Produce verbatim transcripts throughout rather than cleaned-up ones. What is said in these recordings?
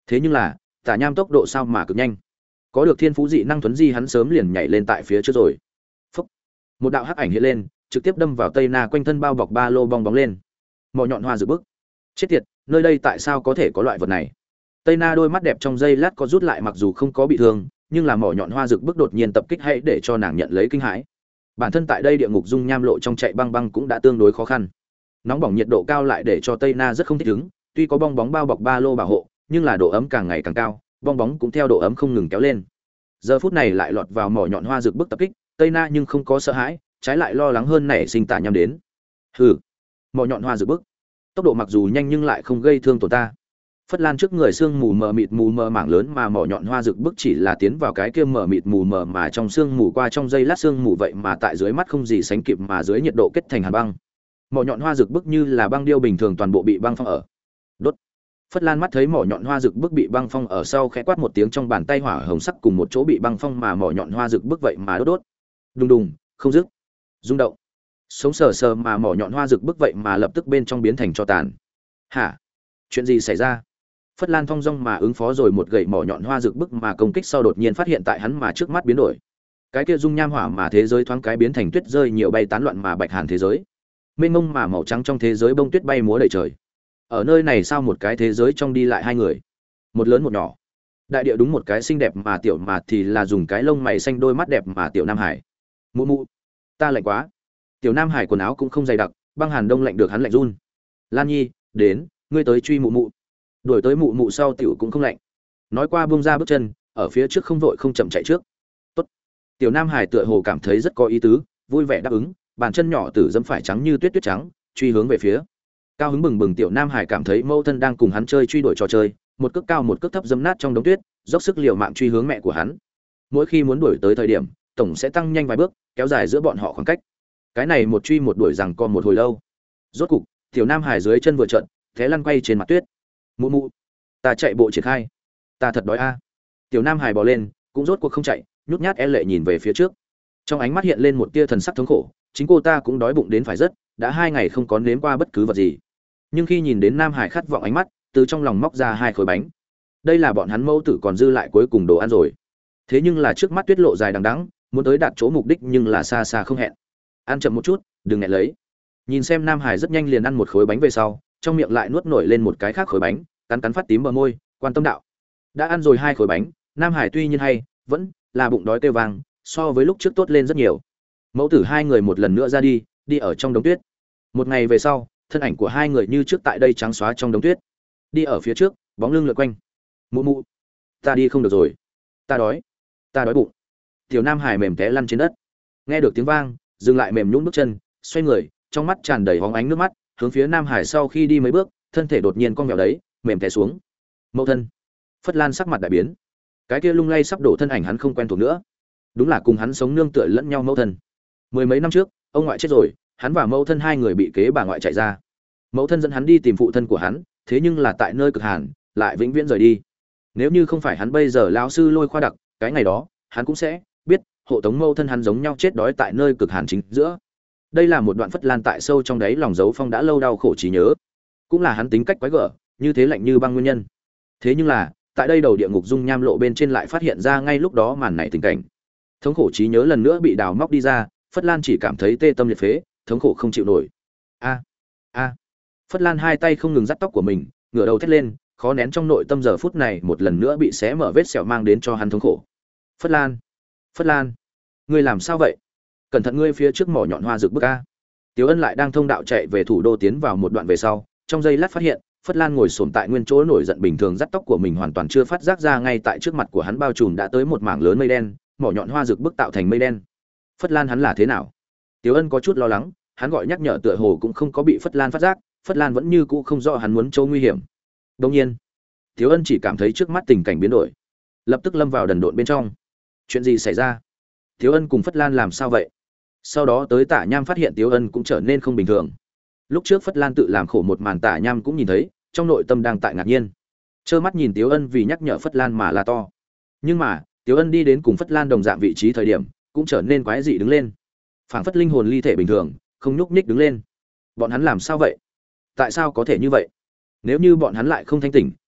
Thế nhưng là Tả Nham tốc độ sao mà cực nhanh, có được thiên phú dị năng thuấn di hắn sớm liền nhảy lên tại phía trước rồi. Phúc. Một đạo hắc ảnh hiện lên, trực tiếp đâm vào Tây Na quanh thân bao bọc ba lô bong bóng lên. Mỏ nhọn hoa rực bức. Chết tiệt, nơi đây tại sao có thể có loại vật này? Tây Na đôi mắt đẹp trong giây lát có rút lại, mặc dù không có bị thương, nhưng là mỏ nhọn hoa rực bức đột nhiên tập kích hãy để cho nàng nhận lấy kinh hãi. Bản thân tại đây địa ngục dung nham lộ trong chạy băng băng cũng đã tương đối khó khăn. Nóng bỏng nhiệt độ cao lại để cho Tây Na rất không thích ứng, tuy có bong bóng bao bọc ba lô bảo hộ, nhưng là độ ấm càng ngày càng cao, bong bóng cũng theo độ ấm không ngừng kéo lên. Giờ phút này lại lọt vào mỏ nhọn hoa rực bức tập kích, Tây Na nhưng không có sợ hãi, trái lại lo lắng hơn nảy sinh Tả Nham đến. Hừ, mỏ nhọn hoa rực bức, tốc độ mặc dù nhanh nhưng lại không gây thương tổn ta. Phất Lan trước người sương mù mờ mịt mù mờ mảng lớn, mà mỏ nhọn hoa rực bức chỉ là tiến vào cái kia mờ mịt mù mờ mà trong sương mù, qua trong giây lát sương mù vậy mà tại dưới mắt không gì sánh kịp, mà dưới nhiệt độ kết thành hàn băng. Mỏ nhọn hoa rực bức như là băng điêu bình thường toàn bộ bị băng phong ở. Đốt. Phất Lan mắt thấy mỏ nhọn hoa rực bức bị băng phong ở sau, khẽ quát một tiếng, trong bàn tay hỏa hồng sắc cùng một chỗ bị băng phong, mà mỏ nhọn hoa rực bức vậy mà đốt đốt. Đùng đùng, không dứt. Rung động. Sống sờ sờ mà mỏ nhọn hoa rực bức vậy mà lập tức bên trong biến thành tro tàn. Hả? Chuyện gì xảy ra? Phất Lan thong dong mà ứng phó rồi một gậy mỏ nhọn hoa rực bức mà công kích, sau đột nhiên phát hiện tại hắn mà trước mắt biến đổi. Cái kia dung nham hỏa mà thế giới thoáng cái biến thành tuyết rơi nhiều bay tán loạn, mà bạch hàn thế giới. Mênh mông mà màu trắng trong thế giới bông tuyết bay múa đầy trời. Ở nơi này sao một cái thế giới trong đi lại hai người, một lớn một nhỏ. Đại địa đúng một cái xinh đẹp mà tiểu mà thì là dùng cái lông mày xanh đôi mắt đẹp mà tiểu Nam Hải. Mụ mụ, ta lạnh quá. Tiểu Nam Hải quần áo cũng không dày đặc, băng hàn đông lạnh được hắn lạnh run. Lan Nhi, đến, ngươi tới truy mụ mụ. Đuổi tới mụ mụ sau tiểu cũng không lạnh. Nói qua buông ra bước chân, ở phía trước không vội không chậm chạy trước. Tốt. Tiểu Nam Hải tựa hồ cảm thấy rất có ý tứ, vui vẻ đáp ứng, bàn chân nhỏ tử dẫm phải trắng như tuyết tuyết trắng, truy hướng về phía. Cao hứng bừng bừng tiểu Nam Hải cảm thấy mẫu thân đang cùng hắn chơi truy đuổi trò chơi, một cước cao một cước thấp dẫm nát trong đống tuyết, dốc sức liều mạng truy hướng mẹ của hắn. Mỗi khi muốn đuổi tới thời điểm, tổng sẽ tăng nhanh vài bước, kéo dài giữa bọn họ khoảng cách. Cái này một truy một đuổi rằng còn một hồi lâu. Rốt cục, tiểu Nam Hải dưới chân vừa trợn, té lăn quay trên mặt tuyết. Mụ mụ, ta chạy bộ triển khai, ta thật đói a. Tiểu Nam Hải bò lên, cũng rốt cuộc không chạy, nhút nhát e lệ nhìn về phía trước. Trong ánh mắt hiện lên một tia thần sắc thống khổ, chính cô ta cũng đói bụng đến phải rất, đã hai ngày không có nếm qua bất cứ vật gì. Nhưng khi nhìn đến Nam Hải khát vọng ánh mắt, từ trong lòng móc ra hai khối bánh. Đây là bọn hắn mẫu tử còn dư lại cuối cùng đồ ăn rồi. Thế nhưng là trước mắt tuyết lộ dài đằng đẵng, muốn tới đạt chỗ mục đích nhưng là xa xa không hẹn. Ăn chậm một chút, đừng nghẹn lấy. Nhìn xem Nam Hải rất nhanh liền ăn một khối bánh về sau, trong miệng lại nuốt nổi lên một cái khác khối bánh, cắn cắn phát tím bờ môi, quan tâm đạo. Đã ăn rồi hai khối bánh, Nam Hải tuy nhiên hay, vẫn là bụng đói kêu vang, so với lúc trước tốt lên rất nhiều. Mẫu tử hai người một lần nữa ra đi, đi ở trong đống tuyết. Một ngày về sau, thân ảnh của hai người như trước tại đây trắng xóa trong đống tuyết. Đi ở phía trước, bóng lưng lượn quanh. Mụ mụ, ta đi không được rồi, ta đói, ta đói bụng. Tiểu Nam Hải mềm té lăn trên đất. Nghe được tiếng vang, dừng lại mềm nhũn bước chân, xoay người, trong mắt tràn đầy hóng ánh nước mắt, hướng phía Nam Hải sau khi đi mấy bước, thân thể đột nhiên cong vẹo đấy, mềm té xuống. Mẫu thân. Phất Lan sắc mặt đại biến. Cái kia lung lay sắp đổ thân ảnh hắn không quen thuộc nữa. Đúng là cùng hắn sống nương tựa lẫn nhau mẫu thân. Mười mấy năm trước, ông ngoại chết rồi, hắn và mẫu thân hai người bị kế bà ngoại chạy ra. Mẫu thân dẫn hắn đi tìm phụ thân của hắn, thế nhưng là tại nơi cực hàn, lại vĩnh viễn rời đi. Nếu như không phải hắn bây giờ lão sư Lôi Khoa đặc, cái ngày đó, hắn cũng sẽ biết, hộ tống mẫu thân hắn giống nhau chết đói tại nơi cực hàn chính giữa. Đây là một đoạn Phất Lan tại sâu trong đáy lòng dấu phong đã lâu đau khổ trí nhớ, cũng là hắn tính cách quái gở, như thế lạnh như băng nguyên nhân. Thế nhưng là, tại đây đầu địa ngục dung nham lộ bên trên lại phát hiện ra ngay lúc đó màn này tình cảnh. Thống khổ trí nhớ lần nữa bị đào móc đi ra, Phất Lan chỉ cảm thấy tê tâm liệt phế, thống khổ không chịu nổi. A, a. Phất Lan hai tay không ngừng dắt tóc của mình, ngửa đầu thét lên, khó nén trong nội tâm giờ phút này một lần nữa bị xé mở vết sẹo mang đến cho hắn thống khổ. Phất Lan, Phất Lan, ngươi làm sao vậy? Cẩn thận ngươi phía trước mỏ nhọn hoa rực bức a. Tiếu Ân lại đang thông đạo chạy về thủ đô tiến vào một đoạn về sau, trong giây lát phát hiện, Phất Lan ngồi xổm tại nguyên chỗ nổi giận bình thường dắt tóc của mình hoàn toàn chưa phát giác ra, ngay tại trước mặt của hắn bao trùm đã tới một mảng lớn mây đen, mỏ nhọn hoa rực bức tạo thành mây đen. Phất Lan hắn là thế nào? Tiếu Ân có chút lo lắng, hắn gọi nhắc nhở tựa hồ cũng không có bị Phất Lan phát giác, Phất Lan vẫn như cũ không rõ hắn muốn chỗ nguy hiểm. Đương nhiên, Tiếu Ân chỉ cảm thấy trước mắt tình cảnh biến đổi, lập tức lâm vào đần độn bên trong. Chuyện gì xảy ra? Tiếu Ân cùng Phất Lan làm sao vậy? Sau đó tới Tả Nham phát hiện Tiếu Ân cũng trở nên không bình thường. Lúc trước Phất Lan tự làm khổ một màn Tả Nham cũng nhìn thấy, trong nội tâm đang tại ngạc nhiên. Trơ mắt nhìn Tiếu Ân vì nhắc nhở Phất Lan mà la to. Nhưng mà, Tiếu Ân đi đến cùng Phất Lan đồng dạng vị trí thời điểm, cũng trở nên quái dị đứng lên. Phảng phất linh hồn ly thể bình thường, không nhúc nhích đứng lên. Bọn hắn làm sao vậy? Tại sao có thể như vậy? Nếu như bọn hắn lại không thanh tỉnh,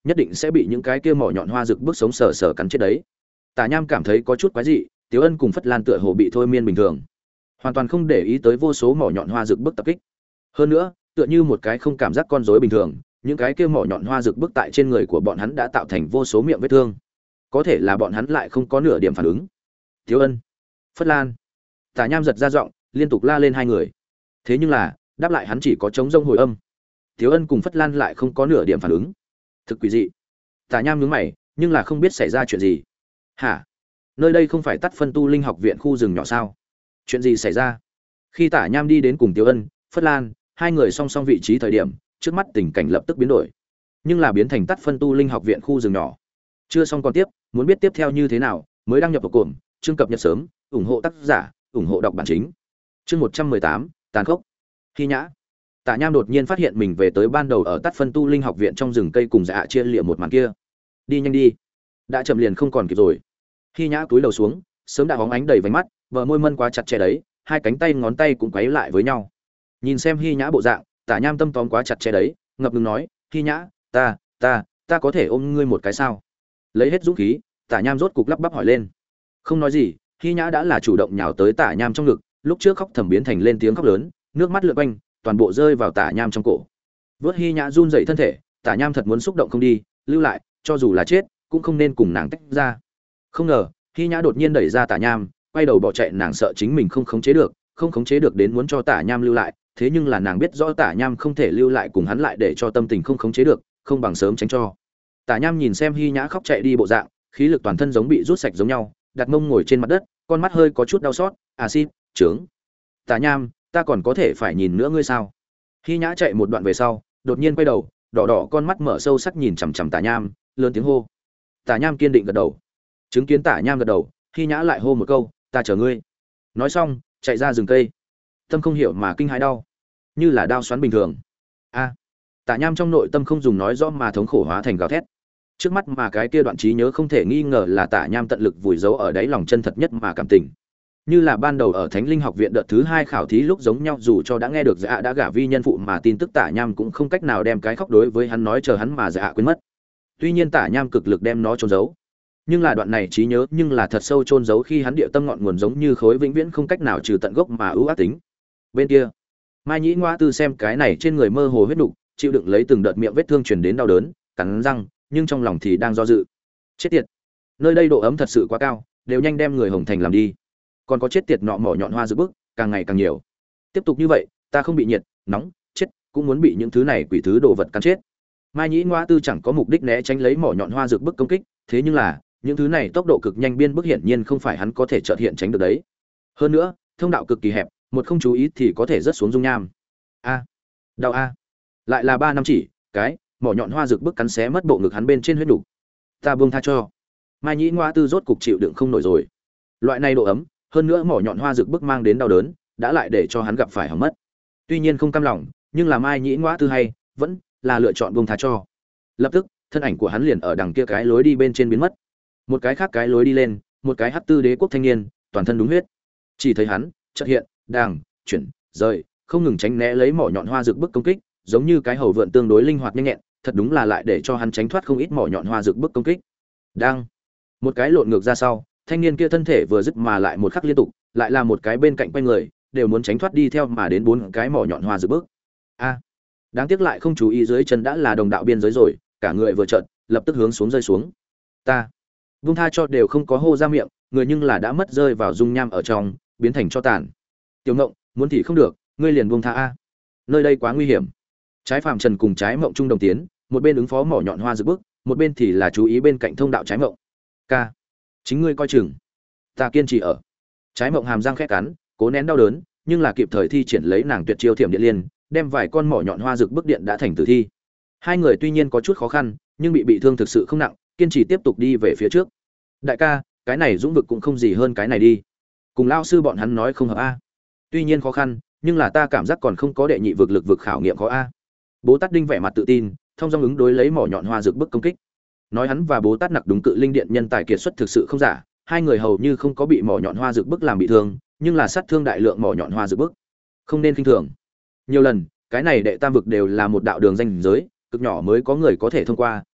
nhất định sẽ bị những cái kia mỏ nhọn hoa rực bước sống sờ sờ cắn chết đấy. Tả Nham cảm thấy có chút quái dị, Tiếu Ân cùng Phất Lan tựa hồ bị thôi miên bình thường, hoàn toàn không để ý tới vô số mỏ nhọn hoa rực bước tập kích. Hơn nữa, tựa như một cái không cảm giác con rối bình thường, những cái kia mỏ nhọn hoa rực bước tại trên người của bọn hắn đã tạo thành vô số miệng vết thương. Có thể là bọn hắn lại không có nửa điểm phản ứng. Tiếu Ân, Phất Lan. Tả Nham giật ra giọng, liên tục la lên hai người. Thế nhưng là, đáp lại hắn chỉ có trống rông hồi âm. Tiếu Ân cùng Phất Lan lại không có nửa điểm phản ứng. Thực quỷ dị. Tả Nham nhướng mày, nhưng là không biết xảy ra chuyện gì. Hả? Nơi đây không phải Tắt Phân Tu Linh học viện khu rừng nhỏ sao? Chuyện gì xảy ra? Khi Tả Nham đi đến cùng Tiếu Ân, Phất Lan, hai người song song vị trí thời điểm, trước mắt tình cảnh lập tức biến đổi. Nhưng là biến thành Tắt Phân Tu Linh học viện khu rừng nhỏ. Chưa xong còn tiếp, muốn biết tiếp theo như thế nào, mới đăng nhập vào cổm, chương cập nhật sớm, ủng hộ tác giả, ủng hộ đọc bản chính. Chương một trăm mười tám, tàn khốc. Khi nhã. Tả Nham đột nhiên phát hiện mình về tới ban đầu ở Tắt Phân Tu Linh học viện trong rừng cây cùng Dạ chia liệm một màn kia. Đi nhanh đi, đã chậm liền không còn kịp rồi. Khi nhã cúi đầu xuống, sớm đã hóng ánh đầy vành mắt, bờ môi mân quá chặt chẽ đấy, hai cánh tay ngón tay cũng quấy lại với nhau. Nhìn xem Hi Nhã bộ dạng, Tả Nham tâm tóm quá chặt chẽ đấy, ngập ngừng nói, "Hi Nhã, ta, ta, ta có thể ôm ngươi một cái sao?" Lấy hết dũng khí, Tả Nham rốt cục lắp bắp hỏi lên. Không nói gì, Hi Nhã đã là chủ động nhào tới Tả Nham trong ngực, lúc trước khóc thầm biến thành lên tiếng khóc lớn, nước mắt lượn quanh, toàn bộ rơi vào Tả Nham trong cổ. Vớt Hi Nhã run rẩy thân thể, Tả Nham thật muốn xúc động không đi, lưu lại, cho dù là chết, cũng không nên cùng nàng tách ra. Không ngờ, Hi Nhã đột nhiên đẩy ra Tả Nham, quay đầu bỏ chạy, nàng sợ chính mình không khống chế được, không khống chế được đến muốn cho Tả Nham lưu lại, thế nhưng là nàng biết rõ Tả Nham không thể lưu lại cùng hắn lại để cho tâm tình không khống chế được, không bằng sớm tránh cho. Tả Nham nhìn xem Hi Nhã khóc chạy đi bộ dạng, khí lực toàn thân giống bị rút sạch giống nhau, đặt mông ngồi trên mặt đất, con mắt hơi có chút đau xót, à xin, trướng. Tả Nham, ta còn có thể phải nhìn nữa ngươi sao? Hi Nhã chạy một đoạn về sau, đột nhiên quay đầu, đỏ đỏ con mắt mở sâu sắc nhìn chằm chằm Tả Nham, lớn tiếng hô. Tả Nham kiên định gật đầu. Chứng kiến Tả Nham gật đầu, Hi Nhã lại hô một câu, ta chờ ngươi. Nói xong, chạy ra rừng cây. Tâm không hiểu mà kinh hãi đau, như là đau xoắn bình thường. A. Tả Nham trong nội tâm không dùng nói rõ mà thống khổ hóa thành gào thét. Trước mắt mà cái kia đoạn trí nhớ không thể nghi ngờ là Tả Nham tận lực vùi giấu ở đáy lòng chân thật nhất mà cảm tình. Như là ban đầu ở Thánh Linh học viện đợt thứ hai khảo thí lúc giống nhau, dù cho đã nghe được Dạ đã gả vi nhân phụ mà tin tức Tả Nham cũng không cách nào đem cái khóc đối với hắn nói chờ hắn mà Dạ quên mất. Tuy nhiên Tả Nham cực lực đem nó trốn giấu, nhưng là đoạn này trí nhớ nhưng là thật sâu trôn giấu khi hắn địa tâm ngọn nguồn giống như khối vĩnh viễn không cách nào trừ tận gốc mà ưu ác tính. Bên kia, Mai Nhĩ Ngoa Tư xem cái này trên người mơ hồ huyết nục, chịu đựng lấy từng đợt miệng vết thương truyền đến đau đớn, cắn răng, nhưng trong lòng thì đang do dự. Chết tiệt, nơi đây độ ấm thật sự quá cao, đều nhanh đem người Hồng Thành làm đi. Còn có chết tiệt nọ mỏ nhọn hoa dự bức, càng ngày càng nhiều. Tiếp tục như vậy, ta không bị nhiệt, nóng, chết, cũng muốn bị những thứ này quỷ thứ đồ vật cắn chết. Mai Nhĩ Ngoa Tư chẳng có mục đích né tránh lấy mỏ nhọn hoa dược bức công kích, thế nhưng là, những thứ này tốc độ cực nhanh biên bức hiển nhiên không phải hắn có thể chợt hiện tránh được đấy. Hơn nữa, thông đạo cực kỳ hẹp, một không chú ý thì có thể rớt xuống dung nham. A, đau a. Lại là ba năm chỉ, cái, mỏ nhọn hoa dược bức cắn xé mất bộ ngực hắn bên trên huyết đủ. Ta buông tha cho. Mai Nhĩ Ngoa Tư rốt cục chịu đựng không nổi rồi. Loại này độ ấm, hơn nữa mỏ nhọn hoa dược bức mang đến đau đớn, đã lại để cho hắn gặp phải hỏng mất. Tuy nhiên không cam lòng, nhưng là Mai Nhĩ Ngoa Tư hay, vẫn là lựa chọn buông tha cho. Lập tức, thân ảnh của hắn liền ở đằng kia cái lối đi bên trên biến mất. Một cái khác cái lối đi lên, một cái hắc tư đế quốc thanh niên, toàn thân đúng huyết. Chỉ thấy hắn, chợt hiện, đàng, chuyển, rời, không ngừng tránh né lấy mỏ nhọn hoa dược bức công kích, giống như cái hầu vượn tương đối linh hoạt nhanh nhẹn, thật đúng là lại để cho hắn tránh thoát không ít mỏ nhọn hoa dược bức công kích. Đang, một cái lộn ngược ra sau, thanh niên kia thân thể vừa dứt mà lại một khắc liên tục, lại là một cái bên cạnh quanh người, đều muốn tránh thoát đi theo mà đến bốn cái mỏ nhọn hoa dược bức. A, đáng tiếc lại không chú ý dưới chân đã là đồng đạo biên giới rồi, cả người vừa chợt, lập tức hướng xuống rơi xuống. Ta, vung tha cho đều không có hô ra miệng, người nhưng là đã mất rơi vào dung nham ở trong, biến thành cho tàn. Tiểu Ngộng, muốn thì không được, ngươi liền buông tha a. Nơi đây quá nguy hiểm. Trái Phạm Trần cùng Trái Mộng chung đồng tiến, một bên ứng phó mỏ nhọn hoa dược bức, một bên thì là chú ý bên cạnh thông đạo Trái Mộng. Ca, chính ngươi coi chừng, ta kiên trì ở. Trái Mộng hàm răng khẽ cắn, cố nén đau đớn, nhưng là kịp thời thi triển lấy nàng tuyệt chiêu thiểm điện liên, đem vài con mỏ nhọn hoa dược bức điện đã thành tử thi. Hai người tuy nhiên có chút khó khăn, nhưng bị bị thương thực sự không nặng, kiên trì tiếp tục đi về phía trước. Đại ca, cái này dũng vực cũng không gì hơn cái này đi. Cùng lao sư bọn hắn nói không hợp a. Tuy nhiên khó khăn, nhưng là ta cảm giác còn không có đệ nhị vực lực vực khảo nghiệm khó a. Bố Tát Đinh vẻ mặt tự tin, thông dong ứng đối lấy mỏ nhọn hoa dược bức công kích. Nói hắn và Bố Tát Nặc đúng cự linh điện nhân tài kiệt xuất thực sự không giả, hai người hầu như không có bị mỏ nhọn hoa dược bức làm bị thương, nhưng là sát thương đại lượng mỏ nhọn hoa dược bức. Không nên khinh thường. Nhiều lần, cái này đệ tam vực đều là một đạo đường ranh giới, cực nhỏ mới có người có thể thông qua,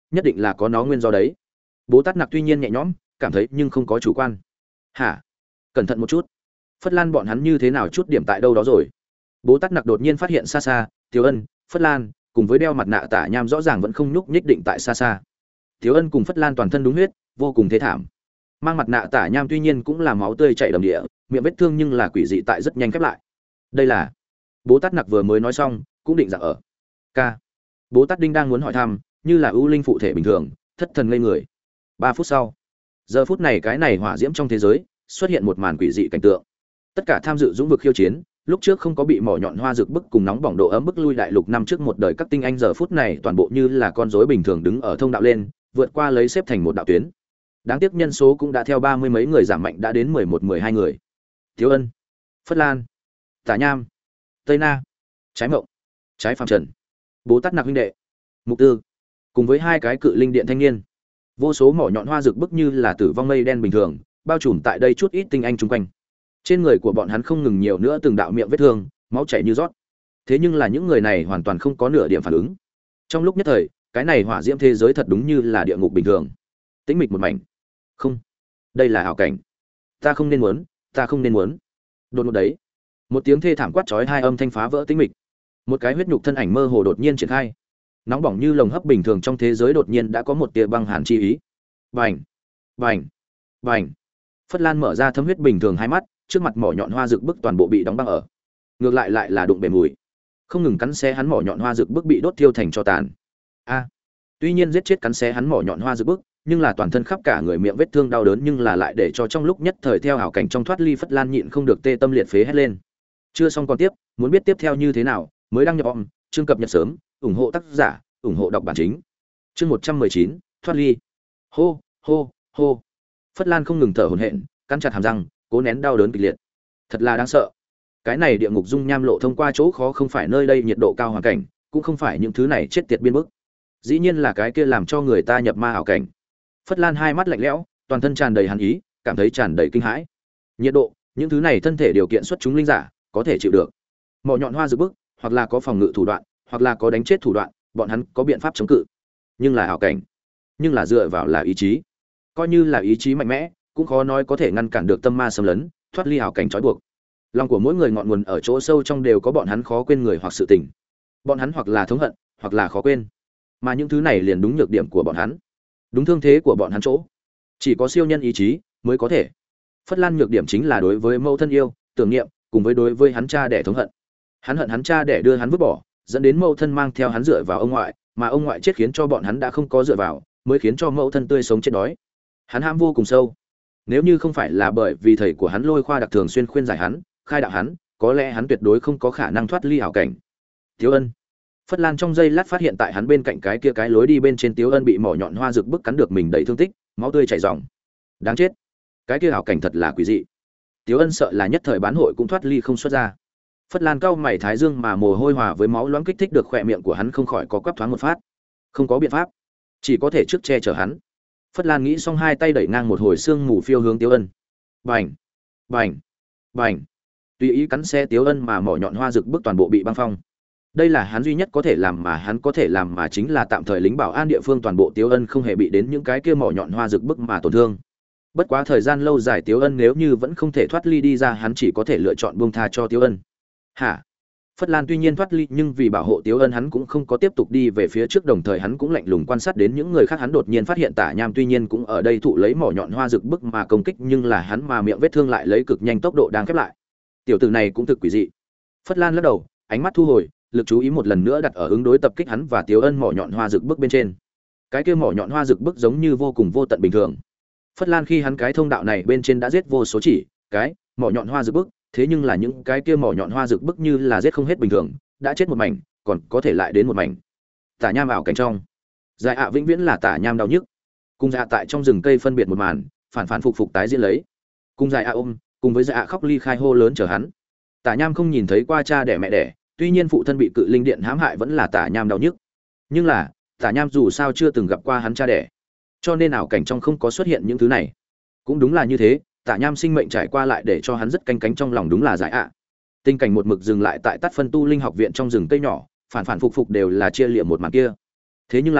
nhất định là có nó nguyên do đấy. Bố Tát Nặc tuy nhiên nhẹ nhõm, cảm thấy nhưng không có chủ quan. Hả? Cẩn thận một chút. Phất Lan bọn hắn như thế nào chút điểm tại đâu đó rồi? Bố Tát Nặc đột nhiên phát hiện xa xa, Tiếu Ân, Phất Lan cùng với đeo mặt nạ Tả Nham rõ ràng vẫn không nhúc nhích định tại xa xa. Tiếu Ân cùng Phất Lan toàn thân đúng huyết, vô cùng thê thảm. Mang mặt nạ Tả Nham tuy nhiên cũng là máu tươi chảy đầm địa, miệng vết thương nhưng là quỷ dị tại rất nhanh khép lại. Đây là Bố Tát Nặc vừa mới nói xong, cũng định rằng ở. Ca. Bố Tát Đinh đang muốn hỏi thăm, như là ưu linh phụ thể bình thường, thất thần ngây người. Ba phút sau, giờ phút này cái này hỏa diễm trong thế giới xuất hiện một màn quỷ dị cảnh tượng. Tất cả tham dự dũng vực khiêu chiến, lúc trước không có bị mỏ nhọn hoa rực bức cùng nóng bỏng độ ấm bức lui đại lục năm trước một đời các tinh anh giờ phút này toàn bộ như là con rối bình thường đứng ở thông đạo lên, vượt qua lấy xếp thành một đạo tuyến. Đáng tiếc nhân số cũng đã theo ba mươi mấy người giảm mạnh đã đến mười một mười hai người. Tiếu Ân, Phất Lan, Tả Nham, Tây Na, Trái Mộng, Trái Phàm Trần, Bố Tát Nặc huynh đệ, Mục Tư, cùng với hai cái cự linh điện thanh niên. Vô số mỏ nhọn hoa rực bức như là tử vong mây đen bình thường, bao trùm tại đây chút ít tinh anh chung quanh. Trên người của bọn hắn không ngừng nhiều nữa từng đạo miệng vết thương, máu chảy như rót. Thế nhưng là những người này hoàn toàn không có nửa điểm phản ứng. Trong lúc nhất thời, cái này hỏa diễm thế giới thật đúng như là địa ngục bình thường. Tĩnh mịch một mảnh. Không, đây là ảo cảnh. Ta không nên muốn, ta không nên muốn. Đột ngột đấy, một tiếng thê thảm quát chói hai âm thanh phá vỡ tĩnh mịch. Một cái huyết nhục thân ảnh mơ hồ đột nhiên triển khai. Nóng bỏng như lồng hấp bình thường trong thế giới đột nhiên đã có một tia băng hàn chi ý. Bành, bành, bành. Phất Lan mở ra thâm huyết bình thường hai mắt, trước mặt mỏ nhọn hoa rực bức toàn bộ bị đóng băng ở. Ngược lại lại là đụng bể mùi, không ngừng cắn xé hắn mỏ nhọn hoa rực bức bị đốt thiêu thành tro tàn. A, tuy nhiên giết chết cắn xé hắn mỏ nhọn hoa rực bức, nhưng là toàn thân khắp cả người miệng vết thương đau đớn, nhưng là lại để cho trong lúc nhất thời theo hảo cảnh trong thoát ly Phất Lan nhịn không được tê tâm liệt phế hét lên. Chưa xong còn tiếp, muốn biết tiếp theo như thế nào, mới đăng nhập om, chương cập nhật sớm, ủng hộ tác giả, ủng hộ đọc bản chính. Chương một trăm mười chín, thoát ly. Hô, hô, hô. Phất Lan không ngừng thở hổn hển, cắn chặt hàm răng, cố nén đau đớn kịch liệt. Thật là đáng sợ. Cái này địa ngục dung nham lộ thông qua chỗ khó không phải nơi đây nhiệt độ cao hoàn cảnh, cũng không phải những thứ này chết tiệt biên bức. Dĩ nhiên là cái kia làm cho người ta nhập ma ảo cảnh. Phất Lan hai mắt lạnh lẽo, toàn thân tràn đầy hàn ý, cảm thấy tràn đầy kinh hãi. Nhiệt độ, những thứ này thân thể điều kiện xuất chúng linh giả có thể chịu được. Mỏ nhọn hoa rực bức, hoặc là có phòng ngự thủ đoạn, hoặc là có đánh chết thủ đoạn, bọn hắn có biện pháp chống cự. Nhưng là ảo cảnh, nhưng là dựa vào là ý chí. Coi như là ý chí mạnh mẽ, cũng khó nói có thể ngăn cản được tâm ma xâm lấn, thoát ly ảo cảnh trói buộc. Lòng của mỗi người ngọn nguồn ở chỗ sâu trong đều có bọn hắn khó quên người hoặc sự tình. Bọn hắn hoặc là thống hận, hoặc là khó quên. Mà những thứ này liền đúng nhược điểm của bọn hắn, đúng thương thế của bọn hắn chỗ. Chỉ có siêu nhân ý chí mới có thể. Phất Lan nhược điểm chính là đối với mẫu thân yêu, tưởng niệm, cùng với đối với hắn cha đẻ thống hận. Hắn hận hắn cha đẻ đưa hắn vứt bỏ, dẫn đến mẫu thân mang theo hắn dựa vào ông ngoại, mà ông ngoại chết khiến cho bọn hắn đã không có dựa vào, mới khiến cho mẫu thân tươi sống chết đói. Hắn ham vô cùng sâu. Nếu như không phải là bởi vì thầy của hắn Lôi Khoa đặc thường xuyên khuyên giải hắn, khai đạo hắn, có lẽ hắn tuyệt đối không có khả năng thoát ly ảo cảnh. Tiếu Ân. Phất Lan trong giây lát phát hiện tại hắn bên cạnh cái kia cái lối đi bên trên Tiếu Ân bị mỏ nhọn hoa rực bức cắn được mình đầy thương tích, máu tươi chảy ròng. Đáng chết. Cái kia ảo cảnh thật là quỷ dị. Tiếu Ân sợ là nhất thời bán hội cũng thoát ly không xuất ra. Phất Lan cau mày thái dương mà mồ hôi hòa với máu loãng kích thích được khỏe miệng của hắn không khỏi có quắp thoáng một phát. Không có biện pháp, chỉ có thể trước che chở hắn. Phất Lan nghĩ xong hai tay đẩy ngang một hồi xương mù phiêu hướng Tiếu Ân. Bành, bành, bành. Tùy ý cắn xe Tiếu Ân mà mỏ nhọn hoa rực bức toàn bộ bị băng phong. Đây là hắn duy nhất có thể làm mà hắn có thể làm mà chính là tạm thời lính bảo an địa phương toàn bộ Tiếu Ân không hề bị đến những cái kia mỏ nhọn hoa rực bức mà tổn thương. Bất quá thời gian lâu dài Tiếu Ân nếu như vẫn không thể thoát ly đi ra, hắn chỉ có thể lựa chọn buông tha cho Tiếu Ân. Hả? Phất Lan tuy nhiên thoát ly nhưng vì bảo hộ Tiếu Ân hắn cũng không có tiếp tục đi về phía trước, đồng thời hắn cũng lạnh lùng quan sát đến những người khác. Hắn đột nhiên phát hiện Tả Nham tuy nhiên cũng ở đây thụ lấy mỏ nhọn hoa rực bức mà công kích, nhưng là hắn mà miệng vết thương lại lấy cực nhanh tốc độ đang khép lại. Tiểu tử này cũng thực quỷ dị. Phất Lan lắc đầu, ánh mắt thu hồi, lực chú ý một lần nữa đặt ở ứng đối tập kích hắn và Tiếu Ân mỏ nhọn hoa rực bức bên trên. Cái kia mỏ nhọn hoa rực bức giống như vô cùng vô tận bình thường. Phất Lan khi hắn cái thông đạo này bên trên đã giết vô số chỉ cái mỏ nhọn hoa rực bức, thế nhưng là những cái kia mỏ nhọn hoa rực bức như là giết không hết bình thường, đã chết một mảnh, còn có thể lại đến một mảnh. Tả Nham ảo cảnh trong, Giải ạ vĩnh viễn là Tả Nham đau nhức. Cùng Dạ tại trong rừng cây phân biệt một màn, phản phản phục phục tái diễn lấy. Cùng Giải ạ ôm, cùng với Dạ khóc ly khai hô lớn chờ hắn. Tả Nham không nhìn thấy qua cha đẻ mẹ đẻ, tuy nhiên phụ thân bị cự linh điện hãm hại vẫn là Tả Nham đau nhức. Nhưng là, Tả Nham dù sao chưa từng gặp qua hắn cha đẻ, cho nên ảo cảnh trong không có xuất hiện những thứ này. Cũng đúng là như thế, Tả Nham sinh mệnh trải qua lại để cho hắn rất canh cánh trong lòng, đúng là Giải ạ. Tình cảnh một mực dừng lại tại Tát Phân Tu Linh học viện trong rừng cây nhỏ, phản phản phục phục đều là chia liệm một màn kia. Thế nhưng là,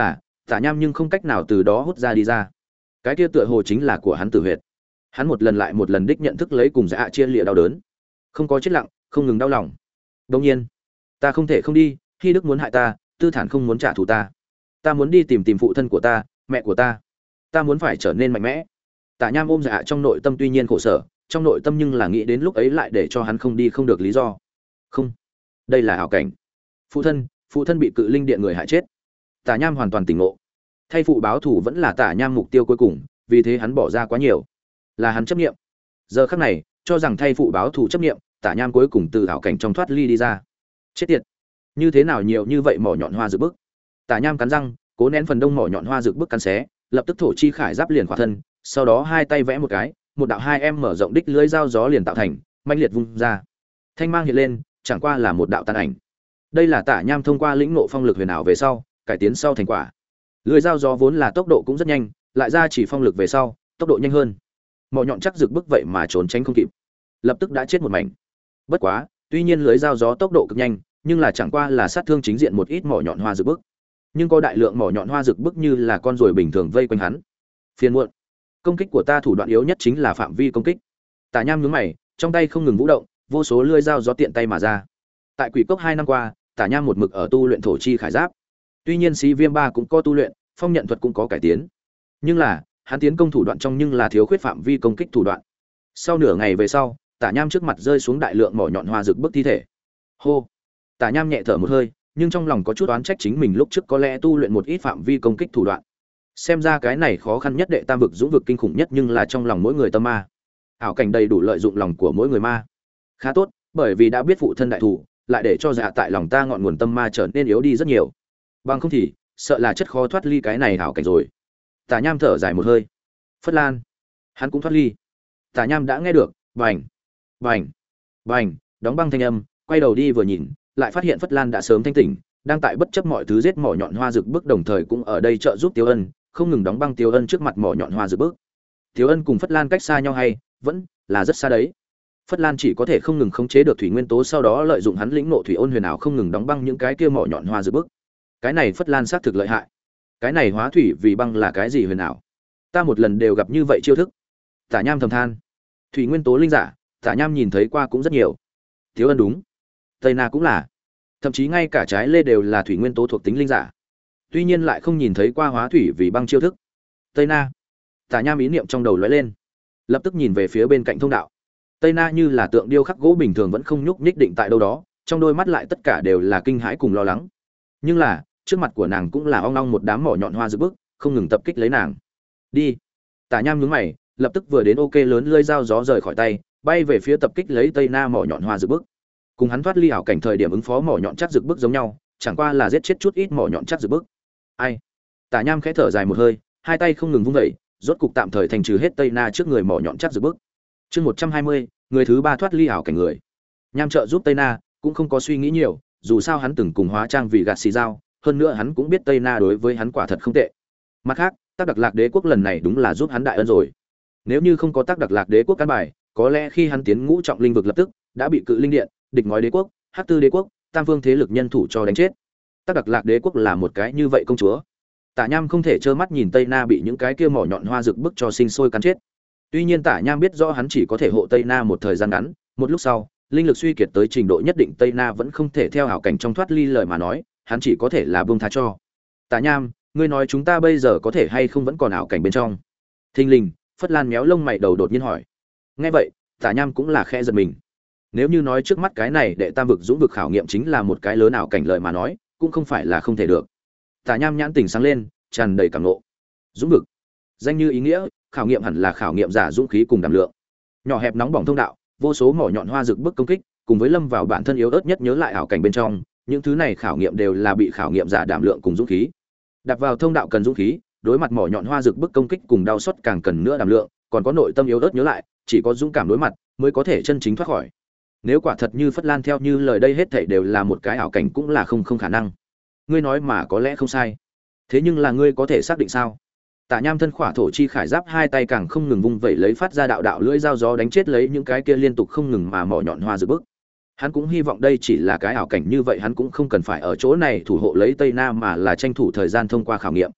Tả Nham nhưng không cách nào từ đó hút ra đi ra. Cái kia tựa hồ chính là của hắn tử huyệt. Hắn một lần lại một lần đích nhận thức lấy cùng dạ chia lịa đau đớn, không có chết lặng, không ngừng đau lòng. Đương nhiên, ta không thể không đi, Hy Đức muốn hại ta, Tư Thản không muốn trả thù ta. Ta muốn đi tìm tìm phụ thân của ta, mẹ của ta. Ta muốn phải trở nên mạnh mẽ. Tả Nham ôm dạ trong nội tâm tuy nhiên khổ sở, trong nội tâm nhưng là nghĩ đến lúc ấy lại để cho hắn không đi không được lý do. Không, đây là ảo cảnh. Phụ thân, phụ thân bị cự linh điện người hại chết. Tả Nham hoàn toàn tỉnh ngộ. Thay phụ báo thù vẫn là Tả Nham mục tiêu cuối cùng, vì thế hắn bỏ ra quá nhiều. Là hắn chấp niệm. Giờ khắc này, cho rằng thay phụ báo thù chấp niệm, Tả Nham cuối cùng từ ảo cảnh trong thoát ly đi ra. Chết tiệt. Như thế nào nhiều như vậy mỏ nhọn hoa rực bức. Tả Nham cắn răng, cố nén phần đông mỏ nhọn hoa rực bức cắn xé, lập tức thổ chi khải giáp liền khỏa thân, sau đó hai tay vẽ một cái, một đạo hai em mở rộng đích lưới dao gió liền tạo thành, mãnh liệt vung ra. Thanh mang hiện lên, chẳng qua là một đạo tàn ảnh. Đây là Tả Nham thông qua lĩnh ngộ phong lực huyền ảo về sau, cải tiến sau thành quả. Lưới dao gió vốn là tốc độ cũng rất nhanh, lại ra chỉ phong lực về sau, tốc độ nhanh hơn. Mỏ nhọn chắc rực bức vậy mà trốn tránh không kịp, lập tức đã chết một mảnh. Bất quá, tuy nhiên lưới dao gió tốc độ cực nhanh, nhưng là chẳng qua là sát thương chính diện một ít mỏ nhọn hoa rực bức. Nhưng có đại lượng mỏ nhọn hoa rực bức như là con ruồi bình thường vây quanh hắn. Phiền muộn. Công kích của ta thủ đoạn yếu nhất chính là phạm vi công kích. Tả Nham nhướng mày, trong tay không ngừng vũ động, vô số lưỡi dao gió tiện tay mà ra. Tại Quỷ Cốc hai năm qua, Tả Nham một mực ở tu luyện thổ chi khải giáp. Tuy nhiên Xí Viêm ba cũng có tu luyện, phong nhận thuật cũng có cải tiến. Nhưng là, hắn tiến công thủ đoạn trong nhưng là thiếu khuyết phạm vi công kích thủ đoạn. Sau nửa ngày về sau, Tả Nham trước mặt rơi xuống đại lượng mỏ nhọn hoa rực bức thi thể. Hô. Tả Nham nhẹ thở một hơi, nhưng trong lòng có chút oán trách chính mình lúc trước có lẽ tu luyện một ít phạm vi công kích thủ đoạn. Xem ra cái này khó khăn nhất đệ tam vực dũng vực kinh khủng nhất nhưng là trong lòng mỗi người tâm ma. Ảo cảnh đầy đủ lợi dụng lòng của mỗi người ma. Khá tốt, bởi vì đã biết phụ thân đại thủ, lại để cho dạ tại lòng ta ngọn nguồn tâm ma trở nên yếu đi rất nhiều. Bằng không thì, sợ là chất khó thoát ly cái này ảo cảnh rồi. Tả Nham thở dài một hơi. Phất Lan, hắn cũng thoát ly. Tả Nham đã nghe được, bành, bành, bành, đóng băng thanh âm, quay đầu đi vừa nhìn, lại phát hiện Phất Lan đã sớm thanh tỉnh, đang tại bất chấp mọi thứ giết mỏ nhọn hoa rực bức đồng thời cũng ở đây trợ giúp Tiêu Ân, không ngừng đóng băng Tiêu Ân trước mặt mỏ nhọn hoa rực bức. Tiêu Ân cùng Phất Lan cách xa nhau hay vẫn là rất xa đấy. Phất Lan chỉ có thể không ngừng khống chế được thủy nguyên tố, sau đó lợi dụng hắn lĩnh nộ thủy ôn huyền ảo không ngừng đóng băng những cái kia mỏ nhọn hoa rực bức. Cái này Phất Lan xác thực lợi hại. Cái này hóa thủy vì băng là cái gì huyền ảo? Ta một lần đều gặp như vậy chiêu thức. Tả Nham thầm than. Thủy nguyên tố linh giả, Tả Nham nhìn thấy qua cũng rất nhiều. Tiêu Ân đúng, Tây Na cũng là, thậm chí ngay cả trái lê đều là thủy nguyên tố thuộc tính linh giả. Tuy nhiên lại không nhìn thấy qua hóa thủy vì băng chiêu thức. Tây Na. Tả Nham ý niệm trong đầu lóe lên, lập tức nhìn về phía bên cạnh thông đạo. Tây Na như là tượng điêu khắc gỗ bình thường vẫn không nhúc nhích định tại đâu đó, trong đôi mắt lại tất cả đều là kinh hãi cùng lo lắng. Nhưng là, trước mặt của nàng cũng là ong ong một đám mỏ nhọn hoa rực bức, không ngừng tập kích lấy nàng. Đi. Tả Nham nhướng mày, lập tức vừa đến ok lớn lưỡi dao gió rời khỏi tay, bay về phía tập kích lấy Tây Na mỏ nhọn hoa rực bức. Cùng hắn thoát ly ảo cảnh thời điểm ứng phó mỏ nhọn chắc rực bức giống nhau, chẳng qua là giết chết chút ít mỏ nhọn chắc rực bức. Ai? Tả Nham khẽ thở dài một hơi, hai tay không ngừng vung dậy, rốt cục tạm thời thành trừ hết Tây Na trước người mỏ nhọn chắc rực bức. Chương một trăm hai mươi, người thứ ba thoát ly ảo cảnh người. Nham trợ giúp Tây Na, cũng không có suy nghĩ nhiều, dù sao hắn từng cùng hóa trang vì gạt xì dao, hơn nữa hắn cũng biết Tây Na đối với hắn quả thật không tệ. Mặt khác, Tác Đặc Lạc Đế quốc lần này đúng là giúp hắn đại ân rồi. Nếu như không có Tác Đặc Lạc Đế quốc căn bài, có lẽ khi hắn tiến ngũ trọng linh vực lập tức đã bị Cự Linh Điện, Địch Ngói Đế quốc, Hắc Tư Đế quốc, tam vương thế lực nhân thủ cho đánh chết. Tác Đặc Lạc Đế quốc là một cái như vậy công chúa. Tả Nham không thể trơ mắt nhìn Tây Na bị những cái kia mỏ nhọn hoa rực bức cho sinh sôi cắn chết. Tuy nhiên Tả Nham biết rõ hắn chỉ có thể hộ Tây Na một thời gian ngắn, một lúc sau, linh lực suy kiệt tới trình độ nhất định Tây Na vẫn không thể theo hảo cảnh trong thoát ly lời mà nói, hắn chỉ có thể là buông tha cho. Tả Nham, ngươi nói chúng ta bây giờ có thể hay không vẫn còn ảo cảnh bên trong? Thình lình, Phất Lan méo lông mày đầu đột nhiên hỏi. Nghe vậy, Tả Nham cũng là khẽ giật mình. Nếu như nói trước mắt cái này đệ tam vực dũng vực khảo nghiệm chính là một cái lớn ảo cảnh lời mà nói, cũng không phải là không thể được. Tả Nham nhãn tỉnh sáng lên, tràn đầy cảm ngộ. Dũng vực, danh như ý nghĩa, khảo nghiệm hẳn là khảo nghiệm giả dũng khí cùng đảm lượng. Nhỏ hẹp nóng bỏng thông đạo, vô số mỏ nhọn hoa rực bức công kích, cùng với lâm vào bản thân yếu ớt nhất nhớ lại ảo cảnh bên trong, những thứ này khảo nghiệm đều là bị khảo nghiệm giả đảm lượng cùng dũng khí. Đặt vào thông đạo cần dũng khí, đối mặt mỏ nhọn hoa rực bức công kích cùng đau xót càng cần nữa đảm lượng, còn có nội tâm yếu ớt nhớ lại, chỉ có dũng cảm đối mặt mới có thể chân chính thoát khỏi. Nếu quả thật như Phất Lan theo như lời đây hết thảy đều là một cái ảo cảnh cũng là không không khả năng. Ngươi nói mà có lẽ không sai. Thế nhưng là ngươi có thể xác định sao? Tả Nham thân khỏa thổ chi khải giáp hai tay càng không ngừng vung vẩy lấy phát ra đạo đạo lưỡi dao gió đánh chết lấy những cái kia liên tục không ngừng mà mỏ nhọn hoa rực bức. Hắn cũng hy vọng đây chỉ là cái ảo cảnh, như vậy hắn cũng không cần phải ở chỗ này thủ hộ lấy Tây Nam mà là tranh thủ thời gian thông qua khảo nghiệm.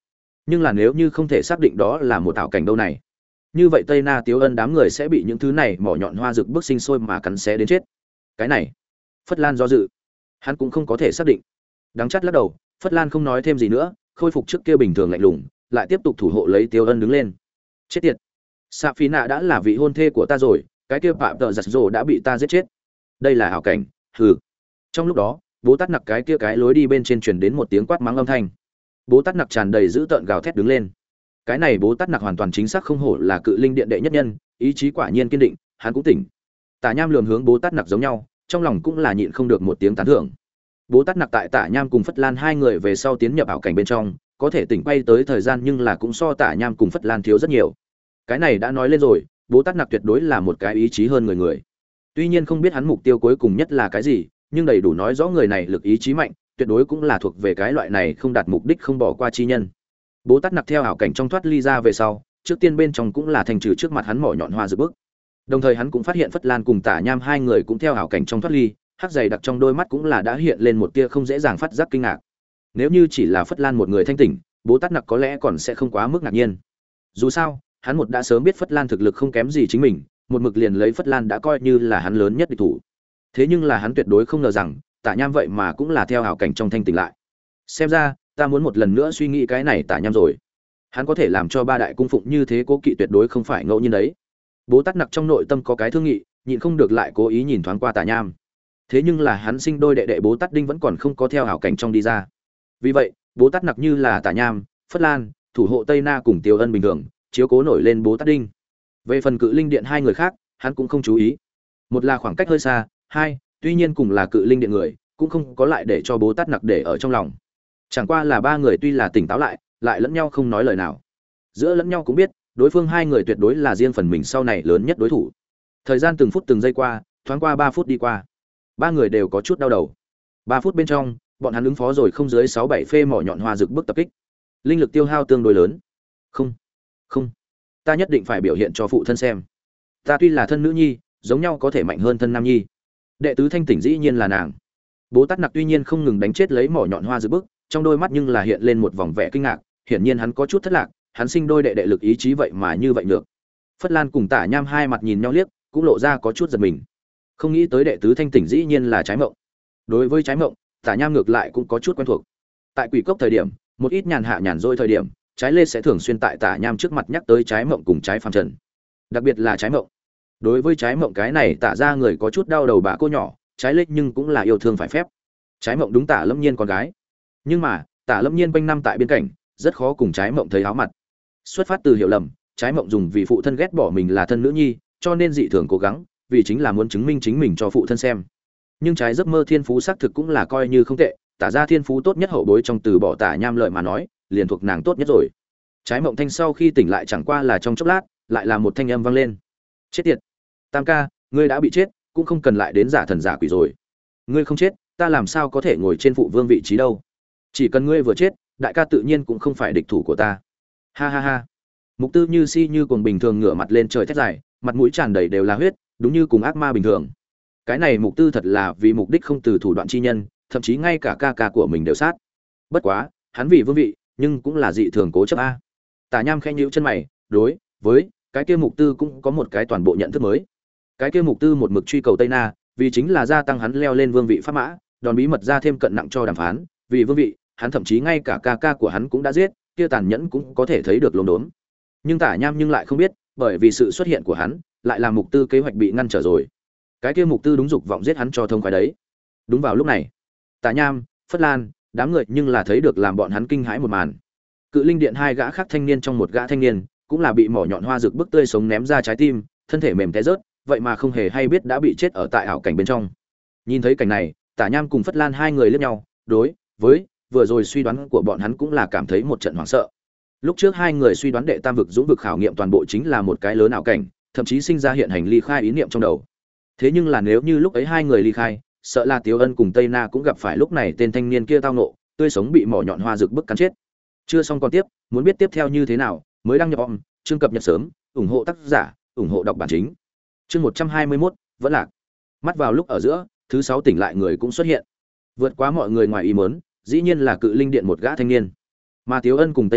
Nhưng là nếu như không thể xác định đó là một ảo cảnh đâu này, như vậy Tây Na Tiếu Ân đám người sẽ bị những thứ này mỏ nhọn hoa rực bước sinh sôi mà cắn xé đến chết. Cái này, Phất Lan do dự, hắn cũng không có thể xác định. Đắng chắt lắc đầu, Phất Lan không nói thêm gì nữa, khôi phục trước kia bình thường lạnh lùng, lại tiếp tục thủ hộ lấy Tiếu Ân đứng lên. Chết tiệt, Sạ Phi Nạ đã là vị hôn thê của ta rồi, cái kia Phạm Tợ Giật Dồ đã bị ta giết chết. Đây là ảo cảnh, hừ. Trong lúc đó, Bố Tát Nặc cái kia cái lối đi bên trên truyền đến một tiếng quát mắng âm thanh. Bố Tát Nặc tràn đầy dữ tợn gào thét đứng lên. Cái này Bố Tát Nặc hoàn toàn chính xác không hổ là Cự Linh Điện đệ nhất nhân, ý chí quả nhiên kiên định, hắn cũng tỉnh. Tả Nham lườm hướng Bố Tát Nặc giống nhau, trong lòng cũng là nhịn không được một tiếng tán thưởng. Bố Tát Nặc tại Tả Nham cùng Phất Lan hai người về sau tiến nhập ảo cảnh bên trong, có thể tỉnh quay tới thời gian nhưng là cũng so Tả Nham cùng Phất Lan thiếu rất nhiều. Cái này đã nói lên rồi, Bố Tát Nặc tuyệt đối là một cái ý chí hơn người người. Tuy nhiên không biết hắn mục tiêu cuối cùng nhất là cái gì, nhưng đầy đủ nói rõ người này lực ý chí mạnh, tuyệt đối cũng là thuộc về cái loại này không đạt mục đích không bỏ qua chi nhân. Bố Tát Nặc theo ảo cảnh trong thoát ly ra về sau, trước tiên bên trong cũng là thành trừ trước mặt hắn mỏ nhọn hoa rực bức. Đồng thời hắn cũng phát hiện Phất Lan cùng Tả Nham hai người cũng theo ảo cảnh trong thoát ly, hắc dày đặc trong đôi mắt cũng là đã hiện lên một tia không dễ dàng phát giác kinh ngạc. Nếu như chỉ là Phất Lan một người thanh tỉnh, Bố Tát Nặc có lẽ còn sẽ không quá mức ngạc nhiên. Dù sao, hắn một đã sớm biết Phất Lan thực lực không kém gì chính mình, một mực liền lấy Phất Lan đã coi như là hắn lớn nhất địch thủ. Thế nhưng là hắn tuyệt đối không ngờ rằng, Tả Nham vậy mà cũng là theo ảo cảnh trong thanh tỉnh lại. Xem ra, ta muốn một lần nữa suy nghĩ cái này Tả Nham rồi. Hắn có thể làm cho ba đại cung phụng như thế cố kỵ tuyệt đối không phải ngẫu nhiên đấy. Bố Tát Nặc trong nội tâm có cái thương nghị, nhịn không được lại cố ý nhìn thoáng qua Tả Nham. Thế nhưng là hắn sinh đôi đệ đệ Bố Tát Đinh vẫn còn không có theo ảo cảnh trong đi ra. Vì vậy, Bố Tát Nặc như là Tả Nham, Phất Lan, thủ hộ Tây Na cùng Tiêu Ân bình thường, chiếu cố nổi lên Bố Tát Đinh. Về phần Cự Linh Điện hai người khác, hắn cũng không chú ý. Một là khoảng cách hơi xa, hai, tuy nhiên cùng là Cự Linh Điện người, cũng không có lại để cho Bố Tát Nặc để ở trong lòng. Chẳng qua là ba người tuy là tỉnh táo lại, lại lẫn nhau không nói lời nào. Giữa lẫn nhau cũng biết, đối phương hai người tuyệt đối là riêng phần mình sau này lớn nhất đối thủ. Thời gian từng phút từng giây qua, thoáng qua ba phút đi qua. Ba người đều có chút đau đầu. Ba phút bên trong, bọn hắn ứng phó rồi không dưới sáu bảy phê mỏ nhọn hoa rực bức tập kích. Linh lực tiêu hao tương đối lớn. Không, không, ta nhất định phải biểu hiện cho phụ thân xem. Ta tuy là thân nữ nhi, giống nhau có thể mạnh hơn thân nam nhi. Đệ tứ thanh tỉnh dĩ nhiên là nàng. Bố Tát Nặc tuy nhiên không ngừng đánh chết lấy mỏ nhọn hoa rực bức, trong đôi mắt nhưng là hiện lên một vòng vẻ kinh ngạc, hiển nhiên hắn có chút thất lạc, hắn sinh đôi đệ đệ lực ý chí vậy mà như vậy được. Phất Lan cùng Tả Nham hai mặt nhìn nhau liếc, cũng lộ ra có chút giật mình. Không nghĩ tới đệ tứ thanh tỉnh dĩ nhiên là trái mộng. Đối với trái mộng, Tả Nham ngược lại cũng có chút quen thuộc. Tại Quỷ Cốc thời điểm, một ít nhàn hạ nhàn rỗi thời điểm, Trái Lê sẽ thường xuyên tại Tả Nham trước mặt nhắc tới trái mộng cùng trái phàm trần. Đặc biệt là trái mộng. Đối với trái mộng cái này Tả ra người có chút đau đầu bà cô nhỏ, Trái Lê nhưng cũng là yêu thương phải phép. Trái mộng đúng Tả Lâm Nhiên con gái. Nhưng mà, Tả Lâm Nhiên quanh năm tại biên cảnh, rất khó cùng trái mộng thấy áo mặt. Xuất phát từ hiểu lầm, trái mộng dùng vì phụ thân ghét bỏ mình là thân nữ nhi, cho nên dị thường cố gắng, vì chính là muốn chứng minh chính mình cho phụ thân xem. Nhưng trái giấc mơ thiên phú xác thực cũng là coi như không tệ, Tả ra thiên phú tốt nhất hậu bối trong từ bỏ Tả Nham lợi mà nói, liền thuộc nàng tốt nhất rồi. Trái mộng thanh sau khi tỉnh lại chẳng qua là trong chốc lát, lại là một thanh âm vang lên. Chết tiệt, Tam ca, ngươi đã bị chết, cũng không cần lại đến giả thần giả quỷ rồi. Ngươi không chết, ta làm sao có thể ngồi trên phụ vương vị trí đâu? Chỉ cần ngươi vừa chết, đại ca tự nhiên cũng không phải địch thủ của ta. Ha ha ha. Mục Tư như si như cuồng bình thường ngửa mặt lên trời thét dài, mặt mũi tràn đầy đều là huyết, đúng như cùng ác ma bình thường. Cái này Mục Tư thật là vì mục đích không từ thủ đoạn chi nhân, thậm chí ngay cả ca ca của mình đều sát. Bất quá, hắn vì vương vị, nhưng cũng là dị thường cố chấp a. Tả Nham khẽ nhíu chân mày, đối với cái kia Mục Tư cũng có một cái toàn bộ nhận thức mới. Cái kia Mục Tư một mực truy cầu Tây Na, vì chính là gia tăng hắn leo lên vương vị pháp mã, đòn bí mật ra thêm cận nặng cho đàm phán, vì vương vị, hắn thậm chí ngay cả ca ca của hắn cũng đã giết, kia tàn nhẫn cũng có thể thấy được lồn đốn. Nhưng Tả Nham nhưng lại không biết, bởi vì sự xuất hiện của hắn, lại làm Mục Tư kế hoạch bị ngăn trở rồi. Cái kia Mục Tư đúng dục vọng giết hắn cho thông khoái đấy. Đúng vào lúc này, Tả Nham, Phất Lan, đám người nhưng là thấy được làm bọn hắn kinh hãi một màn. Cự Linh Điện hai gã khác thanh niên trong một gã thanh niên, cũng là bị mỏ nhọn hoa rực bức tươi sống ném ra trái tim, thân thể mềm té rớt, vậy mà không hề hay biết đã bị chết ở tại ảo cảnh bên trong. Nhìn thấy cảnh này, Tả Nham cùng Phất Lan hai người liếc nhau, đối với vừa rồi suy đoán của bọn hắn cũng là cảm thấy một trận hoảng sợ. Lúc trước hai người suy đoán đệ tam vực dũng vực khảo nghiệm toàn bộ chính là một cái lớn ảo cảnh, thậm chí sinh ra hiện hành ly khai ý niệm trong đầu. Thế nhưng là nếu như lúc ấy hai người ly khai, sợ là Tiếu Ân cùng Tây Na cũng gặp phải lúc này tên thanh niên kia tao nộ, tươi sống bị mỏ nhọn hoa rực bức cắn chết. Chưa xong còn tiếp, muốn biết tiếp theo như thế nào, mới đăng nhập om, chương cập nhật sớm, ủng hộ tác giả, ủng hộ đọc bản chính. Chương một trăm hai mươi mốt, vẫn lạc. Mắt vào lúc ở giữa, thứ sáu tỉnh lại người cũng xuất hiện. Vượt quá mọi người ngoài ý muốn, dĩ nhiên là Cự Linh Điện một gã thanh niên. Mà Tiếu Ân cùng Tây Na,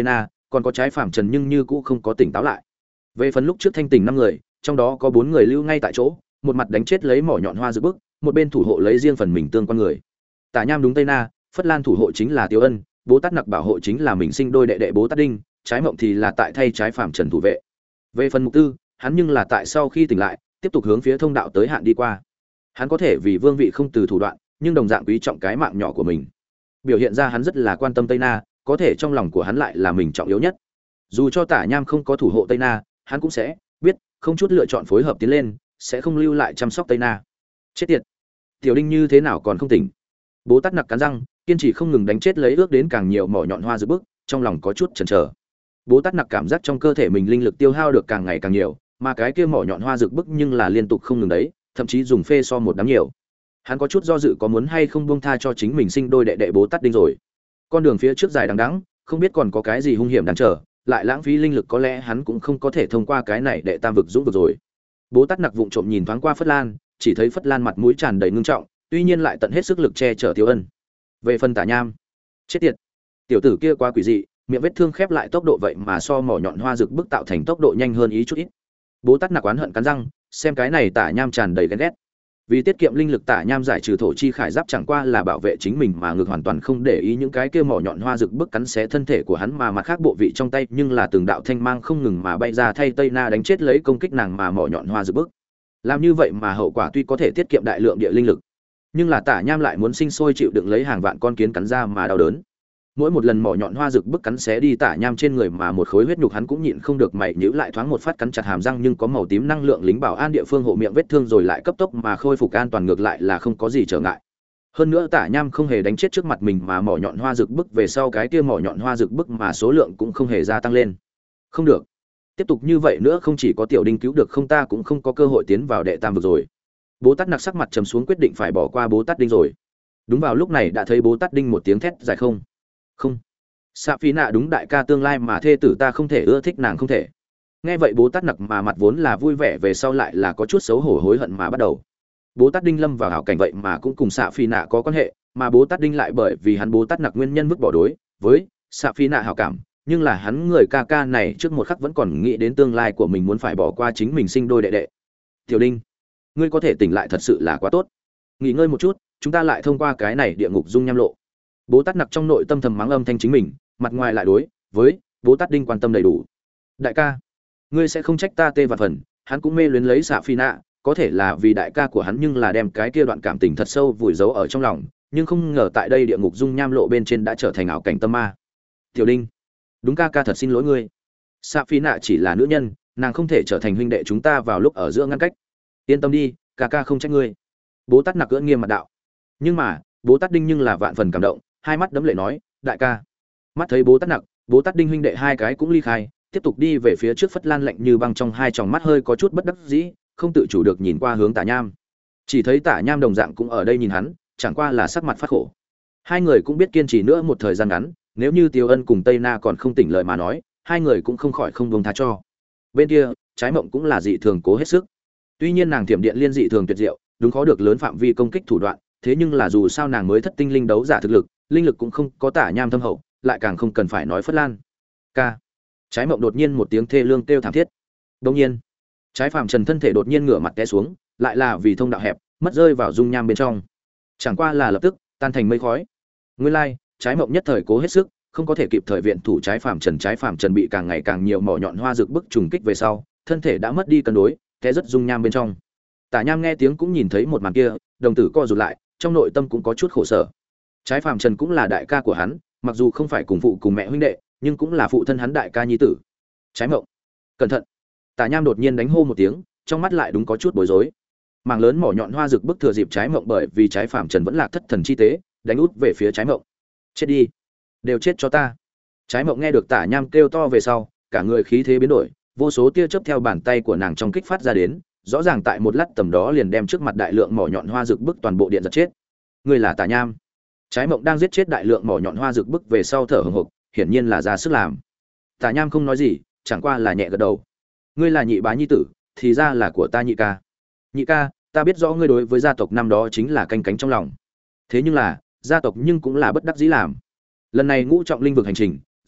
còn có trái phàm trần nhưng như cũ không có tỉnh táo lại. Về phần lúc trước thanh tỉnh năm người, trong đó có bốn người lưu ngay tại chỗ, một mặt đánh chết lấy mỏ nhọn hoa dược bức, một bên thủ hộ lấy riêng phần mình tương quan người. Tả Nham đúng Tây Na, Phất Lan thủ hộ chính là Tiêu Ân, Bố Tát Nặc bảo hộ chính là mình sinh đôi đệ đệ Bố Tát Đinh, trái mộng thì là tại thay trái phàm trần thủ vệ. Về phần mục tư, hắn nhưng là tại sau khi tỉnh lại, tiếp tục hướng phía thông đạo tới hạn đi qua. Hắn có thể vì vương vị không từ thủ đoạn, nhưng đồng dạng quý trọng cái mạng nhỏ của mình. Biểu hiện ra hắn rất là quan tâm Tây Na, có thể trong lòng của hắn lại là mình trọng yếu nhất. Dù cho Tả Nham không có thủ hộ Tây Na, hắn cũng sẽ biết, không chút lựa chọn phối hợp tiến lên, sẽ không lưu lại chăm sóc Tây Na. Chết tiệt. Tiểu Đinh như thế nào còn không tỉnh? Bố Tát Nặc cắn răng, kiên trì không ngừng đánh chết lấy ước đến càng nhiều mỏ nhọn hoa dược bức, trong lòng có chút chần chờ. Bố Tát Nặc cảm giác trong cơ thể mình linh lực tiêu hao được càng ngày càng nhiều, mà cái kia mỏ nhọn hoa dược bức nhưng là liên tục không ngừng đấy, thậm chí dùng phê so một đám nhiều. Hắn có chút do dự có muốn hay không buông tha cho chính mình sinh đôi đệ đệ Bố Tát Đinh rồi. Con đường phía trước dài đằng đẵng, không biết còn có cái gì hung hiểm đang chờ, lại lãng phí linh lực có lẽ hắn cũng không có thể thông qua cái này để tam vực dũng vực rồi. Bố Tát Nặc vụng trộm nhìn thoáng qua Phất Lan, chỉ thấy Phất Lan mặt mũi tràn đầy ngưng trọng, tuy nhiên lại tận hết sức lực che chở Tiêu Ân. Về phần Tả Nham, chết tiệt, tiểu tử kia quá quỷ dị, miệng vết thương khép lại tốc độ vậy mà so mỏ nhọn hoa dược bức tạo thành tốc độ nhanh hơn ý chút ít. Bố Tát Nặc oán hận cắn răng, xem cái này Tả Nham tràn đầy ghen ghét. Vì tiết kiệm linh lực, Tả Nham giải trừ thổ chi khải giáp chẳng qua là bảo vệ chính mình mà ngược hoàn toàn không để ý những cái kia mỏ nhọn hoa dược bức cắn xé thân thể của hắn, mà mặt khác bộ vị trong tay nhưng là từng đạo thanh mang không ngừng mà bay ra thay Tây Na đánh chết lấy công kích nàng mà mỏ nhọn hoa dược bức. Làm như vậy mà hậu quả tuy có thể tiết kiệm đại lượng địa linh lực, nhưng là Tả Nham lại muốn sinh sôi chịu đựng lấy hàng vạn con kiến cắn ra mà đau đớn. Mỗi một lần mỏ nhọn hoa rực bức cắn xé đi Tả Nham trên người mà một khối huyết nhục hắn cũng nhịn không được mày nhíu lại thoáng một phát cắn chặt hàm răng, nhưng có màu tím năng lượng lính bảo an địa phương hộ miệng vết thương rồi lại cấp tốc mà khôi phục an toàn, ngược lại là không có gì trở ngại. Hơn nữa Tả Nham không hề đánh chết trước mặt mình mà mỏ nhọn hoa rực bức về sau cái kia mỏ nhọn hoa rực bức mà số lượng cũng không hề gia tăng lên. Không được, tiếp tục như vậy nữa không chỉ có Tiểu Đinh cứu được không, ta cũng không có cơ hội tiến vào đệ tam vực rồi. Bố Tát Nặc sắc mặt trầm xuống, quyết định phải bỏ qua Bố Tát Đinh rồi. Đúng vào lúc này đã thấy Bố Tát Đinh một tiếng thét dài không không Sạ Phi Nạ đúng đại ca tương lai mà thê tử ta không thể ưa thích nàng không thể. Nghe vậy Bố Tát Nặc mà mặt vốn là vui vẻ về sau lại là có chút xấu hổ hối hận mà bắt đầu. Bố Tát Đinh lâm vào hảo cảnh vậy mà cũng cùng Sạ Phi Nạ có quan hệ, mà Bố Tát Đinh lại bởi vì hắn Bố Tát Nặc nguyên nhân vứt bỏ đối với Sạ Phi Nạ hảo cảm, nhưng là hắn người ca ca này trước một khắc vẫn còn nghĩ đến tương lai của mình, muốn phải bỏ qua chính mình sinh đôi đệ đệ. Tiểu Đinh, ngươi có thể tỉnh lại thật sự là quá tốt. Nghỉ ngơi một chút, chúng ta lại thông qua cái này địa ngục dung nham lộ. Bố Tát Nặc trong nội tâm thầm mắng âm thanh chính mình, mặt ngoài lại đối với Bố Tát Đinh quan tâm đầy đủ. Đại ca, ngươi sẽ không trách ta tê vạn phần, hắn cũng mê luyến lấy Sạ Phi Nạ, có thể là vì đại ca của hắn nhưng là đem cái kia đoạn cảm tình thật sâu vùi giấu ở trong lòng, nhưng không ngờ tại đây địa ngục dung nham lộ bên trên đã trở thành ảo cảnh tâm ma. Tiểu Đinh, đúng ca ca thật xin lỗi ngươi. Sạ Phi Nạ chỉ là nữ nhân, nàng không thể trở thành huynh đệ chúng ta vào lúc ở giữa ngăn cách. Yên tâm đi, ca ca không trách ngươi. Bố Tát Nặc cưỡng nghiêm mặt đạo. Nhưng mà Bố Tát Đinh nhưng là vạn phần cảm động, hai mắt đấm lệ nói, đại ca. Mắt thấy Bố Tát Nặc, Bố Tát Đinh huynh đệ hai cái cũng ly khai, tiếp tục đi về phía trước. Phất Lan lạnh như băng trong hai tròng mắt hơi có chút bất đắc dĩ, không tự chủ được nhìn qua hướng Tả Nham. Chỉ thấy Tả Nham đồng dạng cũng ở đây nhìn hắn, chẳng qua là sắc mặt phát khổ. Hai người cũng biết kiên trì nữa một thời gian ngắn, nếu như Tiêu Ân cùng Tây Na còn không tỉnh lời mà nói, hai người cũng không khỏi không buông tha cho. Bên kia, Trái Mộng cũng là dị thường cố hết sức. Tuy nhiên nàng thiểm điện liên dị thường tuyệt diệu, đúng khó được lớn phạm vi công kích thủ đoạn, thế nhưng là dù sao nàng mới thất tinh linh đấu giả thực lực, linh lực cũng không có Tả Nham thâm hậu, lại càng không cần phải nói Phất Lan. Ca. Trái Mộng đột nhiên một tiếng thê lương kêu thảm thiết. Đột nhiên, Trái Phàm Trần thân thể đột nhiên ngửa mặt té xuống, lại là vì thông đạo hẹp, mất rơi vào dung nham bên trong. Chẳng qua là lập tức tan thành mây khói. Nguyên lai, Trái Mộng nhất thời cố hết sức, không có thể kịp thời viện thủ Trái Phàm Trần. Trái Phàm Trần bị càng ngày càng nhiều mỏ nhọn hoa dược bức trùng kích về sau, thân thể đã mất đi cân đối, té rất dung nham bên trong. Tả Nham nghe tiếng cũng nhìn thấy một màn kia, đồng tử co rụt lại, trong nội tâm cũng có chút khổ sở. Trái Phàm Trần cũng là đại ca của hắn, mặc dù không phải cùng phụ cùng mẹ huynh đệ, nhưng cũng là phụ thân hắn đại ca nhi tử. Trái Mộng, cẩn thận! Tả Nham đột nhiên đánh hô một tiếng, trong mắt lại đúng có chút bối rối. Mảng lớn mỏ nhọn hoa rực bức thừa dịp Trái Mộng bởi vì Trái Phàm Trần vẫn lạc thất thần chi tế, đánh út về phía Trái Mộng. Chết đi, đều chết cho ta! Trái Mộng nghe được Tả Nham kêu to về sau, cả người khí thế biến đổi, vô số tia chớp theo bàn tay của nàng trong kích phát ra đến, rõ ràng tại một lát tầm đó liền đem trước mặt đại lượng mỏ nhọn hoa rực bức toàn bộ điện giật chết. Ngươi là Tả Nham? Trái Mộng đang giết chết đại lượng mỏ nhọn hoa rực bức về sau thở hổn hộc, hiển nhiên là ra sức làm. Tả Nham không nói gì, chẳng qua là nhẹ gật đầu. Ngươi là nhị bá nhi tử, thì ra là của ta nhị ca. Nhị ca, ta biết rõ ngươi đối với gia tộc năm đó chính là canh cánh trong lòng. Thế nhưng là, gia tộc nhưng cũng là bất đắc dĩ làm. Lần này ngũ trọng linh vực hành trình,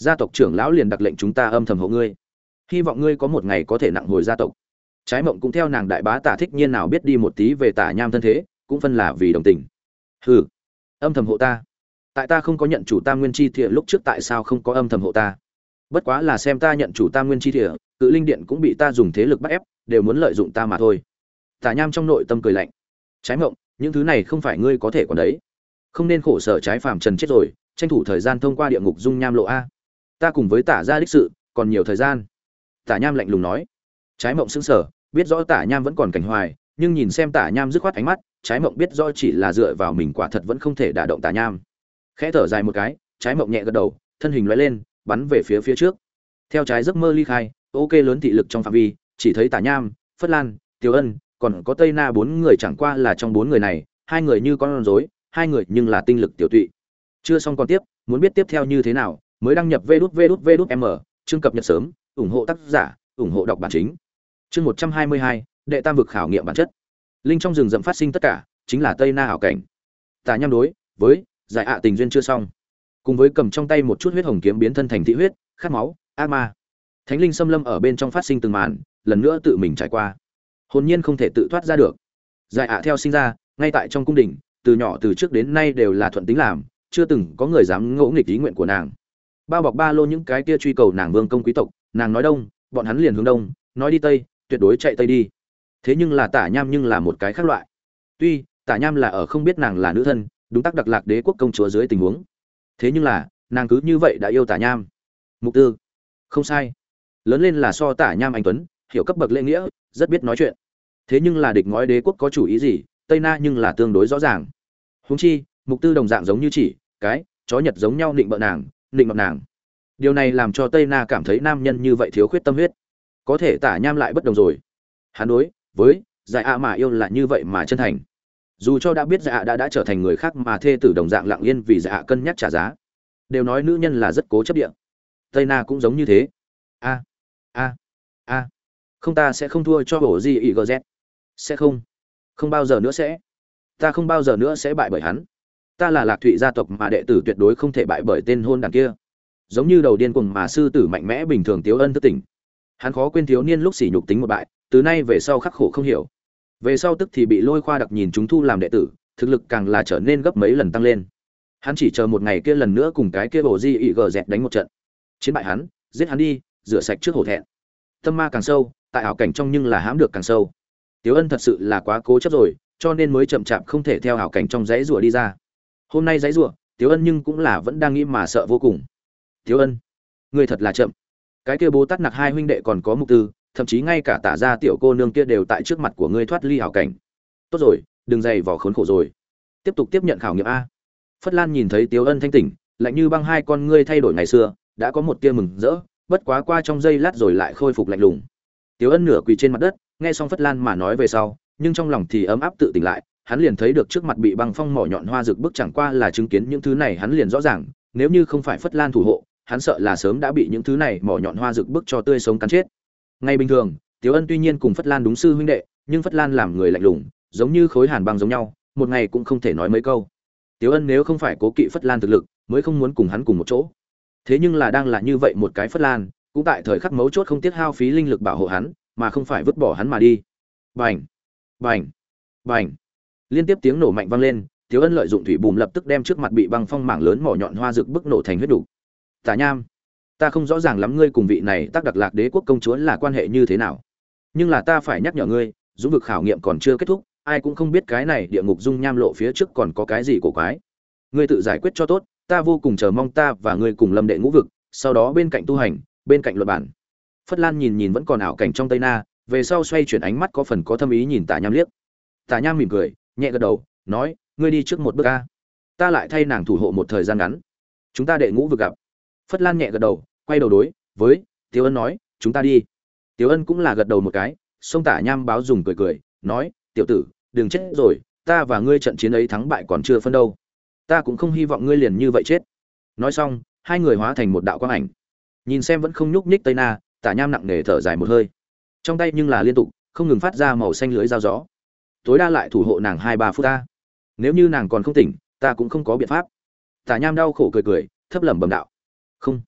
gia tộc trưởng lão liền đặc lệnh chúng ta âm thầm hộ ngươi, hy vọng ngươi có một ngày có thể nặng hồi gia tộc. Trái Mộng cũng theo nàng đại bá Tả Thích Nhiên nào biết đi một tí về Tả Nham thân thế, cũng phân là vì đồng tình. Hừ, âm thầm hộ ta? Tại ta không có nhận chủ Tam Nguyên Chi Thiệ lúc trước tại sao không có âm thầm hộ ta? Bất quá là xem ta nhận chủ Tam Nguyên Chi Thiệ, Cự Linh Điện cũng bị ta dùng thế lực bắt ép, đều muốn lợi dụng ta mà thôi. Tả Nham trong nội tâm cười lạnh. Trái Mộng, những thứ này không phải ngươi có thể quản đấy. Không nên khổ sở trái phàm trần chết rồi, tranh thủ thời gian thông qua địa ngục dung nham lộ a. Ta cùng với Tả gia đích sự, còn nhiều thời gian. Tả Nham lạnh lùng nói. Trái Mộng sững sờ, biết rõ Tả Nham vẫn còn cảnh hoài, nhưng nhìn xem Tả Nham dứt khoát ánh mắt, Trái Mộng biết rõ chỉ là dựa vào mình quả thật vẫn không thể đả động Tả Nham. Khẽ thở dài một cái, Trái Mộng nhẹ gật đầu, thân hình lóe lên, bắn về phía phía trước. Theo trái giấc mơ ly khai, ok lớn thị lực trong phạm vi, chỉ thấy Tả Nham, Phất Lan, Tiểu Ân, còn có Tây Na bốn người, chẳng qua là trong bốn người này, hai người như con rối, hai người nhưng là tinh lực tiểu tụy. Chưa xong còn tiếp, muốn biết tiếp theo như thế nào, mới đăng nhập vê đút vê đút vê đút em, chương cập nhật sớm, ủng hộ tác giả, ủng hộ đọc bản chính. Chương một trăm hai mươi hai, đệ tam vực khảo nghiệm bản chất. Linh trong rừng rậm phát sinh tất cả, chính là Tây Na ảo cảnh. Tả Nham đối với giải ạ tình duyên chưa xong, cùng với cầm trong tay một chút huyết hồng kiếm biến thân thành thị huyết, khát máu, ác ma. Thánh linh xâm lâm ở bên trong phát sinh từng màn, lần nữa tự mình trải qua. Hồn nhiên không thể tự thoát ra được. Giải ạ theo sinh ra, ngay tại trong cung đình, từ nhỏ từ trước đến nay đều là thuận tính làm, chưa từng có người dám ngỗ nghịch ý nguyện của nàng. Bao bọc ba lô những cái kia truy cầu nàng vương công quý tộc, nàng nói đông, bọn hắn liền hướng đông, nói đi tây, tuyệt đối chạy tây đi. Thế nhưng là Tả Nham nhưng là một cái khác loại. Tuy Tả Nham là ở không biết nàng là nữ thân, đúng tác đặc lạc đế quốc công chúa dưới tình huống, thế nhưng là nàng cứ như vậy đã yêu Tả Nham. Mục Tư, không sai, lớn lên là so Tả Nham anh tuấn, hiểu cấp bậc lễ nghĩa, rất biết nói chuyện. Thế nhưng là địch ngói đế quốc có chủ ý gì, Tây Na nhưng là tương đối rõ ràng. Huống chi, Mục Tư đồng dạng giống như chỉ cái chó Nhật giống nhau định bợ nàng, định bợ nàng. Điều này làm cho Tây Na cảm thấy nam nhân như vậy thiếu khuyết tâm huyết. Có thể Tả Nham lại bất đồng rồi. Hắn đối với Giải ạ mà yêu là như vậy mà chân thành. Dù cho đã biết Giải ạ đã đã trở thành người khác mà thê tử đồng dạng lặng yên vì Giải ạ cân nhắc trả giá. Đều nói nữ nhân là rất cố chấp địa. Tây Na cũng giống như thế. A a a, không, ta sẽ không thua cho bổ gì i gz. Sẽ không. Không bao giờ nữa sẽ. Ta không bao giờ nữa sẽ bại bởi hắn. Ta là Lạc Thụy gia tộc mà đệ tử tuyệt đối không thể bại bởi tên hôn đàn kia. Giống như đầu điên cuồng mà sư tử mạnh mẽ bình thường Tiếu Ân thức tỉnh. Hắn khó quên thiếu niên lúc sỉ nhục tính một bại, từ nay về sau khắc khổ không hiểu. Về sau tức thì bị Lôi Khoa đặc nhìn chúng thu làm đệ tử, thực lực càng là trở nên gấp mấy lần tăng lên. Hắn chỉ chờ một ngày kia lần nữa cùng cái kia bổ di ị gờ dẹt đánh một trận. Chiến bại hắn, giết hắn đi, rửa sạch trước hổ thẹn. Tâm ma càng sâu, tại ảo cảnh trong nhưng là hãm được càng sâu. Tiếu Ân thật sự là quá cố chấp rồi, cho nên mới chậm chạp không thể theo ảo cảnh trong dãy rùa đi ra. Hôm nay dãy rùa, Tiếu Ân nhưng cũng là vẫn đang nghĩ mà sợ vô cùng. Tiếu Ân, ngươi thật là chậm. Cái kia Bố Tát Nặc hai huynh đệ còn có Mục Tư, thậm chí ngay cả Tả gia tiểu cô nương kia đều tại trước mặt của ngươi thoát ly ảo cảnh. Tốt rồi, đừng dày vò khốn khổ rồi. Tiếp tục tiếp nhận khảo nghiệm a. Phất Lan nhìn thấy Tiếu Ân thanh tỉnh, lạnh như băng hai con ngươi thay đổi ngày xưa, đã có một tia mừng rỡ, bất quá qua trong giây lát rồi lại khôi phục lạnh lùng. Tiếu Ân nửa quỳ trên mặt đất, nghe xong Phất Lan mà nói về sau, nhưng trong lòng thì ấm áp tự tỉnh lại, hắn liền thấy được trước mặt bị băng phong mỏ nhọn hoa rực bức, chẳng qua là chứng kiến những thứ này hắn liền rõ ràng, nếu như không phải Phất Lan thủ hộ, hắn sợ là sớm đã bị những thứ này mỏ nhọn hoa rực bức cho tươi sống cắn chết. Ngay bình thường, Tiếu Ân tuy nhiên cùng Phất Lan đúng sư huynh đệ, nhưng Phất Lan làm người lạnh lùng, giống như khối hàn băng giống nhau, một ngày cũng không thể nói mấy câu. Tiếu Ân nếu không phải cố kỵ Phất Lan thực lực, mới không muốn cùng hắn cùng một chỗ. Thế nhưng là đang là như vậy một cái Phất Lan, cũng tại thời khắc mấu chốt không tiếc hao phí linh lực bảo hộ hắn, mà không phải vứt bỏ hắn mà đi. Bành, bành, bành. Liên tiếp tiếng nổ mạnh vang lên, Tiếu Ân lợi dụng thủy bùm lập tức đem trước mặt bị băng phong mảng lớn mỏ nhọn hoa rực bức nổ thành huyết đủ. Tả Nham, ta không rõ ràng lắm ngươi cùng vị này tác đặc lạc đế quốc công chúa là quan hệ như thế nào, nhưng là ta phải nhắc nhở ngươi, dũng vực khảo nghiệm còn chưa kết thúc, ai cũng không biết cái này địa ngục dung nham lộ phía trước còn có cái gì cổ quái. Ngươi tự giải quyết cho tốt, ta vô cùng chờ mong ta và ngươi cùng lâm đệ ngũ vực, sau đó bên cạnh tu hành, bên cạnh luật bản. Phất Lan nhìn nhìn vẫn còn ảo cảnh trong Tây Na, về sau xoay chuyển ánh mắt có phần có thâm ý nhìn Tả Nham liếc. Tả Nham mỉm cười, nhẹ gật đầu, nói, ngươi đi trước một bước a, ta lại thay nàng thủ hộ một thời gian ngắn. Chúng ta đệ ngũ vực gặp. Phất Lan nhẹ gật đầu, quay đầu đối với Tiếu Ân nói, chúng ta đi. Tiếu Ân cũng là gật đầu một cái, xông Tả Nham báo dùng cười cười, nói, tiểu tử, đừng chết rồi, ta và ngươi trận chiến ấy thắng bại còn chưa phân đâu. Ta cũng không hy vọng ngươi liền như vậy chết. Nói xong, hai người hóa thành một đạo quang ảnh. Nhìn xem vẫn không nhúc nhích Tây Na, Tả Nham nặng nề thở dài một hơi. Trong tay nhưng là liên tục, không ngừng phát ra màu xanh lưới dao gió. Tối đa lại thủ hộ nàng hai ba phút ta. Nếu như nàng còn không tỉnh, ta cũng không có biện pháp. Tả Nham đau khổ cười cười, thấp lẩm bẩm đạo: "Không,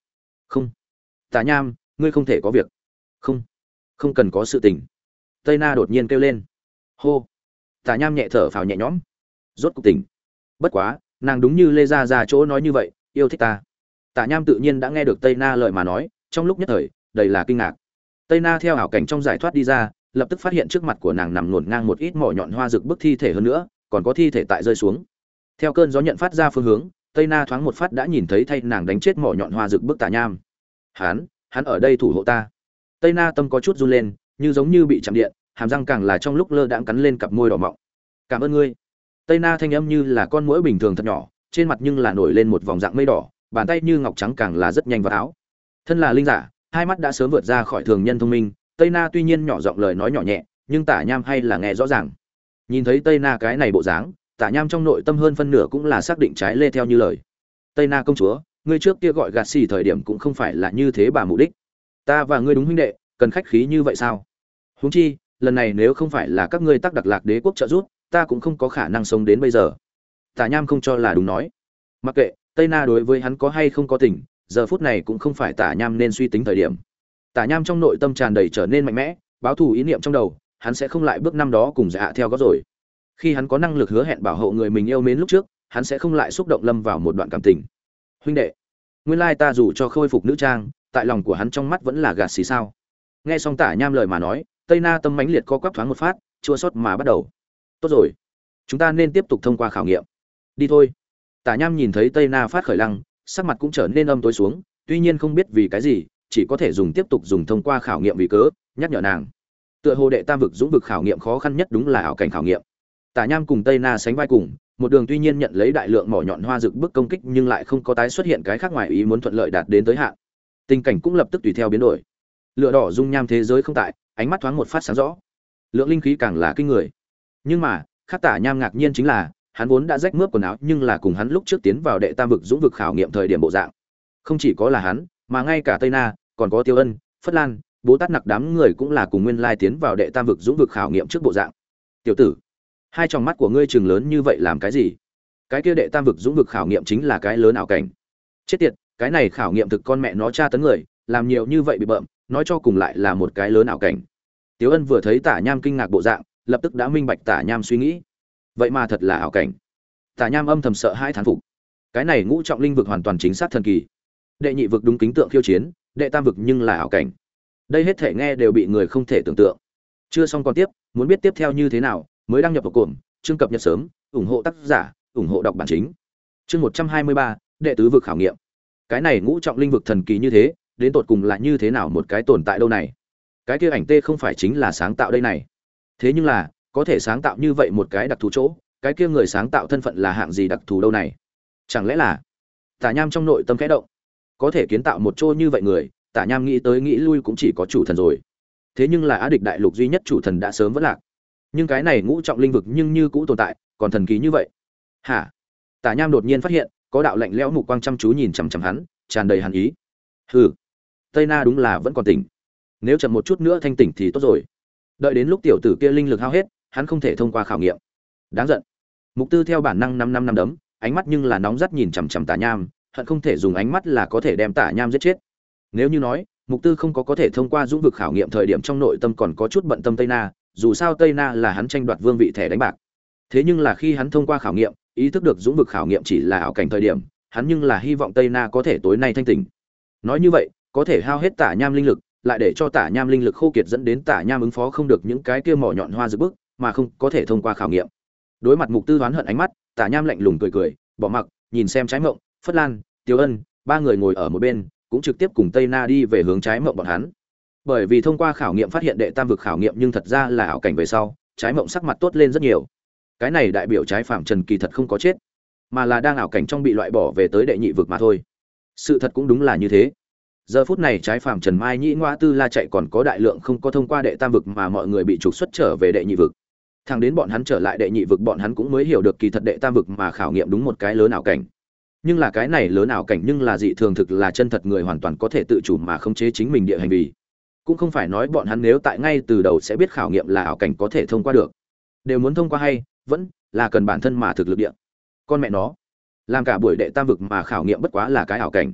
Không, Tả Nham, ngươi không thể có việc. Không, không cần có sự tình. Tây Na đột nhiên kêu lên. Hô. Tả Nham nhẹ thở phào nhẹ nhõm, rốt cục tỉnh. Bất quá, nàng đúng như Lê Gia Gia chỗ nói như vậy, yêu thích ta. Tả Nham tự nhiên đã nghe được Tây Na lời mà nói, trong lúc nhất thời, đầy là kinh ngạc. Tây Na theo ảo cảnh trong giải thoát đi ra, lập tức phát hiện trước mặt của nàng nằm luồn ngang một ít mỏ nhọn hoa rực bức thi thể hơn nữa, còn có thi thể tại rơi xuống. Theo cơn gió nhận phát ra phương hướng, Tây Na thoáng một phát đã nhìn thấy thay nàng đánh chết mỏ nhọn hoa rực bức Tả Nham. Hắn, hắn ở đây thủ hộ ta. Tây Na tâm có chút run lên, như giống như bị chạm điện, hàm răng càng là trong lúc lơ đãng cắn lên cặp môi đỏ mọng. Cảm ơn ngươi. Tây Na thanh âm như là con muỗi bình thường thật nhỏ, trên mặt nhưng là nổi lên một vòng dạng mây đỏ, bàn tay như ngọc trắng càng là rất nhanh vào áo. Thân là linh giả, hai mắt đã sớm vượt ra khỏi thường nhân thông minh, Tây Na tuy nhiên nhỏ giọng lời nói nhỏ nhẹ, nhưng Tả Nham hay là nghe rõ ràng. Nhìn thấy Tây Na cái này bộ dáng, Tả Nham trong nội tâm hơn phân nửa cũng là xác định trái lê theo như lời. Tây Na công chúa, ngươi trước kia gọi gạt xì thời điểm cũng không phải là như thế bà mục đích. Ta và ngươi đúng huynh đệ, cần khách khí như vậy sao? Huống chi, lần này nếu không phải là các ngươi tác đặc lạc đế quốc trợ giúp, ta cũng không có khả năng sống đến bây giờ. Tả Nham không cho là đúng nói. Mặc kệ Tây Na đối với hắn có hay không có tình, giờ phút này cũng không phải Tả Nham nên suy tính thời điểm. Tả Nham trong nội tâm tràn đầy trở nên mạnh mẽ, báo thù ý niệm trong đầu, hắn sẽ không lại bước năm đó cùng Dạ theo gót rồi. Khi hắn có năng lực hứa hẹn bảo hộ người mình yêu mến lúc trước, hắn sẽ không lại xúc động lâm vào một đoạn cảm tình. Huynh đệ, nguyên lai ta dù cho khôi phục nữ trang, tại lòng của hắn trong mắt vẫn là gạt xì sao? Nghe xong Tả Nham lời mà nói, Tây Na tâm mãnh liệt co quắp thoáng một phát, chua xót mà bắt đầu. Tốt rồi, chúng ta nên tiếp tục thông qua khảo nghiệm. Đi thôi. Tả Nham nhìn thấy Tây Na phát khởi lăng, sắc mặt cũng trở nên âm tối xuống, tuy nhiên không biết vì cái gì, chỉ có thể dùng tiếp tục dùng thông qua khảo nghiệm vì cớ, nhắc nhở nàng. Tựa hồ đệ tam vực dũng vực khảo nghiệm khó khăn nhất đúng là ảo cảnh khảo nghiệm. Tả Nham cùng Tây Na sánh vai cùng, một đường tuy nhiên nhận lấy đại lượng mỏ nhọn hoa rực bức công kích nhưng lại không có tái xuất hiện cái khác ngoài ý muốn thuận lợi đạt đến tới hạn. Tình cảnh cũng lập tức tùy theo biến đổi. Lửa đỏ dung nham thế giới không tại, ánh mắt thoáng một phát sáng rõ. Lượng linh khí càng là kinh người. Nhưng mà, khác Tả Nham ngạc nhiên chính là, hắn vốn đã rách mướp quần áo nhưng là cùng hắn lúc trước tiến vào đệ tam vực dũng vực khảo nghiệm thời điểm bộ dạng. Không chỉ có là hắn, mà ngay cả Tây Na, còn có Tiêu Ân, Phất Lan, Bố Tát Nặc đám người cũng là cùng nguyên lai tiến vào đệ tam vực dũng vực khảo nghiệm trước bộ dạng. Tiểu tử, hai tròng mắt của ngươi trừng lớn như vậy làm cái gì? Cái kia đệ tam vực dũng vực khảo nghiệm chính là cái lớn ảo cảnh. Chết tiệt, cái này khảo nghiệm thực con mẹ nó tra tấn người, làm nhiều như vậy bị bợm, nói cho cùng lại là một cái lớn ảo cảnh. Tiếu Ân vừa thấy Tả Nham kinh ngạc bộ dạng, lập tức đã minh bạch Tả Nham suy nghĩ. Vậy mà thật là ảo cảnh. Tả Nham âm thầm sợ hãi thán phục. Cái này ngũ trọng linh vực hoàn toàn chính xác thần kỳ. Đệ nhị vực đúng kính tượng khiêu chiến, đệ tam vực nhưng là ảo cảnh. Đây hết thể nghe đều bị người không thể tưởng tượng. Chưa xong còn tiếp, muốn biết tiếp theo như thế nào, mới đăng nhập vào cổm, chương cập nhật sớm, ủng hộ tác giả, ủng hộ đọc bản chính. Chương một trăm hai mươi ba, đệ tứ vực khảo nghiệm. Cái này ngũ trọng linh vực thần kỳ như thế, đến tột cùng là như thế nào một cái tồn tại đâu này? Cái kia ảnh tê không phải chính là sáng tạo đây này. Thế nhưng là, có thể sáng tạo như vậy một cái đặc thù chỗ, cái kia người sáng tạo thân phận là hạng gì đặc thù đâu này? Chẳng lẽ là Tả Nham trong nội tâm khẽ động, có thể kiến tạo một chỗ như vậy người, Tả Nham nghĩ tới nghĩ lui cũng chỉ có chủ thần rồi. Thế nhưng là Á Địch đại lục duy nhất chủ thần đã sớm vỡ lạc. Nhưng cái này ngũ trọng linh vực nhưng như cũ tồn tại, còn thần kỳ như vậy. Hả? Tả Nham đột nhiên phát hiện, có đạo lạnh lẽo mục quang chăm chú nhìn chằm chằm hắn, tràn đầy hàn ý. Hừ, Tây Na đúng là vẫn còn tỉnh. Nếu chậm một chút nữa thanh tỉnh thì tốt rồi. Đợi đến lúc tiểu tử kia linh lực hao hết, hắn không thể thông qua khảo nghiệm. Đáng giận. Mục Tư theo bản năng năm năm năm đấm, ánh mắt nhưng là nóng rất nhìn chằm chằm Tả Nham, hận không thể dùng ánh mắt là có thể đem Tả Nham giết chết. Nếu như nói, Mục Tư không có có thể thông qua dũng vực khảo nghiệm thời điểm trong nội tâm còn có chút bận tâm Tây Na, dù sao Tây Na là hắn tranh đoạt vương vị thẻ đánh bạc. Thế nhưng là khi hắn thông qua khảo nghiệm, ý thức được dũng vực khảo nghiệm chỉ là ảo cảnh thời điểm, hắn nhưng là hy vọng Tây Na có thể tối nay thanh tỉnh. Nói như vậy, có thể hao hết Tả Nham linh lực, lại để cho Tả Nham linh lực khô kiệt dẫn đến Tả Nham ứng phó không được những cái kia mỏ nhọn hoa rực bức, mà không có thể thông qua khảo nghiệm. Đối mặt Mục Tư đoán hận ánh mắt, Tả Nham lạnh lùng cười cười, bỏ mặc, nhìn xem Trái Mộng, Phất Lan, Tiêu Ân, ba người ngồi ở một bên, cũng trực tiếp cùng Tây Na đi về hướng Trái Mộng bọn hắn. Bởi vì thông qua khảo nghiệm phát hiện đệ tam vực khảo nghiệm nhưng thật ra là ảo cảnh về sau, Trái Mộng sắc mặt tốt lên rất nhiều. Cái này đại biểu Trái Phạm Trần kỳ thật không có chết, mà là đang ảo cảnh trong bị loại bỏ về tới đệ nhị vực mà thôi. Sự thật cũng đúng là như thế. Giờ phút này Trái Phạm Trần Mai Nhĩ Ngoa Tư La chạy còn có đại lượng không có thông qua đệ tam vực mà mọi người bị trục xuất trở về đệ nhị vực. Thẳng đến bọn hắn trở lại đệ nhị vực bọn hắn cũng mới hiểu được kỳ thật đệ tam vực mà khảo nghiệm đúng một cái lớn ảo cảnh. Nhưng là cái này lớn ảo cảnh nhưng là dị thường thực là chân thật người hoàn toàn có thể tự chủ mà khống chế chính mình địa hành vi. Cũng không phải nói bọn hắn nếu tại ngay từ đầu sẽ biết khảo nghiệm là ảo cảnh có thể thông qua được. Đều muốn thông qua hay, vẫn là cần bản thân mà thực lực địa. Con mẹ nó, làm cả buổi đệ tam vực mà khảo nghiệm bất quá là cái ảo cảnh.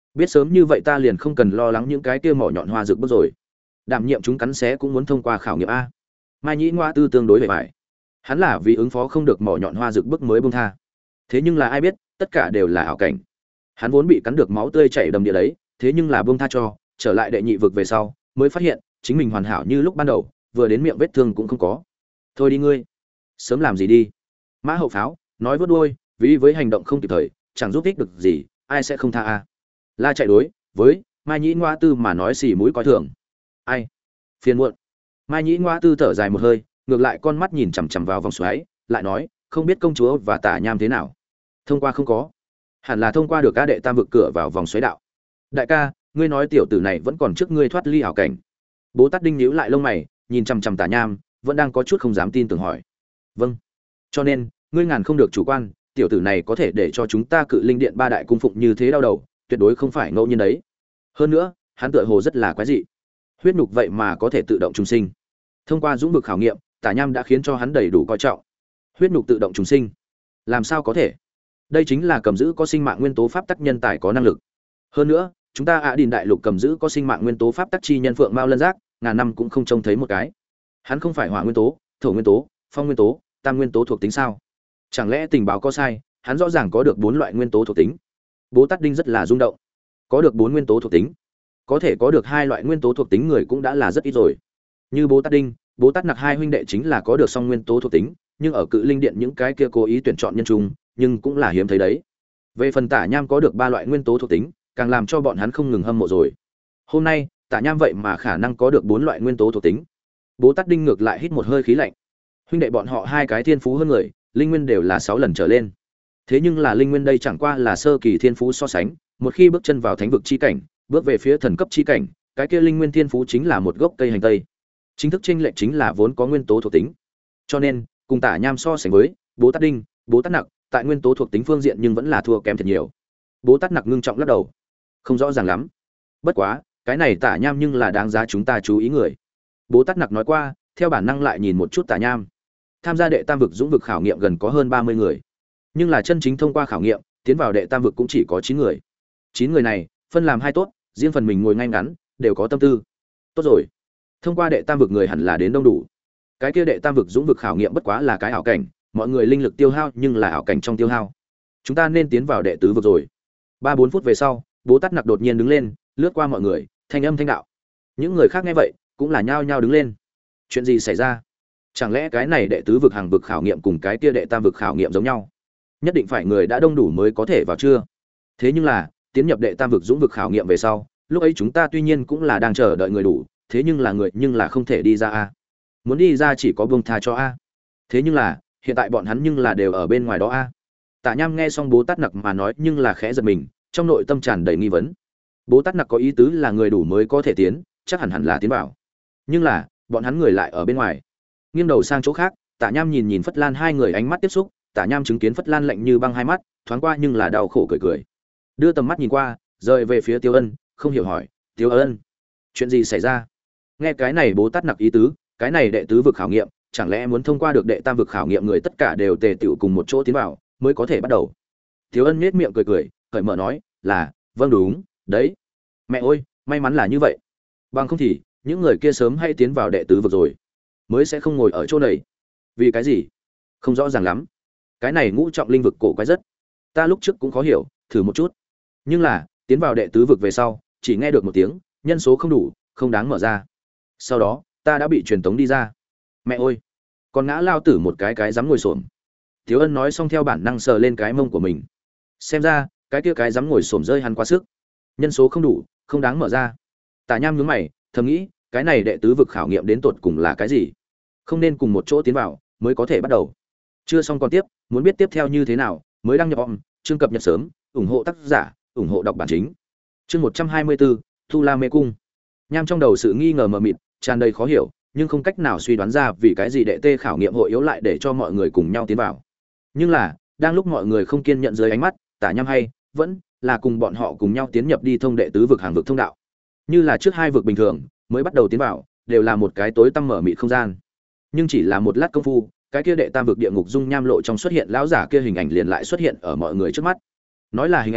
Biết sớm như vậy ta liền không cần lo lắng những cái kia mỏ nhọn hoa dược bước rồi. Đảm nhiệm chúng cắn xé cũng muốn thông qua khảo nghiệm a. Mai Nhĩ Ngoa Tư tương đối bề bại. Hắn là vì ứng phó không được mỏ nhọn hoa dược bước mới buông tha. Thế nhưng là ai biết, tất cả đều là ảo cảnh. Hắn vốn bị cắn được máu tươi chảy đầm địa đấy, thế nhưng là buông tha cho, trở lại đệ nhị vực về sau, mới phát hiện chính mình hoàn hảo như lúc ban đầu, vừa đến miệng vết thương cũng không có. Thôi đi ngươi, sớm làm gì đi. Mã Hậu Pháo nói vớt đuôi, vì với hành động không kịp thời, chẳng giúp ích được gì, ai sẽ không tha a. La chạy đối với Mai Nhĩ Ngoa Tư mà nói xì mũi coi thường. Ai? Phiền muộn. Mai Nhĩ Ngoa Tư thở dài một hơi, ngược lại con mắt nhìn chằm chằm vào vòng xoáy, lại nói, không biết công chúa và Tả Nham thế nào. Thông qua không có. Hẳn là thông qua được ca đệ tam vực cửa vào vòng xoáy đạo. Đại ca, ngươi nói tiểu tử này vẫn còn trước ngươi thoát ly ảo cảnh. Bố Tát Đinh nhíu lại lông mày, nhìn chằm chằm Tả Nham, vẫn đang có chút không dám tin tưởng hỏi. Vâng. Cho nên, ngươi ngàn không được chủ quan, tiểu tử này có thể để cho chúng ta Cự Linh Điện ba đại cung phụng như thế đau đầu, tuyệt đối không phải ngẫu nhiên đấy. Hơn nữa, hắn tựa hồ rất là quái dị. Huyết nhục vậy mà có thể tự động trùng sinh. Thông qua dũng vực khảo nghiệm, Tả Nham đã khiến cho hắn đầy đủ coi trọng. Huyết nhục tự động trùng sinh, làm sao có thể? Đây chính là cầm giữ có sinh mạng nguyên tố pháp tắc nhân tài có năng lực. Hơn nữa, chúng ta ạ Điền đại lục cầm giữ có sinh mạng nguyên tố pháp tắc chi nhân Phượng Mao Lân Giác, ngàn năm cũng không trông thấy một cái. Hắn không phải hỏa nguyên tố, thổ nguyên tố, phong nguyên tố, tam nguyên tố thuộc tính sao? Chẳng lẽ tình báo có sai? Hắn rõ ràng có được bốn loại nguyên tố thuộc tính. Bố Tát Đinh rất là rung động. Có được bốn nguyên tố thuộc tính, có thể có được hai loại nguyên tố thuộc tính người cũng đã là rất ít rồi. Như Bố Tát Đinh, Bố Tát Nặc hai huynh đệ chính là có được song nguyên tố thuộc tính, nhưng ở Cự Linh Điện những cái kia cố ý tuyển chọn nhân trung, nhưng cũng là hiếm thấy đấy. Về phần Tả Nham có được ba loại nguyên tố thuộc tính, càng làm cho bọn hắn không ngừng hâm mộ rồi. Hôm nay, Tả Nham vậy mà khả năng có được bốn loại nguyên tố thuộc tính. Bố Tát Đinh ngược lại hít một hơi khí lạnh. Huynh đệ bọn họ hai cái thiên phú hơn người, linh nguyên đều là sáu lần trở lên. Thế nhưng là linh nguyên đây chẳng qua là sơ kỳ thiên phú so sánh, một khi bước chân vào thánh vực chi cảnh, bước về phía thần cấp chi cảnh, cái kia linh nguyên thiên phú chính là một gốc cây hành tây. Chính thức chênh lệch chính là vốn có nguyên tố thuộc tính. Cho nên, cùng Tả Nham so sánh với Bố Tát Đinh, Bố Tát Nặc, tại nguyên tố thuộc tính phương diện nhưng vẫn là thua kém thật nhiều. Bố Tát Nặc ngưng trọng lắc đầu, không rõ ràng lắm. Bất quá, cái này Tả Nham nhưng là đáng giá chúng ta chú ý người. Bố Tát Nặc nói qua, theo bản năng lại nhìn một chút Tả Nham. Tham gia đệ tam vực dũng vực khảo nghiệm gần có hơn ba mươi người, nhưng là chân chính thông qua khảo nghiệm, tiến vào đệ tam vực cũng chỉ có chín người. Chín người này, phân làm hai tốt, riêng phần mình ngồi ngay ngắn, đều có tâm tư. Tốt rồi, thông qua đệ tam vực người hẳn là đến đông đủ. Cái kia đệ tam vực dũng vực khảo nghiệm bất quá là cái ảo cảnh, mọi người linh lực tiêu hao nhưng là ảo cảnh trong tiêu hao. Chúng ta nên tiến vào đệ tứ vực rồi. Ba bốn phút về sau, Bố Tát Nặc đột nhiên đứng lên, lướt qua mọi người, thanh âm thanh đạo. Những người khác nghe vậy, cũng là nhao nhao đứng lên. Chuyện gì xảy ra? Chẳng lẽ cái này đệ tứ vực hàng vực khảo nghiệm cùng cái kia đệ tam vực khảo nghiệm giống nhau? Nhất định phải người đã đông đủ mới có thể vào chưa? Thế nhưng là, tiến nhập đệ tam vực dũng vực khảo nghiệm về sau, lúc ấy chúng ta tuy nhiên cũng là đang chờ đợi người đủ, thế nhưng là người nhưng là không thể đi ra a. Muốn đi ra chỉ có buông tha cho a. Thế nhưng là, hiện tại bọn hắn nhưng là đều ở bên ngoài đó a. Tả Nham nghe xong Bố Tát Nặc mà nói nhưng là khẽ giật mình, trong nội tâm tràn đầy nghi vấn. Bố Tát Nặc có ý tứ là người đủ mới có thể tiến, chắc hẳn hẳn là tiến vào. Nhưng là, bọn hắn người lại ở bên ngoài. Nghiêng đầu sang chỗ khác, Tả Nham nhìn nhìn Phất Lan hai người ánh mắt tiếp xúc, Tả Nham chứng kiến Phất Lan lạnh như băng hai mắt, thoáng qua nhưng là đau khổ cười cười. Đưa tầm mắt nhìn qua, rời về phía Tiêu Ân, không hiểu hỏi, "Tiêu Ân, chuyện gì xảy ra?" Nghe cái này Bố Tát Nặc ý tứ, cái này đệ tứ vực khảo nghiệm, chẳng lẽ muốn thông qua được đệ tam vực khảo nghiệm người tất cả đều tề tựu cùng một chỗ tiến vào, mới có thể bắt đầu. Tiêu Ân nhếch miệng cười cười, cởi mở nói, "Là, vâng đúng, đấy. Mẹ ơi, may mắn là như vậy. Bằng không thì, những người kia sớm hay tiến vào đệ tứ vực rồi, mới sẽ không ngồi ở chỗ này." "Vì cái gì?" "Không rõ ràng lắm. Cái này ngũ trọng linh vực cổ quái rất. Ta lúc trước cũng khó hiểu, thử một chút. Nhưng là, tiến vào đệ tứ vực về sau, chỉ nghe được một tiếng, nhân số không đủ, không đáng mở ra. Sau đó, ta đã bị truyền tống đi ra. Mẹ ơi, còn ngã lao tử một cái cái dám ngồi xổm." Tiếu Ân nói xong theo bản năng sờ lên cái mông của mình. Xem ra, cái kia cái dám ngồi xổm rơi hắn quá sức. Nhân số không đủ, không đáng mở ra. Tả Nham nhướng mày, thầm nghĩ, cái này đệ tứ vực khảo nghiệm đến tột cùng là cái gì? Không nên cùng một chỗ tiến vào, mới có thể bắt đầu. Chưa xong còn tiếp, muốn biết tiếp theo như thế nào, mới đăng nhập om, chương cập nhật sớm, ủng hộ tác giả, ủng hộ đọc bản chính. Chương một trăm hai mươi bốn, Thu La Mê Cung. Nham trong đầu sự nghi ngờ mờ mịt, tràn đầy khó hiểu, nhưng không cách nào suy đoán ra vì cái gì đệ tê khảo nghiệm hội yếu lại để cho mọi người cùng nhau tiến vào. Nhưng là, đang lúc mọi người không kiên nhận dưới ánh mắt, Tả Nham hay vẫn là cùng bọn họ cùng nhau tiến nhập đi thông đệ tứ vực hàng vực thông đạo. Như là trước hai vực bình thường, mới bắt đầu tiến vào, đều là một cái tối tăm mở mịt không gian. Nhưng chỉ là một lát công phu, cái kia đệ tam vực địa ngục dung nham lộ trong xuất hiện lão giả kia hình ảnh liền lại xuất hiện ở mọi người trước mắt. Nói là hình ảnh,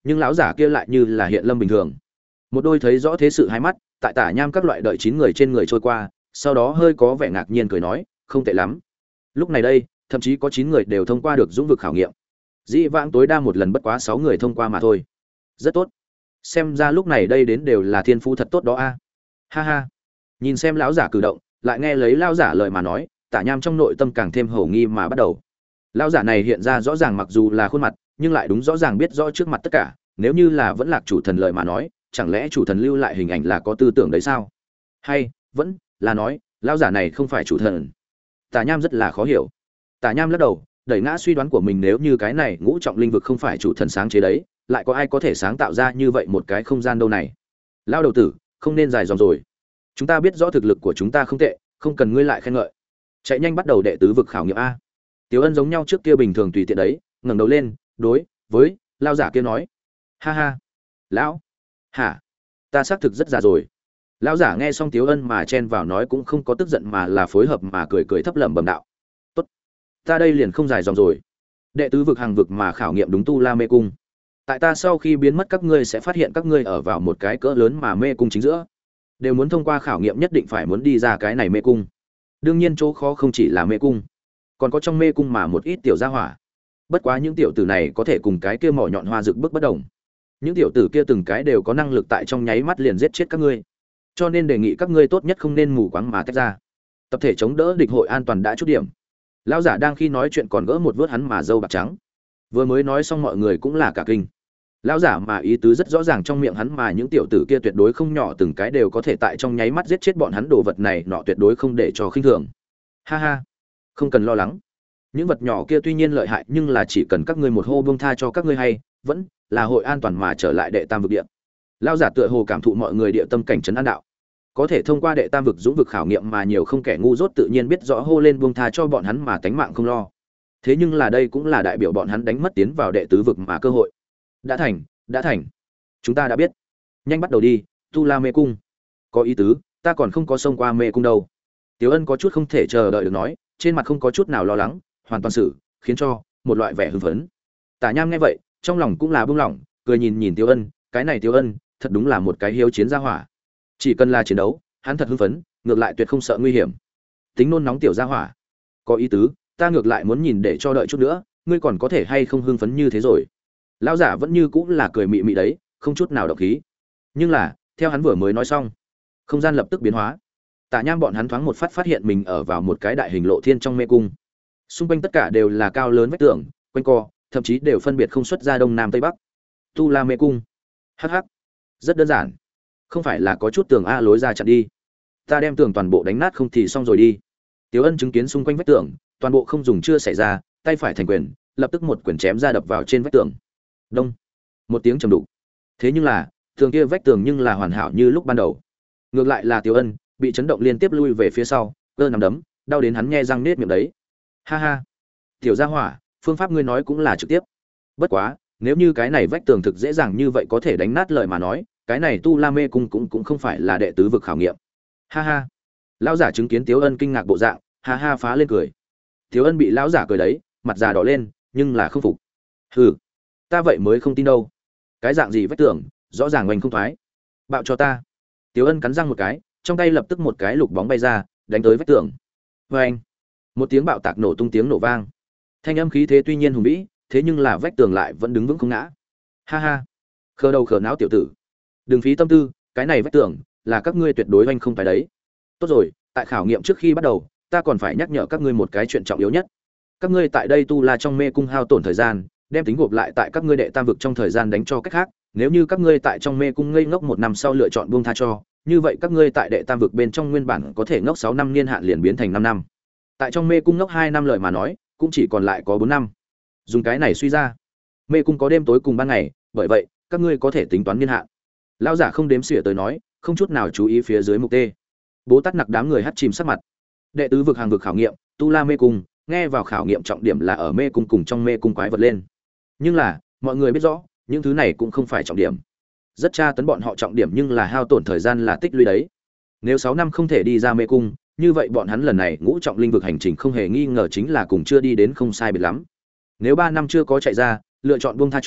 nhưng lão giả kia lại như là hiện lâm bình thường. Một đôi thấy rõ thế sự hai mắt, tại Tả Nham các loại đợi chín người trên người trôi qua, sau đó hơi có vẻ ngạc nhiên cười nói, không tệ lắm. Lúc này đây, thậm chí có chín người đều thông qua được dũng vực khảo nghiệm. Dĩ vãng tối đa một lần bất quá sáu người thông qua mà thôi. Rất tốt. Xem ra lúc này đây đến đều là thiên phú thật tốt đó a. Ha ha. Nhìn xem lão giả cử động, lại nghe lấy lão giả lời mà nói, Tả Nham trong nội tâm càng thêm hổ nghi mà bắt đầu. Lão giả này hiện ra rõ ràng mặc dù là khuôn mặt, nhưng lại đúng rõ ràng biết rõ trước mặt tất cả, nếu như là vẫn lạc chủ thần lời mà nói, chẳng lẽ chủ thần lưu lại hình ảnh là có tư tưởng đấy sao? Hay vẫn là nói, lão giả này không phải chủ thần? Tả Nham rất là khó hiểu. Tả Nham lắc đầu, đẩy ngã suy đoán của mình, nếu như cái này ngũ trọng linh vực không phải chủ thần sáng chế đấy, lại có ai có thể sáng tạo ra như vậy một cái không gian đâu này? Lão đầu tử, không nên dài dòng rồi. Chúng ta biết rõ thực lực của chúng ta không tệ, không cần ngươi lại khen ngợi. Chạy nhanh bắt đầu đệ tứ vực khảo nghiệm a. Tiểu Ân giống nhau trước kia bình thường tùy tiện đấy, ngẩng đầu lên, đối với lão giả kia nói: "Ha ha, lão, hả? Ta xác thực rất già rồi." Lão giả nghe xong Tiểu Ân mà chen vào nói cũng không có tức giận mà là phối hợp mà cười cười thấp lẩm bẩm đạo: "Tốt, ta đây liền không dài dòng rồi. Đệ tứ vực hàng vực mà khảo nghiệm đúng tu La mê cung. Tại ta sau khi biến mất các ngươi sẽ phát hiện các ngươi ở vào một cái cỡ lớn mà mê cung chính giữa. Đều muốn thông qua khảo nghiệm nhất định phải muốn đi ra cái này mê cung. Đương nhiên chỗ khó không chỉ là mê cung, còn có trong mê cung mà một ít tiểu gia hỏa. Bất quá những tiểu tử này có thể cùng cái kia mỏ nhọn hoa rực bước bất đồng. Những tiểu tử kia từng cái đều có năng lực tại trong nháy mắt liền giết chết các ngươi. Cho nên đề nghị các ngươi tốt nhất không nên mù quáng mà tách ra. Tập thể chống đỡ địch hội an toàn đã chút điểm." Lão giả đang khi nói chuyện còn gỡ một vớt hắn mà râu bạc trắng. Vừa mới nói xong mọi người cũng là cả kinh. Lão giả mà ý tứ rất rõ ràng, trong miệng hắn mà những tiểu tử kia tuyệt đối không nhỏ, từng cái đều có thể tại trong nháy mắt giết chết bọn hắn, đồ vật này nọ tuyệt đối không để cho khinh thường. Ha ha, không cần lo lắng. Những vật nhỏ kia tuy nhiên lợi hại, nhưng là chỉ cần các ngươi một hô buông tha cho các ngươi hay, vẫn là hội an toàn mà trở lại đệ tam vực địa. Lão giả tựa hồ cảm thụ mọi người địa tâm cảnh trấn an đạo. Có thể thông qua đệ tam vực dũng vực khảo nghiệm mà nhiều không kẻ ngu dốt tự nhiên biết rõ hô lên buông tha cho bọn hắn mà tánh mạng không lo. Thế nhưng là đây cũng là đại biểu bọn hắn đánh mất tiến vào đệ tứ vực mà cơ hội. Đã thành, đã thành. Chúng ta đã biết. Nhanh bắt đầu đi, Tu La mê cung. Có ý tứ, ta còn không có xông qua mê cung đâu. Tiểu Ân có chút không thể chờ đợi được nói, trên mặt không có chút nào lo lắng, hoàn toàn sự, khiến cho một loại vẻ hưng phấn. Tả Nham nghe vậy, trong lòng cũng là buông lỏng, cười nhìn nhìn Tiểu Ân, cái này Tiểu Ân, thật đúng là một cái hiếu chiến gia hỏa. Chỉ cần là chiến đấu, hắn thật hưng phấn, ngược lại tuyệt không sợ nguy hiểm. Tính nôn nóng tiểu gia hỏa. Có ý tứ, ta ngược lại muốn nhìn để cho đợi chút nữa, ngươi còn có thể hay không hưng phấn như thế rồi. Lão giả vẫn như cũng là cười mị mị đấy, không chút nào động khí. Nhưng là, theo hắn vừa mới nói xong, không gian lập tức biến hóa. Tả Nham bọn hắn thoáng một phát phát hiện mình ở vào một cái đại hình lộ thiên trong mê cung. Xung quanh tất cả đều là cao lớn vách tường, quanh co, thậm chí đều phân biệt không xuất ra đông nam tây bắc. Tu La mê cung. Hắc hắc. Rất đơn giản. Không phải là có chút tường a lối ra chặn đi. Ta đem tường toàn bộ đánh nát không thì xong rồi đi. Tiểu Ân chứng kiến xung quanh vách tường, toàn bộ không dùng chưa xảy ra, tay phải thành quyền, lập tức một quyền chém ra đập vào trên vách tường. Đông. Một tiếng trầm đục. Thế nhưng là, tường kia vách tường nhưng là hoàn hảo như lúc ban đầu. Ngược lại là Tiểu Ân bị chấn động liên tiếp lui về phía sau, cơ nằm đấm, đau đến hắn nhe răng nết miệng đấy. Ha ha. Tiểu gia hỏa, phương pháp ngươi nói cũng là trực tiếp. Bất quá, nếu như cái này vách tường thực dễ dàng như vậy có thể đánh nát lời mà nói, cái này Tu La mê cung cũng cũng không phải là đệ tứ vực khảo nghiệm. Ha ha. Lão giả chứng kiến Tiểu Ân kinh ngạc bộ dạng, ha ha phá lên cười. Tiểu Ân bị lão giả cười đấy, mặt già đỏ lên, nhưng là không phục. Hừ, ta vậy mới không tin đâu. Cái dạng gì vách tường, rõ ràng oanh không thoái. Bạo cho ta. Tiểu Ân cắn răng một cái, trong tay lập tức một cái lục bóng bay ra, đánh tới vách tường. Oanh. Một tiếng bạo tạc nổ tung tiếng nổ vang. Thanh âm khí thế tuy nhiên hùng vĩ, thế nhưng là vách tường lại vẫn đứng vững không ngã. Ha ha. Khờ đầu khờ não tiểu tử. Đừng phí tâm tư, cái này vách tường là các ngươi tuyệt đối oanh không phải đấy. Tốt rồi, tại khảo nghiệm trước khi bắt đầu, ta còn phải nhắc nhở các ngươi một cái chuyện trọng yếu nhất. Các ngươi tại đây Tu La trong mê cung hao tổn thời gian, đem tính gộp lại tại các ngươi đệ tam vực trong thời gian đánh cho cách khác, nếu như các ngươi tại trong mê cung ngây ngốc một năm sau lựa chọn buông tha cho, như vậy các ngươi tại đệ tam vực bên trong nguyên bản có thể ngốc sáu năm niên hạn liền biến thành năm năm. Tại trong mê cung ngốc hai năm lợi mà nói, cũng chỉ còn lại có bốn năm. Dùng cái này suy ra, mê cung có đêm tối cùng ban ngày, bởi vậy, các ngươi có thể tính toán niên hạn. Lão giả không đếm xỉa tới nói, không chút nào chú ý phía dưới mục tê. Bố Tát nặc đám người hắt chìm sắc mặt. Đệ tứ vực hàng vực khảo nghiệm, Tu La mê cung, nghe vào khảo nghiệm trọng điểm là ở mê cung cùng trong mê cung quái vật lên. Nhưng là, mọi người biết rõ, những thứ này cũng không phải trọng điểm. Rất tra tấn bọn họ trọng điểm nhưng là hao tổn thời gian là tích lũy đấy. Nếu sáu năm không thể đi ra mê cung, như vậy bọn hắn lần này ngũ trọng linh vực hành trình không hề nghi ngờ chính là cùng chưa đi đến không sai biệt lắm. Nếu ba năm chưa có chạy ra, lựa chọn buông tha cho,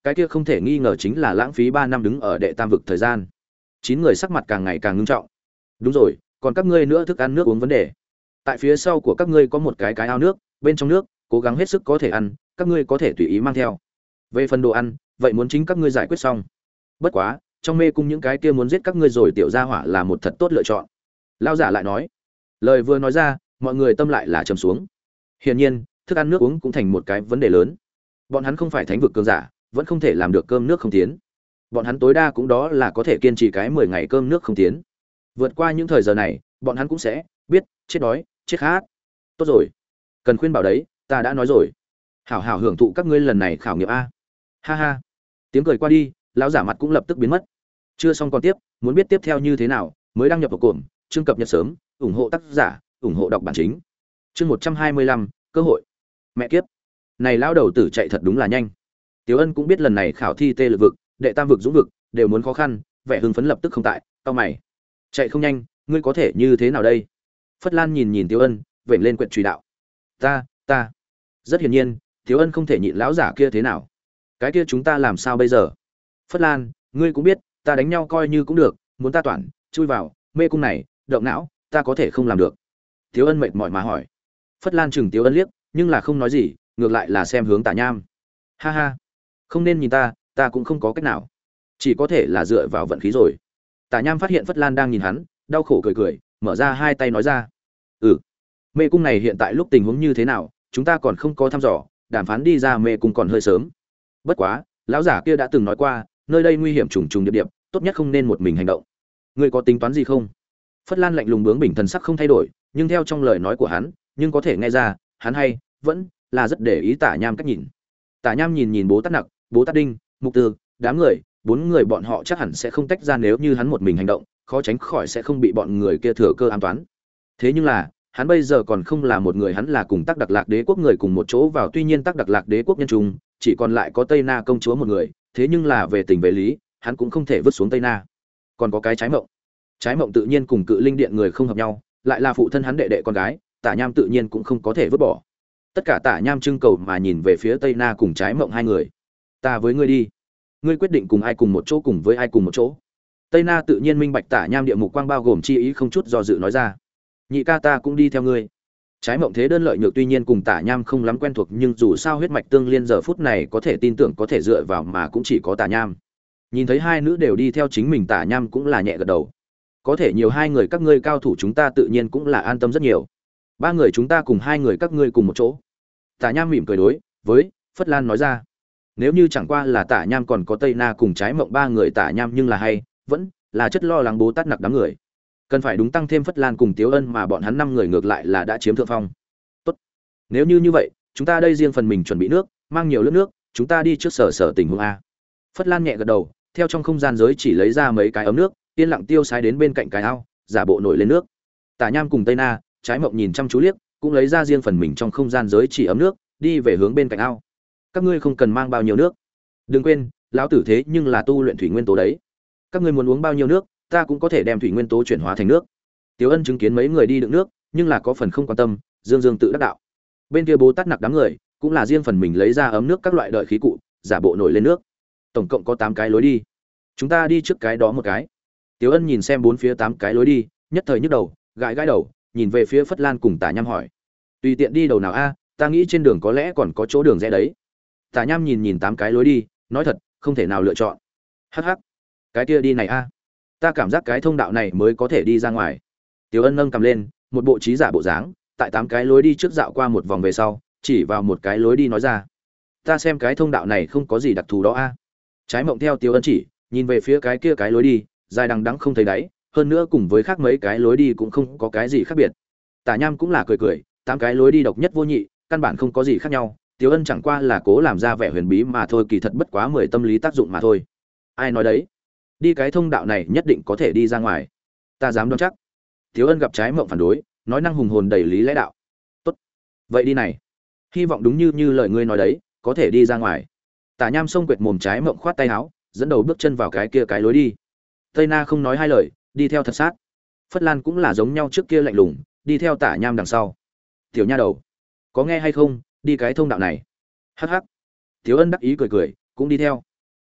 cái kia không thể nghi ngờ chính là lãng phí ba năm đứng ở đệ tam vực thời gian. Chín người sắc mặt càng ngày càng ngưng trọng. Đúng rồi, còn các ngươi nữa, thức ăn nước uống vấn đề. Tại phía sau của các ngươi có một cái cái ao nước, bên trong nước, cố gắng hết sức có thể ăn, các ngươi có thể tùy ý mang theo. Về phần đồ ăn, vậy muốn chính các ngươi giải quyết xong. Bất quá, trong mê cung những cái kia muốn giết các ngươi rồi tiểu gia hỏa là một thật tốt lựa chọn. Lão giả lại nói. Lời vừa nói ra, mọi người tâm lại là trầm xuống. Hiển nhiên, thức ăn nước uống cũng thành một cái vấn đề lớn. Bọn hắn không phải thánh vực cường giả, vẫn không thể làm được cơm nước không tiến. Bọn hắn tối đa cũng đó là có thể kiên trì cái mười ngày cơm nước không tiến. Vượt qua những thời giờ này, bọn hắn cũng sẽ biết chết đói, chết khát. Tốt rồi, cần khuyên bảo đấy, ta đã nói rồi. Hảo hảo hưởng thụ các ngươi lần này khảo nghiệm a. Ha ha. Tiếng cười qua đi, lão giả mặt cũng lập tức biến mất. Chưa xong còn tiếp, muốn biết tiếp theo như thế nào, mới đăng nhập vào cổm, chương cập nhật sớm, ủng hộ tác giả, ủng hộ đọc bản chính. Chương một trăm hai mươi lăm, cơ hội. Mẹ kiếp. Này lão đầu tử chạy thật đúng là nhanh. Tiếu Ân cũng biết lần này khảo thi tê lực vực, đệ tam vực dũng vực đều muốn khó khăn, vẻ hưng phấn lập tức không tại, cau mày. Chạy không nhanh, ngươi có thể như thế nào đây? Phất Lan nhìn nhìn Tiếu Ân, vểnh lên quyện truy đạo. Ta, ta. Rất hiển nhiên, Tiếu Ân không thể nhịn lão giả kia thế nào. Cái kia chúng ta làm sao bây giờ? Phất Lan, ngươi cũng biết, ta đánh nhau coi như cũng được, muốn ta toàn chui vào mê cung này, động não, ta có thể không làm được. Tiếu Ân mệt mỏi mà hỏi. Phất Lan chừng Tiếu Ân liếc, nhưng là không nói gì, ngược lại là xem hướng Tả Nham. Ha ha, không nên nhìn ta, ta cũng không có cách nào, chỉ có thể là dựa vào vận khí rồi. Tả Nham phát hiện Phất Lan đang nhìn hắn, đau khổ cười cười, mở ra hai tay nói ra. Ừ, mê cung này hiện tại lúc tình huống như thế nào, chúng ta còn không có thăm dò, đàm phán đi ra mê cung còn hơi sớm. Bất quá, lão giả kia đã từng nói qua, nơi đây nguy hiểm trùng trùng điệp điệp, tốt nhất không nên một mình hành động. Ngươi có tính toán gì không? Phất Lan lạnh lùng bướng bỉnh, thần sắc không thay đổi, nhưng theo trong lời nói của hắn, nhưng có thể nghe ra, hắn hay vẫn là rất để ý Tả Nham cách nhìn. Tả Nham nhìn nhìn Bố Tát Nặc, Bố Tát Đinh, Mục Tư, đám người, bốn người bọn họ chắc hẳn sẽ không tách ra, nếu như hắn một mình hành động, khó tránh khỏi sẽ không bị bọn người kia thừa cơ ám toán. Thế nhưng là, hắn bây giờ còn không là một người, hắn là cùng Tắc Đặc Lạc Đế quốc người cùng một chỗ vào, tuy nhiên Tắc Đặc Lạc Đế quốc nhân trùng, chỉ còn lại có Tây Na công chúa một người, thế nhưng là về tình về lý, hắn cũng không thể vứt xuống Tây Na. Còn có cái Trái Mộng. Trái Mộng tự nhiên cùng Cự Linh Điện người không hợp nhau, lại là phụ thân hắn đệ đệ con gái, Tả Nham tự nhiên cũng không có thể vứt bỏ. Tất cả Tả Nham trưng cầu mà nhìn về phía Tây Na cùng Trái Mộng hai người. Ta với ngươi đi. Ngươi quyết định cùng ai cùng một chỗ, cùng với ai cùng một chỗ. Tây Na tự nhiên minh bạch Tả Nham địa mục quang bao gồm chi ý, không chút do dự nói ra. Nhị ca, ta cũng đi theo ngươi. Trái Mộng thế đơn lợi nhược, tuy nhiên cùng Tả Nham không lắm quen thuộc, nhưng dù sao huyết mạch tương liên, giờ phút này có thể tin tưởng, có thể dựa vào mà cũng chỉ có Tả Nham. Nhìn thấy hai nữ đều đi theo chính mình, Tả Nham cũng là nhẹ gật đầu. Có thể nhiều hai người các ngươi cao thủ, chúng ta tự nhiên cũng là an tâm rất nhiều. Ba người chúng ta cùng hai người các ngươi cùng một chỗ. Tả Nham mỉm cười đối với Phất Lan nói ra. Nếu như chẳng qua là Tả Nham còn có Tây Na cùng Trái Mộng ba người, Tả Nham nhưng là hay vẫn là chất lo lắng Bố Tát Nặc đám người. Cần phải đúng tăng thêm Phất Lan cùng Tiếu Ân, mà bọn hắn năm người ngược lại là đã chiếm thượng phong. Tốt. Nếu như như vậy, chúng ta đây riêng phần mình chuẩn bị nước, mang nhiều nước nước, chúng ta đi trước sở sở tình huống a. Phất Lan nhẹ gật đầu, theo trong không gian giới chỉ lấy ra mấy cái ấm nước, yên lặng tiêu sái đến bên cạnh cái ao, giả bộ nổi lên nước. Tả Nham cùng Tây Na, Trái Mộng nhìn chăm chú liếc, cũng lấy ra riêng phần mình trong không gian giới chỉ ấm nước, đi về hướng bên cạnh ao. Các ngươi không cần mang bao nhiêu nước. Đừng quên, lão tử thế nhưng là tu luyện thủy nguyên tố đấy. Các ngươi muốn uống bao nhiêu nước, ta cũng có thể đem thủy nguyên tố chuyển hóa thành nước. Tiếu Ân chứng kiến mấy người đi đựng nước, nhưng là có phần không quan tâm, dương dương tự đắc đạo. Bên kia Bố Tát Nặc đám người, cũng là riêng phần mình lấy ra ấm nước các loại đợi khí cụ, giả bộ nổi lên nước. Tổng cộng có tám cái lối đi. Chúng ta đi trước cái đó một cái. Tiếu Ân nhìn xem bốn phía tám cái lối đi, nhất thời nhức đầu, gãi gãi đầu, nhìn về phía Phất Lan cùng Tả Nham hỏi: "Tùy tiện đi đầu nào a, ta nghĩ trên đường có lẽ còn có chỗ đường rẽ đấy." Tả Nham nhìn nhìn tám cái lối đi, nói thật, không thể nào lựa chọn. Hắc hắc, cái kia đi này a, ta cảm giác cái thông đạo này mới có thể đi ra ngoài. Tiếu Ân nâng cầm lên, một bộ trí giả bộ dáng, tại tám cái lối đi trước dạo qua một vòng về sau, chỉ vào một cái lối đi nói ra: "Ta xem cái thông đạo này không có gì đặc thù đó a." Trái Mộng theo Tiếu Ân chỉ, nhìn về phía cái kia cái lối đi, dài đằng đẵng không thấy đáy, hơn nữa cùng với khác mấy cái lối đi cũng không có cái gì khác biệt. Tả Nham cũng là cười cười, tám cái lối đi độc nhất vô nhị, căn bản không có gì khác nhau, Tiếu Ân chẳng qua là cố làm ra vẻ huyền bí mà thôi, kỳ thật bất quá mười tâm lý tác dụng mà thôi. Ai nói đấy? Đi cái thông đạo này nhất định có thể đi ra ngoài. Ta dám đoán chắc. Tiếu Ân gặp Trái Mộng phản đối, nói năng hùng hồn đầy lý lẽ đạo. Tốt. Vậy đi này. Hy vọng đúng như như lời ngươi nói đấy, có thể đi ra ngoài. Tả Nham xông quệt mồm, Trái Mộng khoát tay áo, dẫn đầu bước chân vào cái kia cái lối đi. Tây Na không nói hai lời, đi theo thật sát. Phất Lan cũng là giống nhau trước kia lạnh lùng, đi theo Tả Nham đằng sau. Tiểu nha đầu, có nghe hay không, đi cái thông đạo này. Hắc hắc. Tiếu Ân đắc ý cười cười, cũng đi theo.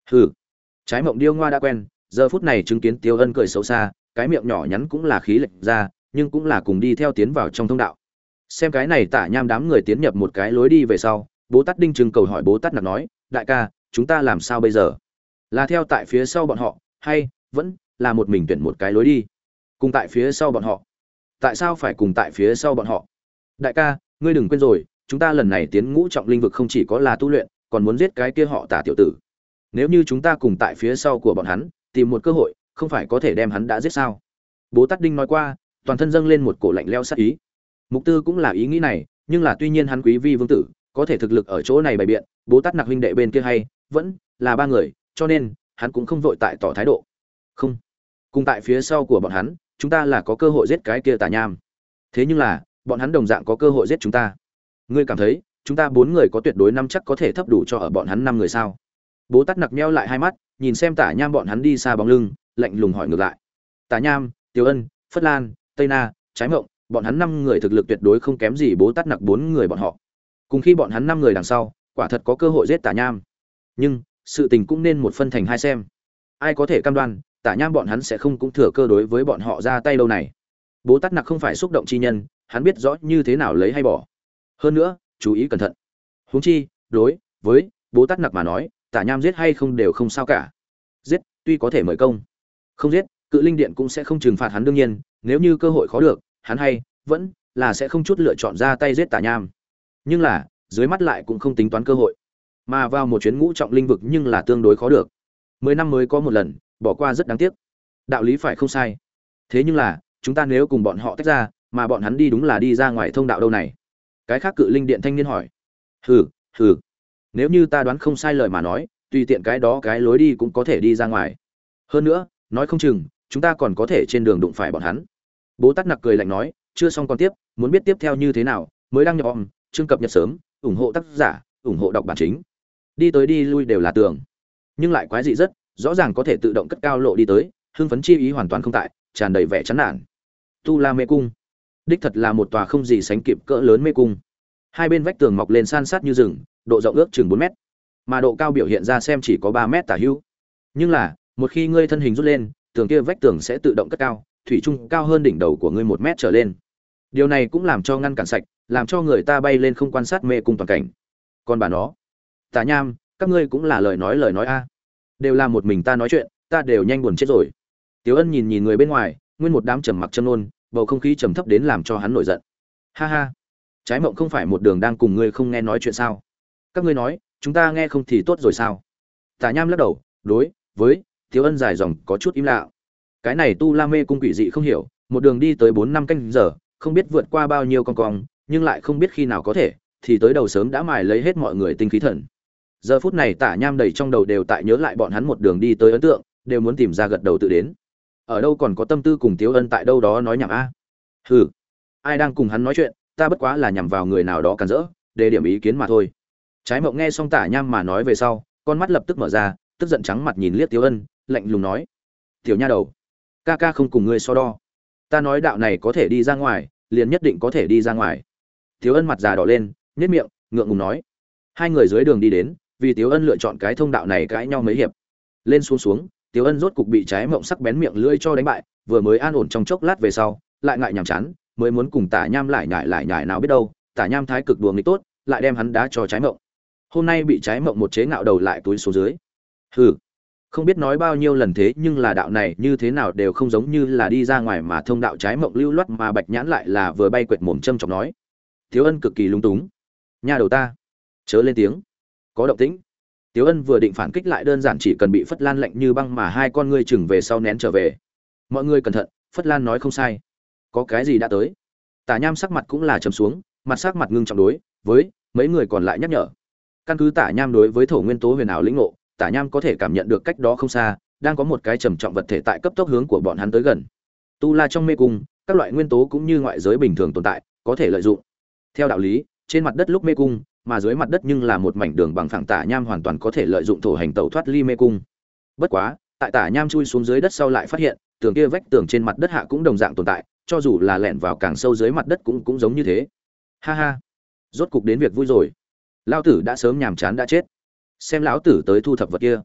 Hừ. Trái Mộng điêu ngoa đã quen, giờ phút này chứng kiến Tiêu Ân cười xấu xa, cái miệng nhỏ nhắn cũng là khí lệch ra, nhưng cũng là cùng đi theo tiến vào trong thông đạo. Xem cái này Tả Nham đám người tiến nhập một cái lối đi về sau, Bố Tát Đinh trừng cầu hỏi Bố Tát Nặc nói, đại ca, chúng ta làm sao bây giờ? Là theo tại phía sau bọn họ, hay vẫn là một mình tuyển một cái lối đi? Cùng tại phía sau bọn họ? Tại sao phải cùng tại phía sau bọn họ? Đại ca, ngươi đừng quên rồi, chúng ta lần này tiến ngũ trọng linh vực không chỉ có là tu luyện, còn muốn giết cái kia họ Tả tiểu tử. Nếu như chúng ta cùng tại phía sau của bọn hắn, tìm một cơ hội, không phải có thể đem hắn đã giết sao? Bố Tát Đinh nói qua, toàn thân dâng lên một cổ lạnh lẽo sát ý. Mục Tư cũng là ý nghĩ này, nhưng là tuy nhiên hắn quý vi vương tử, có thể thực lực ở chỗ này bày biện, Bố Tát Nặc huynh đệ bên kia hay vẫn là ba người, cho nên hắn cũng không vội tại tỏ thái độ. Không, cùng tại phía sau của bọn hắn, chúng ta là có cơ hội giết cái kia Tả Nham. Thế nhưng là, bọn hắn đồng dạng có cơ hội giết chúng ta. Ngươi cảm thấy, chúng ta bốn người có tuyệt đối năm chắc có thể thấp đủ cho ở bọn hắn năm người sao? Bố Tát Nặc meo lại hai mắt, nhìn xem Tả Nham bọn hắn đi xa bóng lưng, lạnh lùng hỏi ngược lại. Tả Nham, Tiêu Ân, Phất Lan, Tây Na, Trái Mộng, bọn hắn năm người thực lực tuyệt đối không kém gì Bố Tát Nặc bốn người bọn họ. Cùng khi bọn hắn năm người đằng sau, quả thật có cơ hội giết Tả Nham. Nhưng, sự tình cũng nên một phân thành hai xem. Ai có thể cam đoan, Tả Nham bọn hắn sẽ không cũng thừa cơ đối với bọn họ ra tay đâu này. Bố Tát Nặc không phải xúc động chi nhân, hắn biết rõ như thế nào lấy hay bỏ. Hơn nữa, chú ý cẩn thận. Huống chi, đối với Bố Tát Nặc mà nói, Tả Nham giết hay không đều không sao cả. Giết, tuy có thể mời công. Không giết, Cự Linh Điện cũng sẽ không trừng phạt hắn đương nhiên, nếu như cơ hội khó được, hắn hay vẫn là sẽ không chút lựa chọn ra tay giết Tả Nham. Nhưng là, dưới mắt lại cũng không tính toán cơ hội. Mà vào một chuyến ngũ trọng linh vực nhưng là tương đối khó được. Mười năm mới có một lần, bỏ qua rất đáng tiếc. Đạo lý phải không sai. Thế nhưng là, chúng ta nếu cùng bọn họ tách ra, mà bọn hắn đi đúng là đi ra ngoài thông đạo đâu này. Cái khác Cự Linh Điện thanh niên hỏi. Hừ, hừ. Nếu như ta đoán không sai lời mà nói, tùy tiện cái đó cái lối đi cũng có thể đi ra ngoài. Hơn nữa, nói không chừng, chúng ta còn có thể trên đường đụng phải bọn hắn. Bố Tát Nặc cười lạnh nói, chưa xong còn tiếp, muốn biết tiếp theo như thế nào, mới đăng nhập om, chương cập nhật sớm, ủng hộ tác giả, ủng hộ đọc bản chính. Đi tới đi lui đều là tường, nhưng lại quái dị rất, rõ ràng có thể tự động cất cao lộ đi tới, hưng phấn chi ý hoàn toàn không tại, tràn đầy vẻ chán nản. Tu La Mê Cung, đích thật là một tòa không gì sánh kịp cỡ lớn mê cung. Hai bên vách tường mọc lên san sát như rừng, độ rộng ước chừng bốn mét, mà độ cao biểu hiện ra xem chỉ có ba mét tả hữu. Nhưng là, một khi ngươi thân hình rút lên, tường kia vách tường sẽ tự động cất cao, thủy chung cao hơn đỉnh đầu của ngươi một mét trở lên. Điều này cũng làm cho ngăn cản sạch, làm cho người ta bay lên không quan sát mê cung toàn cảnh. Còn bà nó, Tả Nham, các ngươi cũng là lời nói lời nói a, đều là một mình ta nói chuyện, ta đều nhanh buồn chết rồi. Tiếu Ân nhìn nhìn người bên ngoài, nguyên một đám trầm mặc châm nôn, bầu không khí trầm thấp đến làm cho hắn nổi giận. Ha ha, Trái Mộng không phải một đường đang cùng ngươi không nghe nói chuyện sao? Các ngươi nói, chúng ta nghe không thì tốt rồi sao? Tả Nham lắc đầu, đối với Tiếu Ân dài dòng có chút im lặng. Cái này Tu La Mê cung quỷ dị không hiểu, một đường đi tới bốn năm canh giờ, không biết vượt qua bao nhiêu con cong, nhưng lại không biết khi nào có thể, thì tới đầu sớm đã mài lấy hết mọi người tinh khí thần. Giờ phút này Tả Nham đầy trong đầu đều tại nhớ lại bọn hắn một đường đi tới ấn tượng, đều muốn tìm ra gật đầu tự đến. Ở đâu còn có tâm tư cùng Tiếu Ân tại đâu đó nói nhảm a? Hừ, ai đang cùng hắn nói chuyện, ta bất quá là nhằm vào người nào đó cản rỡ, để điểm ý kiến mà thôi. Trái Mộng nghe xong Tả Nham mà nói về sau, con mắt lập tức mở ra, tức giận trắng mặt nhìn liếc Tiếu Ân, lạnh lùng nói: "Tiểu nha đầu, ca ca không cùng ngươi so đo. Ta nói đạo này có thể đi ra ngoài, liền nhất định có thể đi ra ngoài." Tiếu Ân mặt già đỏ lên, nhếch miệng, ngượng ngùng nói. Hai người dưới đường đi đến, vì Tiếu Ân lựa chọn cái thông đạo này cãi nhau mấy hiệp. Lên xuống xuống, Tiếu Ân rốt cục bị Trái Mộng sắc bén miệng lưỡi cho đánh bại, vừa mới an ổn trong chốc lát về sau, lại ngại nhàm chán, mới muốn cùng Tả Nham lại nhải lại nhải nào biết đâu, Tả Nham thái cực đùa nghịch tốt, lại đem hắn đá cho Trái Mộng. Hôm nay bị Trái Mộng một chế ngạo đầu lại túi xuống dưới. Hừ, không biết nói bao nhiêu lần thế nhưng là đạo này như thế nào đều không giống như là đi ra ngoài mà thông đạo. Trái Mộng lưu loát mà Bạch Nhãn lại là vừa bay quệt mồm châm chọc nói. Tiếu Ân cực kỳ lung túng. Nha đầu ta, chớ lên tiếng, có động tĩnh. Tiếu Ân vừa định phản kích lại đơn giản chỉ cần bị Phất Lan lạnh như băng mà hai con ngươi chừng về sau nén trở về. Mọi người cẩn thận, Phất Lan nói không sai. Có cái gì đã tới? Tả Nham sắc mặt cũng là trầm xuống, mặt sắc mặt ngưng trọng đối với mấy người còn lại nhắc nhở. Căn cứ Tả Nham đối với thổ nguyên tố huyền ảo lĩnh ngộ, Tả Nham có thể cảm nhận được cách đó không xa, đang có một cái trầm trọng vật thể tại cấp tốc hướng của bọn hắn tới gần. Tu La trong mê cung, các loại nguyên tố cũng như ngoại giới bình thường tồn tại, có thể lợi dụng. Theo đạo lý, trên mặt đất lúc mê cung, mà dưới mặt đất nhưng là một mảnh đường bằng phẳng, Tả Nham hoàn toàn có thể lợi dụng thổ hành tẩu thoát ly mê cung. Bất quá, tại Tả Nham chui xuống dưới đất sau lại phát hiện, tường kia vách tường trên mặt đất hạ cũng đồng dạng tồn tại, cho dù là lẻn vào càng sâu dưới mặt đất cũng cũng giống như thế. Ha ha, rốt cục đến việc vui rồi. Lão tử đã sớm nhàm chán đã chết. Xem lão tử tới thu thập vật kia.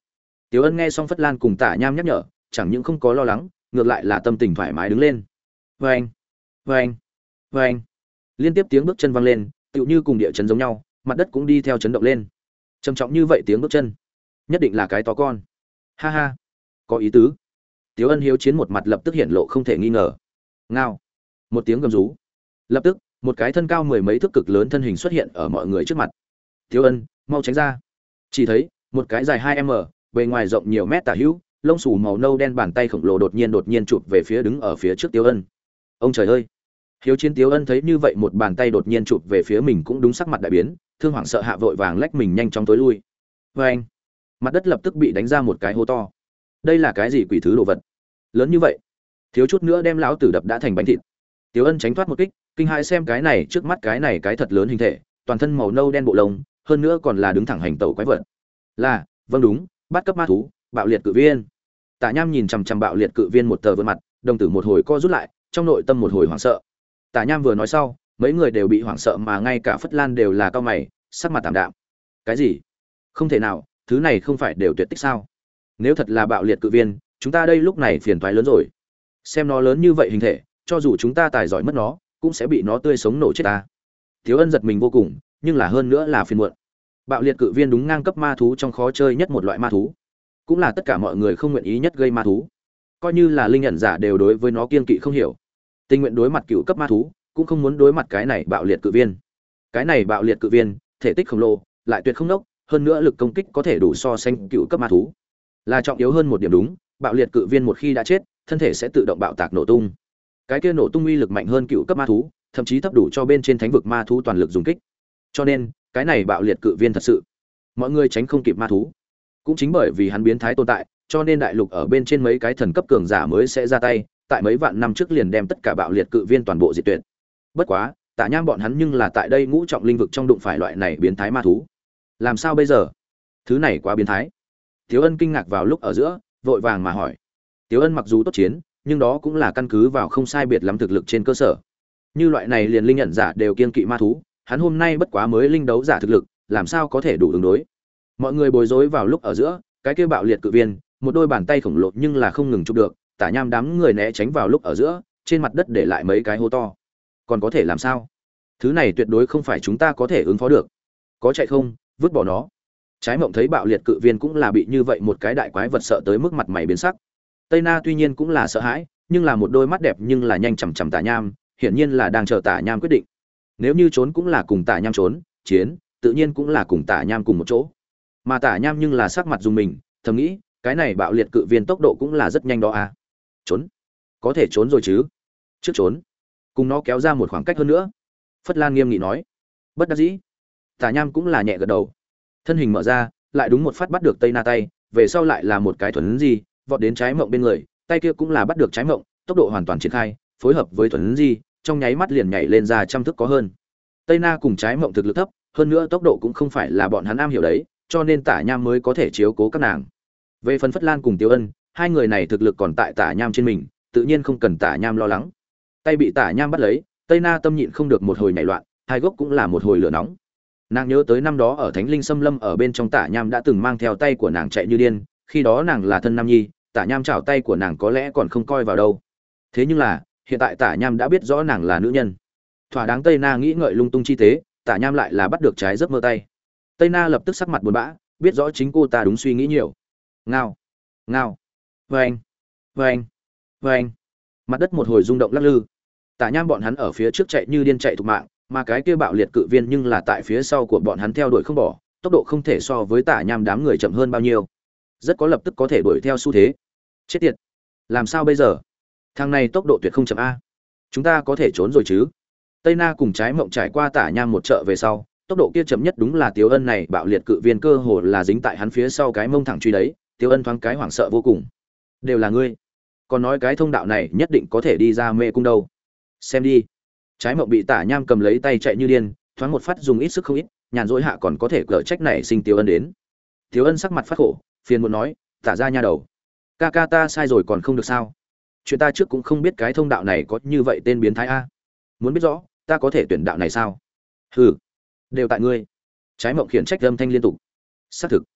Tiếu Ân nghe xong Phất Lan cùng Tả Nham nhắc nhở, chẳng những không có lo lắng, ngược lại là tâm tình thoải mái đứng lên. Vâng, vâng, vâng. Liên tiếp tiếng bước chân vang lên, tựu như cùng địa chấn giống nhau, mặt đất cũng đi theo chấn động lên. Trầm trọng như vậy tiếng bước chân, nhất định là cái to con. Ha ha, có ý tứ. Tiếu Ân hiếu chiến một mặt lập tức hiện lộ không thể nghi ngờ. Ngao, một tiếng gầm rú. Lập tức, một cái thân cao mười mấy thước cực lớn thân hình xuất hiện ở mọi người trước mặt. Tiếu Ân, mau tránh ra. Chỉ thấy, một cái dài hai mét, bề ngoài rộng nhiều mét tả hữu, lông xù màu nâu đen bàn tay khổng lồ đột nhiên đột nhiên chụp về phía đứng ở phía trước Tiếu Ân. Ông trời ơi! Hiếu chiến Tiếu Ân thấy như vậy một bàn tay đột nhiên chụp về phía mình cũng đúng sắc mặt đại biến, thương hoảng sợ hạ vội vàng lách mình nhanh chóng tối lui. Và anh, mặt đất lập tức bị đánh ra một cái hố to. Đây là cái gì quỷ thứ đồ vật? Lớn như vậy, thiếu chút nữa đem lão tử đập đã thành bánh thịt. Tiếu Ân tránh thoát một kích, kinh hãi xem cái này trước mắt cái này cái thật lớn hình thể, toàn thân màu nâu đen bộ lông, hơn nữa còn là đứng thẳng hành tẩu quái vật. Là, vâng đúng, bắt cấp ma thú, bạo liệt cự viên. Tả Nham nhìn chằm chằm bạo liệt cự viên một tờ vươn mặt, đồng tử một hồi co rút lại, trong nội tâm một hồi hoảng sợ. Tả Nham vừa nói sau, mấy người đều bị hoảng sợ mà ngay cả Phất Lan đều là cau mày, sắc mặt tạm đạm. Cái gì? Không thể nào, thứ này không phải đều tuyệt tích sao? Nếu thật là bạo liệt cự viên, chúng ta đây lúc này phiền toái lớn rồi. Xem nó lớn như vậy hình thể, cho dù chúng ta tài giỏi mất nó, cũng sẽ bị nó tươi sống nổ chết ta. Thiếu Ân giật mình vô cùng, nhưng là hơn nữa là phiền muộn. Bạo liệt cự viên đúng ngang cấp ma thú trong khó chơi nhất một loại ma thú, cũng là tất cả mọi người không nguyện ý nhất gây ma thú. Coi như là linh nhận giả đều đối với nó kiêng kỵ không hiểu, tình nguyện đối mặt cựu cấp ma thú, cũng không muốn đối mặt cái này bạo liệt cự viên. Cái này bạo liệt cự viên, thể tích khổng lồ, lại tuyệt không nốc, hơn nữa lực công kích có thể đủ so sánh cựu cấp ma thú. Là trọng yếu hơn một điểm đúng, bạo liệt cự viên một khi đã chết, thân thể sẽ tự động bạo tạc nổ tung. Cái kia nổ tung uy lực mạnh hơn cựu cấp ma thú, thậm chí thấp đủ cho bên trên thánh vực ma thú toàn lực dùng kích. Cho nên, cái này bạo liệt cự viên thật sự, mọi người tránh không kịp ma thú. Cũng chính bởi vì hắn biến thái tồn tại, cho nên đại lục ở bên trên mấy cái thần cấp cường giả mới sẽ ra tay, tại mấy vạn năm trước liền đem tất cả bạo liệt cự viên toàn bộ diệt tuyệt. Bất quá, Tả Nham bọn hắn nhưng là tại đây ngũ trọng linh vực trong đụng phải loại này biến thái ma thú. Làm sao bây giờ? Thứ này quá biến thái. Tiếu Ân kinh ngạc vào lúc ở giữa, vội vàng mà hỏi. Tiếu Ân mặc dù tốt chiến, nhưng đó cũng là căn cứ vào không sai biệt lắm thực lực trên cơ sở. Như loại này liền linh nhận giả đều kiên kỵ ma thú, hắn hôm nay bất quá mới linh đấu giả thực lực, làm sao có thể đủ ứng đối. Mọi người bối rối vào lúc ở giữa, cái kia bạo liệt cự viên, một đôi bàn tay khổng lồ nhưng là không ngừng chụp được, Tả Nham đám người né tránh vào lúc ở giữa, trên mặt đất để lại mấy cái hố to. Còn có thể làm sao? Thứ này tuyệt đối không phải chúng ta có thể ứng phó được. Có chạy không, vứt bỏ nó. Trái Mộng thấy bạo liệt cự viên cũng là bị như vậy một cái đại quái vật sợ tới mức mặt mày biến sắc. Tây Na tuy nhiên cũng là sợ hãi, nhưng là một đôi mắt đẹp nhưng là nhanh chằm chằm Tả Nham, hiển nhiên là đang chờ Tả Nham quyết định. Nếu như trốn cũng là cùng Tả Nham trốn, chiến, tự nhiên cũng là cùng Tả Nham cùng một chỗ. Mà Tả Nham nhưng là sắc mặt dùng mình, thầm nghĩ, cái này bạo liệt cự viên tốc độ cũng là rất nhanh đó à. Trốn? Có thể trốn rồi chứ? Trước trốn, cùng nó kéo ra một khoảng cách hơn nữa. Phất Lan nghiêm nghị nói. Bất đắc dĩ. Tả Nham cũng là nhẹ gật đầu. Thân hình mở ra, lại đúng một phát bắt được Tây Na tay, về sau lại là một cái thuần di, vọt đến Trái Mộng bên người, tay kia cũng là bắt được Trái Mộng, tốc độ hoàn toàn triển khai, phối hợp với thuần di, trong nháy mắt liền nhảy lên ra trăm thước có hơn. Tây Na cùng Trái Mộng thực lực thấp, hơn nữa tốc độ cũng không phải là bọn hắn am hiểu đấy, cho nên Tả Nham mới có thể chiếu cố các nàng. Về phần Phất Lan cùng Tiêu Ân, hai người này thực lực còn tại Tả Nham trên mình, tự nhiên không cần Tả Nham lo lắng. Tay bị Tả Nham bắt lấy, Tây Na tâm nhịn không được một hồi nảy loạn, hai gốc cũng là một hồi lửa nóng. Nàng nhớ tới năm đó ở Thánh Linh Xâm Lâm ở bên trong Tả Nham đã từng mang theo tay của nàng chạy như điên, khi đó nàng là thân nam nhi, Tả Nham chảo tay của nàng có lẽ còn không coi vào đâu. Thế nhưng là, hiện tại Tả Nham đã biết rõ nàng là nữ nhân. Thỏa đáng Tây Na nghĩ ngợi lung tung chi tế, Tả Nham lại là bắt được trái giấc mơ tay. Tây Na lập tức sắc mặt buồn bã, biết rõ chính cô ta đúng suy nghĩ nhiều. Ngao, ngao, vâng, vâng, vâng. Mặt đất một hồi rung động lắc lư. Tả Nham bọn hắn ở phía trước chạy như điên chạy thục mạng, mà cái kia bạo liệt cự viên nhưng là tại phía sau của bọn hắn theo đuổi không bỏ, tốc độ không thể so với Tả Nham đám người chậm hơn bao nhiêu, rất có lập tức có thể đuổi theo xu thế. Chết tiệt, làm sao bây giờ? Thằng này tốc độ tuyệt không chậm a. Chúng ta có thể trốn rồi chứ? Tây Na cùng Trái Mộng trải qua Tả Nham một trận về sau, tốc độ kia chậm nhất đúng là Tiếu Ân này bạo liệt cự viên cơ hồ là dính tại hắn phía sau cái mông thẳng truy đấy, Tiếu Ân thoáng cái hoảng sợ vô cùng. Đều là ngươi, còn nói cái thông đạo này nhất định có thể đi ra mê cung đâu. Xem đi. Trái Mộng bị Tả Nham cầm lấy tay chạy như điên, thoáng một phát dùng ít sức không ít, nhàn rỗi hạ còn có thể cỡ trách này sinh Tiếu Ân đến. Tiếu Ân sắc mặt phát khổ, phiền muốn nói, Tả ra nha đầu, ca ca ta sai rồi còn không được sao? Chuyện ta trước cũng không biết cái thông đạo này có như vậy tên biến thái a. Muốn biết rõ, ta có thể tuyển đạo này sao? Hừ, đều tại ngươi. Trái Mộng khiển trách âm thanh liên tục. Xác thực,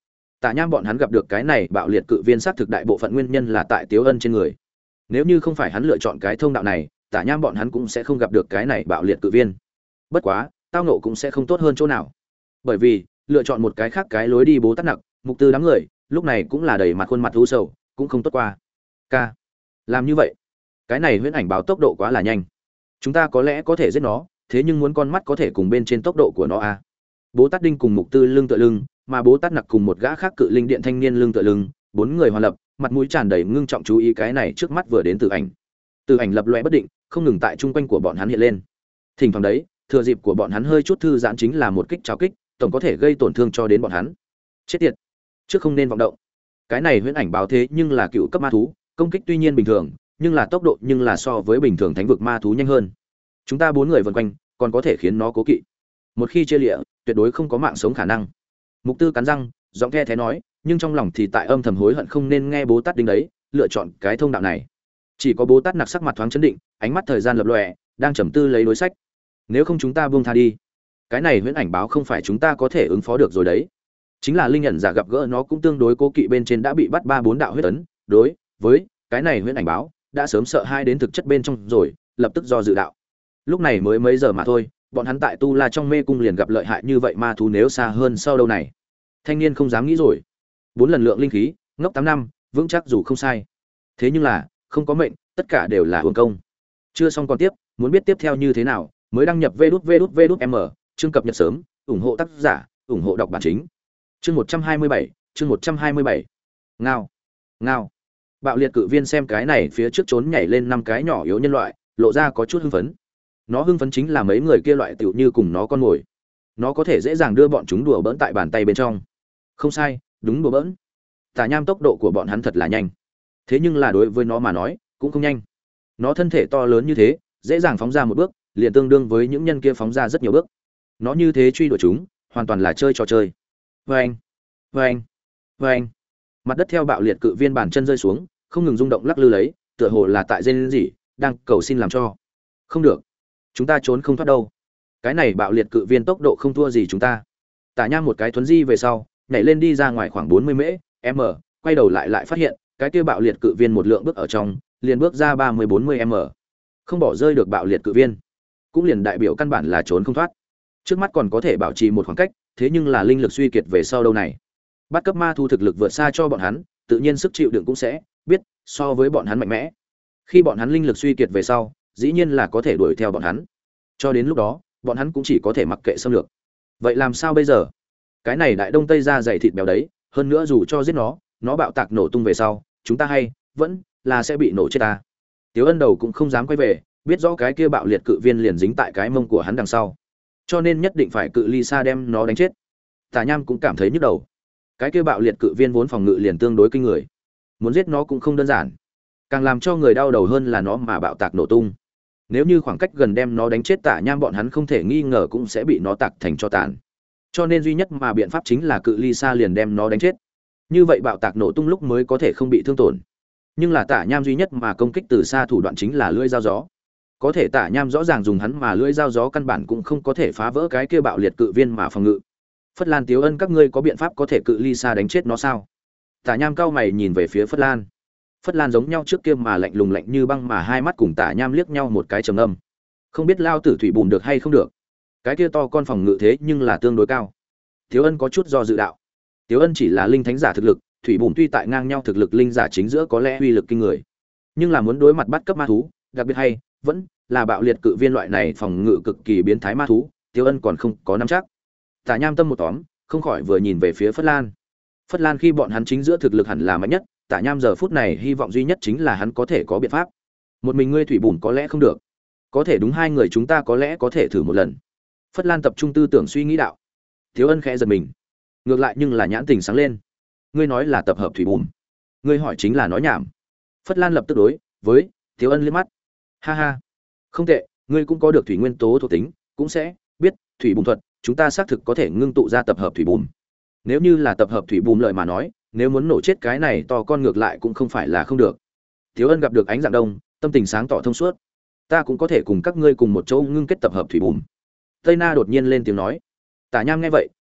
Tả Nham bọn hắn gặp được cái này bạo liệt cự viên xác thực đại bộ phận nguyên nhân là tại Tiếu Ân trên người. Nếu như không phải hắn lựa chọn cái thông đạo này, Tả Nham bọn hắn cũng sẽ không gặp được cái này bạo liệt cự viên. Bất quá, tao nộ cũng sẽ không tốt hơn chỗ nào. Bởi vì, lựa chọn một cái khác cái lối đi bố tát nặc, mục tư đám người, lúc này cũng là đầy mặt khuôn mặt u sầu, cũng không tốt qua. K. Làm như vậy, cái này huyễn ảnh báo tốc độ quá là nhanh. Chúng ta có lẽ có thể giết nó, thế nhưng muốn con mắt có thể cùng bên trên tốc độ của nó a. Bố Tát Đinh cùng Mục Tư lưng tựa lưng, mà Bố Tát Nặc cùng một gã khác cự linh điện thanh niên lưng tựa lưng, bốn người hòa lập, mặt mũi tràn đầy ngưng trọng chú ý cái này trước mắt vừa đến Tử Ảnh. Tử Ảnh lập lòe bất định, không ngừng tại trung quanh của bọn hắn hiện lên. Thỉnh thoảng đấy, thừa dịp của bọn hắn hơi chút thư giãn chính là một kích cháo kích, tổng có thể gây tổn thương cho đến bọn hắn. Chết tiệt, trước không nên vọng động. Cái này huyễn ảnh báo thế nhưng là cựu cấp ma thú, công kích tuy nhiên bình thường, nhưng là tốc độ nhưng là so với bình thường thánh vực ma thú nhanh hơn. Chúng ta bốn người vần quanh, còn có thể khiến nó cố kỵ. Một khi chia lịa, tuyệt đối không có mạng sống khả năng. Mục Tư cắn răng, giọng the thế nói, nhưng trong lòng thì tại âm thầm hối hận không nên nghe Bố Tát Đinh đấy, lựa chọn cái thông đạo này. Chỉ có Bố Tát Nặc sắc mặt thoáng chấn định, ánh mắt thời gian lập lòe, đang trầm tư lấy đối sách. Nếu không chúng ta buông tha đi. Cái này huyễn ảnh báo không phải chúng ta có thể ứng phó được rồi đấy. Chính là linh nhận giả gặp gỡ nó cũng tương đối cố kỵ bên trên đã bị bắt ba bốn đạo huyết ấn, đối với cái này huyễn ảnh báo đã sớm sợ hai đến thực chất bên trong rồi, lập tức do dự đạo. Lúc này mới mấy giờ mà thôi, bọn hắn tại Tu La trong mê cung liền gặp lợi hại như vậy ma thú nếu xa hơn sau đâu này. Thanh niên không dám nghĩ rồi. Bốn lần lượng linh khí, ngốc tám năm, vững chắc dù không sai. Thế nhưng là, không có mệnh, tất cả đều là uổng công. Chưa xong còn tiếp, muốn biết tiếp theo như thế nào, mới đăng nhập vê đút vê đút vê đút em, chương cập nhật sớm, ủng hộ tác giả, ủng hộ đọc bản chính. Chương một trăm hai mươi bảy, chương một trăm hai mươi bảy. Ngao, ngao. Bạo liệt cự viên xem cái này phía trước trốn nhảy lên năm cái nhỏ yếu nhân loại, lộ ra có chút hưng phấn. Nó hưng phấn chính là mấy người kia loại tiểu như cùng nó con mồi. Nó có thể dễ dàng đưa bọn chúng đùa bỡn tại bàn tay bên trong. Không sai, đúng đùa bỡn. Tả Nham tốc độ của bọn hắn thật là nhanh. Thế nhưng là đối với nó mà nói, cũng không nhanh. Nó thân thể to lớn như thế, dễ dàng phóng ra một bước, liền tương đương với những nhân kia phóng ra rất nhiều bước. Nó như thế truy đuổi chúng, hoàn toàn là chơi trò chơi. Vâng, vâng, vâng. Mặt đất theo bạo liệt cự viên bàn chân rơi xuống, không ngừng rung động lắc lư lấy, tựa hồ là tại rên rỉ, đang cầu xin làm cho. Không được, chúng ta trốn không thoát đâu. Cái này bạo liệt cự viên tốc độ không thua gì chúng ta. Tả Nham một cái thuấn di về sau, nhảy lên đi ra ngoài khoảng bốn mươi mễ, m, quay đầu lại lại phát hiện, cái kia bạo liệt cự viên một lượng bước ở trong, liền bước ra ba mươi bốn mươi m. Không bỏ rơi được bạo liệt cự viên, cũng liền đại biểu căn bản là trốn không thoát. Trước mắt còn có thể bảo trì một khoảng cách, thế nhưng là linh lực suy kiệt về sau đâu này. Bắt cấp ma thu thực lực vượt xa cho bọn hắn, tự nhiên sức chịu đựng cũng sẽ biết so với bọn hắn mạnh mẽ. Khi bọn hắn linh lực suy kiệt về sau, dĩ nhiên là có thể đuổi theo bọn hắn. Cho đến lúc đó, bọn hắn cũng chỉ có thể mặc kệ xâm lược. Vậy làm sao bây giờ? Cái này đại đông tây ra dày thịt béo đấy, hơn nữa dù cho giết nó, nó bạo tạc nổ tung về sau, chúng ta hay vẫn là sẽ bị nổ chết ta. Tiếu Ân đầu cũng không dám quay về, biết rõ cái kia bạo liệt cự viên liền dính tại cái mông của hắn đằng sau, cho nên nhất định phải cự ly xa đem nó đánh chết. Tả Nham cũng cảm thấy nhức đầu. Cái kia bạo liệt cự viên vốn phòng ngự liền tương đối kinh người, muốn giết nó cũng không đơn giản. Càng làm cho người đau đầu hơn là nó mà bạo tạc nổ tung. Nếu như khoảng cách gần đem nó đánh chết, Tả Nham bọn hắn không thể nghi ngờ cũng sẽ bị nó tạc thành cho tàn. Cho nên duy nhất mà biện pháp chính là cự ly xa liền đem nó đánh chết. Như vậy bạo tạc nổ tung lúc mới có thể không bị thương tổn. Nhưng là Tả Nham duy nhất mà công kích từ xa thủ đoạn chính là lưỡi dao gió. Có thể Tả Nham rõ ràng dùng hắn mà lưỡi dao gió căn bản cũng không có thể phá vỡ cái kia bạo liệt cự viên mà phòng ngự. Phất Lan, Tiếu Ân các ngươi có biện pháp có thể cự ly xa đánh chết nó sao? Tả Nham cao mày nhìn về phía Phất Lan. Phất Lan giống nhau trước kia mà lạnh lùng lạnh như băng, mà hai mắt cùng Tả Nham liếc nhau một cái trầm âm. Không biết lao tử thủy bùn được hay không được. Cái kia to con phòng ngự thế nhưng là tương đối cao. Tiếu Ân có chút do dự đạo. Tiếu Ân chỉ là linh thánh giả thực lực, thủy bùn tuy tại ngang nhau thực lực linh giả chính giữa có lẽ uy lực kinh người. Nhưng là muốn đối mặt bắt cấp ma thú, đặc biệt hay vẫn là bạo liệt cự viên loại này phòng ngự cực kỳ biến thái ma thú, Tiếu Ân còn không có nắm chắc. Tả Nham tâm một tóm, không khỏi vừa nhìn về phía Phất Lan. Phất Lan khi bọn hắn chính giữa thực lực hẳn là mạnh nhất, Tả Nham giờ phút này hy vọng duy nhất chính là hắn có thể có biện pháp. Một mình ngươi thủy bùn có lẽ không được, có thể đúng hai người chúng ta có lẽ có thể thử một lần. Phất Lan tập trung tư tưởng suy nghĩ đạo. Tiếu Ân khẽ giật mình, ngược lại nhưng là nhãn tình sáng lên. Ngươi nói là tập hợp thủy bùn, ngươi hỏi chính là nói nhảm. Phất Lan lập tức đối với Tiếu Ân liếc mắt. Ha ha, không tệ, ngươi cũng có được thủy nguyên tố thuộc tính, cũng sẽ biết thủy bùn thuật, chúng ta xác thực có thể ngưng tụ ra tập hợp thủy bùn. Nếu như là tập hợp thủy bùn lợi mà nói, nếu muốn nổ chết cái này to con ngược lại cũng không phải là không được. Tiếu Ân gặp được ánh dạng đông, tâm tình sáng tỏ thông suốt. Ta cũng có thể cùng các ngươi cùng một chỗ ngưng kết tập hợp thủy bùn. Tây Na đột nhiên lên tiếng nói. Tả Nham nghe vậy,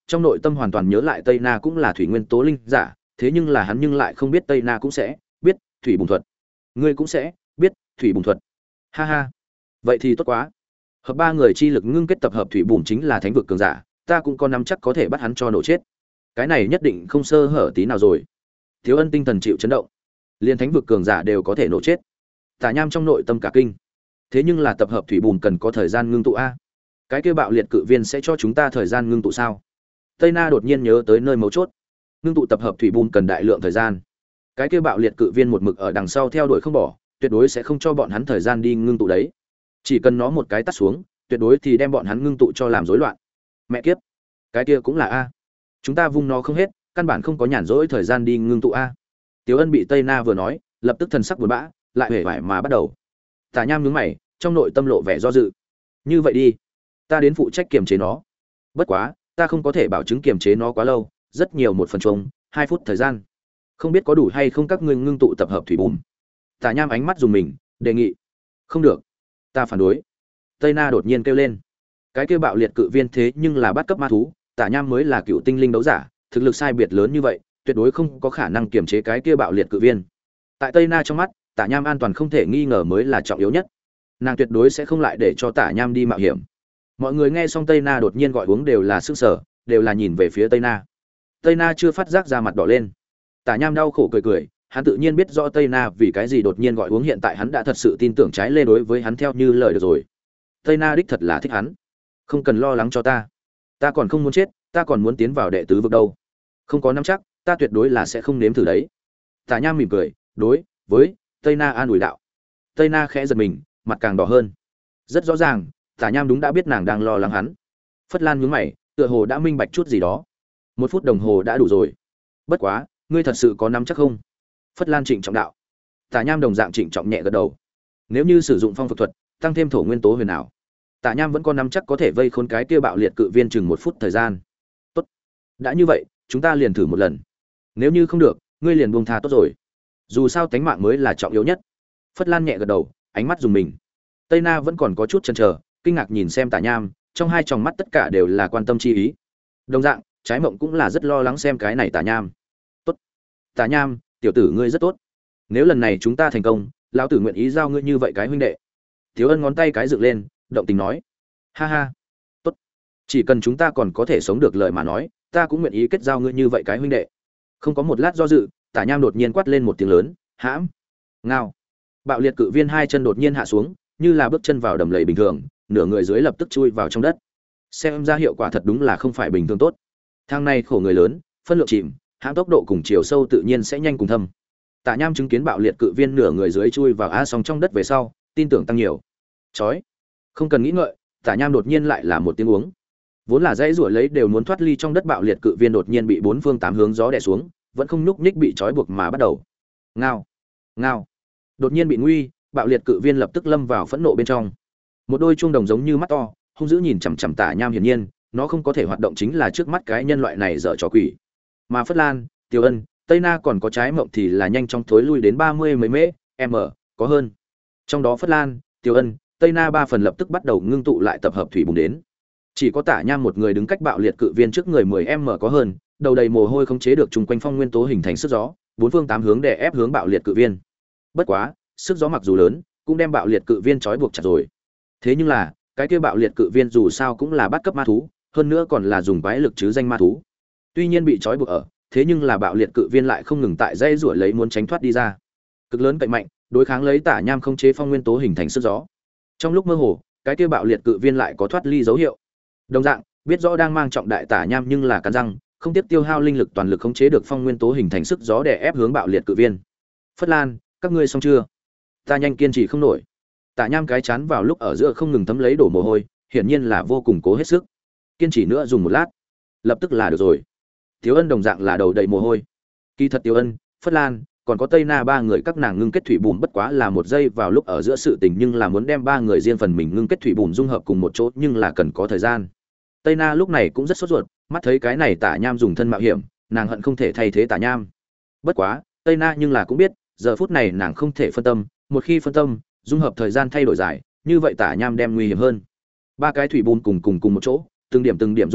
trong nội tâm hoàn toàn nhớ lại Tây Na cũng là thủy nguyên tố linh giả, thế nhưng là hắn nhưng lại không biết Tây Na cũng sẽ biết thủy bùn thuật. Ngươi cũng sẽ biết thủy bùn thuật. Ha ha. Vậy thì tốt quá. Hợp ba người chi lực ngưng kết tập hợp thủy bùn chính là thánh vực cường giả, ta cũng có nắm chắc có thể bắt hắn cho nổ chết. Cái này nhất định không sơ hở tí nào rồi. Thiếu Ân tinh thần chịu chấn động. Liên thánh vực cường giả đều có thể nổ chết. Tả Nham trong nội tâm cả kinh. Thế nhưng là tập hợp thủy bùn cần có thời gian ngưng tụ a. Cái kia bạo liệt cự viên sẽ cho chúng ta thời gian ngưng tụ sao? Tây Na đột nhiên nhớ tới nơi mấu chốt. Ngưng tụ tập hợp thủy bùn cần đại lượng thời gian. Cái kia bạo liệt cự viên một mực ở đằng sau theo đuổi không bỏ, tuyệt đối sẽ không cho bọn hắn thời gian đi ngưng tụ đấy. Chỉ cần nó một cái tắt xuống, tuyệt đối thì đem bọn hắn ngưng tụ cho làm rối loạn. Mẹ kiếp, cái kia cũng là a. Chúng ta vung nó không hết, căn bản không có nhàn rỗi thời gian đi ngưng tụ a. Tiếu Ân bị Tây Na vừa nói, lập tức thần sắc buồn bã, lại hề vải mà bắt đầu. Tả Nham nhướng mày, trong nội tâm lộ vẻ do dự. Như vậy đi, ta đến phụ trách kiềm chế nó. Bất quá, ta không có thể bảo chứng kiềm chế nó quá lâu, rất nhiều một phần chung, hai phút thời gian. Không biết có đủ hay không các ngươi ngưng tụ tập hợp thủy bùn. Tả Nham ánh mắt dùng mình, đề nghị. Không được, ta phản đối. Tây Na đột nhiên kêu lên. Cái kia bạo liệt cự viên thế nhưng là bắt cấp ma thú, Tả Nham mới là cựu tinh linh đấu giả, thực lực sai biệt lớn như vậy, tuyệt đối không có khả năng kiềm chế cái kia bạo liệt cự viên. Tại Tây Na trong mắt, Tả Nham an toàn không thể nghi ngờ mới là trọng yếu nhất. Nàng tuyệt đối sẽ không lại để cho Tả Nham đi mạo hiểm. Mọi người nghe xong Tây Na đột nhiên gọi uống đều là sững sờ, đều là nhìn về phía Tây Na. Tây Na chưa phát giác ra mặt đỏ lên. Tả Nham đau khổ cười cười, hắn tự nhiên biết rõ Tây Na vì cái gì đột nhiên gọi uống, hiện tại hắn đã thật sự tin tưởng trái lê đối với hắn theo như lời được rồi. Tây Na đích thật là thích hắn. Không cần lo lắng cho ta. Ta còn không muốn chết, ta còn muốn tiến vào đệ tứ vực đâu. Không có nắm chắc, ta tuyệt đối là sẽ không nếm thử đấy. Tả Nham mỉm cười, đối với Tây Na an ủi đạo. Tây Na khẽ giật mình, mặt càng đỏ hơn. Rất rõ ràng, Tả Nham đúng đã biết nàng đang lo lắng hắn. Phất Lan nhướng mày, tựa hồ đã minh bạch chút gì đó. Một phút đồng hồ đã đủ rồi. Bất quá, ngươi thật sự có nắm chắc không? Phất Lan trịnh trọng đạo. Tả Nham đồng dạng trịnh trọng nhẹ gật đầu. Nếu như sử dụng phong phật thuật, tăng thêm thổ nguyên tố huyền ảo, Tả Nham vẫn có nắm chắc có thể vây khốn cái kia bạo liệt cự viên chừng một phút thời gian. Tốt, đã như vậy, chúng ta liền thử một lần. Nếu như không được, ngươi liền buông tha tốt rồi. Dù sao tánh mạng mới là trọng yếu nhất. Phất Lan nhẹ gật đầu, ánh mắt dùng mình. Tây Na vẫn còn có chút chần chờ, kinh ngạc nhìn xem Tả Nham, trong hai tròng mắt tất cả đều là quan tâm chi ý. Đồng dạng, Trái Mộng cũng là rất lo lắng xem cái này Tả Nham. Tốt, Tả Nham, tiểu tử ngươi rất tốt. Nếu lần này chúng ta thành công, lão tử nguyện ý giao ngươi như vậy cái huynh đệ. Thiếu Ân ngón tay cái dựng lên, động tình nói. Ha ha, tốt. Chỉ cần chúng ta còn có thể sống được lời mà nói, ta cũng nguyện ý kết giao ngươi như vậy cái huynh đệ. Không có một lát do dự, Tả Nham đột nhiên quát lên một tiếng lớn, hãm. Ngao. Bạo liệt cự viên hai chân đột nhiên hạ xuống, như là bước chân vào đầm lầy bình thường, nửa người dưới lập tức chui vào trong đất. Xem ra hiệu quả thật đúng là không phải bình thường tốt. Thang này khổ người lớn, phân lượng chìm, hãm tốc độ cùng chiều sâu tự nhiên sẽ nhanh cùng thâm. Tả Nham chứng kiến bạo liệt cự viên nửa người dưới chui vào a song trong đất về sau, tin tưởng tăng nhiều. Chói. Không cần nghĩ ngợi, Tả Nham đột nhiên lại là một tiếng uống. Vốn là dãy rủa lấy đều muốn thoát ly trong đất bạo liệt cự viên đột nhiên bị bốn phương tám hướng gió đè xuống, vẫn không nhúc nhích bị trói buộc mà bắt đầu. Ngao, ngao. Đột nhiên bị nguy, bạo liệt cự viên lập tức lâm vào phẫn nộ bên trong. Một đôi chuông đồng giống như mắt to, hung dữ nhìn chằm chằm Tả Nham, hiển nhiên, nó không có thể hoạt động chính là trước mắt cái nhân loại này dở trò quỷ. Mà Phất Lan, Tiêu Ân, Tây Na còn có Trái Mộng thì là nhanh chóng thối lui đến ba mươi mấy mễ, m, có hơn. Trong đó Phất Lan, Tiêu Ân, Tây Na ba phần lập tức bắt đầu ngưng tụ lại tập hợp thủy bùn đến. Chỉ có Tả Nham một người đứng cách bạo liệt cự viên trước người mười m có hơn, đầu đầy mồ hôi không chế được chung quanh phong nguyên tố hình thành sức gió, bốn phương tám hướng đè ép hướng bạo liệt cự viên. Bất quá, sức gió mặc dù lớn, cũng đem bạo liệt cự viên trói buộc chặt rồi. Thế nhưng là, cái kia bạo liệt cự viên dù sao cũng là bắt cấp ma thú, hơn nữa còn là dùng quái lực chứ danh ma thú. Tuy nhiên bị trói buộc ở, thế nhưng là bạo liệt cự viên lại không ngừng tại dây rủa lấy muốn tránh thoát đi ra. Cực lớn cậy mạnh, đối kháng lấy Tả Nham không chế phong nguyên tố hình thành sức gió. Trong lúc mơ hồ, cái kia bạo liệt cự viên lại có thoát ly dấu hiệu. Đồng dạng, biết rõ đang mang trọng đại Tả Nham nhưng là cắn răng, không tiếc tiêu hao linh lực toàn lực khống chế được phong nguyên tố hình thành sức gió để ép hướng bạo liệt cự viên. Phất Lan, các ngươi xong chưa? Ta nhanh kiên trì không nổi. Tả Nham cái chán vào lúc ở giữa không ngừng thấm lấy đổ mồ hôi, hiển nhiên là vô cùng cố hết sức. Kiên trì nữa dùng một lát, lập tức là được rồi. Tiếu Ân đồng dạng là đầu đầy mồ hôi. Kỳ thật Tiếu Ân, Phất Lan, còn có Tây Na ba người các nàng ngưng kết thủy bùn bất quá là một giây vào lúc ở giữa sự tình, nhưng là muốn đem ba người riêng phần mình ngưng kết thủy bùn dung hợp cùng một chỗ, nhưng là cần có thời gian. Tây Na lúc này cũng rất sốt ruột, mắt thấy cái này Tả Nham dùng thân mạo hiểm, nàng hận không thể thay thế Tả Nham. Bất quá, Tây Na nhưng là cũng biết, giờ phút này nàng không thể phân tâm, một khi phân tâm, dung hợp thời gian thay đổi dài, như vậy Tả Nham đem nguy hiểm hơn. Ba cái thủy bùn cùng cùng cùng một chỗ, từng điểm từng điểm dung hợp,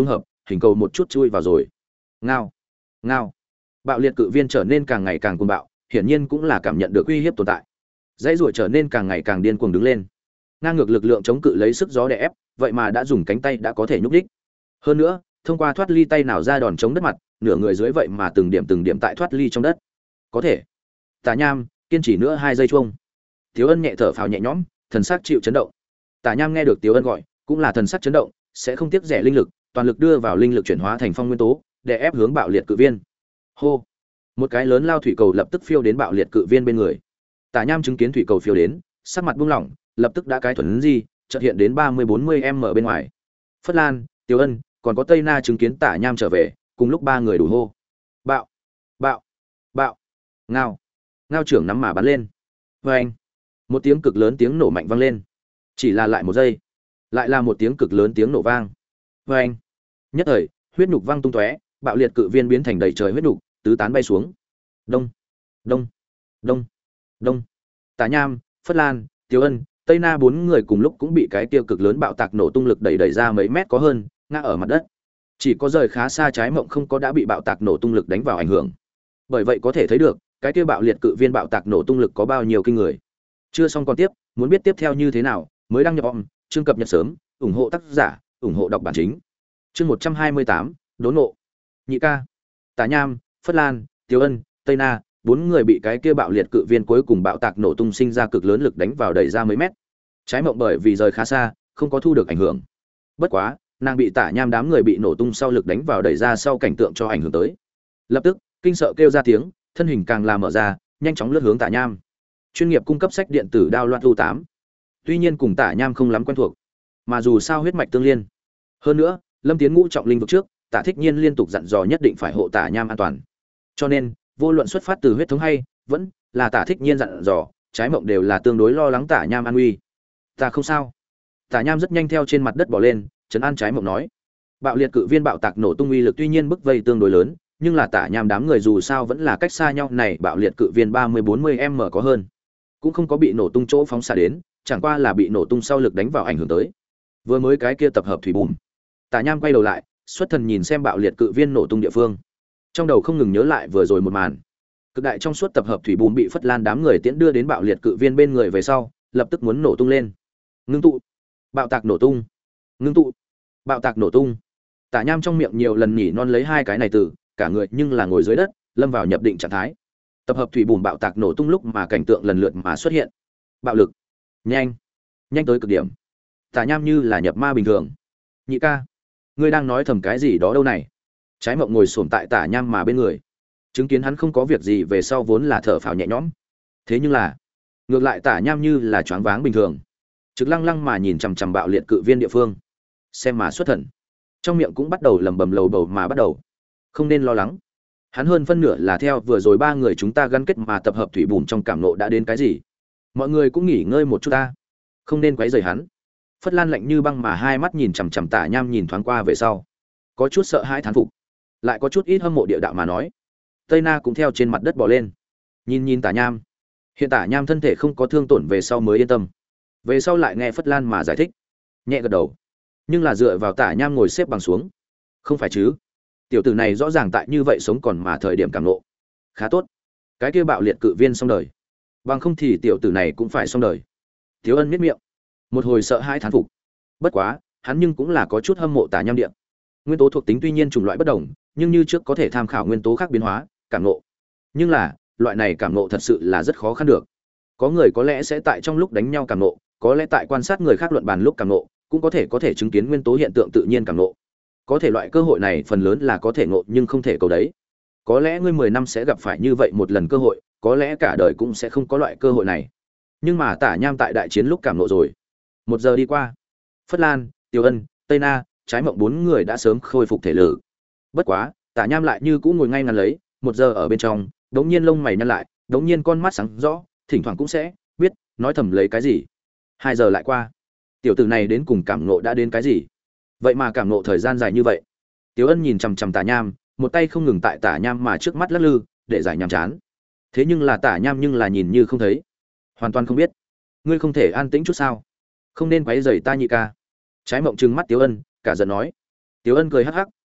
hình cầu một chút chui vào rồi. Ngao, ngao. Bạo liệt cự viên trở nên càng ngày càng cuồng bạo, hiển nhiên cũng là cảm nhận được uy hiếp tồn tại. Dãy rùa trở nên càng ngày càng điên cuồng đứng lên. Ngang ngược lực lượng chống cự lấy sức gió đè ép, vậy mà đã dùng cánh tay đã có thể nhúc nhích. Hơn nữa, thông qua thoát ly tay nào ra đòn chống đất mặt, nửa người dưới vậy mà từng điểm từng điểm tại thoát ly trong đất. Có thể. Tả Nham, kiên trì nữa hai giây chuông. Tiếu Ân nhẹ thở phào nhẹ nhõm, thần sắc chịu chấn động. Tả Nham nghe được Tiếu Ân gọi, cũng là thần sắc chấn động, sẽ không tiếc rẻ linh lực, toàn lực đưa vào linh lực chuyển hóa thành phong nguyên tố, để ép hướng bạo liệt cự viên. Hô! Một cái lớn lao thủy cầu lập tức phiêu đến bạo liệt cự viên bên người. Tả Nham chứng kiến thủy cầu phiêu đến, sắc mặt buông lỏng, lập tức đã cái thuần gì, chợt hiện đến ba mươi bốn mươi m bên ngoài. Phất Lan, Tiếu Ân, còn có Tây Na chứng kiến Tả Nham trở về, cùng lúc ba người đủ hô. Bạo! Bạo! Bạo! Ngao! Ngao trưởng nắm mà bắn lên. Oeng! Một tiếng cực lớn tiếng nổ mạnh vang lên. Chỉ là lại một giây, lại là một tiếng cực lớn tiếng nổ vang. Oeng! Nhất thời, huyết nhục vang tung tóe, bạo liệt cự viên biến thành đầy trời huyết nhục, tứ tán bay xuống. Đông! Đông! Đông! Đông! Tả Nham, Phất Lan, Tiếu Ân, Tây Na bốn người cùng lúc cũng bị cái tiêu cực lớn bạo tạc nổ tung lực đẩy đẩy ra mấy mét có hơn, ngã ở mặt đất. Chỉ có rời khá xa Trái Mộng không có đã bị bạo tạc nổ tung lực đánh vào ảnh hưởng. Bởi vậy có thể thấy được, cái tiêu bạo liệt cự viên bạo tạc nổ tung lực có bao nhiêu kinh người. Chưa xong còn tiếp, muốn biết tiếp theo như thế nào, mới đăng nhập om, chương cập nhật sớm, ủng hộ tác giả, ủng hộ đọc bản chính. Chương một trăm hai mươi tám, đốn nộ. Nhị ca, Tả Nham, Phất Lan, Tiếu Ân, Tây Na, bốn người bị cái kia bạo liệt cự viên cuối cùng bạo tạc nổ tung sinh ra cực lớn lực đánh vào đẩy ra mấy mét. Trái Mộng bởi vì rời khá xa, không có thu được ảnh hưởng. Bất quá, nàng bị Tả Nham đám người bị nổ tung sau lực đánh vào đẩy ra sau cảnh tượng cho ảnh hưởng tới. Lập tức, kinh sợ kêu ra tiếng, thân hình càng là mở ra, nhanh chóng lướt hướng Tả Nham. Chuyên nghiệp cung cấp sách điện tử đao loạt u tám. Tuy nhiên cùng Tả Nham không lắm quen thuộc, mà dù sao huyết mạch tương liên. Hơn nữa, Lâm Tiến ngũ trọng linh vực trước, Tả Thích Nhiên liên tục dặn dò nhất định phải hộ Tả Nham an toàn. Cho nên, vô luận xuất phát từ huyết thống hay vẫn là Tả Thích Nhiên dặn dò, Trái Mộng đều là tương đối lo lắng Tả Nham an nguy. Ta không sao. Tả Nham rất nhanh theo trên mặt đất bỏ lên, trấn an Trái Mộng nói. Bạo liệt cự viên bạo tạc nổ tung uy lực tuy nhiên bức vây tương đối lớn, nhưng là Tả Nham đám người dù sao vẫn là cách xa nhau này, bạo liệt cự viên ba mươi bốn mươi m có hơn, cũng không có bị nổ tung chỗ phóng xạ đến, chẳng qua là bị nổ tung sau lực đánh vào ảnh hưởng tới. Vừa mới cái kia tập hợp thủy bùn. Tả Nham quay đầu lại, xuất thần nhìn xem bạo liệt cự viên nổ tung địa phương, trong đầu không ngừng nhớ lại vừa rồi một màn. Cực đại trong suốt tập hợp thủy bùn bị Phất Lan đám người tiễn đưa đến bạo liệt cự viên bên người về sau, lập tức muốn nổ tung lên. Ngưng tụ, bạo tạc nổ tung, ngưng tụ, bạo tạc nổ tung. Tả Nham trong miệng nhiều lần nhỉ non lấy hai cái này từ, cả người nhưng là ngồi dưới đất, lâm vào nhập định trạng thái. Tập hợp thủy bùn bạo tạc nổ tung lúc mà cảnh tượng lần lượt mà xuất hiện. Bạo lực, nhanh, nhanh tới cực điểm. Tả Nham như là nhập ma bình thường. Nhị ca, ngươi đang nói thầm cái gì đó đâu này? Trái Mộng ngồi xổm tại Tả Nham mà bên người, chứng kiến hắn không có việc gì về sau vốn là thở phào nhẹ nhõm. Thế nhưng là, ngược lại Tả Nham như là choáng váng bình thường, trực lăng lăng mà nhìn chằm chằm bạo liệt cự viên địa phương, xem mà xuất thần. Trong miệng cũng bắt đầu lẩm bẩm lầu bầu mà bắt đầu. Không nên lo lắng. Hắn hơn phân nửa là theo vừa rồi ba người chúng ta gắn kết mà tập hợp thủy bùn trong cảm nộ đã đến cái gì. Mọi người cũng nghỉ ngơi một chút ta, không nên quấy rầy hắn. Phất Lan lạnh như băng mà hai mắt nhìn chằm chằm Tả Nham nhìn thoáng qua về sau, có chút sợ hãi thán phục, lại có chút ít hâm mộ địa đạo mà nói. Tây Na cũng theo trên mặt đất bò lên, nhìn nhìn Tả Nham. Hiện Tả Nham thân thể không có thương tổn về sau mới yên tâm. Về sau lại nghe Phất Lan mà giải thích, nhẹ gật đầu, nhưng là dựa vào Tả Nham ngồi xếp bằng xuống. Không phải chứ? Tiểu tử này rõ ràng tại như vậy sống còn mà thời điểm cảm nộ khá tốt. Cái kia bạo liệt cự viên xong đời, bằng không thì tiểu tử này cũng phải xong đời. Tiếu Ân miết miệng, một hồi sợ hãi thán phục. Bất quá, hắn nhưng cũng là có chút hâm mộ Tả Nham điện. Nguyên tố thuộc tính tuy nhiên chủng loại bất đồng, nhưng như trước có thể tham khảo nguyên tố khác biến hóa, cảm nộ. Nhưng là, loại này cảm nộ thật sự là rất khó khăn được. Có người có lẽ sẽ tại trong lúc đánh nhau cảm nộ, có lẽ tại quan sát người khác luận bàn lúc cảm nộ, cũng có thể có thể chứng kiến nguyên tố hiện tượng tự nhiên cảm nộ. Có thể loại cơ hội này phần lớn là có thể ngộ nhưng không thể cầu đấy. Có lẽ ngươi mười năm sẽ gặp phải như vậy một lần cơ hội, có lẽ cả đời cũng sẽ không có loại cơ hội này. Nhưng mà Tả Nham tại đại chiến lúc cảm nộ rồi. Một giờ đi qua, Phất Lan, Tiếu Ân, Tây Na, Trái Mộng bốn người đã sớm khôi phục thể lực. Bất quá, Tả Nham lại như cũ ngồi ngay ngắn lấy, một giờ ở bên trong, đống nhiên lông mày nhăn lại, đống nhiên con mắt sáng rõ, thỉnh thoảng cũng sẽ biết nói thầm lấy cái gì. Hai giờ lại qua, tiểu tử này đến cùng cảm nộ đã đến cái gì? Vậy mà cảm nộ thời gian dài như vậy. Tiếu Ân nhìn chằm chằm Tả Nham, một tay không ngừng tại Tả Nham mà trước mắt lắc lư, để giải nhàm chán. Thế nhưng là Tả Nham nhưng là nhìn như không thấy, hoàn toàn không biết. Ngươi không thể an tĩnh chút sao? Không nên quấy rầy ta nhị ca. Trái Mộng trừng mắt Tiếu Ân, cả giận nói. Tiếu Ân cười hắc hắc,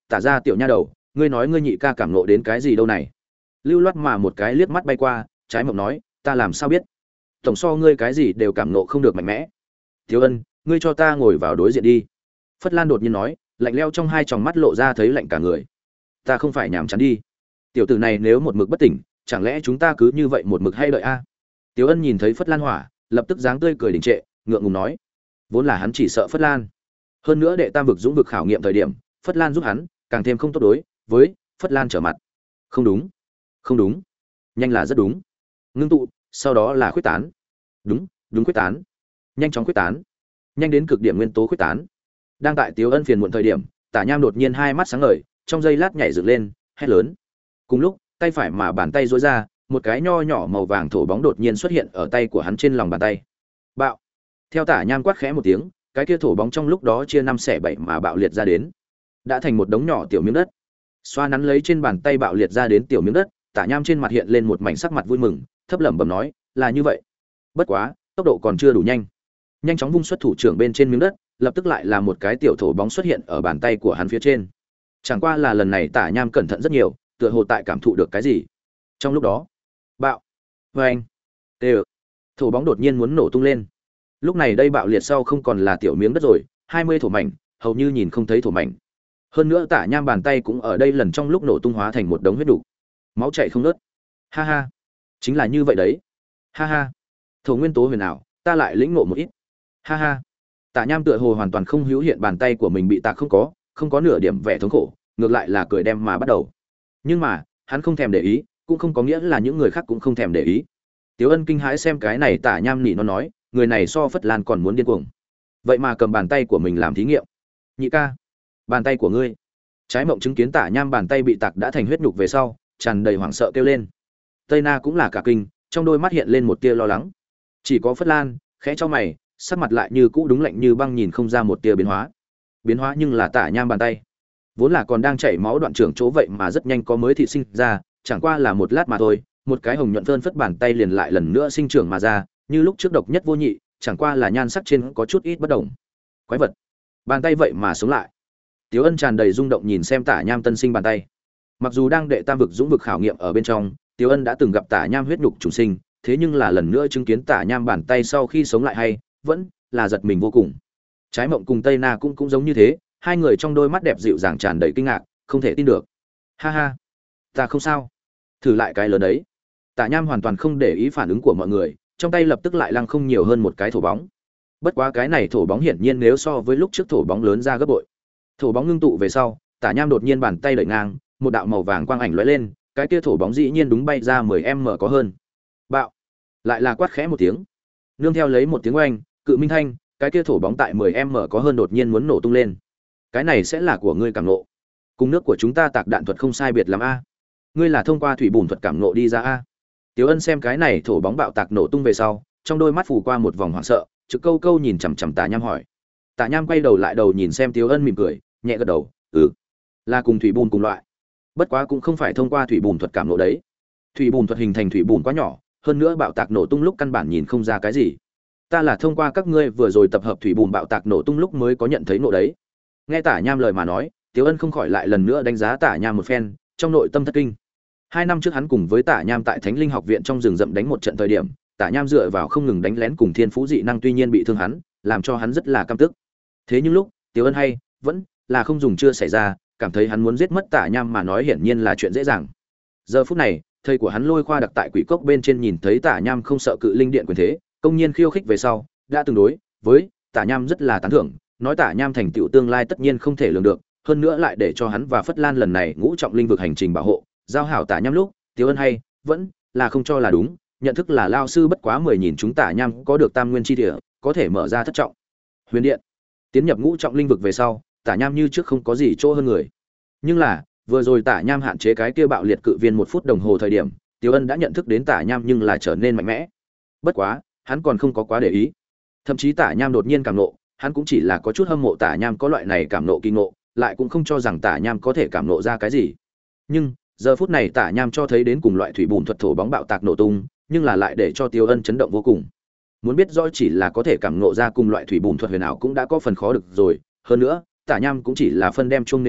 tả ra tiểu nha đầu, ngươi nói ngươi nhị ca cảm nộ đến cái gì đâu này? Lưu loát mà một cái liếc mắt bay qua, trái mộng nói, ta làm sao biết? Tổng so ngươi cái gì đều cảm nộ không được mạnh mẽ. Tiểu Ân, ngươi cho ta ngồi vào đối diện đi. Phất Lan đột nhiên nói, lạnh lẽo trong hai tròng mắt lộ ra thấy lạnh cả người. Ta không phải nhảm chán đi. Tiểu tử này nếu một mực bất tỉnh, chẳng lẽ chúng ta cứ như vậy một mực hay đợi a? Tiểu Ân nhìn thấy Phất Lan hỏa, lập tức dáng tươi cười đình trệ, ngượng ngùng nói, vốn là hắn chỉ sợ Phất Lan. Hơn nữa đệ tam vực dũng vực khảo nghiệm thời điểm, Phất Lan giúp hắn, càng thêm không tốt đối với Phất Lan trở mặt. Không đúng, không đúng, nhanh là rất đúng. Ngưng tụ, sau đó là khuyết tán. Đúng, đúng khuyết tán. Nhanh chóng khuyết tán. Nhanh đến cực điểm nguyên tố khuyết tán. Đang tại Tiếu Ân phiền muộn thời điểm, Tả Nham đột nhiên hai mắt sáng ngời, trong giây lát nhảy dựng lên, hét lớn. Cùng lúc, tay phải mà bàn tay duỗi ra, một cái nho nhỏ màu vàng thổ bóng đột nhiên xuất hiện ở tay của hắn trên lòng bàn tay. Bạo. Theo Tả Nham quát khẽ một tiếng, cái kia thổ bóng trong lúc đó chia năm xẻ bảy mà bạo liệt ra đến, đã thành một đống nhỏ tiểu miếng đất. Xoa nắn lấy trên bàn tay bạo liệt ra đến tiểu miếng đất, Tả Nham trên mặt hiện lên một mảnh sắc mặt vui mừng, thấp lẩm bẩm nói, là như vậy. Bất quá, tốc độ còn chưa đủ nhanh. Nhanh chóng vung xuất thủ trưởng bên trên miếng đất, lập tức lại là một cái tiểu thổ bóng xuất hiện ở bàn tay của hắn phía trên. Chẳng qua là lần này Tả Nham cẩn thận rất nhiều, tựa hồ tại cảm thụ được cái gì. Trong lúc đó, bạo, oeng, tê, thổ bóng đột nhiên muốn nổ tung lên. Lúc này đây bạo liệt sau không còn là tiểu miếng đất rồi, hai mươi thổ mảnh, hầu như nhìn không thấy thổ mảnh. Hơn nữa Tả Nham bàn tay cũng ở đây lần trong lúc nổ tung hóa thành một đống huyết đủ, máu chảy không ngớt. Ha ha, chính là như vậy đấy. Ha ha, thổ nguyên tố huyền ảo, ta lại lĩnh ngộ một ít. Ha ha. Tả Nham tựa hồ hoàn toàn không hữu hiện bàn tay của mình bị tạc không có, không có nửa điểm vẻ thống khổ, ngược lại là cười đem mà bắt đầu. Nhưng mà, hắn không thèm để ý, cũng không có nghĩa là những người khác cũng không thèm để ý. Tiếu Ân kinh hãi xem cái này Tả Nham nỉ nó nói, người này so Phất Lan còn muốn điên cuồng. Vậy mà cầm bàn tay của mình làm thí nghiệm. Nhị ca, bàn tay của ngươi. Trái Mộng chứng kiến Tả Nham bàn tay bị tạc đã thành huyết nhục về sau, tràn đầy hoảng sợ kêu lên. Tây Na cũng là cả kinh, trong đôi mắt hiện lên một tia lo lắng. Chỉ có Phất Lan, khẽ cho mày, sắc mặt lại như cũ đúng lạnh như băng, nhìn không ra một tia biến hóa. Biến hóa nhưng là Tả Nham bàn tay, vốn là còn đang chảy máu đoạn trưởng chỗ vậy mà rất nhanh có mới thị sinh ra, chẳng qua là một lát mà thôi, một cái hồng nhuận phơn phất bàn tay liền lại lần nữa sinh trưởng mà ra, như lúc trước độc nhất vô nhị, chẳng qua là nhan sắc trên có chút ít bất đồng. Quái vật, bàn tay vậy mà sống lại. Tiếu Ân tràn đầy rung động nhìn xem Tả Nham tân sinh bàn tay. Mặc dù đang đệ tam vực dũng vực khảo nghiệm ở bên trong, Tiếu Ân đã từng gặp Tả Nham huyết nhục trùng sinh, thế nhưng là lần nữa chứng kiến Tả Nham bàn tay sau khi sống lại hay, vẫn là giật mình vô cùng. Trái Mộng cùng Tây Na cũng cũng giống như thế, hai người trong đôi mắt đẹp dịu dàng tràn đầy kinh ngạc, không thể tin được. Ha ha, ta không sao. Thử lại cái lớn đấy. Tả Nham hoàn toàn không để ý phản ứng của mọi người, trong tay lập tức lại lăng không nhiều hơn một cái thổ bóng. Bất quá cái này thổ bóng hiển nhiên nếu so với lúc trước thổ bóng lớn ra gấp bội. Thổ bóng ngưng tụ về sau, Tả Nham đột nhiên bàn tay đẩy ngang, một đạo màu vàng quang ảnh lóe lên, cái kia thổ bóng dĩ nhiên đúng bay ra mười m có hơn. Bạo! Lại là quát khẽ một tiếng. Nương theo lấy một tiếng oanh, cự minh thanh, cái kia thổ bóng tại mười m có hơn đột nhiên muốn nổ tung lên. Cái này sẽ là của ngươi cảm ngộ. Cùng nước của chúng ta tạc đạn thuật không sai biệt lắm a. Ngươi là thông qua thủy bùn thuật cảm ngộ đi ra a. Tiếu Ân xem cái này thổ bóng bạo tạc nổ tung về sau, trong đôi mắt phủ qua một vòng hoảng sợ, trực câu câu nhìn chằm chằm Tả Nham hỏi. Tả Nham quay đầu lại đầu nhìn xem Tiếu Ân mỉm cười, nhẹ gật đầu, "Ừ, là cùng thủy bùn cùng loại. Bất quá cũng không phải thông qua thủy bùn thuật cảm ngộ đấy. Thủy bùn thuật hình thành thủy bùn quá nhỏ, hơn nữa bạo tạc nổ tung lúc căn bản nhìn không ra cái gì. Ta là thông qua các ngươi vừa rồi tập hợp thủy bùn bạo tạc nổ tung lúc mới có nhận thấy nộ đấy." Nghe Tả Nham lời mà nói, Tiếu Ân không khỏi lại lần nữa đánh giá Tả Nham một phen, trong nội tâm thất kinh. Hai năm trước hắn cùng với Tả Nham tại Thánh Linh học viện trong rừng rậm đánh một trận thời điểm, Tả Nham dựa vào không ngừng đánh lén cùng thiên phú dị năng tuy nhiên bị thương hắn, làm cho hắn rất là căm tức. Thế nhưng lúc Tiếu Ân hay vẫn là không dùng chưa xảy ra, cảm thấy hắn muốn giết mất Tả Nham mà nói hiển nhiên là chuyện dễ dàng. Giờ phút này, thầy của hắn Lôi Khoa đặc tại quỷ cốc bên trên nhìn thấy Tả Nham không sợ cự linh điện quyền thế, công nhiên khiêu khích về sau, đã tương đối với Tả Nham rất là tán thưởng, nói Tả Nham thành tựu tương lai tất nhiên không thể lường được, hơn nữa lại để cho hắn và Phất Lan lần này ngũ trọng linh vực hành trình bảo hộ, giao hảo Tả Nham lúc, Tiếu Ân hay vẫn là không cho là đúng, nhận thức là lao sư bất quá mười nhìn chúng Tả Nham có được tam nguyên chi địa, có thể mở ra thất trọng huyền điện. Tiến nhập ngũ trọng linh vực về sau, Tả Nham như trước không có gì chỗ hơn người. Nhưng là, vừa rồi Tả Nham hạn chế cái kia bạo liệt cự viên một phút đồng hồ thời điểm, Tiếu Ân đã nhận thức đến Tả Nham nhưng là trở nên mạnh mẽ. Bất quá, hắn còn không có quá để ý. Thậm chí Tả Nham đột nhiên cảm nộ, hắn cũng chỉ là có chút hâm mộ Tả Nham có loại này cảm nộ kỳ ngộ, lại cũng không cho rằng Tả Nham có thể cảm nộ ra cái gì. Nhưng, giờ phút này Tả Nham cho thấy đến cùng loại thủy bùn thuật thổ bóng bạo tạc nổ tung, nhưng là lại để cho Tiếu Ân chấn động vô cùng. Muốn biết rõ chỉ là có thể cảm nộ ra cùng loại thủy bùn thuật huyền ảo cũng đã có phần khó được rồi, hơn nữa, Tả Nham cũng chỉ là phân đem chung nếm thử,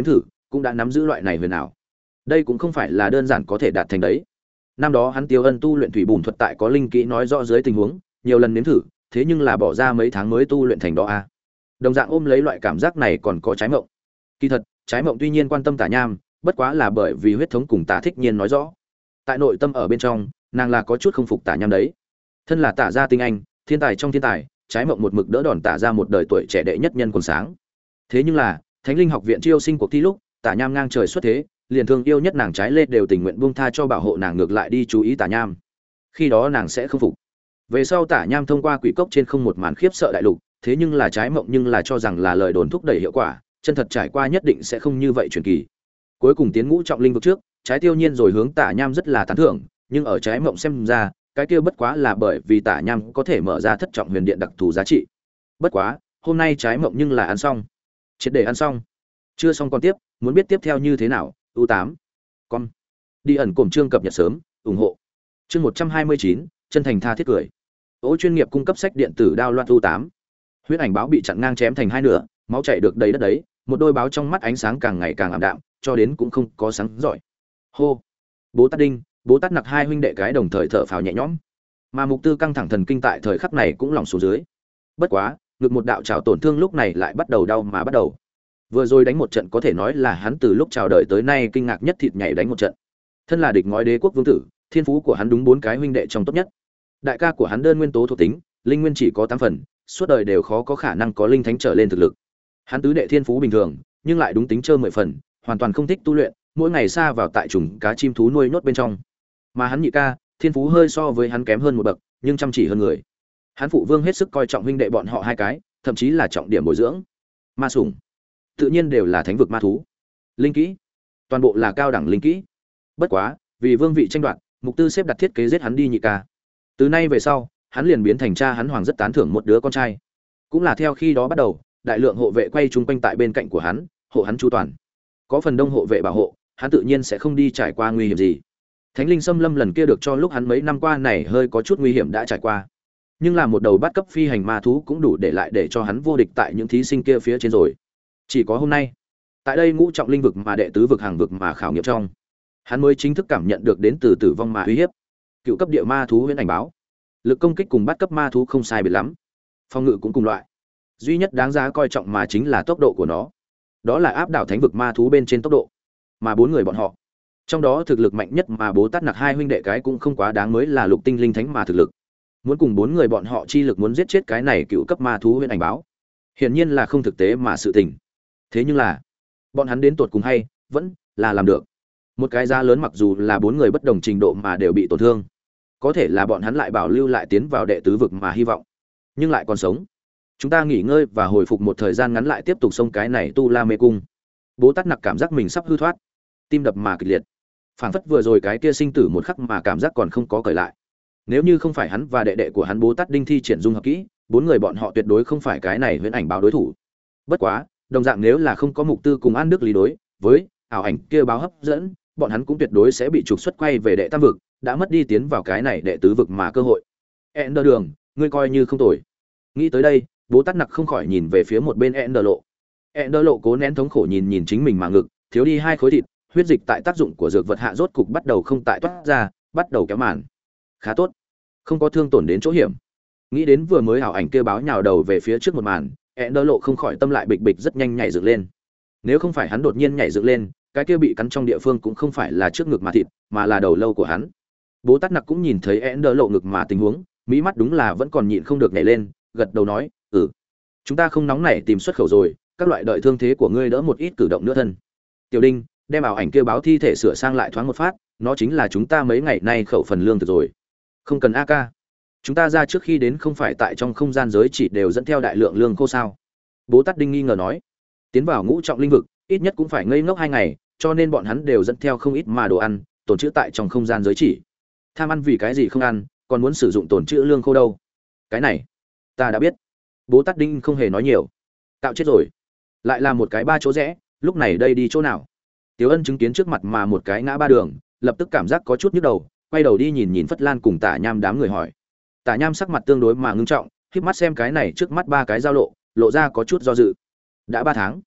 cũng đã nắm giữ loại này huyền ảo. Đây cũng không phải là đơn giản có thể đạt thành đấy. Năm đó hắn Tiêu Ân tu luyện thủy bùn thuật tại có linh kỹ nói rõ dưới tình huống, nhiều lần nếm thử, thế nhưng là bỏ ra mấy tháng mới tu luyện thành đó a. Đồng dạng ôm lấy loại cảm giác này còn có Trái Mộng. Kỳ thật, Trái Mộng tuy nhiên quan tâm Tả Nham, bất quá là bởi vì huyết thống cùng Tả Thích Nhiên nói rõ. Tại nội tâm ở bên trong, nàng là có chút không phục Tả Nham đấy. Thân là Tả gia tinh anh, thiên tài trong thiên tài, Trái Mộng một mực đỡ đòn Tả gia một đời tuổi trẻ đệ nhất nhân quần sáng. Thế nhưng là, Thánh Linh học viện chiêu sinh cuộc thi lúc, Tả Nham ngang trời xuất thế, liền thương yêu nhất nàng Trái Lê đều tình nguyện buông tha cho bảo hộ nàng ngược lại đi chú ý Tả Nham. Khi đó nàng sẽ không phục. Về sau Tả Nham thông qua quỷ cốc trên không một màn khiếp sợ đại lục, thế nhưng là Trái Mộng nhưng là cho rằng là lời đồn thúc đẩy hiệu quả, chân thật trải qua nhất định sẽ không như vậy truyền kỳ. Cuối cùng tiến ngũ trọng linh vực trước, Trái Tiêu Nhiên rồi hướng Tả Nham rất là tán thưởng, nhưng ở Trái Mộng xem ra, cái kia bất quá là bởi vì Tả Nham có thể mở ra thất trọng huyền điện đặc thù giá trị. Bất quá, hôm nay Trái Mộng nhưng là ăn xong. Triệt để ăn xong. Chưa xong còn tiếp, muốn biết tiếp theo như thế nào, u tám. Con. Đi ẩn cổm chương cập nhật sớm, ủng hộ. Chương một trăm hai mươi chín, chân thành tha thiết cười. Ô chuyên nghiệp cung cấp sách điện tử đao loạt u tám. Huyết ảnh báo bị chặn ngang chém thành hai nửa, máu chảy được đầy đất đấy, một đôi báo trong mắt ánh sáng càng ngày càng ảm đạm, cho đến cũng không có sáng giỏi. Hô. Bố Tát Đinh, Bố Tát Nặc hai huynh đệ cái đồng thời thở phào nhẹ nhõm. Mà Mục Tư căng thẳng thần kinh tại thời khắc này cũng lỏng xuống dưới. Bất quá, ngực một đạo trào tổn thương lúc này lại bắt đầu đau mà bắt đầu. Vừa rồi đánh một trận có thể nói là hắn từ lúc chào đời tới nay kinh ngạc nhất thịt nhảy đánh một trận. Thân là địch ngói đế quốc vương tử, thiên phú của hắn đúng bốn cái huynh đệ trong tốt nhất. Đại ca của hắn đơn nguyên tố thuộc tính, linh nguyên chỉ có tám phần, suốt đời đều khó có khả năng có linh thánh trở lên thực lực. Hắn tứ đệ thiên phú bình thường, nhưng lại đúng tính chơi mười phần, hoàn toàn không thích tu luyện, mỗi ngày xa vào tại trùng cá chim thú nuôi nhốt bên trong. Mà hắn nhị ca, thiên phú hơi so với hắn kém hơn một bậc, nhưng chăm chỉ hơn người. Hắn phụ vương hết sức coi trọng huynh đệ bọn họ hai cái, thậm chí là trọng điểm bồi dưỡng. Ma sủng, tự nhiên đều là thánh vực ma thú. Linh kỹ, toàn bộ là cao đẳng linh kỹ. Bất quá, vì vương vị tranh đoạt, Mục Tư xếp đặt thiết kế giết hắn đi nhị ca. Từ nay về sau, hắn liền biến thành cha hắn hoàng rất tán thưởng một đứa con trai. Cũng là theo khi đó bắt đầu, đại lượng hộ vệ quay chung quanh tại bên cạnh của hắn, hộ hắn chu toàn. Có phần đông hộ vệ bảo hộ, hắn tự nhiên sẽ không đi trải qua nguy hiểm gì. Thánh linh xâm lâm lần kia được cho lúc hắn mấy năm qua này hơi có chút nguy hiểm đã trải qua. Nhưng là một đầu bắt cấp phi hành ma thú cũng đủ để lại để cho hắn vô địch tại những thí sinh kia phía trên rồi. Chỉ có hôm nay, tại đây ngũ trọng linh vực mà đệ tứ vực hàng vực mà khảo nghiệm trong, hắn mới chính thức cảm nhận được đến từ tử vong mà uy hiếp. Cựu cấp địa ma thú huyễn ảnh báo, lực công kích cùng bắt cấp ma thú không sai biệt lắm, phòng ngự cũng cùng loại, duy nhất đáng giá coi trọng mà chính là tốc độ của nó, đó là áp đảo thánh vực ma thú bên trên tốc độ. Mà bốn người bọn họ, trong đó thực lực mạnh nhất mà Bố Tát Nặc hai huynh đệ cái cũng không quá đáng mới là lục tinh linh thánh mà thực lực. Muốn cùng bốn người bọn họ chi lực muốn giết chết cái này cựu cấp ma thú huyễn ảnh báo, hiển nhiên là không thực tế mà sự tình. Thế nhưng là, bọn hắn đến tuột cùng hay vẫn là làm được. Một cái giá lớn mặc dù là bốn người bất đồng trình độ mà đều bị tổn thương, có thể là bọn hắn lại bảo lưu lại tiến vào đệ tứ vực mà hy vọng, nhưng lại còn sống. Chúng ta nghỉ ngơi và hồi phục một thời gian ngắn lại tiếp tục xông cái này tu la mê cung. Bố Tát Nặc cảm giác mình sắp hư thoát, tim đập mà kịch liệt, phảng phất vừa rồi cái kia sinh tử một khắc mà cảm giác còn không có cởi lại. Nếu như không phải hắn và đệ đệ của hắn Bố Tát Đinh thi triển dung hợp kỹ, bốn người bọn họ tuyệt đối không phải cái này huyễn ảnh báo đối thủ. Bất quá, đồng dạng nếu là không có Mục Tư cùng An Đức lý đối với ảo ảnh kia báo hấp dẫn, bọn hắn cũng tuyệt đối sẽ bị trục xuất quay về đệ tam vực, đã mất đi tiến vào cái này đệ tứ vực mà cơ hội. Ender Đường, ngươi coi như không tồi. Nghĩ tới đây, Bố Tát Nặc không khỏi nhìn về phía một bên Ender Lộ. Ender Lộ cố nén thống khổ nhìn nhìn chính mình mà ngực, thiếu đi hai khối thịt, huyết dịch tại tác dụng của dược vật hạ rốt cục bắt đầu không tại toát ra, bắt đầu kéo màn. Khá tốt, không có thương tổn đến chỗ hiểm. Nghĩ đến vừa mới ảo ảnh kia báo nhào đầu về phía trước một màn, Ender Lộ không khỏi tâm lại bịch bịch rất nhanh nhảy dựng lên. Nếu không phải hắn đột nhiên nhảy dựng lên, cái kia bị cắn trong địa phương cũng không phải là trước ngực mà thịt, mà là đầu lâu của hắn. Bố Tát Nặc cũng nhìn thấy Ender Lộ ngực mà tình huống, mỹ mắt đúng là vẫn còn nhịn không được nhảy lên, gật đầu nói, "Ừ, chúng ta không nóng nảy tìm xuất khẩu rồi, các loại đợi thương thế của ngươi đỡ một ít cử động nữa thân." Tiểu Đinh, đem ảo ảnh kia báo thi thể sửa sang lại thoáng một phát, nó chính là chúng ta mấy ngày nay khẩu phần lương thực rồi. Không cần a ca. Chúng ta ra trước khi đến không phải tại trong không gian giới chỉ đều dẫn theo đại lượng lương khô sao? Bố Tát Đinh nghi ngờ nói. Tiến vào ngũ trọng linh vực, ít nhất cũng phải ngây ngốc hai ngày, cho nên bọn hắn đều dẫn theo không ít mà đồ ăn, tồn trữ tại trong không gian giới chỉ. Tham ăn vì cái gì không ăn, còn muốn sử dụng tồn trữ lương khô đâu? Cái này, ta đã biết. Bố Tát Đinh không hề nói nhiều. Cạo chết rồi. Lại là một cái ba chỗ rẽ, lúc này đây đi chỗ nào? Tiếu Ân chứng kiến trước mặt mà một cái ngã ba đường, lập tức cảm giác có chút nhức đầu, quay đầu đi nhìn nhìn Phất Lan cùng Tả Nham đám người hỏi. Tả Nham sắc mặt tương đối mà ngưng trọng, khép mắt xem cái này trước mắt ba cái giao lộ, lộ ra có chút do dự. Đã ba tháng.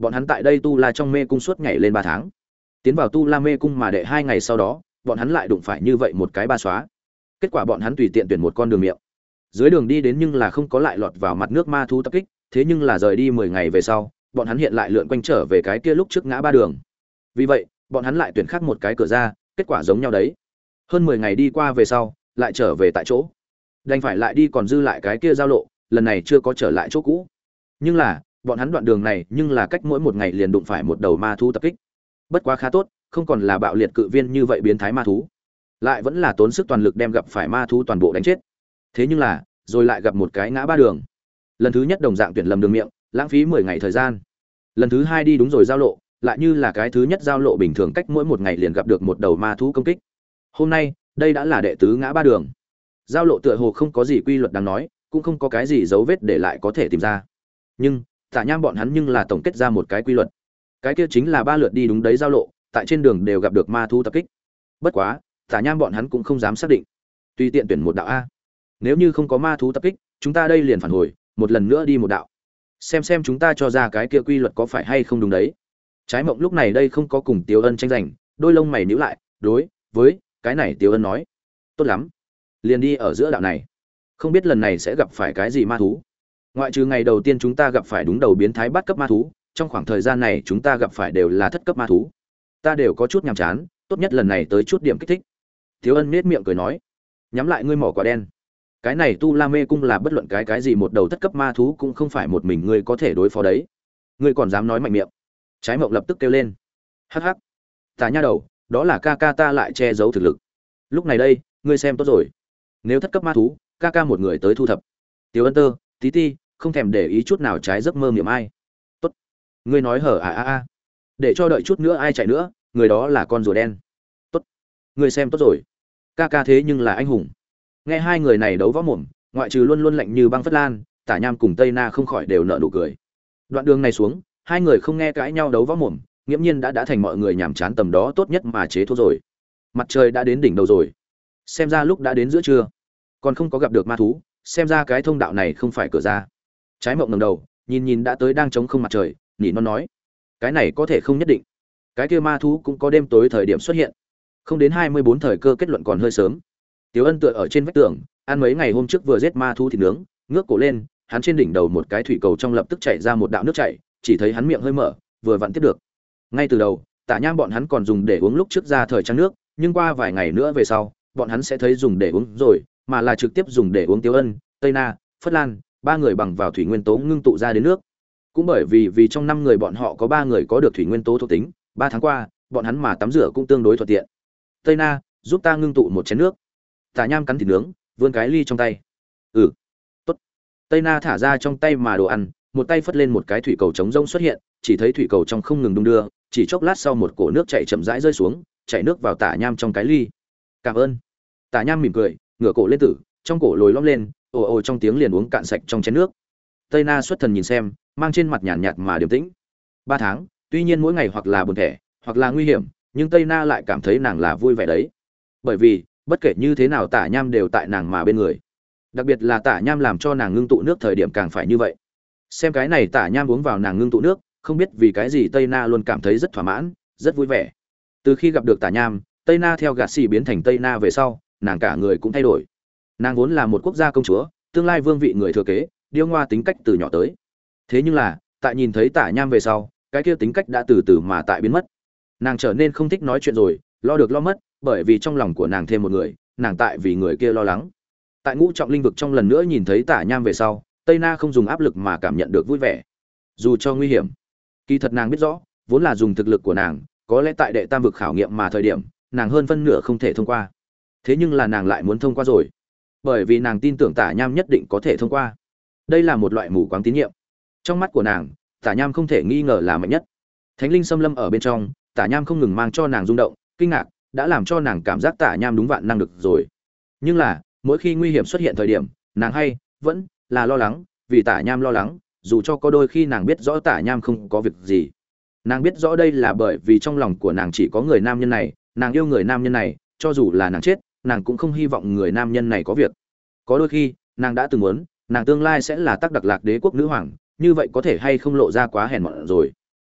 bọn hắn tại đây tu la trong mê cung suốt ngày lên ba tháng, tiến vào tu la mê cung mà đệ hai ngày sau đó bọn hắn lại đụng phải như vậy một cái ba xóa. Kết quả bọn hắn tùy tiện tuyển một con đường miệng, dưới đường đi đến nhưng là không có lại lọt vào mặt nước ma thú tập kích. Thế nhưng là rời đi mười ngày về sau, bọn hắn hiện lại lượn quanh trở về cái kia lúc trước ngã ba đường. Vì vậy bọn hắn lại tuyển khác một cái cửa ra, kết quả giống nhau đấy. Hơn mười ngày đi qua về sau lại trở về tại chỗ, đành phải lại đi còn dư lại cái kia giao lộ, lần này chưa có trở lại chỗ cũ. Nhưng là bọn hắn đoạn đường này nhưng là cách mỗi một ngày liền đụng phải một đầu ma thú tập kích. Bất quá khá tốt, không còn là bạo liệt cự viên như vậy biến thái ma thú, lại vẫn là tốn sức toàn lực đem gặp phải ma thú toàn bộ đánh chết. Thế nhưng là rồi lại gặp một cái ngã ba đường. Lần thứ nhất đồng dạng tuyển lầm đường miệng, lãng phí mười ngày thời gian. Lần thứ hai đi đúng rồi giao lộ, lại như là cái thứ nhất giao lộ bình thường cách mỗi một ngày liền gặp được một đầu ma thú công kích. Hôm nay đây đã là đệ tứ ngã ba đường. Giao lộ tựa hồ không có gì quy luật đáng nói, cũng không có cái gì dấu vết để lại có thể tìm ra. Nhưng Tả Nham bọn hắn nhưng là tổng kết ra một cái quy luật. Cái kia chính là ba lượt đi đúng đấy giao lộ, tại trên đường đều gặp được ma thú tập kích. Bất quá, Tả Nham bọn hắn cũng không dám xác định. Tùy tiện tuyển một đạo a. Nếu như không có ma thú tập kích, chúng ta đây liền phản hồi, một lần nữa đi một đạo. Xem xem chúng ta cho ra cái kia quy luật có phải hay không đúng đấy. Trái Mộng lúc này đây không có cùng Tiếu Ân tranh giành, đôi lông mày nhíu lại, đối với cái này Tiếu Ân nói, tốt lắm, liền đi ở giữa đạo này. Không biết lần này sẽ gặp phải cái gì ma thú. Ngoại trừ ngày đầu tiên chúng ta gặp phải đúng đầu biến thái bắt cấp ma thú, trong khoảng thời gian này chúng ta gặp phải đều là thất cấp ma thú. Ta đều có chút nhàm chán, tốt nhất lần này tới chút điểm kích thích. Tiếu Ân nhếch miệng cười nói, nhắm lại ngươi mỏ quả đen. Cái này tu la mê cung là bất luận cái cái gì một đầu thất cấp ma thú cũng không phải một mình ngươi có thể đối phó đấy. Ngươi còn dám nói mạnh miệng. Trái Mộng lập tức kêu lên, hắc hắc, Tả nha đầu, đó là ca ca ta lại che giấu thực lực. Lúc này đây ngươi xem tốt rồi, nếu thất cấp ma thú ca ca một người tới thu thập. Tiểu Ân tơ tí ti không thèm để ý chút nào trái giấc mơ miệng ai. Tốt, ngươi nói hở à à à, để cho đợi chút nữa ai chạy nữa, người đó là con rùa đen. Tốt, ngươi xem tốt rồi, ca ca thế nhưng là anh hùng. Nghe hai người này đấu võ mồm, ngoại trừ luôn luôn lạnh như băng Phất Lan, Tả Nham cùng Tây Na không khỏi đều nở nụ cười. Đoạn đường này xuống, hai người không nghe cãi nhau đấu võ mồm, nghiễm nhiên đã đã thành mọi người nhàm chán tầm đó tốt nhất mà chế thuốc rồi. Mặt trời đã đến đỉnh đầu rồi, xem ra lúc đã đến giữa trưa, còn không có gặp được ma thú, xem ra cái thông đạo này không phải cửa ra. Trái Mộng ngẩng đầu, nhìn nhìn đã tới đang trống không mặt trời, nhỉ non nói, cái này có thể không nhất định. Cái kia ma thú cũng có đêm tối thời điểm xuất hiện, không đến hai mươi bốn thời cơ kết luận còn hơi sớm. Tiếu Ân tựa ở trên vách tường, ăn mấy ngày hôm trước vừa giết ma thú thịt nướng, ngước cổ lên, hắn trên đỉnh đầu một cái thủy cầu trong lập tức chảy ra một đạo nước chảy, chỉ thấy hắn miệng hơi mở, vừa vặn tiếp được. Ngay từ đầu, Tả Nham bọn hắn còn dùng để uống lúc trước ra thời trang nước, nhưng qua vài ngày nữa về sau, bọn hắn sẽ thấy dùng để uống rồi, mà là trực tiếp dùng để uống Tiếu Ân, Tây Na, Phất Lan, ba người bằng vào thủy nguyên tố ngưng tụ ra đến nước. Cũng bởi vì vì trong năm người bọn họ có ba người có được thủy nguyên tố thuộc tính, ba tháng qua, bọn hắn mà tắm rửa cũng tương đối thuận tiện. Tây Na, giúp ta ngưng tụ một chén nước. Tả Nham cắn thịt nướng, vươn cái ly trong tay. Ừ, tốt. Tây Na thả ra trong tay mà đồ ăn, một tay phất lên một cái thủy cầu trống rông xuất hiện, chỉ thấy thủy cầu trong không ngừng đung đưa, chỉ chốc lát sau một cổ nước chảy chậm rãi rơi xuống, chảy nước vào Tả Nham trong cái ly. Cảm ơn. Tả Nham mỉm cười, ngửa cổ lên tử, trong cổ lồi lõm lên, ồ ồ trong tiếng liền uống cạn sạch trong chén nước. Tây Na xuất thần nhìn xem, mang trên mặt nhàn nhạt mà điềm tĩnh. Ba tháng, tuy nhiên mỗi ngày hoặc là buồn thẻ, hoặc là nguy hiểm, nhưng Tây Na lại cảm thấy nàng là vui vẻ đấy. Bởi vì, bất kể như thế nào Tả Nham đều tại nàng mà bên người. Đặc biệt là Tả Nham làm cho nàng ngưng tụ nước thời điểm càng phải như vậy. Xem cái này Tả Nham uống vào nàng ngưng tụ nước, không biết vì cái gì Tây Na luôn cảm thấy rất thỏa mãn, rất vui vẻ. Từ khi gặp được Tả Nham, Tây Na theo gạt xì biến thành Tây Na về sau, nàng cả người cũng thay đổi. Nàng vốn là một quốc gia công chúa, tương lai vương vị người thừa kế, điêu ngoa tính cách từ nhỏ tới. Thế nhưng là, tại nhìn thấy Tả Nham về sau, cái kia tính cách đã từ từ mà tại biến mất. Nàng trở nên không thích nói chuyện rồi, lo được lo mất, bởi vì trong lòng của nàng thêm một người, nàng tại vì người kia lo lắng. Tại ngũ trọng linh vực trong lần nữa nhìn thấy Tả Nham về sau, Tây Na không dùng áp lực mà cảm nhận được vui vẻ. Dù cho nguy hiểm, kỳ thật nàng biết rõ, vốn là dùng thực lực của nàng, có lẽ tại đệ tam vực khảo nghiệm mà thời điểm, nàng hơn phân nửa không thể thông qua. Thế nhưng là nàng lại muốn thông qua rồi, bởi vì nàng tin tưởng Tả Nham nhất định có thể thông qua. Đây là một loại mù quáng tín nhiệm. Trong mắt của nàng, Tả Nham không thể nghi ngờ là mạnh nhất. Thánh linh xâm lâm ở bên trong, Tả Nham không ngừng mang cho nàng rung động, kinh ngạc, đã làm cho nàng cảm giác Tả Nham đúng vạn năng được rồi. Nhưng là, mỗi khi nguy hiểm xuất hiện thời điểm, nàng hay vẫn là lo lắng, vì Tả Nham lo lắng, dù cho có đôi khi nàng biết rõ Tả Nham không có việc gì. Nàng biết rõ đây là bởi vì trong lòng của nàng chỉ có người nam nhân này, nàng yêu người nam nhân này, cho dù là nàng chết, nàng cũng không hy vọng người nam nhân này có việc. Có đôi khi, nàng đã từng muốn, nàng tương lai sẽ là Tắc Đặc Lạc Đế quốc nữ hoàng, như vậy có thể hay không lộ ra quá hèn mọn rồi.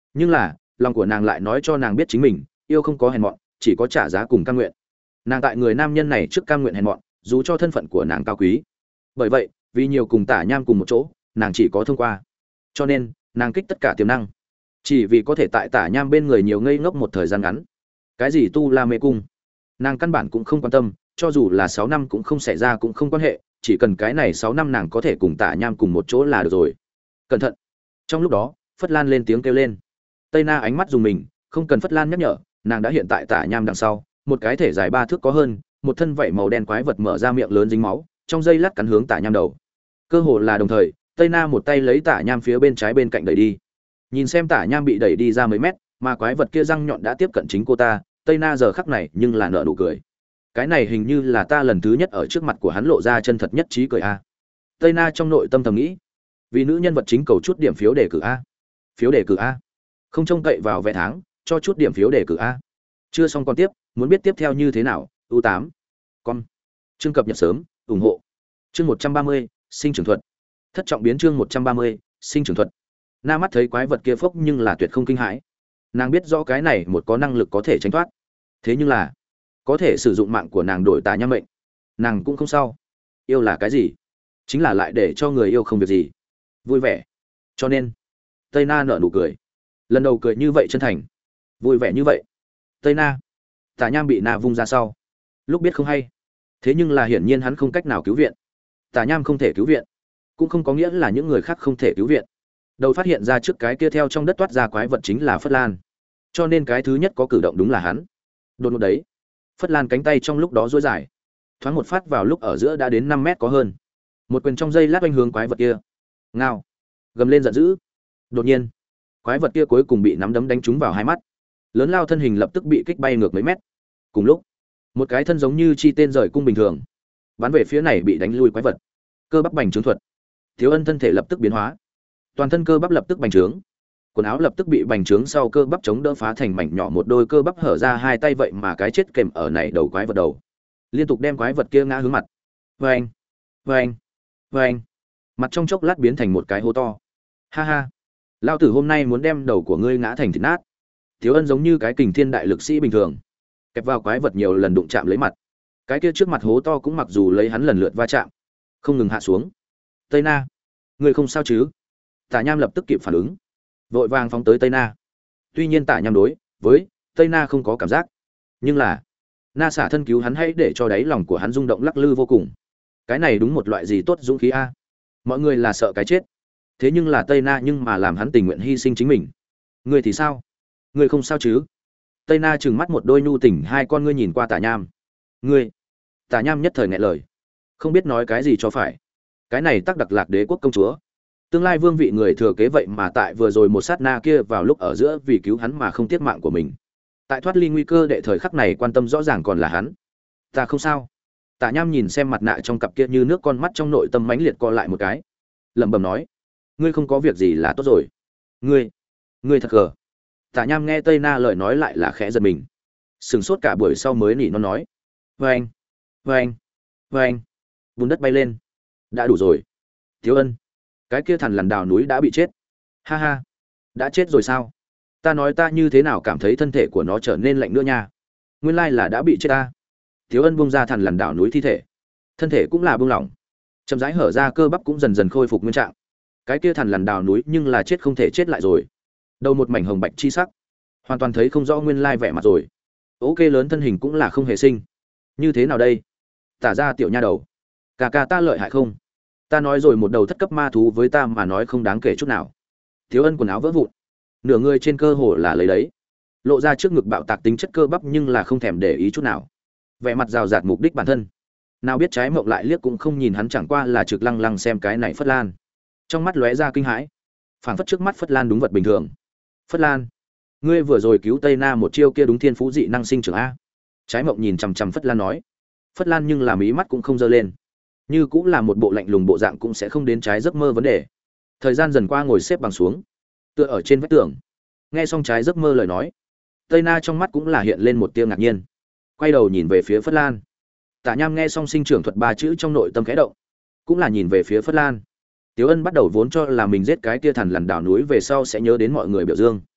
Nhưng là lòng của nàng lại nói cho nàng biết chính mình yêu không có hèn mọn, chỉ có trả giá cùng cam nguyện. Nàng tại người nam nhân này trước cam nguyện hèn mọn, dù cho thân phận của nàng cao quý. Bởi vậy vì nhiều cùng Tả Nham cùng một chỗ, nàng chỉ có thông qua. Cho nên nàng kích tất cả tiềm năng, chỉ vì có thể tại Tả Nham bên người nhiều ngây ngốc một thời gian ngắn. Cái gì tu la mê cung, nàng căn bản cũng không quan tâm, cho dù là sáu năm cũng không xảy ra cũng không quan hệ, chỉ cần cái này sáu năm nàng có thể cùng Tả Nham cùng một chỗ là được rồi. Cẩn thận. Trong lúc đó Phất Lan lên tiếng kêu lên. Tây Na ánh mắt dùng mình, không cần Phất Lan nhắc nhở, nàng đã hiện tại Tả Nham đằng sau, một cái thể dài ba thước có hơn, một thân vảy màu đen quái vật mở ra miệng lớn dính máu, trong giây lát cắn hướng Tả Nham đầu. Cơ hồ là đồng thời, Tây Na một tay lấy Tả Nham phía bên trái bên cạnh đẩy đi. Nhìn xem Tả Nham bị đẩy đi ra mấy mét, mà quái vật kia răng nhọn đã tiếp cận chính cô ta, Tây Na giờ khắc này nhưng là nở nụ cười. Cái này hình như là ta lần thứ nhất ở trước mặt của hắn lộ ra chân thật nhất trí cười a. Tây Na trong nội tâm thầm nghĩ, vì nữ nhân vật chính cầu chút điểm phiếu đề cử a. Phiếu đề cử a. Không trông cậy vào vé tháng, cho chút điểm phiếu đề cử a. Chưa xong còn tiếp, muốn biết tiếp theo như thế nào, u tám. Con. Chương cập nhật sớm, ủng hộ. Chương một trăm ba mươi, sinh trưởng thuật. Thất trọng biến chương một trăm ba mươi, sinh trưởng thuật. Na mắt thấy quái vật kia phốc nhưng là tuyệt không kinh hãi. Nàng biết rõ cái này một có năng lực có thể tránh thoát. Thế nhưng là, có thể sử dụng mạng của nàng đổi Tà Nham mệnh. Nàng cũng không sao. Yêu là cái gì? Chính là lại để cho người yêu không việc gì. Vui vẻ. Cho nên, Tây Na nở nụ cười. Lần đầu cười như vậy chân thành, vui vẻ như vậy. Tây Na. Tà Nham bị Na vung ra sau. Lúc biết không hay. Thế nhưng là hiển nhiên hắn không cách nào cứu viện. Tà Nham không thể cứu viện, cũng không có nghĩa là những người khác không thể cứu viện. Đầu phát hiện ra trước cái kia theo trong đất toát ra quái vật chính là Phất Lan. Cho nên cái thứ nhất có cử động đúng là hắn. Đột ngột đấy, Phất Lan cánh tay trong lúc đó duỗi dài, thoáng một phát vào lúc ở giữa đã đến năm mét có hơn. Một quyền trong dây lát oanh hướng quái vật kia. Ngao, gầm lên giận dữ. Đột nhiên, quái vật kia cuối cùng bị nắm đấm đánh trúng vào hai mắt. Lớn lao thân hình lập tức bị kích bay ngược mấy mét. Cùng lúc, một cái thân giống như chi tên rời cung bình thường, bắn về phía này bị đánh lui quái vật. Cơ bắp bành trướng thuật. Thiếu Ân thân thể lập tức biến hóa, toàn thân cơ bắp lập tức bành trướng, quần áo lập tức bị bành trướng sau cơ bắp chống đỡ phá thành mảnh nhỏ, một đôi cơ bắp hở ra hai tay vậy mà cái chết kèm ở này đầu quái vật đầu, liên tục đem quái vật kia ngã hướng mặt. Vâng, vâng, vâng, mặt trong chốc lát biến thành một cái hố to. Ha ha, lao tử hôm nay muốn đem đầu của ngươi ngã thành thịt nát. Thiếu Ân giống như cái kình thiên đại lực sĩ bình thường, kẹp vào quái vật nhiều lần đụng chạm lấy mặt. Cái kia trước mặt hố to cũng mặc dù lấy hắn lần lượt va chạm, không ngừng hạ xuống. Tây Na, ngươi không sao chứ? Tả Nham lập tức kịp phản ứng, vội vàng phóng tới Tây Na. Tuy nhiên Tả Nham đối với Tây Na không có cảm giác, nhưng là Na xả thân cứu hắn, hãy để cho đáy lòng của hắn rung động lắc lư vô cùng. Cái này đúng một loại gì tốt dũng khí a. Mọi người là sợ cái chết, thế nhưng là Tây Na nhưng mà làm hắn tình nguyện hy sinh chính mình. Ngươi thì sao? Ngươi không sao chứ? Tây Na trừng mắt một đôi nhu tình hai con ngươi nhìn qua Tả Nham. Ngươi? Tả Nham nhất thời nghẹn lời, không biết nói cái gì cho phải. Cái này Tắc Đặc Lạc Đế quốc công chúa, tương lai vương vị người thừa kế, vậy mà tại vừa rồi một sát na kia vào lúc ở giữa vì cứu hắn mà không tiếc mạng của mình. Tại thoát ly nguy cơ đệ thời khắc này quan tâm rõ ràng còn là hắn. Ta không sao. Tả Nham nhìn xem mặt nạ trong cặp kia như nước, con mắt trong nội tâm mãnh liệt co lại một cái, lẩm bẩm nói: ngươi không có việc gì là tốt rồi. Ngươi, ngươi thật gờ. Tả Nham nghe Tây Na lời nói lại là khẽ giật mình, sừng sốt cả buổi sau mới nỉ non nói: vâng, vâng, vâng. Bùn đất bay lên. Đã đủ rồi. Thiếu Ân, cái kia thằn lằn đào núi đã bị chết. Ha ha, đã chết rồi sao? Ta nói ta như thế nào cảm thấy thân thể của nó trở nên lạnh nữa nha. Nguyên lai là đã bị chết ta. Thiếu Ân buông ra thằn lằn đào núi thi thể, thân thể cũng là buông lỏng, chậm rãi hở ra, cơ bắp cũng dần dần khôi phục nguyên trạng. Cái kia thằn lằn đào núi nhưng là chết không thể chết lại rồi, đầu một mảnh hồng bạch chi sắc, hoàn toàn thấy không rõ nguyên lai vẻ mặt rồi. Ok, lớn thân hình cũng là không hề sinh. Như thế nào đây? Tả ra tiểu nha đầu, cả ca ta lợi hại không? Ta nói rồi, một đầu thất cấp ma thú với ta mà nói không đáng kể chút nào. Thiếu Ân quần áo vỡ vụn, nửa người trên cơ hồ là lấy đấy, lộ ra trước ngực bạo tạc tính chất cơ bắp, nhưng là không thèm để ý chút nào, vẻ mặt rào rạt mục đích bản thân. Nào biết trái mộng lại liếc cũng không nhìn hắn, chẳng qua là trực lăng lăng xem cái này Phất Lan, trong mắt lóe ra kinh hãi, phảng phất trước mắt Phất Lan đúng vật bình thường. Phất Lan, ngươi vừa rồi cứu Tây Na một chiêu kia đúng thiên phú dị năng sinh trưởng a. Trái mộng nhìn chằm chằm Phất Lan nói. Phất Lan nhưng là mí mắt cũng không giơ lên, như cũng là một bộ lạnh lùng bộ dạng, cũng sẽ không đến trái giấc mơ vấn đề. Thời gian dần qua, ngồi xếp bằng xuống, tựa ở trên vách tường, nghe xong trái giấc mơ lời nói, Tây Na trong mắt cũng là hiện lên một tia ngạc nhiên, quay đầu nhìn về phía Phất Lan. Tả Nham nghe xong sinh trưởng thuật ba chữ trong nội tâm khẽ động, cũng là nhìn về phía Phất Lan. Tiếu Ân bắt đầu vốn cho là mình giết cái tia thằn lằn đào núi về sau sẽ nhớ đến mọi người biểu dương,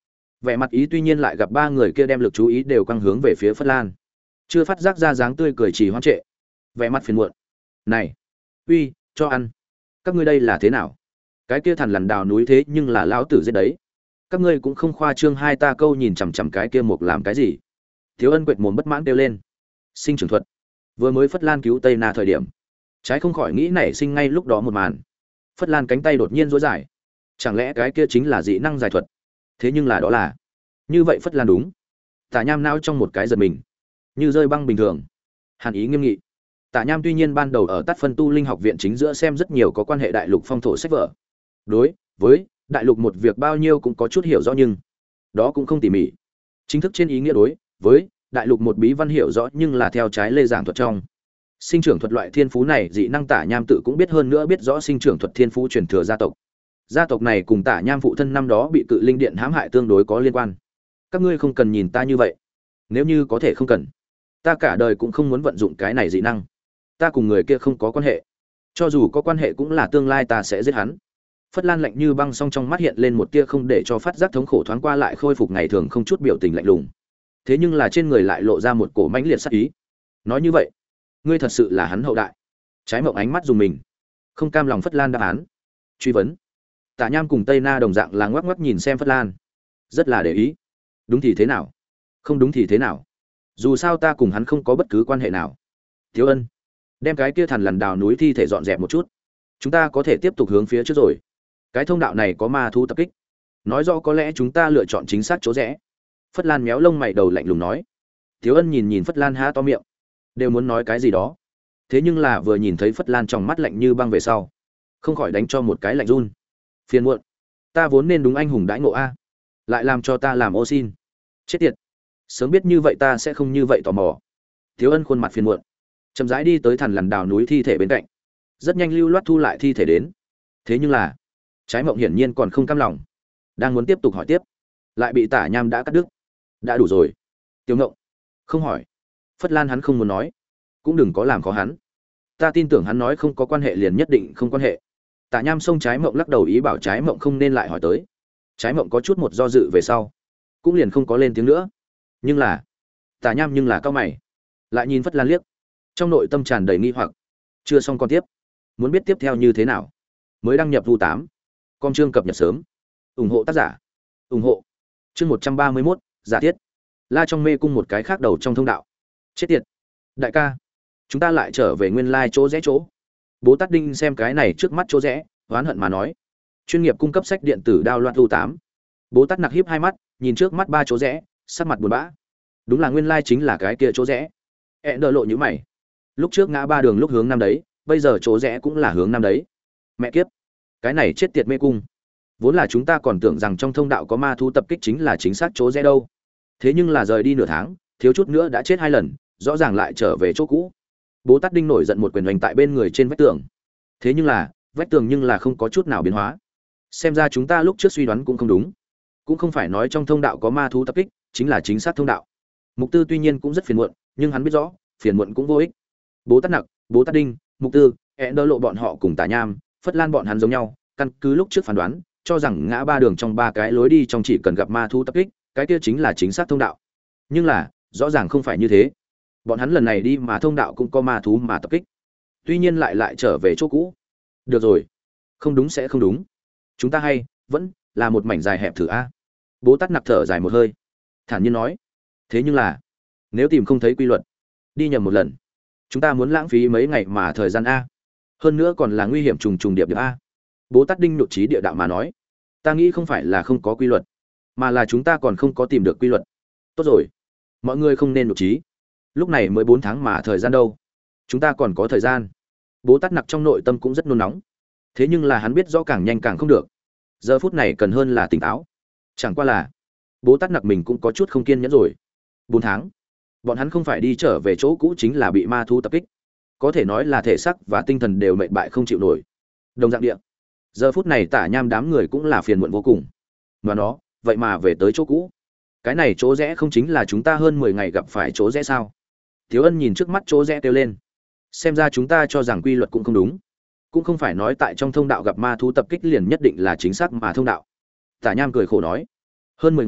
Vẻ mặt ý tuy nhiên lại gặp ba người kia đem lực chú ý đều căng hướng về phía Phất Lan, chưa phát giác ra dáng tươi cười chỉ hoang trệ, vẻ mặt phiền muộn. Này, uy, cho ăn. Các ngươi đây là thế nào? Cái kia thằn lằn đào núi thế nhưng là lão tử giết đấy. Các ngươi cũng không khoa trương hai ta câu nhìn chằm chằm cái kia mục làm cái gì? Thiếu Ân quệt mồm bất mãn kêu lên. Sinh trưởng thuật. Vừa mới Phất Lan cứu Tây Na thời điểm, trái không khỏi nghĩ nảy sinh ngay lúc đó một màn. Phất Lan cánh tay đột nhiên duỗi dài. Chẳng lẽ cái kia chính là dị năng giải thuật? Thế nhưng là đó là. Như vậy Phất Lan đúng. Tả Nham não trong một cái giật mình, như rơi băng bình thường. Hàn Ý nghiêm nghị. Tả Nham tuy nhiên ban đầu ở Tát Phân Tu Linh học viện chính giữa xem rất nhiều có quan hệ đại lục phong thổ sách vở. Đối với đại lục một việc bao nhiêu cũng có chút hiểu rõ nhưng đó cũng không tỉ mỉ. Chính thức trên ý nghĩa đối với đại lục một bí văn hiểu rõ nhưng là theo trái lê giảng thuật trong. Sinh trưởng thuật loại thiên phú này dị năng Tả Nham tự cũng biết hơn nữa biết rõ sinh trưởng thuật thiên phú truyền thừa gia tộc. Gia tộc này cùng Tả Nham phụ thân năm đó bị Cự Linh Điện hãm hại tương đối có liên quan. Các ngươi không cần nhìn ta như vậy. Nếu như có thể không cần, ta cả đời cũng không muốn vận dụng cái này dị năng. Ta cùng người kia không có quan hệ. Cho dù có quan hệ cũng là tương lai ta sẽ giết hắn. Phất Lan lạnh như băng, song trong mắt hiện lên một tia không để cho phát giác thống khổ, thoáng qua lại khôi phục ngày thường không chút biểu tình lạnh lùng. Thế nhưng là trên người lại lộ ra một cổ mãnh liệt sát ý. Nói như vậy, ngươi thật sự là hắn hậu đại? Trái Mộng ánh mắt dùng mình, không cam lòng Phất Lan đáp án. Truy vấn. Tả Nham cùng Tây Na đồng dạng là ngoắc ngoắc nhìn xem Phất Lan, rất là để ý. Đúng thì thế nào? Không đúng thì thế nào? Dù sao ta cùng hắn không có bất cứ quan hệ nào. Thiếu Ân, đem cái kia thằn lằn đào núi thi thể dọn dẹp một chút, chúng ta có thể tiếp tục hướng phía trước rồi. Cái thông đạo này có ma thú tập kích, nói rõ có lẽ chúng ta lựa chọn chính xác chỗ rẽ. Phất Lan méo lông mày đầu lạnh lùng nói. Thiếu Ân nhìn nhìn Phất Lan há to miệng, đều muốn nói cái gì đó, thế nhưng là vừa nhìn thấy Phất Lan trong mắt lạnh như băng về sau, không khỏi đánh cho một cái lạnh run. Phiền muộn, ta vốn nên đúng anh hùng đãi ngộ a, lại làm cho ta làm ô xin, chết tiệt. Sớm biết như vậy ta sẽ không như vậy tò mò. Thiếu Ân khuôn mặt phiền muộn, chậm rãi đi tới thằn lằn đào núi thi thể bên cạnh, rất nhanh lưu loát thu lại thi thể đến. Thế nhưng là Trái Mộng hiển nhiên còn không cam lòng, đang muốn tiếp tục hỏi tiếp, lại bị Tả Nham đã cắt đứt. Đã đủ rồi, Tiểu Ngộng, không hỏi. Phất Lan hắn không muốn nói, cũng đừng có làm khó hắn. Ta tin tưởng hắn nói không có quan hệ liền nhất định không quan hệ. Tả Nham xông Trái Mộng lắc đầu ý bảo Trái Mộng không nên lại hỏi tới. Trái Mộng có chút một do dự về sau, cũng liền không có lên tiếng nữa. Nhưng là Tả Nham nhưng là cao mày, lại nhìn Phất Lan liếc, trong nội tâm tràn đầy nghi hoặc. Chưa xong con tiếp, muốn biết tiếp theo như thế nào, mới đăng nhập vu tám. Con chương cập nhật sớm, ủng hộ tác giả, ủng hộ. Chương một trăm ba mươi mốt, giả thiết. La trong mê cung một cái khác đầu trong thông đạo. Chết tiệt, đại ca, chúng ta lại trở về nguyên lai chỗ rẽ chỗ. Bố Tát Đinh xem cái này trước mắt chỗ rẽ, oán hận mà nói. Chuyên nghiệp cung cấp sách điện tử đao loạn vu tám. Bố Tát Nặc híp hai mắt, nhìn trước mắt ba chỗ rẽ, sắc mặt buồn bã. Đúng là nguyên lai chính là cái kia chỗ rẽ. E đờ lộ như mày. Lúc trước ngã ba đường lúc hướng nam đấy, bây giờ chỗ rẽ cũng là hướng nam đấy. Mẹ kiếp, cái này chết tiệt mê cung. Vốn là chúng ta còn tưởng rằng trong thông đạo có ma thú tập kích chính là chính xác chỗ rẽ đâu. Thế nhưng là rời đi nửa tháng, thiếu chút nữa đã chết hai lần, rõ ràng lại trở về chỗ cũ. Bố Tát Đinh nổi giận một quyền đánh tại bên người trên vách tường. Thế nhưng là, vách tường nhưng là không có chút nào biến hóa. Xem ra chúng ta lúc trước suy đoán cũng không đúng. Cũng không phải nói trong thông đạo có ma thú tập kích, chính là chính xác thông đạo. Mục Tư tuy nhiên cũng rất phiền muộn, nhưng hắn biết rõ, phiền muộn cũng vô ích. Bố Tát Nặc, Bố Tát Đinh, Mục Tư, E đỡ lộ bọn họ cùng Tả Nham, Phất Lan bọn hắn giống nhau, căn cứ lúc trước phán đoán, cho rằng ngã ba đường trong ba cái lối đi trong chỉ cần gặp ma thú tập kích, cái kia chính là chính xác thông đạo. Nhưng là, rõ ràng không phải như thế. Bọn hắn lần này đi mà thông đạo cũng có ma thú mà tập kích. Tuy nhiên lại lại trở về chỗ cũ. Được rồi, không đúng sẽ không đúng. Chúng ta hay vẫn là một mảnh dài hẹp thử a. Bố Tát Nặc thở dài một hơi, thản nhiên nói. Thế nhưng là, nếu tìm không thấy quy luật, đi nhầm một lần, chúng ta muốn lãng phí mấy ngày mà thời gian a. Hơn nữa còn là nguy hiểm trùng trùng điệp điệp a. Bố Tát Đinh nhụt chí địa đạo mà nói. Ta nghĩ không phải là không có quy luật, mà là chúng ta còn không có tìm được quy luật. Tốt rồi, mọi người không nên nhụt chí. Lúc này mới bốn tháng mà thời gian đâu, chúng ta còn có thời gian. Bố Tát Nặc trong nội tâm cũng rất nôn nóng, thế nhưng là hắn biết rõ càng nhanh càng không được. Giờ phút này cần hơn là tỉnh táo. Chẳng qua là Bố Tát Nặc mình cũng có chút không kiên nhẫn rồi. Bốn tháng, bọn hắn không phải đi trở về chỗ cũ chính là bị ma thú tập kích, có thể nói là thể xác và tinh thần đều mệt bại không chịu nổi. Đồng dạng địa, giờ phút này Tả Nham đám người cũng là phiền muộn vô cùng. Mà nó, vậy mà về tới chỗ cũ. Cái này chỗ rẽ không chính là chúng ta hơn mười ngày gặp phải chỗ rẽ sao? Thiếu Ân nhìn trước mắt chỗ rẽ kêu lên. Xem ra chúng ta cho rằng quy luật cũng không đúng. Cũng không phải nói tại trong thông đạo gặp ma thú tập kích liền nhất định là chính xác mà thông đạo. Tả Nham cười khổ nói. Hơn mười ngày,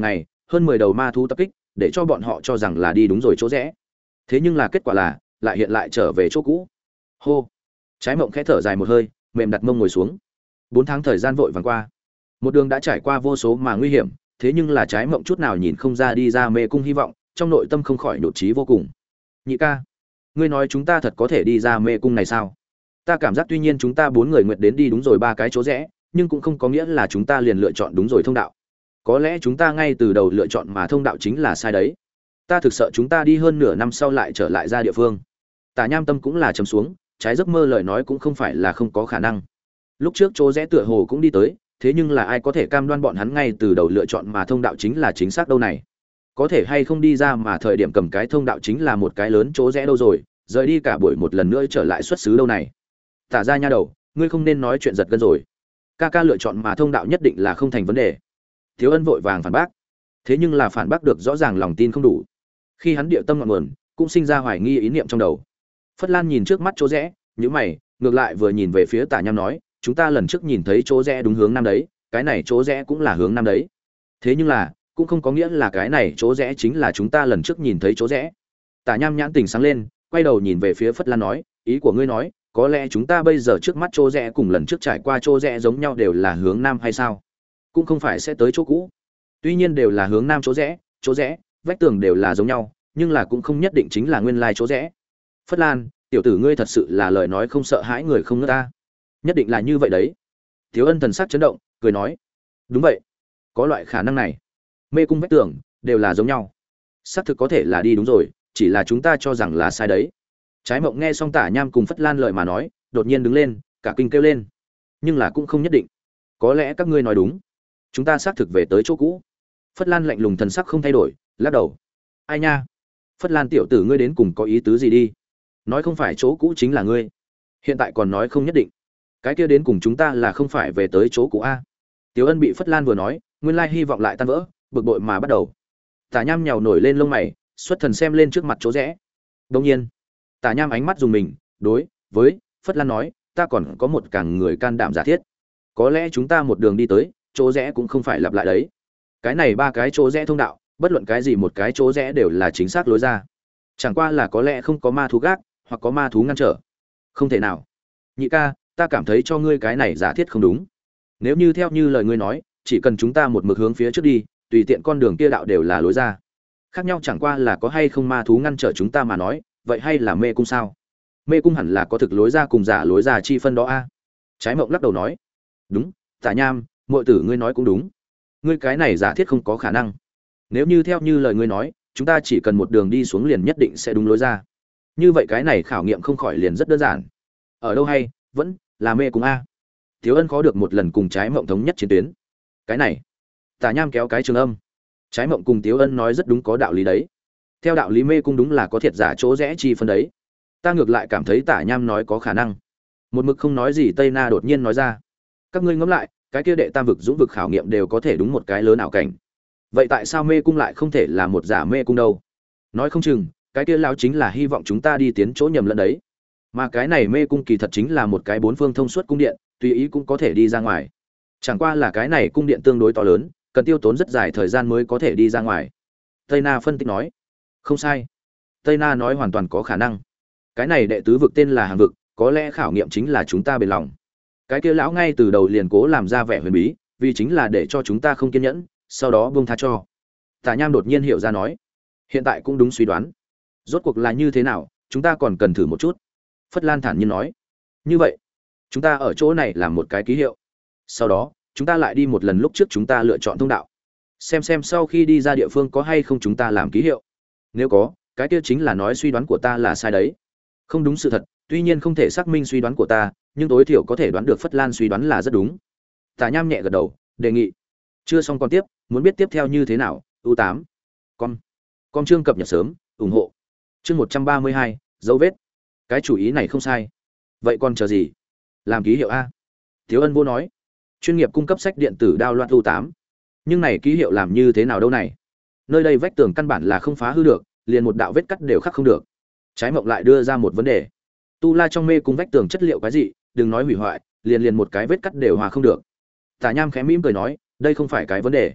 hơn mười đầu ma thú tập kích, để cho bọn họ cho rằng là đi đúng rồi chỗ rẽ. Thế nhưng là kết quả là lại hiện lại trở về chỗ cũ. Hô. Trái Mộng khẽ thở dài một hơi, mềm đặt mông ngồi xuống. Bốn tháng thời gian vội vàng qua. Một đường đã trải qua vô số mà nguy hiểm, thế nhưng là Trái Mộng chút nào nhìn không ra đi ra mê cung hy vọng, trong nội tâm không khỏi nhột chí vô cùng. Nhị ca, ngươi nói chúng ta thật có thể đi ra mê cung này sao? Ta cảm giác tuy nhiên chúng ta bốn người nguyện đến đi đúng rồi ba cái chỗ rẽ, nhưng cũng không có nghĩa là chúng ta liền lựa chọn đúng rồi thông đạo. Có lẽ chúng ta ngay từ đầu lựa chọn mà thông đạo chính là sai đấy. Ta thực sợ chúng ta đi hơn nửa năm sau lại trở lại ra địa phương. Tả Nham tâm cũng là trầm xuống, trái giấc mơ lời nói cũng không phải là không có khả năng. Lúc trước chỗ rẽ tựa hồ cũng đi tới, thế nhưng là ai có thể cam đoan bọn hắn ngay từ đầu lựa chọn mà thông đạo chính là chính xác đâu này? Có thể hay không đi ra mà thời điểm cầm cái thông đạo chính là một cái lớn chỗ rẽ đâu rồi, rời đi cả buổi một lần nữa trở lại xuất xứ đâu này? Tả ra nha đầu, ngươi không nên nói chuyện giật gân rồi. Ca ca lựa chọn mà thông đạo nhất định là không thành vấn đề. Thiếu Ân vội vàng phản bác. Thế nhưng là phản bác được rõ ràng lòng tin không đủ. Khi hắn địa tâm ngọn nguồn, cũng sinh ra hoài nghi ý niệm trong đầu. Phất Lan nhìn trước mắt chỗ rẽ, nhíu mày, ngược lại vừa nhìn về phía Tả Nham nói, chúng ta lần trước nhìn thấy chỗ rẽ đúng hướng nam đấy, cái này chỗ rẽ cũng là hướng nam đấy. Thế nhưng là, cũng không có nghĩa là cái này chỗ rẽ chính là chúng ta lần trước nhìn thấy chỗ rẽ. Tả Nham nhãn tình sáng lên, quay đầu nhìn về phía Phất Lan nói, ý của ngươi nói, có lẽ chúng ta bây giờ trước mắt chỗ rẽ cùng lần trước trải qua chỗ rẽ giống nhau đều là hướng nam hay sao? Cũng không phải sẽ tới chỗ cũ. Tuy nhiên đều là hướng nam chỗ rẽ, chỗ rẽ, vách tường đều là giống nhau, nhưng là cũng không nhất định chính là nguyên lai chỗ rẽ. Phất Lan, tiểu tử ngươi thật sự là lời nói không sợ hãi người không ngớt ta. Nhất định là như vậy đấy. Thiếu Ân thần sắc chấn động, cười nói, đúng vậy, có loại khả năng này. Mê cung vách tường đều là giống nhau. Xác thực có thể là đi đúng rồi, chỉ là chúng ta cho rằng là sai đấy. Trái Mộng nghe xong Tả Nham cùng Phất Lan lời mà nói, đột nhiên đứng lên, cả kinh kêu lên. Nhưng là cũng không nhất định. Có lẽ các ngươi nói đúng. Chúng ta xác thực về tới chỗ cũ. Phất Lan lạnh lùng thần sắc không thay đổi, lắc đầu. Ai nha? Phất Lan tiểu tử ngươi đến cùng có ý tứ gì đi? Nói không phải chỗ cũ chính là ngươi. Hiện tại còn nói không nhất định. Cái kia đến cùng chúng ta là không phải về tới chỗ cũ a? Tiểu Ân bị Phất Lan vừa nói, nguyên lai hy vọng lại tan vỡ, bực bội mà bắt đầu. Tả Nham nhào nổi lên lông mày, xuất thần xem lên trước mặt chỗ rẽ. Đương nhiên, Tả Nham ánh mắt dùng mình, đối với Phất Lan nói, ta còn có một càng người can đảm giả thiết. Có lẽ chúng ta một đường đi tới, chỗ rẽ cũng không phải lặp lại đấy. Cái này ba cái chỗ rẽ thông đạo, bất luận cái gì một cái chỗ rẽ đều là chính xác lối ra. Chẳng qua là có lẽ không có ma thú gác, hoặc có ma thú ngăn trở. Không thể nào. Nhị ca, ta cảm thấy cho ngươi cái này giả thiết không đúng. Nếu như theo như lời ngươi nói, chỉ cần chúng ta một mực hướng phía trước đi, tùy tiện con đường kia đạo đều là lối ra. Khác nhau chẳng qua là có hay không ma thú ngăn trở chúng ta mà nói, vậy hay là mê cung sao? Mê cung hẳn là có thực lối ra cùng giả lối ra chi phân đó a. Trái Mộng lắc đầu nói, đúng, Tả Nham, muội tử ngươi nói cũng đúng. Ngươi cái này giả thiết không có khả năng. Nếu như theo như lời ngươi nói, chúng ta chỉ cần một đường đi xuống liền nhất định sẽ đúng lối ra. Như vậy cái này khảo nghiệm không khỏi liền rất đơn giản. Ở đâu hay, vẫn là mê cung a. Thiếu Ân khó được một lần cùng Trái Mộng thống nhất chiến tuyến. Cái này, Tả Nham kéo cái trường âm. Trái Mộng cùng Tiếu Ân nói rất đúng, có đạo lý đấy. Theo đạo lý mê cung đúng là có thiệt giả chỗ rẽ chi phân đấy. Ta ngược lại cảm thấy Tả Nham nói có khả năng. Một mực không nói gì Tây Na đột nhiên nói ra, các ngươi ngẫm lại, cái kia đệ tam vực dũng vực khảo nghiệm đều có thể đúng một cái lớn ảo cảnh, vậy tại sao mê cung lại không thể là một giả mê cung đâu? Nói không chừng cái kia lão chính là hy vọng chúng ta đi tiến chỗ nhầm lẫn đấy, mà cái này mê cung kỳ thật chính là một cái bốn phương thông suốt cung điện, tùy ý cũng có thể đi ra ngoài. Chẳng qua là cái này cung điện tương đối to lớn, cần tiêu tốn rất dài thời gian mới có thể đi ra ngoài. Tây Na phân tích nói, không sai. Tây Na nói hoàn toàn có khả năng. Cái này đệ tứ vực tên là hàng vực, có lẽ khảo nghiệm chính là chúng ta bền lòng. Cái kia lão ngay từ đầu liền cố làm ra vẻ huyền bí, vì chính là để cho chúng ta không kiên nhẫn, sau đó buông tha cho. Tả Nham đột nhiên hiểu ra nói, hiện tại cũng đúng suy đoán. Rốt cuộc là như thế nào, chúng ta còn cần thử một chút. Phất Lan thản nhiên nói, như vậy, chúng ta ở chỗ này làm một cái ký hiệu. Sau đó, chúng ta lại đi một lần lúc trước chúng ta lựa chọn thông đạo. Xem xem sau khi đi ra địa phương có hay không chúng ta làm ký hiệu. Nếu có, cái kia chính là nói suy đoán của ta là sai đấy. Không đúng sự thật, tuy nhiên không thể xác minh suy đoán của ta, nhưng tối thiểu có thể đoán được Phất Lan suy đoán là rất đúng. Tả Nham nhẹ gật đầu, đề nghị. Chưa xong còn tiếp, muốn biết tiếp theo như thế nào, u tám. Con. Con chương cập nhật sớm, ủng hộ. Chương một trăm ba mươi hai, dấu vết. Cái chủ ý này không sai. Vậy còn chờ gì? Làm ký hiệu a. Thiếu Ân vô nói. Chuyên nghiệp cung cấp sách điện tử đao loạn u tám. Nhưng này ký hiệu làm như thế nào đâu này? Nơi đây vách tường căn bản là không phá hư được, liền một đạo vết cắt đều khắc không được. Trái Mộng lại đưa ra một vấn đề. Tu La trong mê cung vách tường chất liệu cái gì, đừng nói hủy hoại, liền liền một cái vết cắt đều hòa không được. Tả Nham khẽ mỉm cười nói, đây không phải cái vấn đề.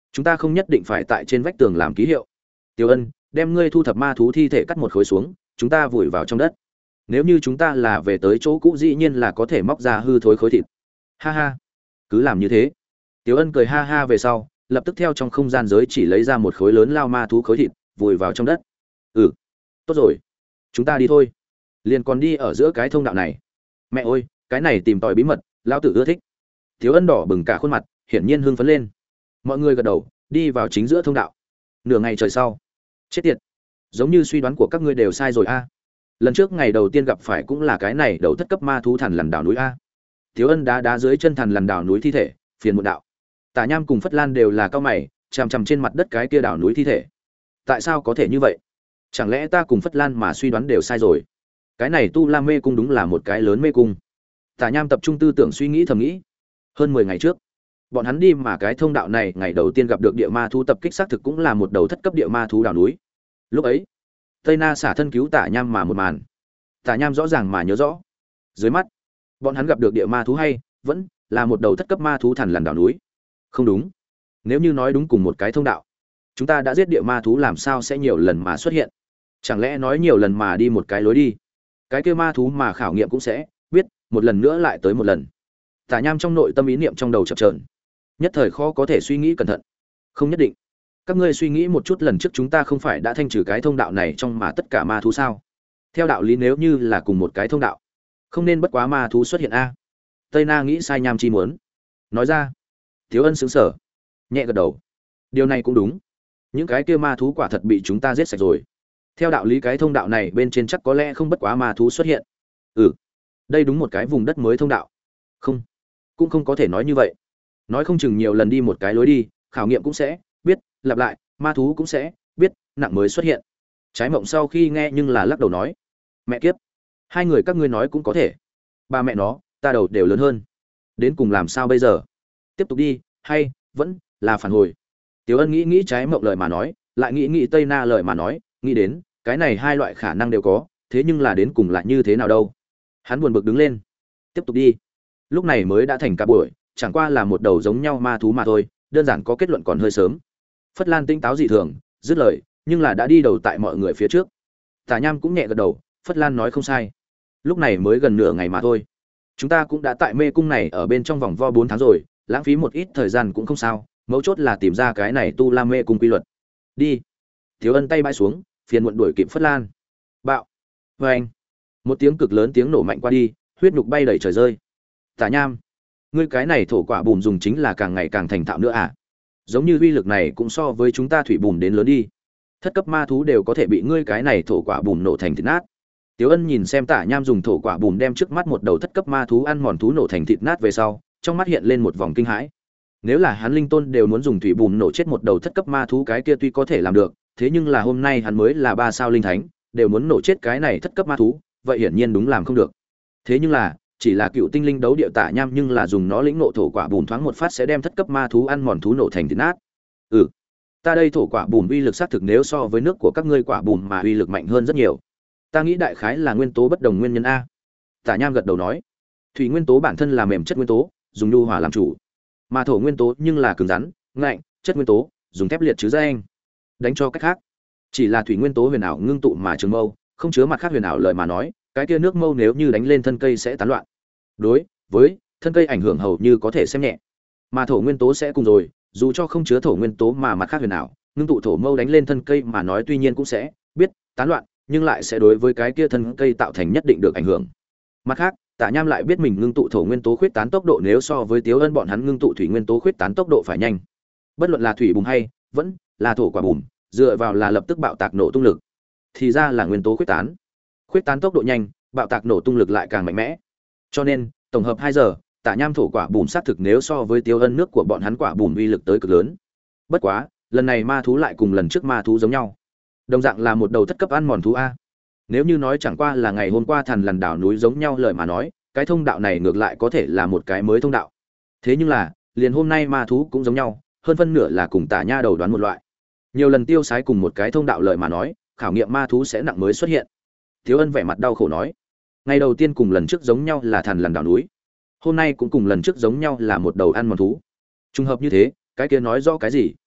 chúng ta không nhất định phải tại trên vách tường làm ký hiệu. Tiểu Ân, đem ngươi thu thập ma thú thi thể cắt một khối xuống, chúng ta vùi vào trong đất. Nếu như chúng ta là về tới chỗ cũ dĩ nhiên là có thể móc ra hư thối khối thịt. Ha ha, cứ làm như thế. Tiểu Ân cười ha ha về sau, lập tức theo trong không gian giới chỉ lấy ra một khối lớn lao ma thú khối thịt, vùi vào trong đất. Ừ, tốt rồi, chúng ta đi thôi. Liền còn đi ở giữa cái thông đạo này. Mẹ ơi, cái này tìm tòi bí mật, lão tử ưa thích. Tiểu Ân đỏ bừng cả khuôn mặt, hiển nhiên hưng phấn lên. Mọi người gật đầu, đi vào chính giữa thông đạo. Nửa ngày trời sau, chết tiệt, giống như suy đoán của các ngươi đều sai rồi a. Lần trước ngày đầu tiên gặp phải cũng là cái này đầu thất cấp ma thú thần lằn đảo núi a. Tiểu Ân đá đá dưới chân thần lằn đảo núi thi thể, phiền muộn đạo. Tả Nham cùng Phất Lan đều là cao mày, chằm chằm trên mặt đất cái kia đảo núi thi thể. Tại sao có thể như vậy? Chẳng lẽ ta cùng Phất Lan mà suy đoán đều sai rồi? Cái này Tu La mê cung đúng là một cái lớn mê cung. Tả Nham tập trung tư tưởng suy nghĩ thầm nghĩ. Hơn mười ngày trước, bọn hắn đi mà cái thông đạo này ngày đầu tiên gặp được địa ma thú tập kích xác thực cũng là một đầu thất cấp địa ma thú đảo núi. Lúc ấy, Tây Na xả thân cứu Tả Nham mà một màn. Tả Nham rõ ràng mà nhớ rõ. Dưới mắt, bọn hắn gặp được địa ma thú hay vẫn là một đầu thất cấp ma thú thần lằn đảo núi. Không đúng. Nếu như nói đúng cùng một cái thông đạo, chúng ta đã giết địa ma thú làm sao sẽ nhiều lần mà xuất hiện? Chẳng lẽ nói nhiều lần mà đi một cái lối đi, cái kia ma thú mà khảo nghiệm cũng sẽ biết một lần nữa lại tới một lần. Tả Nham trong nội tâm ý niệm trong đầu chập chờn, nhất thời khó có thể suy nghĩ cẩn thận. Không nhất định. Các ngươi suy nghĩ một chút, lần trước chúng ta không phải đã thanh trừ cái thông đạo này trong mà tất cả ma thú sao? Theo đạo lý nếu như là cùng một cái thông đạo, không nên bất quá ma thú xuất hiện a. Tây Na nghĩ sai Nham chi muốn nói ra. Thiếu Ân sững sờ, nhẹ gật đầu. Điều này cũng đúng. Những cái kia ma thú quả thật bị chúng ta giết sạch rồi. Theo đạo lý cái thông đạo này bên trên chắc có lẽ không bất quá ma thú xuất hiện. Ừ, đây đúng một cái vùng đất mới thông đạo. Không, cũng không có thể nói như vậy. Nói không chừng nhiều lần đi một cái lối đi, khảo nghiệm cũng sẽ biết lặp lại, ma thú cũng sẽ biết nặng mới xuất hiện. Trái Mộng sau khi nghe nhưng là lắc đầu nói, mẹ kiếp, hai người các ngươi nói cũng có thể. Ba mẹ nó, ta đầu đều lớn hơn. Đến cùng làm sao bây giờ? Tiếp tục đi, hay vẫn là phản hồi? Tiểu Ân nghĩ nghĩ Trái Mộng lời mà nói, lại nghĩ nghĩ Tây Na lời mà nói, nghĩ đến cái này hai loại khả năng đều có, thế nhưng là đến cùng lại như thế nào đâu? Hắn buồn bực đứng lên. Tiếp tục đi. Lúc này mới đã thành cả buổi, chẳng qua là một đầu giống nhau ma thú mà thôi, đơn giản có kết luận còn hơi sớm. Phất Lan tinh táo dị thường, dứt lời, nhưng là đã đi đầu tại mọi người phía trước. Tả Nham cũng nhẹ gật đầu, Phất Lan nói không sai. Lúc này mới gần nửa ngày mà thôi. Chúng ta cũng đã tại mê cung này ở bên trong vòng vo bốn tháng rồi, lãng phí một ít thời gian cũng không sao, mấu chốt là tìm ra cái này Tu La mê cung quy luật. Đi. Thiếu Ân tay bãi xuống, phiền muộn đuổi kịp Phất Lan. Bạo. Oeng. Một tiếng cực lớn tiếng nổ mạnh qua đi, huyết nhục bay đầy trời rơi. Tả Nham, ngươi cái này thổ quả bùm dùng chính là càng ngày càng thành thạo nữa à? Giống như uy lực này cũng so với chúng ta thủy bùm đến lớn đi. Thất cấp ma thú đều có thể bị ngươi cái này thổ quả bùm nổ thành thịt nát. Tiếu Ân nhìn xem Tả Nham dùng thổ quả bùm đem trước mắt một đầu thất cấp ma thú ăn mòn thú nổ thành thịt nát về sau, trong mắt hiện lên một vòng kinh hãi. Nếu là hắn linh tôn đều muốn dùng thủy bùm nổ chết một đầu thất cấp ma thú cái kia tuy có thể làm được, thế nhưng là hôm nay hắn mới là ba sao linh thánh, đều muốn nổ chết cái này thất cấp ma thú, vậy hiển nhiên đúng làm không được. Thế nhưng là, chỉ là cựu tinh linh đấu địa Tả Nham nhưng là dùng nó lĩnh nộ thổ quả bùm thoáng một phát sẽ đem thất cấp ma thú ăn mòn thú nổ thành thịt nát. Ừ, ta đây thổ quả bùm uy lực xác thực nếu so với nước của các ngươi quả bùm mà uy lực mạnh hơn rất nhiều. Ta nghĩ đại khái là nguyên tố bất đồng nguyên nhân a. Tả Nham gật đầu nói, thủy nguyên tố bản thân là mềm chất nguyên tố, dùng nhu hòa làm chủ, mà thổ nguyên tố nhưng là cứng rắn, ngạnh, chất nguyên tố, dùng thép liệt chứ danh. Đánh cho cách khác, chỉ là thủy nguyên tố huyền ảo ngưng tụ mà trường mâu, không chứa mặt khác huyền ảo lời mà nói, cái kia nước mâu nếu như đánh lên thân cây sẽ tán loạn. Đối với thân cây ảnh hưởng hầu như có thể xem nhẹ, mà thổ nguyên tố sẽ cùng rồi, dù cho không chứa thổ nguyên tố mà mặt khác huyền ảo ngưng tụ thổ mâu đánh lên thân cây mà nói tuy nhiên cũng sẽ biết tán loạn, nhưng lại sẽ đối với cái kia thân cây tạo thành nhất định được ảnh hưởng. Mặt khác, Tả Nham lại biết mình ngưng tụ thổ nguyên tố khuyết tán tốc độ nếu so với Tiếu Ân bọn hắn ngưng tụ thủy nguyên tố khuyết tán tốc độ phải nhanh. Bất luận là thủy bùm hay vẫn là thổ quả bùm, dựa vào là lập tức bạo tạc nổ tung lực. Thì ra là nguyên tố khuyết tán. Khuyết tán tốc độ nhanh, bạo tạc nổ tung lực lại càng mạnh mẽ. Cho nên, tổng hợp hai giờ, Tả Nham thổ quả bùm xác thực nếu so với Tiếu Ân nước của bọn hắn quả bùm uy lực tới cực lớn. Bất quá, lần này ma thú lại cùng lần trước ma thú giống nhau. Đồng dạng là một đầu thất cấp ăn mòn thú a. Nếu như nói chẳng qua là ngày hôm qua thần lần đảo núi giống nhau lời mà nói, cái thông đạo này ngược lại có thể là một cái mới thông đạo. Thế nhưng là, liền hôm nay ma thú cũng giống nhau, hơn phân nửa là cùng Tả Nha đầu đoán một loại. Nhiều lần tiêu sái cùng một cái thông đạo lời mà nói, khảo nghiệm ma thú sẽ nặng mới xuất hiện. Thiếu Ân vẻ mặt đau khổ nói, ngày đầu tiên cùng lần trước giống nhau là thần lần đảo núi, hôm nay cũng cùng lần trước giống nhau là một đầu ăn mòn thú. Trùng hợp như thế, cái kia nói rõ cái gì?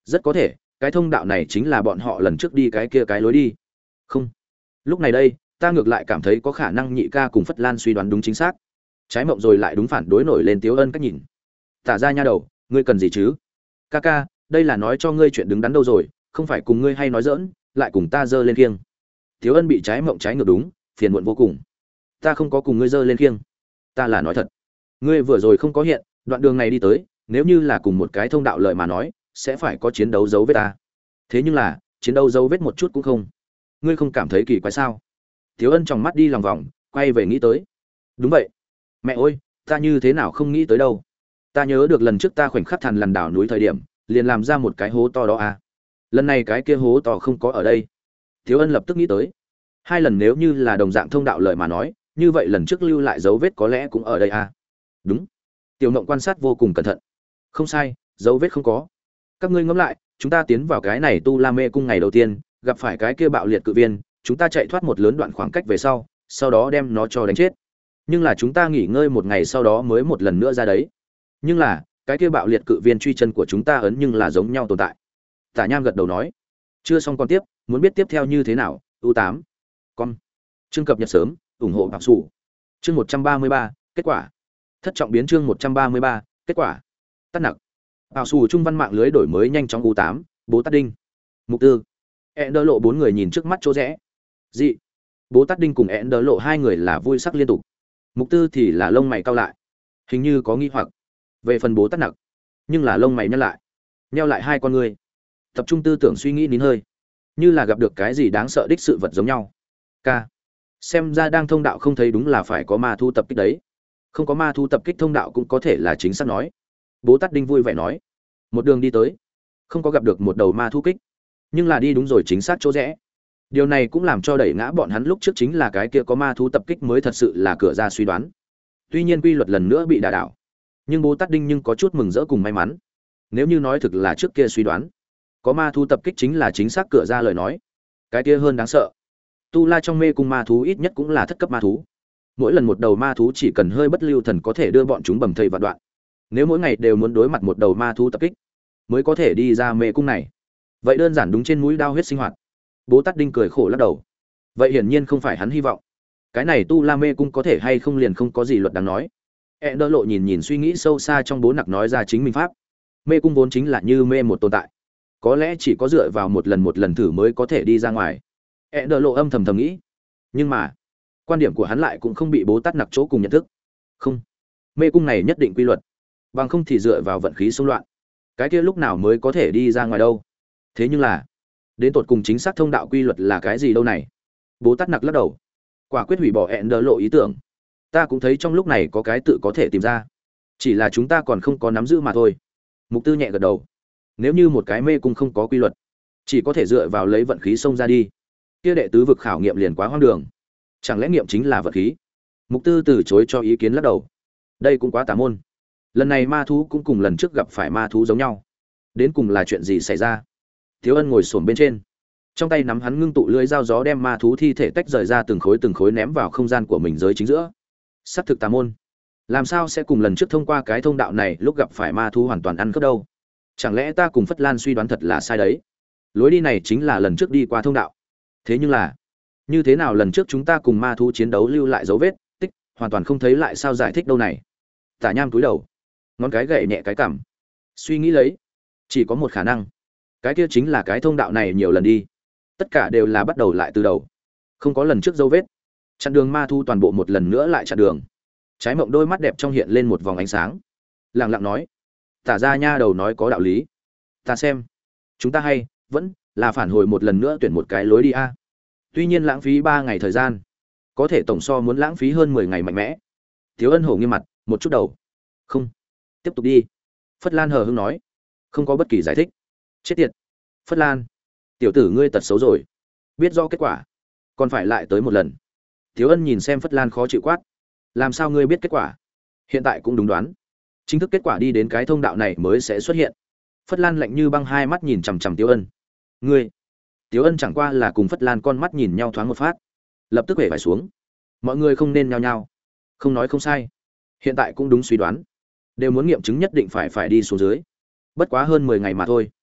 rất có thể cái thông đạo này chính là bọn họ lần trước đi cái kia cái lối đi. Không, lúc này đây ta ngược lại cảm thấy có khả năng nhị ca cùng Phất Lan suy đoán đúng chính xác. Trái Mộng rồi lại đúng phản đối nổi lên Tiếu Ân cách nhìn. Tả ra nha đầu, ngươi cần gì chứ? Ca ca, đây là nói cho ngươi chuyện đứng đắn đâu rồi, không phải cùng ngươi hay nói giỡn, lại cùng ta dơ lên kiêng. Tiếu Ân bị Trái Mộng trái ngược đúng, phiền muộn vô cùng. Ta không có cùng ngươi dơ lên kiêng, ta là nói thật. Ngươi vừa rồi không có hiện, đoạn đường này đi tới, nếu như là cùng một cái thông đạo lợi mà nói, sẽ phải có chiến đấu dấu vết ta. Thế nhưng là, chiến đấu dấu vết một chút cũng không. Ngươi không cảm thấy kỳ quái sao? Tiếu Ân tròng mắt đi lòng vòng, quay về nghĩ tới. Đúng vậy. Mẹ ơi, ta như thế nào không nghĩ tới đâu. Ta nhớ được lần trước ta khoảnh khắc thằn lằn đảo núi thời điểm, liền làm ra một cái hố to đó à. Lần này cái kia hố to không có ở đây. Tiếu Ân lập tức nghĩ tới. Hai lần nếu như là đồng dạng thông đạo lợi mà nói, như vậy lần trước lưu lại dấu vết có lẽ cũng ở đây à. Đúng. Tiểu Mộng quan sát vô cùng cẩn thận. Không sai, dấu vết không có. Các ngươi ngẫm lại, chúng ta tiến vào cái này Tu La Mê cung ngày đầu tiên, gặp phải cái kia bạo liệt cự viên, chúng ta chạy thoát một lớn đoạn khoảng cách về sau, sau đó đem nó cho đánh chết. Nhưng là chúng ta nghỉ ngơi một ngày sau đó mới một lần nữa ra đấy. Nhưng là, cái kia bạo liệt cự viên truy chân của chúng ta ấn nhưng là giống nhau tồn tại. Tả Nham gật đầu nói. Chưa xong con tiếp, muốn biết tiếp theo như thế nào, u tám. Con. Chương cập nhật sớm, ủng hộ học sủ. Chương một trăm ba mươi ba, kết quả. Thất trọng biến chương một trăm ba mươi ba, kết quả. Tắt nặc. Bảo sủ trung văn mạng lưới đổi mới nhanh chóng u tám, bố tát đinh. Mục tư. Ender lộ bốn người nhìn trước mắt chỗ rẽ. Dị. Bố tát đinh cùng Ender lộ hai người là vui sắc liên tục. Mục tư thì là lông mày cau lại, hình như có nghi hoặc. Về phần bố tát nặc, nhưng là lông mày nhăn lại, nheo lại hai con người, tập trung tư tưởng suy nghĩ nín hơi, như là gặp được cái gì đáng sợ đích sự vật giống nhau. K. Xem ra đang thông đạo không thấy đúng là phải có ma thu tập kích đấy. Không có ma thu tập kích thông đạo cũng có thể là chính xác nói. Bố tát đinh vui vẻ nói. Một đường đi tới, không có gặp được một đầu ma thu kích, nhưng là đi đúng rồi chính xác chỗ rẽ. Điều này cũng làm cho đẩy ngã bọn hắn lúc trước chính là cái kia có ma thú tập kích mới thật sự là cửa ra suy đoán. Tuy nhiên quy luật lần nữa bị đả đảo, nhưng Bố Tát Đinh nhưng có chút mừng rỡ cùng may mắn. Nếu như nói thực là trước kia suy đoán, có ma thú tập kích chính là chính xác cửa ra lời nói, cái kia hơn đáng sợ. Tu La trong mê cung ma thú ít nhất cũng là thất cấp ma thú. Mỗi lần một đầu ma thú chỉ cần hơi bất lưu thần có thể đưa bọn chúng bầm thây vạn đoạn. Nếu mỗi ngày đều muốn đối mặt một đầu ma thú tập kích, mới có thể đi ra mê cung này. Vậy đơn giản đúng trên mũi đao huyết sinh hoạt. Bố Tát Đinh cười khổ lắc đầu. Vậy hiển nhiên không phải hắn hy vọng. Cái này Tu La Mê cung có thể hay không liền không có gì luật đáng nói. E đỡ lộ nhìn nhìn suy nghĩ sâu xa trong bố nặc nói ra chính mình pháp. Mê cung vốn chính là như mê một tồn tại. Có lẽ chỉ có dựa vào một lần một lần thử mới có thể đi ra ngoài. E đỡ lộ âm thầm thầm nghĩ. Nhưng mà, quan điểm của hắn lại cũng không bị Bố Tát nặc chỗ cùng nhận thức. Không, mê cung này nhất định quy luật. Bằng không thì dựa vào vận khí xung loạn. Cái kia lúc nào mới có thể đi ra ngoài đâu. Thế nhưng là, đến tột cùng chính xác thông đạo quy luật là cái gì đâu này? Bố Tát nặc lắc đầu, quả quyết hủy bỏ hẹn đỡ lộ ý tưởng. Ta cũng thấy trong lúc này có cái tự có thể tìm ra, chỉ là chúng ta còn không có nắm giữ mà thôi. Mục tư nhẹ gật đầu. Nếu như một cái mê cung không có quy luật, chỉ có thể dựa vào lấy vận khí xông ra đi, kia đệ tứ vực khảo nghiệm liền quá hoang đường. Chẳng lẽ nghiệm chính là vận khí? Mục tư từ chối cho ý kiến lắc đầu. Đây cũng quá tà môn. Lần này ma thú cũng cùng lần trước gặp phải ma thú giống nhau. Đến cùng là chuyện gì xảy ra? Thiếu Ân ngồi xổm bên trên, trong tay nắm hắn ngưng tụ lưỡi dao gió đem ma thú thi thể tách rời ra từng khối từng khối ném vào không gian của mình giới chính giữa. Sắp thực tà môn, làm sao sẽ cùng lần trước thông qua cái thông đạo này lúc gặp phải ma thú hoàn toàn ăn cướp đâu? Chẳng lẽ ta cùng Phất Lan suy đoán thật là sai đấy? Lối đi này chính là lần trước đi qua thông đạo. Thế nhưng là, như thế nào lần trước chúng ta cùng ma thú chiến đấu lưu lại dấu vết, tích, hoàn toàn không thấy lại sao giải thích đâu này? Tả Nham cúi đầu, ngón cái gậy nhẹ cái cằm, suy nghĩ lấy, chỉ có một khả năng. Cái kia chính là cái thông đạo này nhiều lần đi, tất cả đều là bắt đầu lại từ đầu, không có lần trước dấu vết. Chặn đường ma thu toàn bộ một lần nữa lại chặn đường. Trái Mộng đôi mắt đẹp trong hiện lên một vòng ánh sáng, lặng lặng nói: Tả ra nha đầu nói có đạo lý. Ta xem, chúng ta hay vẫn là phản hồi một lần nữa tuyển một cái lối đi a. Tuy nhiên lãng phí ba ngày thời gian, có thể tổng so muốn lãng phí hơn mười ngày mạnh mẽ. Thiếu Ân hổ nghiêm mặt, một chút đầu. Không, tiếp tục đi. Phất Lan hờ hững nói, không có bất kỳ giải thích. Chết tiệt, Phất Lan, tiểu tử ngươi tật xấu rồi, biết rõ kết quả còn phải lại tới một lần. Thiếu Ân nhìn xem Phất Lan khó chịu quát, làm sao ngươi biết kết quả? Hiện tại cũng đúng đoán, chính thức kết quả đi đến cái thông đạo này mới sẽ xuất hiện. Phất Lan lạnh như băng hai mắt nhìn chằm chằm Tiếu Ân. Ngươi? Tiếu Ân chẳng qua là cùng Phất Lan con mắt nhìn nhau thoáng một phát, lập tức hể phải xuống. Mọi người không nên nhao nhao, không nói không sai. Hiện tại cũng đúng suy đoán, đều muốn nghiệm chứng nhất định phải phải đi xuống dưới. Bất quá hơn mười ngày mà thôi.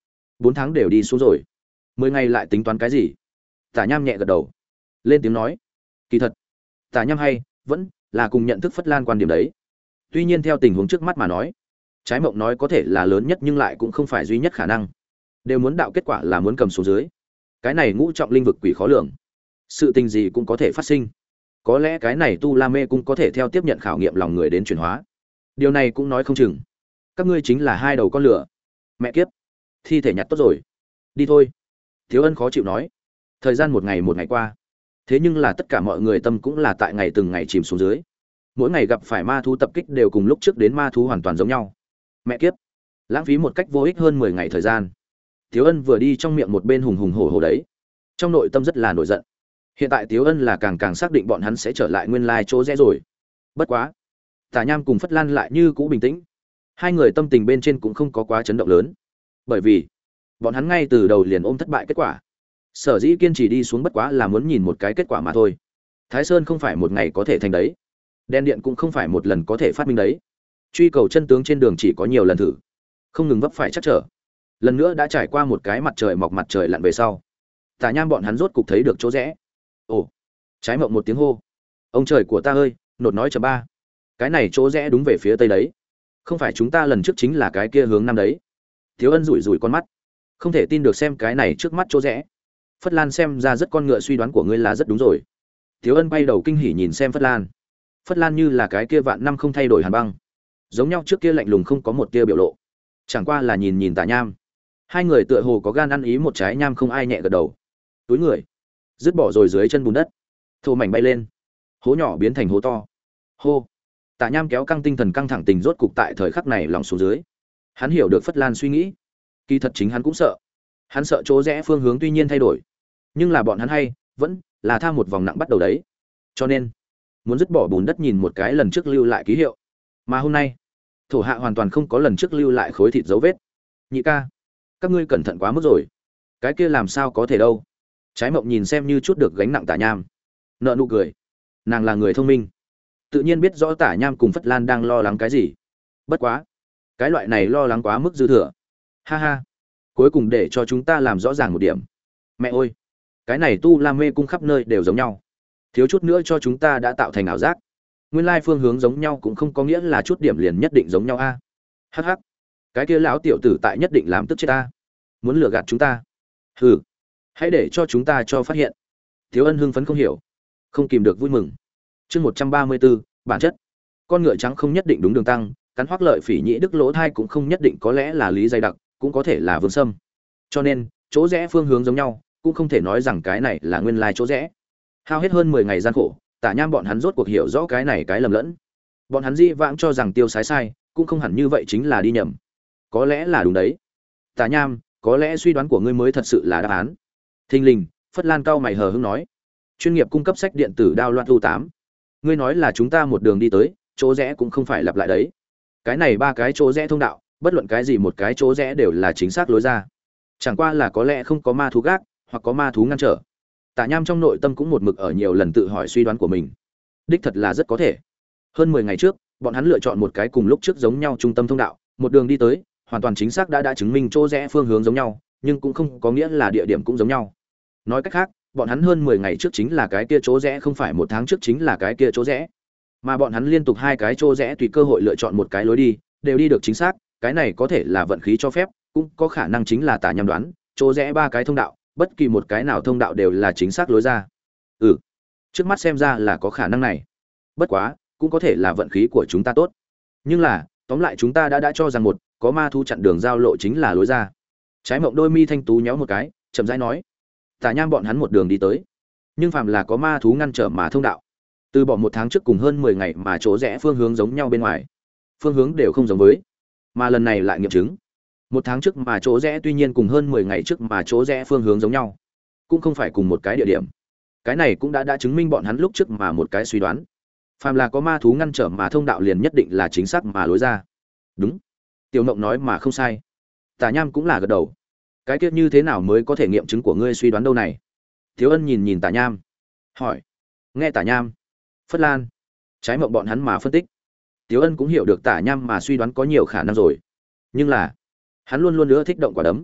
bốn tháng đều đi xuống rồi, mười ngày lại tính toán cái gì? Tả Nham nhẹ gật đầu, lên tiếng nói, kỳ thật, Tả Nham hay vẫn là cùng nhận thức Phất Lan quan điểm đấy. Tuy nhiên theo tình huống trước mắt mà nói, Trái Mộng nói có thể là lớn nhất nhưng lại cũng không phải duy nhất khả năng. Đều muốn đạo kết quả là muốn cầm xuống dưới. Cái này ngũ trọng linh vực quỷ khó lường, sự tình gì cũng có thể phát sinh. Có lẽ cái này Tu La Mê cũng có thể theo tiếp nhận khảo nghiệm lòng người đến chuyển hóa. Điều này cũng nói không chừng. Các ngươi chính là hai đầu con lửa. Mẹ kiếp, thi thể nhặt tốt rồi, đi thôi. Thiếu Ân khó chịu nói. Thời gian một ngày một ngày qua, thế nhưng là tất cả mọi người tâm cũng là tại ngày từng ngày chìm xuống dưới. Mỗi ngày gặp phải ma thú tập kích đều cùng lúc trước đến ma thú hoàn toàn giống nhau. Mẹ kiếp, lãng phí một cách vô ích hơn mười ngày thời gian. Tiếu Ân vừa đi trong miệng một bên hùng hùng hổ hổ đấy, trong nội tâm rất là nổi giận. Hiện tại Tiếu Ân là càng càng xác định bọn hắn sẽ trở lại nguyên lai chỗ rẽ rồi. Bất quá, Tả Nham cùng Phất Lan lại như cũ bình tĩnh. Hai người tâm tình bên trên cũng không có quá chấn động lớn, bởi vì bọn hắn ngay từ đầu liền ôm thất bại kết quả. Sở dĩ kiên trì đi xuống bất quá là muốn nhìn một cái kết quả mà thôi. Thái Sơn không phải một ngày có thể thành đấy, đèn điện cũng không phải một lần có thể phát minh đấy. Truy cầu chân tướng trên đường chỉ có nhiều lần thử, không ngừng vấp phải chắc trở. Lần nữa đã trải qua một cái mặt trời mọc mặt trời lặn về sau, Tả Nham bọn hắn rốt cục thấy được chỗ rẽ. Ồ, Trái Mộng một tiếng hô, ông trời của ta ơi, nột nói chấm ba, cái này chỗ rẽ đúng về phía tây đấy, không phải chúng ta lần trước chính là cái kia hướng nam đấy. Thiếu Ân rủi rủi con mắt, không thể tin được xem cái này trước mắt chỗ rẽ. Phất Lan xem ra rất con ngựa, suy đoán của ngươi là rất đúng rồi. Thiếu Ân bay đầu kinh hỉ nhìn xem Phất Lan. Phất Lan như là cái kia vạn năm không thay đổi hàn băng, giống nhau trước kia lạnh lùng không có một tia biểu lộ, chẳng qua là nhìn nhìn Tả Nham. Hai người tựa hồ có gan ăn ý một trái nham không ai nhẹ gật đầu. Túi người dứt bỏ rồi dưới chân bùn đất, thô mảnh bay lên, hố nhỏ biến thành hố to. Hô. Tả Nham kéo căng tinh thần căng thẳng tình rốt cục tại thời khắc này lòng xuống dưới. Hắn hiểu được Phất Lan suy nghĩ, kỳ thật chính hắn cũng sợ. Hắn sợ chỗ rẽ phương hướng tuy nhiên thay đổi, nhưng là bọn hắn hay vẫn là tha một vòng nặng bắt đầu đấy. Cho nên muốn dứt bỏ bùn đất nhìn một cái lần trước lưu lại ký hiệu, mà hôm nay thổ hạ hoàn toàn không có lần trước lưu lại khối thịt dấu vết. Nhị ca, các ngươi cẩn thận quá mức rồi, cái kia làm sao có thể đâu. Trái Mộng nhìn xem như chút được gánh nặng Tả Nham, nợ nụ cười. Nàng là người thông minh, tự nhiên biết rõ Tả Nham cùng Phất Lan đang lo lắng cái gì. Bất quá cái loại này lo lắng quá mức dư thừa. Ha ha, cuối cùng để cho chúng ta làm rõ ràng một điểm. Mẹ ơi, cái này Tu La Mê cung khắp nơi đều giống nhau, thiếu chút nữa cho chúng ta đã tạo thành ảo giác. Nguyên lai phương hướng giống nhau cũng không có nghĩa là chút điểm liền nhất định giống nhau a. Hắc hắc, cái kia lão tiểu tử tại nhất định làm tức chết ta, muốn lừa gạt chúng ta. Hừ, hãy để cho chúng ta cho phát hiện. Thiếu Ân hưng phấn không hiểu, không kìm được vui mừng. Chương một trăm ba mươi bốn, bản chất. Con ngựa trắng không nhất định đúng đường tăng, cắn hoắc lợi phỉ nhĩ đức lỗ thai cũng không nhất định có lẽ là lý dày đặc, cũng có thể là vương sâm. Cho nên chỗ rẽ phương hướng giống nhau cũng không thể nói rằng cái này là nguyên lai chỗ rẽ. Hao hết hơn mười ngày gian khổ, Tả Nham bọn hắn rốt cuộc hiểu rõ cái này cái lầm lẫn. Bọn hắn di vãng cho rằng tiêu sái sai, cũng không hẳn như vậy chính là đi nhầm. Có lẽ là đúng đấy. Tả Nham, có lẽ suy đoán của ngươi mới thật sự là đáp án. Thình lình, Phất Lan cao mày hờ hững nói, chuyên nghiệp cung cấp sách điện tử đao loạn u tám. Ngươi nói là chúng ta một đường đi tới, chỗ rẽ cũng không phải lặp lại đấy. Cái này ba cái chỗ rẽ thông đạo, bất luận cái gì một cái chỗ rẽ đều là chính xác lối ra. Chẳng qua là có lẽ không có ma thú gác, hoặc có ma thú ngăn trở. Tả Nham trong nội tâm cũng một mực ở nhiều lần tự hỏi suy đoán của mình. Đích thật là rất có thể. Hơn mười ngày trước, bọn hắn lựa chọn một cái cùng lúc trước giống nhau trung tâm thông đạo, một đường đi tới, hoàn toàn chính xác đã đã chứng minh chỗ rẽ phương hướng giống nhau, nhưng cũng không có nghĩa là địa điểm cũng giống nhau. Nói cách khác, bọn hắn hơn mười ngày trước chính là cái kia chỗ rẽ, không phải một tháng trước chính là cái kia chỗ rẽ. Mà bọn hắn liên tục hai cái chỗ rẽ tùy cơ hội lựa chọn một cái lối đi, đều đi được chính xác, cái này có thể là vận khí cho phép, cũng có khả năng chính là Tả Nham đoán, chỗ rẽ ba cái thông đạo, bất kỳ một cái nào thông đạo đều là chính xác lối ra. Ừ, trước mắt xem ra là có khả năng này. Bất quá, cũng có thể là vận khí của chúng ta tốt. Nhưng là, tóm lại chúng ta đã đã cho rằng một, có ma thú chặn đường giao lộ chính là lối ra. Trái Mộng đôi mi thanh tú nhéo một cái, chậm rãi nói, Tả Nham bọn hắn một đường đi tới, nhưng phàm là có ma thú ngăn trở mà thông đạo, từ bỏ một tháng trước cùng hơn mười ngày mà chỗ rẽ phương hướng giống nhau bên ngoài, phương hướng đều không giống với, mà lần này lại nghiệm chứng. Một tháng trước mà chỗ rẽ tuy nhiên cùng hơn mười ngày trước mà chỗ rẽ phương hướng giống nhau, cũng không phải cùng một cái địa điểm. Cái này cũng đã đã chứng minh bọn hắn lúc trước mà một cái suy đoán, phàm là có ma thú ngăn trở mà thông đạo liền nhất định là chính xác mà lối ra. Đúng, Tiểu Mộng nói mà không sai. Tả Nham cũng là gật đầu. Cái kia như thế nào mới có thể nghiệm chứng của ngươi suy đoán đâu này? Thiếu Ân nhìn nhìn Tả Nham, hỏi. Nghe Tả Nham, Phất Lan, Trái Mộng bọn hắn mà phân tích, Thiếu Ân cũng hiểu được Tả Nham mà suy đoán có nhiều khả năng rồi. Nhưng là, hắn luôn luôn nữa thích động quả đấm.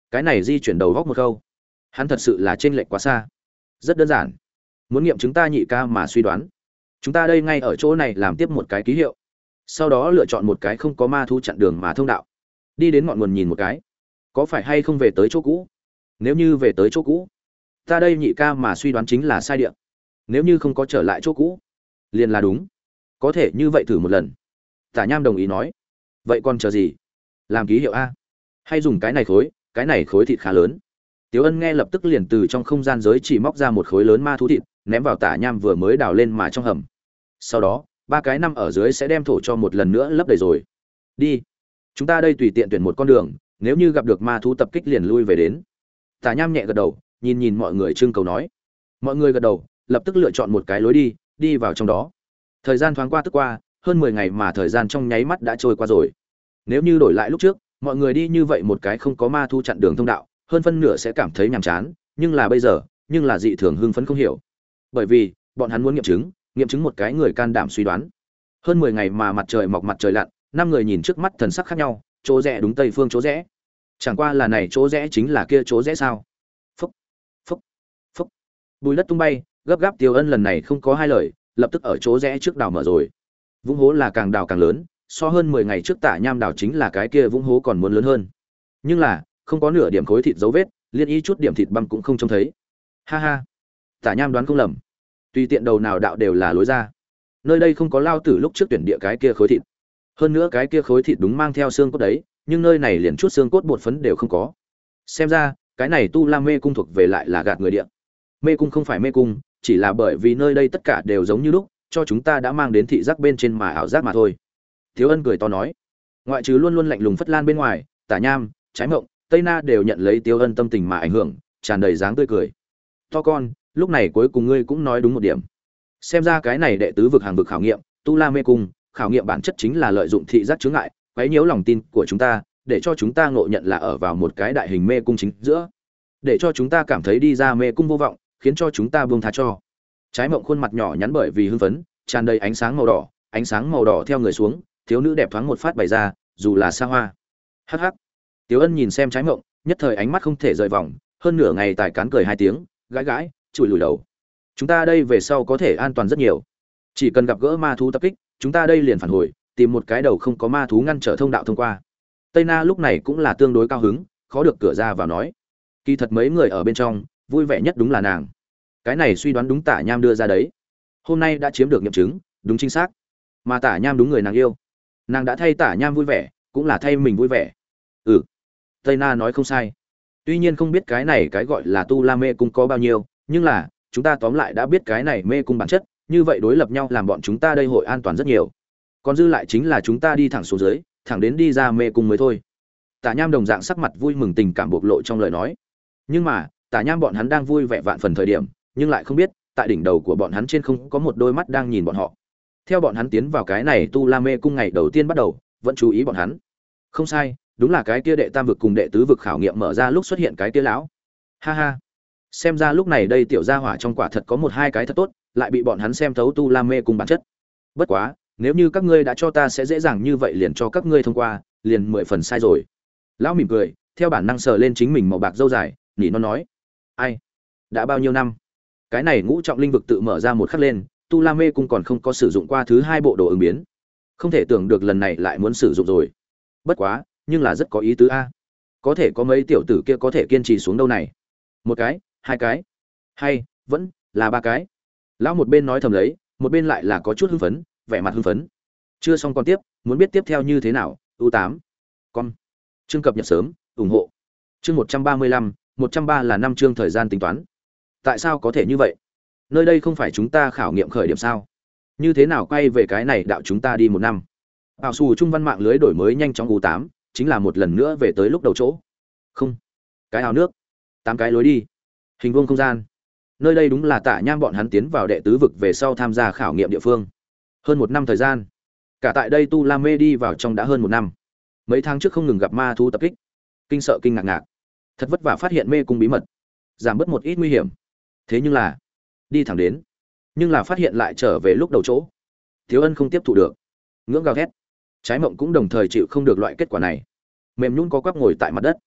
cái này di chuyển đầu góc một câu, hắn thật sự là trên lệch quá xa. Rất đơn giản, muốn nghiệm chứng ta nhị ca mà suy đoán, chúng ta đây ngay ở chỗ này làm tiếp một cái ký hiệu, sau đó lựa chọn một cái không có ma thú chặn đường mà thông đạo, đi đến ngọn nguồn nhìn một cái, có phải hay không về tới chỗ cũ. Nếu như về tới chỗ cũ, ta đây nhị ca mà suy đoán chính là sai địa. Nếu như không có trở lại chỗ cũ, liền là đúng. Có thể như vậy thử một lần. Tả Nham đồng ý nói. Vậy còn chờ gì? Làm ký hiệu a? Hay dùng cái này khối, cái này khối thịt khá lớn. Tiếu Ân nghe lập tức liền từ trong không gian giới chỉ móc ra một khối lớn ma thú thịt, ném vào Tả Nham vừa mới đào lên mà trong hầm. Sau đó, ba cái năm ở dưới sẽ đem thổ cho một lần nữa lấp đầy rồi. Đi. Chúng ta đây tùy tiện tuyển một con đường, nếu như gặp được ma thú tập kích liền lui về đến. Tả Nham nhẹ gật đầu, nhìn nhìn mọi người trưng cầu nói. Mọi người gật đầu, lập tức lựa chọn một cái lối đi, đi vào trong đó. Thời gian thoáng qua tức qua, hơn mười ngày mà thời gian trong nháy mắt đã trôi qua rồi. Nếu như đổi lại lúc trước, mọi người đi như vậy một cái không có ma thu chặn đường thông đạo, hơn phân nửa sẽ cảm thấy nhàm chán, nhưng là bây giờ, nhưng là dị thường hưng phấn không hiểu. Bởi vì, bọn hắn muốn nghiệm chứng, nghiệm chứng một cái người can đảm suy đoán. Hơn mười ngày mà mặt trời mọc mặt trời lặn, năm người nhìn trước mắt thần sắc khác nhau, chỗ rẽ đúng tây phương chỗ rẽ. Chẳng qua là này chỗ rẽ chính là kia chỗ rẽ sao? Phốc, phốc, phốc. Bùi đất tung bay, gấp gáp Tiêu Ân lần này không có hai lời, lập tức ở chỗ rẽ trước đào mở rồi. Vũng hố là càng đào càng lớn, so hơn mười ngày trước Tả Nham đào chính là cái kia vũng hố còn muốn lớn hơn. Nhưng là, không có nửa điểm khối thịt dấu vết, liên ý chút điểm thịt băng cũng không trông thấy. Ha ha. Tả Nham đoán không lầm. Tùy tiện đầu nào đạo đều là lối ra. Nơi đây không có lao tử lúc trước tuyển địa cái kia khối thịt. Hơn nữa cái kia khối thịt đúng mang theo xương cốt đấy, nhưng nơi này liền chút xương cốt bột phấn đều không có. Xem ra, cái này Tu La Mê cung thuộc về lại là gạt người địa. Mê cung không phải mê cung, chỉ là bởi vì nơi đây tất cả đều giống như lúc, cho chúng ta đã mang đến thị giác bên trên mà ảo giác mà thôi. Thiếu Ân cười to nói, ngoại trừ luôn luôn lạnh lùng Phất Lan bên ngoài, Tả Nham, Trái Mộng, Tây Na đều nhận lấy Tiêu Ân tâm tình mà ảnh hưởng, tràn đầy dáng tươi cười. To con, lúc này cuối cùng ngươi cũng nói đúng một điểm. Xem ra cái này đệ tứ vực hàng vực khảo nghiệm, Tu La Mê cung, khảo nghiệm bản chất chính là lợi dụng thị giác chướng ngại, quấy nhiễu lòng tin của chúng ta, để cho chúng ta ngộ nhận là ở vào một cái đại hình mê cung chính giữa, để cho chúng ta cảm thấy đi ra mê cung vô vọng, khiến cho chúng ta buông tha cho. Trái Mộng khuôn mặt nhỏ nhắn bởi vì hưng phấn, tràn đầy ánh sáng màu đỏ, ánh sáng màu đỏ theo người xuống, thiếu nữ đẹp thoáng một phát bày ra, dù là xa hoa. Hắc hắc. Tiếu Ân nhìn xem Trái Mộng, nhất thời ánh mắt không thể rời vòng, hơn nửa ngày tài cán cười hai tiếng, gãi gãi, chùi lùi đầu. Chúng ta đây về sau có thể an toàn rất nhiều. Chỉ cần gặp gỡ ma thú tập kích, chúng ta đây liền phản hồi, tìm một cái đầu không có ma thú ngăn trở thông đạo thông qua. Tây Na lúc này cũng là tương đối cao hứng, khó được cửa ra vào nói. Kỳ thật mấy người ở bên trong, vui vẻ nhất đúng là nàng. Cái này suy đoán đúng Tả Nham đưa ra đấy. Hôm nay đã chiếm được nghiệm chứng, đúng chính xác. Mà Tả Nham đúng người nàng yêu. Nàng đã thay Tả Nham vui vẻ, cũng là thay mình vui vẻ. Ừ. Tây Na nói không sai. Tuy nhiên không biết cái này cái gọi là Tu La Mê cung có bao nhiêu, nhưng là, chúng ta tóm lại đã biết cái này mê cung bản chất, như vậy đối lập nhau làm bọn chúng ta đây hội an toàn rất nhiều. Còn dư lại chính là chúng ta đi thẳng xuống dưới, thẳng đến đi ra mê cung mới thôi. Tả Nham đồng dạng sắc mặt vui mừng tình cảm bộc lộ trong lời nói. Nhưng mà, Tả Nham bọn hắn đang vui vẻ vạn phần thời điểm, nhưng lại không biết, tại đỉnh đầu của bọn hắn trên không có một đôi mắt đang nhìn bọn họ. Theo bọn hắn tiến vào cái này Tu La Mê cung ngày đầu tiên bắt đầu, vẫn chú ý bọn hắn. Không sai, đúng là cái kia đệ tam vực cùng đệ tứ vực khảo nghiệm mở ra lúc xuất hiện cái kia lão. Ha ha. Xem ra lúc này đây tiểu gia hỏa trong quả thật có một hai cái thật tốt, lại bị bọn hắn xem thấu Tu La Mê cung bản chất. Bất quá, nếu như các ngươi đã cho ta sẽ dễ dàng như vậy liền cho các ngươi thông qua, liền mười phần sai rồi. Lão mỉm cười, theo bản năng sờ lên chính mình màu bạc râu dài, nhỉ nó nói, ai, đã bao nhiêu năm? Cái này ngũ trọng linh vực tự mở ra một khắc lên, Tu La Mê cung còn không có sử dụng qua thứ hai bộ đồ ứng biến, không thể tưởng được lần này lại muốn sử dụng rồi. Bất quá, nhưng là rất có ý tứ a. Có thể có mấy tiểu tử kia có thể kiên trì xuống đâu này? Một cái, hai cái, hay vẫn là ba cái? Lão một bên nói thầm lấy, một bên lại là có chút hưng phấn, vẻ mặt hưng phấn. Chưa xong còn tiếp, muốn biết tiếp theo như thế nào? u tám con chương cập nhật sớm, ủng hộ. Chương một trăm ba mươi lăm, một trăm ba là năm chương thời gian tính toán. Tại sao có thể như vậy? Nơi đây không phải chúng ta khảo nghiệm khởi điểm sao? Như thế nào quay về cái này đạo chúng ta đi một năm? Ảo xù trung văn mạng lưới đổi mới nhanh chóng u tám, chính là một lần nữa về tới lúc đầu chỗ. Không, cái ao nước, tám cái lối đi, hình vuông không gian. Nơi đây đúng là Tả Nham bọn hắn tiến vào đệ tứ vực về sau tham gia khảo nghiệm địa phương. Hơn một năm thời gian, cả tại đây Tu La Mê đi vào trong đã hơn một năm. Mấy tháng trước không ngừng gặp ma thú tập kích, kinh sợ kinh ngạc ngạc, thật vất vả phát hiện mê cung bí mật, giảm bớt một ít nguy hiểm. Thế nhưng là đi thẳng đến, nhưng là phát hiện lại trở về lúc đầu chỗ. Thiếu Ân không tiếp thụ được, ngưỡng gào thét. Trái Mộng cũng đồng thời chịu không được loại kết quả này, mềm nhũn có quắp ngồi tại mặt đất.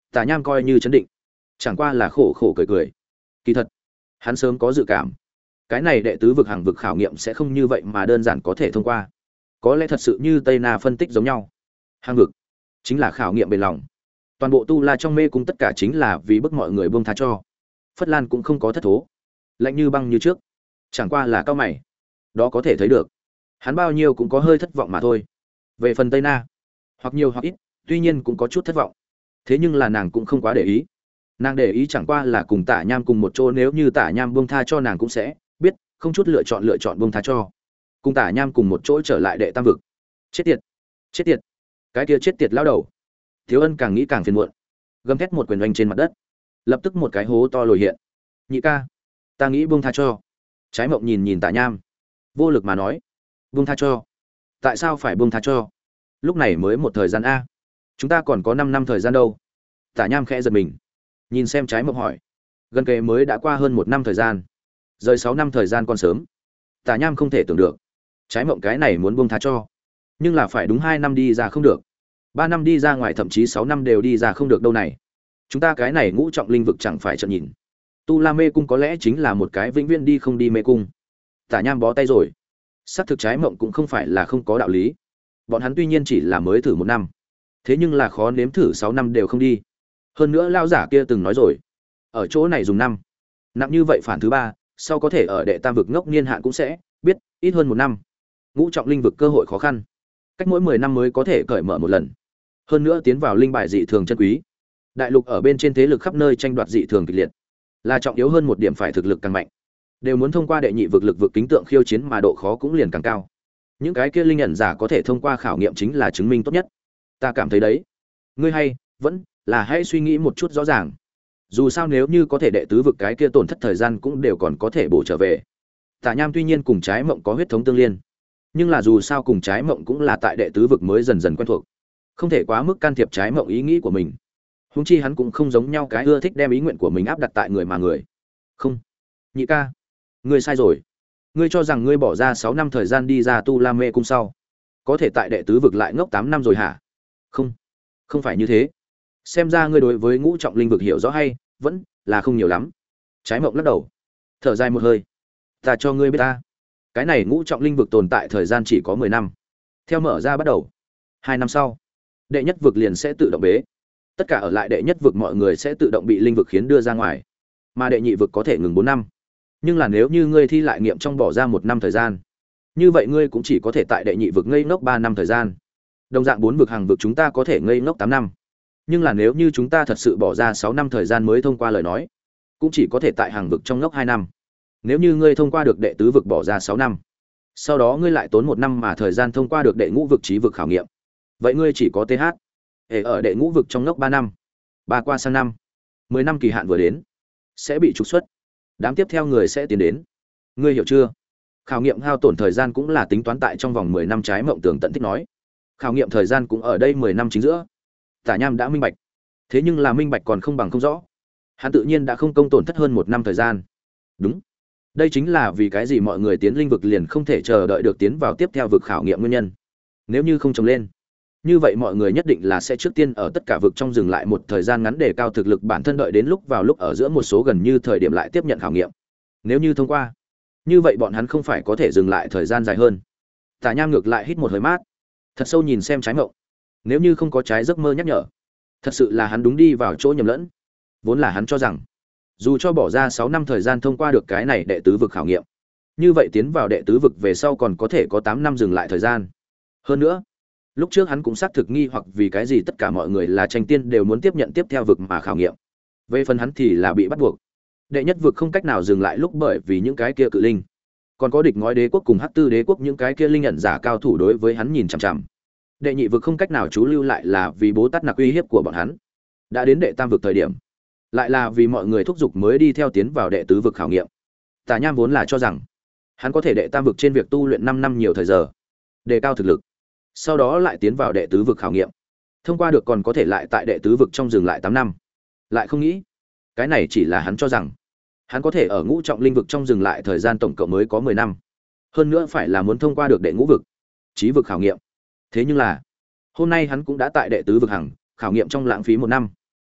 Tả Nham coi như chấn định, chẳng qua là khổ khổ cười cười. Kỳ thật, hắn sớm có dự cảm, cái này đệ tứ vực hàng vực khảo nghiệm sẽ không như vậy mà đơn giản có thể thông qua. Có lẽ thật sự như Tây Na phân tích giống nhau, hàng vực chính là khảo nghiệm bền lòng. Toàn bộ tu la trong mê cung tất cả chính là vì bức mọi người buông tha cho. Phất Lan cũng không có thất thố, lạnh như băng như trước, chẳng qua là cao mày. Đó có thể thấy được, hắn bao nhiêu cũng có hơi thất vọng mà thôi. Về phần Tây Na, hoặc nhiều hoặc ít, tuy nhiên cũng có chút thất vọng. Thế nhưng là nàng cũng không quá để ý. Nàng để ý chẳng qua là cùng Tả Nham cùng một chỗ, nếu như Tả Nham buông tha cho nàng cũng sẽ biết, không chút lựa chọn lựa chọn buông tha cho. Cùng Tả Nham cùng một chỗ trở lại đệ tam vực. Chết tiệt, chết tiệt, cái kia chết tiệt lao đầu. Thiếu Ân càng nghĩ càng phiền muộn, gầm thét một quyền oanh trên mặt đất, lập tức một cái hố to lồi hiện. Nhị ca, ta nghĩ buông tha cho. Trái Mộng nhìn nhìn Tả Nham, vô lực mà nói, buông tha cho? Tại sao phải buông tha cho? Lúc này mới một thời gian a, chúng ta còn có năm năm thời gian đâu. Tả Nham khẽ giật mình, nhìn xem Trái Mộng hỏi, gần kề mới đã qua hơn một năm thời gian, rời sáu năm thời gian còn sớm. Tả Nham không thể tưởng được, Trái Mộng cái này muốn buông tha cho, nhưng là phải đúng hai năm đi ra không được, ba năm đi ra ngoài, thậm chí sáu năm đều đi ra không được đâu này. Chúng ta cái này ngũ trọng linh vực chẳng phải trợn nhìn. Tu La mê cung có lẽ chính là một cái vĩnh viễn đi không đi mê cung. Tả Nham bó tay rồi. Xác thực Trái Mộng cũng không phải là không có đạo lý. Bọn hắn tuy nhiên chỉ là mới thử một năm, thế nhưng là khó nếm thử sáu năm đều không đi. Hơn nữa lao giả kia từng nói rồi, ở chỗ này dùng năm nặng như vậy, phản thứ ba sau có thể ở đệ tam vực ngốc niên hạn cũng sẽ biết ít hơn một năm. Ngũ trọng linh vực cơ hội khó khăn, cách mỗi mười năm mới có thể cởi mở một lần. Hơn nữa tiến vào linh bài dị thường chân quý. Đại lục ở bên trên thế lực khắp nơi tranh đoạt dị thường kịch liệt, là trọng yếu hơn một điểm phải thực lực càng mạnh, đều muốn thông qua đệ nhị vực lực vực kính tượng khiêu chiến, mà độ khó cũng liền càng cao. Những cái kia linh ẩn giả có thể thông qua khảo nghiệm chính là chứng minh tốt nhất. Ta cảm thấy đấy, ngươi hay vẫn là hãy suy nghĩ một chút rõ ràng. Dù sao nếu như có thể đệ tứ vực cái kia tổn thất thời gian cũng đều còn có thể bổ trở về. Tả Nham tuy nhiên cùng Trái Mộng có huyết thống tương liên, nhưng là dù sao cùng Trái Mộng cũng là tại đệ tứ vực mới dần dần quen thuộc, không thể quá mức can thiệp Trái Mộng ý nghĩ của mình. Huống chi hắn cũng không giống nhau cái ưa thích đem ý nguyện của mình áp đặt tại người mà người. Không, nhị ca, ngươi sai rồi. Ngươi cho rằng ngươi bỏ ra sáu năm thời gian đi ra Tu La mê cung sau, có thể tại đệ tứ vực lại ngốc tám năm rồi hả? Không, không phải như thế. Xem ra ngươi đối với ngũ trọng linh vực hiểu rõ hay vẫn là không nhiều lắm. Trái Mộng lắc đầu, thở dài một hơi. Ta cho ngươi biết ta, cái này ngũ trọng linh vực tồn tại thời gian chỉ có mười năm. Theo mở ra bắt đầu, hai năm sau, đệ nhất vực liền sẽ tự động bế. Tất cả ở lại đệ nhất vực mọi người sẽ tự động bị linh vực khiến đưa ra ngoài, mà đệ nhị vực có thể ngừng bốn năm. Nhưng là nếu như ngươi thi lại nghiệm trong bỏ ra một năm thời gian, như vậy ngươi cũng chỉ có thể tại đệ nhị vực ngây ngốc ba năm thời gian. Đồng dạng bốn vực hàng vực chúng ta có thể ngây ngốc tám năm. Nhưng là nếu như chúng ta thật sự bỏ ra sáu năm thời gian mới thông qua lời nói, cũng chỉ có thể tại hàng vực trong ngốc hai năm. Nếu như ngươi thông qua được đệ tứ vực bỏ ra sáu năm, sau đó ngươi lại tốn một năm mà thời gian thông qua được đệ ngũ vực trí vực khảo nghiệm, vậy ngươi chỉ có th hệ ở đệ ngũ vực trong ngốc ba năm. Ba qua sang năm, mười năm kỳ hạn vừa đến, sẽ bị trục xuất. Đám tiếp theo người sẽ tiến đến. Ngươi hiểu chưa? Khảo nghiệm hao tổn thời gian cũng là tính toán tại trong vòng mười năm. Trái Mộng tường tận thích nói. Khảo nghiệm thời gian cũng ở đây mười năm chính giữa. Tả Nham đã minh bạch. Thế nhưng là minh bạch còn không bằng không rõ. Hắn tự nhiên đã không công tổn thất hơn một năm thời gian. Đúng. Đây chính là vì cái gì mọi người tiến linh vực liền không thể chờ đợi được tiến vào tiếp theo vực khảo nghiệm nguyên nhân. Nếu như không trồng lên, như vậy mọi người nhất định là sẽ trước tiên ở tất cả vực trong dừng lại một thời gian ngắn để cao thực lực bản thân, đợi đến lúc vào lúc ở giữa một số gần như thời điểm lại tiếp nhận khảo nghiệm. Nếu như thông qua, như vậy bọn hắn không phải có thể dừng lại thời gian dài hơn. Tả Nham ngược lại hít một hơi mát, thật sâu nhìn xem Trái Mộng. Nếu như không có trái giấc mơ nhắc nhở, thật sự là hắn đúng đi vào chỗ nhầm lẫn. Vốn là hắn cho rằng, dù cho bỏ ra sáu năm thời gian thông qua được cái này đệ tứ vực khảo nghiệm, như vậy tiến vào đệ tứ vực về sau còn có thể có tám năm dừng lại thời gian. Hơn nữa, lúc trước hắn cũng xác thực nghi hoặc vì cái gì tất cả mọi người là tranh tiên đều muốn tiếp nhận tiếp theo vực mà khảo nghiệm. Về phần hắn thì là bị bắt buộc. Đệ nhất vực không cách nào dừng lại lúc bởi vì những cái kia cự linh. Còn có địch ngói đế quốc cùng hắc tư đế quốc những cái kia linh nhận giả cao thủ đối với hắn nhìn chằm chằm. Đệ nhị vực không cách nào trú lưu lại là vì Bố Tát Nặc uy hiếp của bọn hắn. Đã đến đệ tam vực thời điểm, lại là vì mọi người thúc giục mới đi theo tiến vào đệ tứ vực khảo nghiệm. Tả Nham vốn là cho rằng hắn có thể đệ tam vực trên việc tu luyện năm năm nhiều thời giờ, đề cao thực lực, sau đó lại tiến vào đệ tứ vực khảo nghiệm, thông qua được còn có thể lại tại đệ tứ vực trong dừng lại tám năm. Lại không nghĩ, cái này chỉ là hắn cho rằng hắn có thể ở ngũ trọng linh vực trong dừng lại thời gian tổng cộng mới có mười năm. Hơn nữa phải là muốn thông qua được đệ ngũ vực, trí vực khảo nghiệm. Thế nhưng là, hôm nay hắn cũng đã tại đệ tứ vực hằng khảo nghiệm trong lãng phí một năm.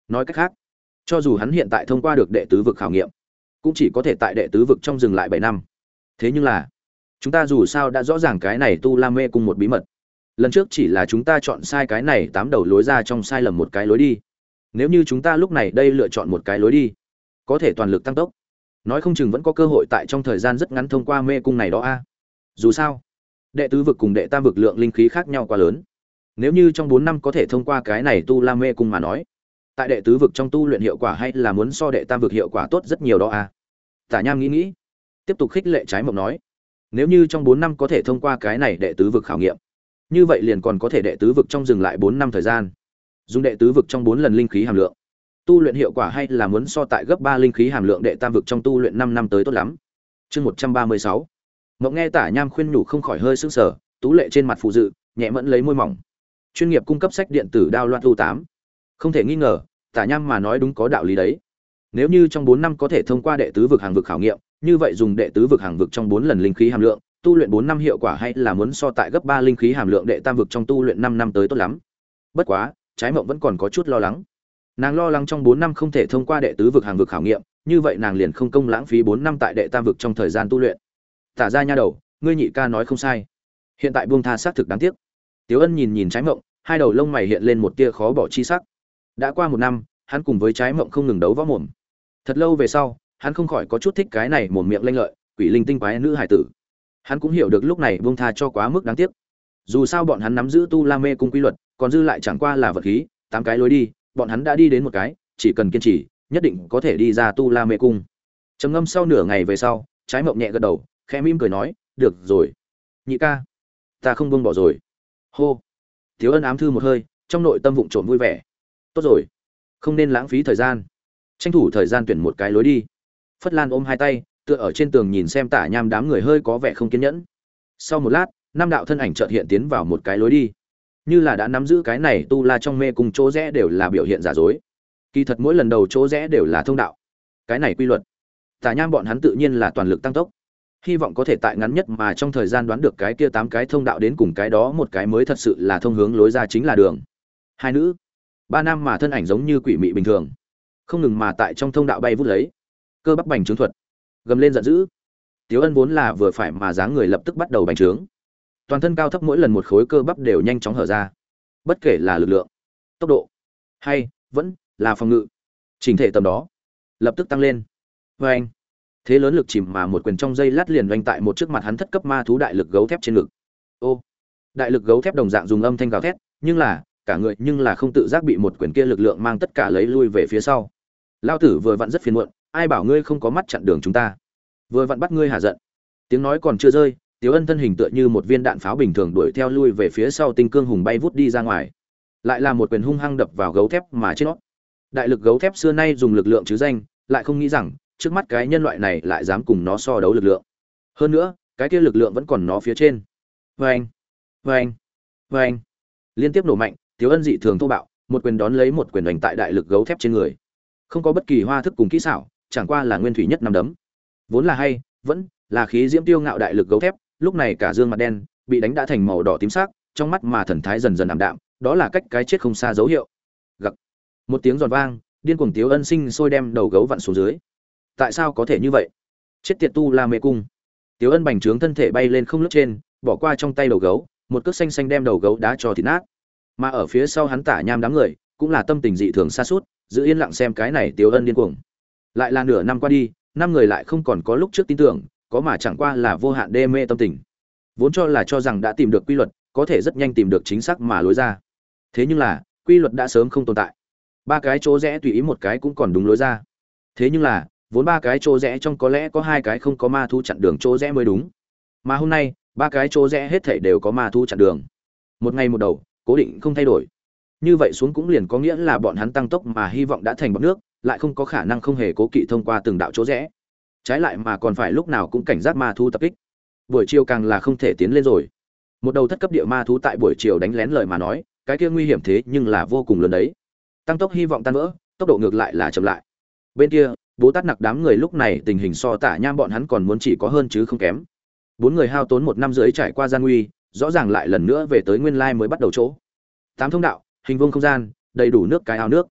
Nói cách khác, cho dù hắn hiện tại thông qua được đệ tứ vực khảo nghiệm, cũng chỉ có thể tại đệ tứ vực trong dừng lại bảy năm. Thế nhưng là, chúng ta dù sao đã rõ ràng cái này tu la mê cung một bí mật. Lần trước chỉ là chúng ta chọn sai cái này tám đầu lối ra trong sai lầm một cái lối đi. Nếu như chúng ta lúc này đây lựa chọn một cái lối đi, có thể toàn lực tăng tốc, nói không chừng vẫn có cơ hội tại trong thời gian rất ngắn thông qua mê cung này đó a. Dù sao, đệ tứ vực cùng đệ tam vực lượng linh khí khác nhau quá lớn. Nếu như trong bốn năm có thể thông qua cái này tu la mê cung mà nói, tại đệ tứ vực trong tu luyện hiệu quả hay là muốn so đệ tam vực hiệu quả tốt rất nhiều đó a. Tả Nham nghĩ nghĩ, tiếp tục khích lệ Trái Mộng nói, nếu như trong bốn năm có thể thông qua cái này đệ tứ vực khảo nghiệm, như vậy liền còn có thể đệ tứ vực trong dừng lại bốn năm thời gian. Dùng đệ tứ vực trong bốn lần linh khí hàm lượng, tu luyện hiệu quả hay là muốn so tại gấp ba linh khí hàm lượng đệ tam vực trong tu luyện năm năm tới tốt lắm. Chương một trăm ba mươi sáu. Mộng nghe Tả Nham khuyên nhủ không khỏi hơi sững sờ, tú lệ trên mặt phụ dự, nhẹ mẫn lấy môi mỏng. Chuyên nghiệp cung cấp sách điện tử đao loạt u tám. Không thể nghi ngờ, Tả Nham mà nói đúng có đạo lý đấy. Nếu như trong bốn năm có thể thông qua đệ tứ vực hàng vực khảo nghiệm, như vậy dùng đệ tứ vực hàng vực trong bốn lần linh khí hàm lượng, tu luyện bốn năm hiệu quả hay là muốn so tại gấp ba linh khí hàm lượng đệ tam vực trong tu luyện năm năm tới tốt lắm. Bất quá, Trái Mộng vẫn còn có chút lo lắng. Nàng lo lắng trong bốn năm không thể thông qua đệ tứ vực hàng vực khảo nghiệm, như vậy nàng liền không công lãng phí bốn năm tại đệ tam vực trong thời gian tu luyện. Tả ra nha đầu, ngươi nhị ca nói không sai. Hiện tại buông tha xác thực đáng tiếc. Tiếu Ân nhìn nhìn Trái Mộng, hai đầu lông mày hiện lên một tia khó bỏ chi sắc. Đã qua một năm, hắn cùng với Trái Mộng không ngừng đấu võ mồm. Thật lâu về sau, hắn không khỏi có chút thích cái này mồm miệng lanh lợi, quỷ linh tinh quái nữ hải tử. Hắn cũng hiểu được lúc này buông tha cho quá mức đáng tiếc. Dù sao bọn hắn nắm giữ tu la mê cung quy luật, còn dư lại chẳng qua là vật khí, tám cái lối đi, bọn hắn đã đi đến một cái, chỉ cần kiên trì, nhất định có thể đi ra tu la mê cung. Trầm ngâm sau nửa ngày về sau, Trái Mộng nhẹ gật đầu, khẽ mỉm cười nói, được rồi, nhị ca, ta không buông bỏ rồi. Hô. Tiếu Ân ám thư một hơi, trong nội tâm vụng trộm vui vẻ. Tốt rồi, không nên lãng phí thời gian, tranh thủ thời gian tuyển một cái lối đi. Phất Lan ôm hai tay, tựa ở trên tường nhìn xem Tả Nham đám người hơi có vẻ không kiên nhẫn. Sau một lát, năm đạo thân ảnh chợt hiện tiến vào một cái lối đi, như là đã nắm giữ cái này tu la trong mê cùng chỗ rẽ đều là biểu hiện giả dối. Kỳ thật mỗi lần đầu chỗ rẽ đều là thông đạo. Cái này quy luật, Tả Nham bọn hắn tự nhiên là toàn lực tăng tốc, hy vọng có thể tại ngắn nhất mà trong thời gian đoán được cái kia tám cái thông đạo đến cùng cái đó một cái mới thật sự là thông hướng lối ra chính là đường. Hai nữ, ba nam mà thân ảnh giống như quỷ mị bình thường, không ngừng mà tại trong thông đạo bay vút lấy, cơ bắp bành trướng thuật, gầm lên giận dữ. Tiếu Ân vốn là vừa phải mà dáng người lập tức bắt đầu bành trướng, toàn thân cao thấp mỗi lần một khối cơ bắp đều nhanh chóng hở ra, bất kể là lực lượng, tốc độ hay vẫn là phòng ngự, chỉnh thể tầm đó lập tức tăng lên. Vê anh, thế lớn lực chìm mà một quyền trong dây lát liền oanh tại một trước mặt hắn thất cấp ma thú đại lực gấu thép trên ngực. Ô, đại lực gấu thép đồng dạng dùng âm thanh gào thét, nhưng là cả người nhưng là không tự giác bị một quyền kia lực lượng mang tất cả lấy lui về phía sau. Lao tử vừa vặn rất phiền muộn, ai bảo ngươi không có mắt chặn đường chúng ta, vừa vặn bắt ngươi hả giận. Tiếng nói còn chưa rơi, Tiếu Ân thân hình tựa như một viên đạn pháo bình thường đuổi theo lui về phía sau, tinh cương hùng bay vút đi ra ngoài, lại là một quyền hung hăng đập vào gấu thép mà trên nó. Đại lực gấu thép xưa nay dùng lực lượng chứ danh, lại không nghĩ rằng trước mắt cái nhân loại này lại dám cùng nó so đấu lực lượng. Hơn nữa, cái kia lực lượng vẫn còn nó phía trên. Vâng, vâng, vâng, liên tiếp nổ mạnh, Tiếu Ân dị thường thô bạo, một quyền đón lấy một quyền đánh tại đại lực gấu thép trên người. Không có bất kỳ hoa thức cùng kỹ xảo, chẳng qua là nguyên thủy nhất năm đấm. Vốn là hay, vẫn là khí diễm tiêu ngạo đại lực gấu thép, lúc này cả dương mặt đen, bị đánh đã thành màu đỏ tím sắc, trong mắt mà thần thái dần dần ảm đạm, đó là cách cái chết không xa dấu hiệu. Gặc. Một tiếng giòn vang, điên cuồng Tiếu Ân sinh sôi đem đầu gấu vặn xuống dưới. Tại sao có thể như vậy? Chết tiệt tu la mê cung. Tiếu Ân bành trướng thân thể bay lên không lướt trên, bỏ qua trong tay đầu gấu, một cước xanh xanh đem đầu gấu đá cho thịt nát. Mà ở phía sau hắn Tả Nham đám người, cũng là tâm tình dị thường sa sút, giữ yên lặng xem cái này Tiếu Ân điên cuồng. Lại là nửa năm qua đi, năm người lại không còn có lúc trước tin tưởng, có mà chẳng qua là vô hạn đê mê tâm tình. Vốn cho là cho rằng đã tìm được quy luật, có thể rất nhanh tìm được chính xác mà lối ra. Thế nhưng là, quy luật đã sớm không tồn tại. Ba cái chỗ rẽ tùy ý một cái cũng còn đúng lối ra. Thế nhưng là, vốn ba cái chỗ rẽ trong có lẽ có hai cái không có ma thú chặn đường chỗ rẽ mới đúng. Mà hôm nay, ba cái chỗ rẽ hết thảy đều có ma thú chặn đường. Một ngày một đầu, cố định không thay đổi. Như vậy xuống cũng liền có nghĩa là bọn hắn tăng tốc mà hy vọng đã thành bọt nước, lại không có khả năng không hề cố kỵ thông qua từng đạo chỗ rẽ. Trái lại mà còn phải lúc nào cũng cảnh giác ma thú tập kích. Buổi chiều càng là không thể tiến lên rồi. Một đầu thất cấp địa ma thú tại buổi chiều đánh lén lời mà nói, cái kia nguy hiểm thế nhưng là vô cùng lớn đấy. Tăng tốc hy vọng tan vỡ, tốc độ ngược lại là chậm lại. Bên kia, Bố Tát Nặc đám người lúc này tình hình so Tả Nham bọn hắn còn muốn chỉ có hơn chứ không kém. Bốn người hao tốn một năm rưỡi trải qua gian nguy, rõ ràng lại lần nữa về tới nguyên lai mới bắt đầu chỗ. Tám thông đạo, hình vuông không gian, đầy đủ nước cái ao nước.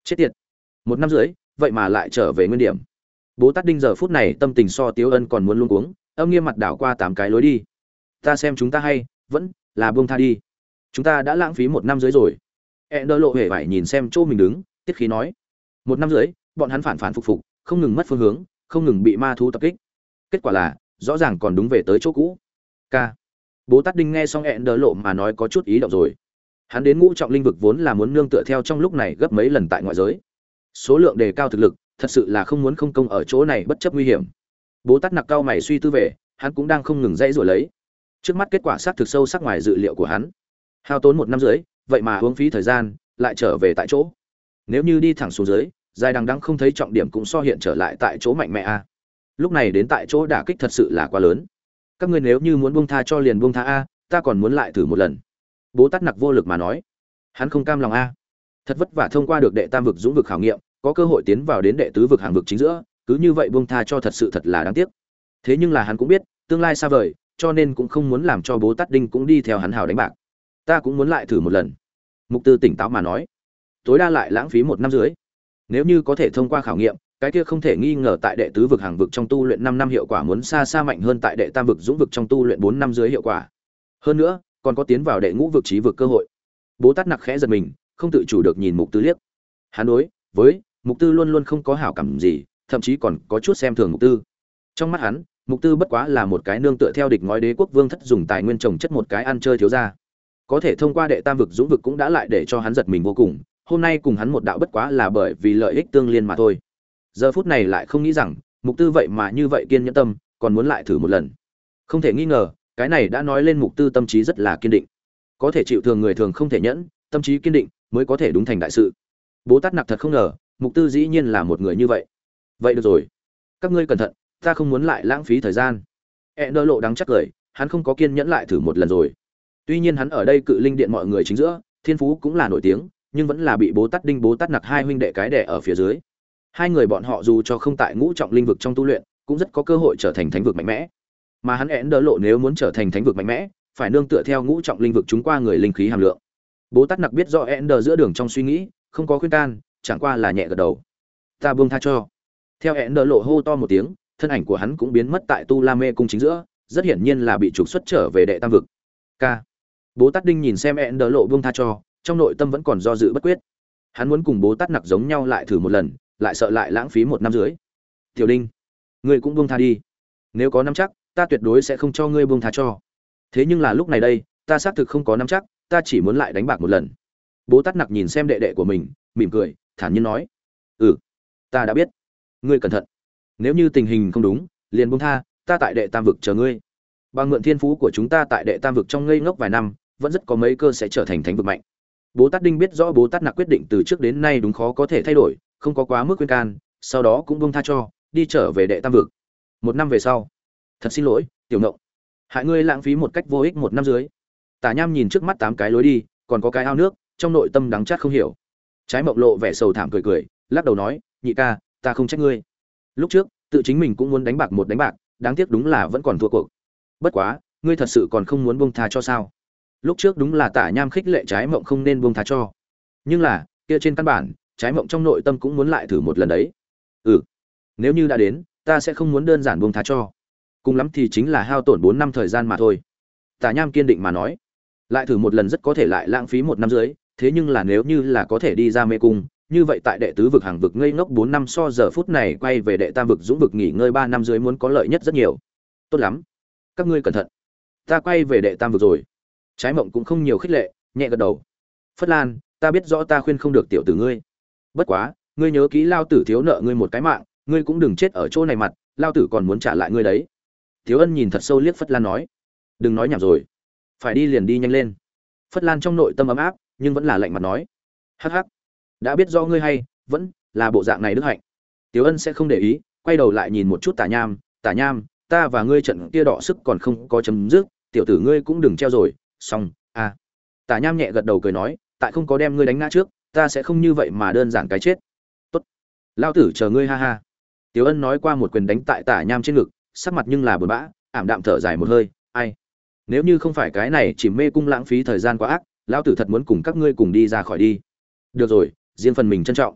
Chết tiệt, một năm rưỡi vậy mà lại trở về nguyên điểm. Bố Tát Đinh giờ phút này tâm tình so Tiếu Ân còn muốn luống cuống, âm nghiêm mặt đảo qua tám cái lối đi. Ta xem chúng ta hay vẫn là buông tha đi, chúng ta đã lãng phí một năm rưỡi rồi. E đơ lộ hề phải nhìn xem chỗ mình đứng, tiết khí nói, một năm rưỡi bọn hắn phản phản phục phục, không ngừng mất phương hướng, không ngừng bị ma thú tập kích, kết quả là rõ ràng còn đúng về tới chỗ cũ. K. Bố Tát Đinh nghe xong E đơ lộ mà nói có chút ý động rồi. Hắn đến ngũ trọng linh vực vốn là muốn nương tựa theo trong lúc này gấp mấy lần tại ngoại giới, số lượng đề cao thực lực, thật sự là không muốn không công ở chỗ này bất chấp nguy hiểm. Bố Tát nặc cao mày suy tư về, hắn cũng đang không ngừng dãy rồi lấy. Trước mắt kết quả xác thực sâu sắc ngoài dự liệu của hắn. Hao tốn một năm rưỡi, vậy mà uống phí thời gian, lại trở về tại chỗ. Nếu như đi thẳng xuống dưới, dài đằng đẵng không thấy trọng điểm cũng so hiện trở lại tại chỗ mạnh mẽ a. Lúc này đến tại chỗ đả kích thật sự là quá lớn. Các ngươi nếu như muốn buông tha cho liền buông tha a, ta còn muốn lại thử một lần. Bố Tát nặc vô lực mà nói. Hắn không cam lòng a. Thật vất vả thông qua được đệ tam vực dũng vực khảo nghiệm, có cơ hội tiến vào đến đệ tứ vực hàng vực chính giữa, cứ như vậy buông tha cho thật sự thật là đáng tiếc. Thế nhưng là hắn cũng biết, tương lai xa vời, cho nên cũng không muốn làm cho Bố Tát Đinh cũng đi theo hắn hào đánh bạc. Ta cũng muốn lại thử một lần. Mục Tư tỉnh táo mà nói, tối đa lại lãng phí một năm dưới. Nếu như có thể thông qua khảo nghiệm, cái kia không thể nghi ngờ tại đệ tứ vực hàng vực trong tu luyện năm năm hiệu quả muốn xa xa mạnh hơn tại đệ tam vực dũng vực trong tu luyện bốn năm dưới hiệu quả. Hơn nữa, còn có tiến vào đệ ngũ vực trí vực cơ hội. Bố Tát nặc khẽ giật mình, không tự chủ được nhìn Mục Tư liếc. Hắn đối với Mục Tư luôn luôn không có hảo cảm gì, thậm chí còn có chút xem thường Mục Tư. Trong mắt hắn, Mục Tư bất quá là một cái nương tựa theo địch ngói đế quốc vương thất dùng tài nguyên trồng chất một cái ăn chơi thiếu gia. Có thể thông qua đệ tam vực dũng vực cũng đã lại để cho hắn giật mình vô cùng, hôm nay cùng hắn một đạo bất quá là bởi vì lợi ích tương liên mà thôi. Giờ phút này lại không nghĩ rằng, Mục Tư vậy mà như vậy kiên nhẫn tâm, còn muốn lại thử một lần. Không thể nghi ngờ, cái này đã nói lên Mục Tư tâm trí rất là kiên định. Có thể chịu thường người thường không thể nhẫn, tâm trí kiên định mới có thể đúng thành đại sự. Bố Tát nặc thật không ngờ, Mục Tư dĩ nhiên là một người như vậy. Vậy được rồi, các ngươi cẩn thận, ta không muốn lại lãng phí thời gian. E nơ lộ đắng chắc cười, hắn không có kiên nhẫn lại thử một lần rồi. Tuy nhiên hắn ở đây cự linh điện mọi người chính giữa, thiên phú cũng là nổi tiếng, nhưng vẫn là bị Bố Tát Đinh Bố Tát nặc hai huynh đệ cái đè ở phía dưới. Hai người bọn họ dù cho không tại ngũ trọng linh vực trong tu luyện, cũng rất có cơ hội trở thành thánh vực mạnh mẽ. Mà hắn ẻn đỡ lộ nếu muốn trở thành thánh vực mạnh mẽ, phải nương tựa theo ngũ trọng linh vực chúng qua người linh khí hàm lượng. Bố Tát nặc biết rõ ẻn đỡ giữa đường trong suy nghĩ, không có khuyên can, chẳng qua là nhẹ gật đầu. Ta buông tha cho. Theo ẻn đỡ lộ hô to một tiếng, thân ảnh của hắn cũng biến mất tại Tu La Mê cung chính giữa, rất hiển nhiên là bị trục xuất trở về đệ tam vực. K. Bố Tát Đinh nhìn xem ẻn đỡ lộ buông tha cho, trong nội tâm vẫn còn do dự bất quyết. Hắn muốn cùng Bố Tát nặc giống nhau lại thử một lần, lại sợ lại lãng phí một năm dưới. Tiểu Đinh, ngươi cũng buông tha đi. Nếu có nắm chắc, ta tuyệt đối sẽ không cho ngươi buông tha cho. Thế nhưng là lúc này đây, ta xác thực không có nắm chắc, ta chỉ muốn lại đánh bạc một lần. Bố Tát nặc nhìn xem đệ đệ của mình, mỉm cười, thản nhiên nói: "Ừ, ta đã biết. Ngươi cẩn thận. Nếu như tình hình không đúng, liền buông tha, ta tại đệ tam vực chờ ngươi. Bằng mượn thiên phú của chúng ta tại đệ tam vực trong ngây ngốc vài năm, vẫn rất có mấy cơ sẽ trở thành thánh vực mạnh." Bố Tát Đinh biết rõ Bố Tát nặc quyết định từ trước đến nay đúng khó có thể thay đổi, không có quá mức khuyên can, sau đó cũng buông tha cho, đi trở về đệ tam vực. Một năm về sau, thật xin lỗi, Tiểu Ngộng, hại ngươi lãng phí một cách vô ích một năm dưới. Tả Nham nhìn trước mắt tám cái lối đi, còn có cái ao nước, trong nội tâm đắng chát không hiểu. Trái Mộng lộ vẻ sầu thảm cười cười, lắc đầu nói, nhị ca, ta không trách ngươi. Lúc trước, tự chính mình cũng muốn đánh bạc một đánh bạc, đáng tiếc đúng là vẫn còn thua cuộc. Bất quá, ngươi thật sự còn không muốn buông tha cho sao? Lúc trước đúng là Tả Nham khích lệ Trái Mộng không nên buông tha cho. Nhưng là, kia trên căn bản, Trái Mộng trong nội tâm cũng muốn lại thử một lần đấy. Ừ, nếu như đã đến, ta sẽ không muốn đơn giản buông tha cho. Cùng lắm thì chính là hao tổn bốn năm thời gian mà thôi. Tả Nham kiên định mà nói, lại thử một lần rất có thể lại lãng phí một năm dưới, thế nhưng là nếu như là có thể đi ra mê cung, như vậy tại đệ tứ vực hàng vực ngây ngốc bốn năm so giờ phút này quay về đệ tam vực dũng vực nghỉ ngơi ba năm dưới muốn có lợi nhất rất nhiều. Tốt lắm, các ngươi cẩn thận. Ta quay về đệ tam vực rồi. Trái Mộng cũng không nhiều khích lệ, nhẹ gật đầu. Phất Lan, ta biết rõ ta khuyên không được tiểu tử ngươi. Bất quá, ngươi nhớ kỹ lao tử thiếu nợ ngươi một cái mạng, ngươi cũng đừng chết ở chỗ này mặt, lao tử còn muốn trả lại ngươi đấy. Thiếu Ân nhìn thật sâu liếc Phất Lan nói, đừng nói nhảm rồi, phải đi liền đi nhanh lên. Phất Lan trong nội tâm ấm áp, nhưng vẫn là lạnh mặt nói, hắc hắc, đã biết do ngươi hay vẫn là bộ dạng này đức hạnh. Thiếu Ân sẽ không để ý, quay đầu lại nhìn một chút Tả Nham, Tả Nham, ta và ngươi trận kia đọ sức còn không có chấm dứt, tiểu tử ngươi cũng đừng treo rồi, xong, à. Tả Nham nhẹ gật đầu cười nói, tại không có đem ngươi đánh ngã trước, ta sẽ không như vậy mà đơn giản cái chết. Tốt, lao tử chờ ngươi ha ha. Tiểu Ân nói qua một quyền đánh tại Tả Nham trên ngực, sắc mặt nhưng là buồn bã, ảm đạm thở dài một hơi, ai, nếu như không phải cái này chỉ mê cung lãng phí thời gian quá ác, lão tử thật muốn cùng các ngươi cùng đi ra khỏi đi. Được rồi, riêng phần mình trân trọng.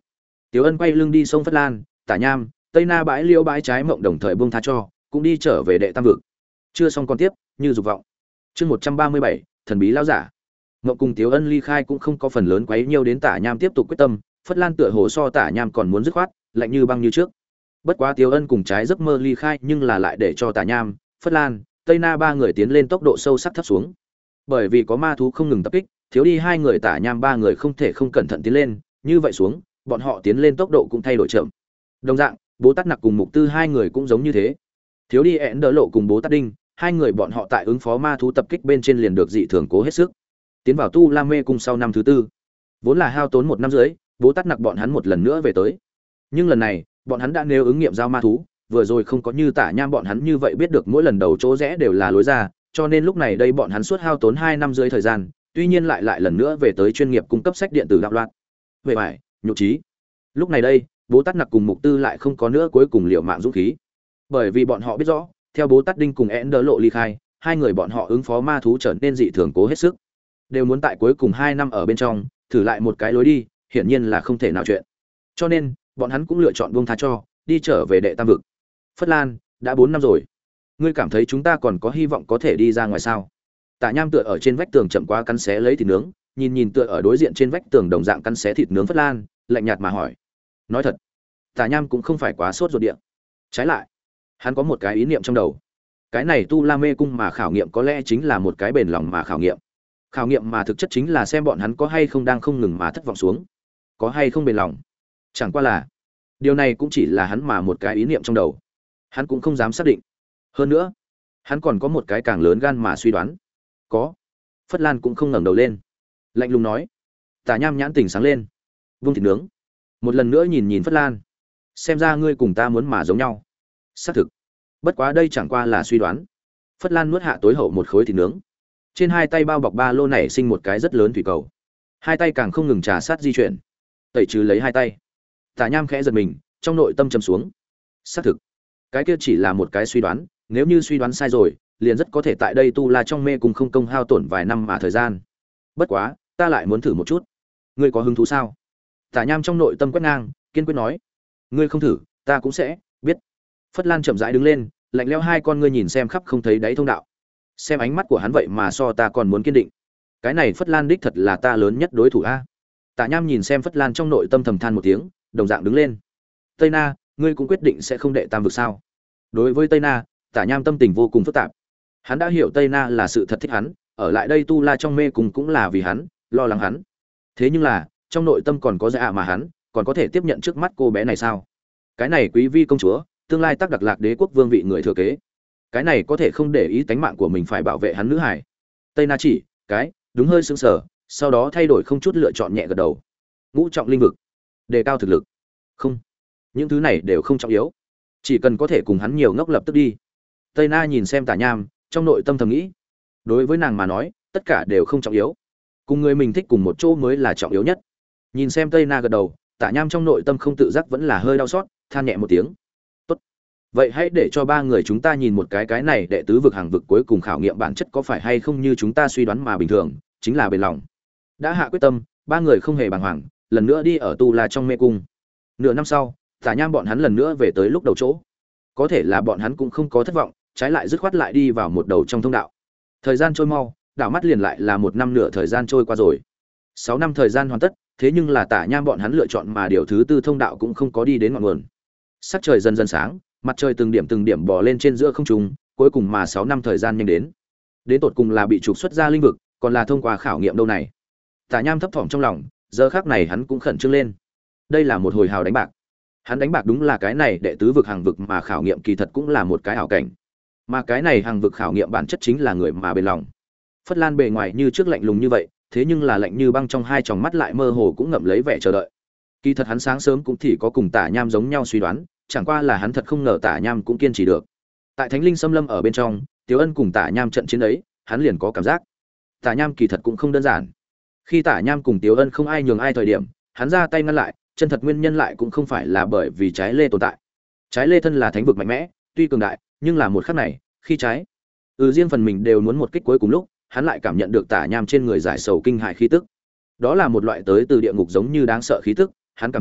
Tiếu Ân quay lưng đi sông Phất Lan, Tả Nham, Tây Na bãi liêu bãi trái mộng đồng thời buông tha cho, cũng đi trở về đệ tam vực. Chưa xong con tiếp, như dục vọng. Chương một trăm ba mươi bảy, thần bí lão giả. Ngộng cùng Tiếu Ân ly khai cũng không có phần lớn quấy nhiêu đến Tả Nham tiếp tục quyết tâm, Phất Lan tựa hồ so Tả Nham còn muốn dứt khoát, lạnh như băng như trước. Bất quá Tiếu Ân cùng trái giấc mơ ly khai, nhưng là lại để cho Tả Nham, Phất Lan, Tây Na ba người tiến lên tốc độ sâu sắc thấp xuống. Bởi vì có ma thú không ngừng tập kích, thiếu đi hai người Tả Nham ba người không thể không cẩn thận tiến lên, như vậy xuống, bọn họ tiến lên tốc độ cũng thay đổi chậm. Đồng dạng, Bố Tát Nặc cùng Mục Tư hai người cũng giống như thế. Thiếu đi ẹn đỡ lộ cùng Bố Tát Đinh, hai người bọn họ tại ứng phó ma thú tập kích bên trên liền được dị thường cố hết sức. Tiến vào Tu La Mê cung sau năm thứ tư, vốn là hao tốn một năm rưỡi, Bố Tát Nặc bọn hắn một lần nữa về tới. Nhưng lần này, bọn hắn đã nêu ứng nghiệm giao ma thú, vừa rồi không có như Tả Nham bọn hắn như vậy biết được mỗi lần đầu chỗ rẽ đều là lối ra, cho nên lúc này đây bọn hắn suốt hao tốn hai năm rưỡi thời gian, tuy nhiên lại lại lần nữa về tới chuyên nghiệp cung cấp sách điện tử đạo loạn. Về bài, nhục trí. Lúc này đây, Bố Tát Nặc cùng Mục Tư lại không có nữa cuối cùng liều mạng dũng khí. Bởi vì bọn họ biết rõ, theo Bố Tát Đinh cùng én đỡ lộ ly khai, hai người bọn họ ứng phó ma thú trở nên dị thường cố hết sức. Đều muốn tại cuối cùng hai năm ở bên trong, thử lại một cái lối đi, hiển nhiên là không thể nào chuyện. Cho nên, bọn hắn cũng lựa chọn buông tha cho, đi trở về đệ tam vực. Phất Lan, đã bốn năm rồi. Ngươi cảm thấy chúng ta còn có hy vọng có thể đi ra ngoài sao? Tả Nham tựa ở trên vách tường chậm quá cắn xé lấy thịt nướng, nhìn nhìn tựa ở đối diện trên vách tường đồng dạng cắn xé thịt nướng Phất Lan, lạnh nhạt mà hỏi. Nói thật, Tả Nham cũng không phải quá sốt ruột địa. Trái lại, hắn có một cái ý niệm trong đầu. Cái này Tu La Mê cung mà khảo nghiệm có lẽ chính là một cái bền lòng mà khảo nghiệm. Khảo nghiệm mà thực chất chính là xem bọn hắn có hay không đang không ngừng mà thất vọng xuống, có hay không bền lòng. Chẳng qua là, điều này cũng chỉ là hắn mà một cái ý niệm trong đầu. Hắn cũng không dám xác định. Hơn nữa, hắn còn có một cái càng lớn gan mà suy đoán. Có. Phất Lan cũng không ngẩng đầu lên, lạnh lùng nói. Tả Nham nhãn tỉnh sáng lên, vung thịt nướng, một lần nữa nhìn nhìn Phất Lan. Xem ra ngươi cùng ta muốn mà giống nhau. Xác thực. Bất quá đây chẳng qua là suy đoán. Phất Lan nuốt hạ tối hậu một khối thịt nướng. Trên hai tay bao bọc ba lô nảy sinh một cái rất lớn thủy cầu. Hai tay càng không ngừng trà sát di chuyển. Tẩy trừ lấy hai tay. Tả Nham khẽ giật mình, trong nội tâm trầm xuống. Xác thực. Cái kia chỉ là một cái suy đoán, nếu như suy đoán sai rồi, liền rất có thể tại đây Tu La trong mê cùng không công hao tổn vài năm mà thời gian. Bất quá, ta lại muốn thử một chút. Ngươi có hứng thú sao? Tả Nham trong nội tâm quét ngang, kiên quyết nói. Ngươi không thử, ta cũng sẽ biết. Phất Lan chậm rãi đứng lên, lạnh lẽo hai con ngươi nhìn xem khắp không thấy đáy thông đạo. Xem ánh mắt của hắn vậy mà so ta còn muốn kiên định. Cái này Phất Lan đích thật là ta lớn nhất đối thủ a. Tả Nham nhìn xem Phất Lan trong nội tâm thầm than một tiếng, đồng dạng đứng lên. Tây Na, ngươi cũng quyết định sẽ không đệ tam vực sao? Đối với Tây Na, Tả Nham tâm tình vô cùng phức tạp. Hắn đã hiểu Tây Na là sự thật thích hắn, ở lại đây Tu La trong mê cùng cũng là vì hắn, lo lắng hắn. Thế nhưng là, trong nội tâm còn có dạ mà hắn, còn có thể tiếp nhận trước mắt cô bé này sao? Cái này quý vi công chúa, tương lai tác đặc lạc đế quốc vương vị người thừa kế. Cái này có thể không để ý tánh mạng của mình phải bảo vệ hắn nữ hải. Tây Na chỉ, cái, đúng hơi sững sờ, sau đó thay đổi không chút lựa chọn nhẹ gật đầu. Ngũ trọng linh vực, đề cao thực lực. Không, những thứ này đều không trọng yếu, chỉ cần có thể cùng hắn nhiều ngốc lập tức đi. Tây Na nhìn xem Tả Nham, trong nội tâm thầm nghĩ, đối với nàng mà nói, tất cả đều không trọng yếu, cùng người mình thích cùng một chỗ mới là trọng yếu nhất. Nhìn xem Tây Na gật đầu, Tả Nham trong nội tâm không tự giác vẫn là hơi đau xót, than nhẹ một tiếng. Tốt, vậy hãy để cho ba người chúng ta nhìn một cái cái này đệ tứ vực hàng vực cuối cùng khảo nghiệm bản chất có phải hay không như chúng ta suy đoán mà bình thường, chính là bền lòng. Đã hạ quyết tâm, ba người không hề bàng hoàng, lần nữa đi ở Tu La trong mê cung. Nửa năm sau, Tả Nham bọn hắn lần nữa về tới lúc đầu chỗ. Có thể là bọn hắn cũng không có thất vọng, trái lại dứt khoát lại đi vào một đầu trong thông đạo. Thời gian trôi mau, đảo mắt liền lại là một năm nửa thời gian trôi qua rồi. Sáu năm thời gian hoàn tất, thế nhưng là Tả Nham bọn hắn lựa chọn mà điều thứ tư thông đạo cũng không có đi đến ngọn nguồn. Sắc trời dần dần sáng, mặt trời từng điểm từng điểm bò lên trên giữa không trung, cuối cùng mà sáu năm thời gian nhanh đến. Đến tột cùng là bị trục xuất ra linh vực, còn là thông qua khảo nghiệm đâu này. Tả Nham thấp thỏm trong lòng, giờ khắc này hắn cũng khẩn trương lên. Đây là một hồi hào đánh bạc. Hắn đánh bạc đúng là cái này đệ tứ vực hàng vực mà khảo nghiệm kỳ thật cũng là một cái ảo cảnh. Mà cái này hàng vực khảo nghiệm bản chất chính là người mà bền lòng. Phất Lan bề ngoài như trước lạnh lùng như vậy, thế nhưng là lạnh như băng trong hai tròng mắt lại mơ hồ cũng ngậm lấy vẻ chờ đợi. Kỳ thật hắn sáng sớm cũng chỉ có cùng Tả Nham giống nhau suy đoán, chẳng qua là hắn thật không ngờ Tả Nham cũng kiên trì được. Tại Thánh Linh Xâm Lâm ở bên trong, Tiếu Ân cùng Tả Nham trận chiến ấy, hắn liền có cảm giác. Tả Nham kỳ thật cũng không đơn giản. Khi Tả Nham cùng Tiếu Ân không ai nhường ai thời điểm, hắn ra tay ngăn lại, chân thật nguyên nhân lại cũng không phải là bởi vì trái lê tồn tại. Trái lê thân là thánh vực mạnh mẽ, tuy cường đại, nhưng là một khắc này, khi trái, ừ riêng phần mình đều muốn một kích cuối cùng lúc, hắn lại cảm nhận được Tả Nham trên người giải sầu kinh hại khí tức. Đó là một loại tới từ địa ngục giống như đáng sợ khí tức, hắn cảm thấy,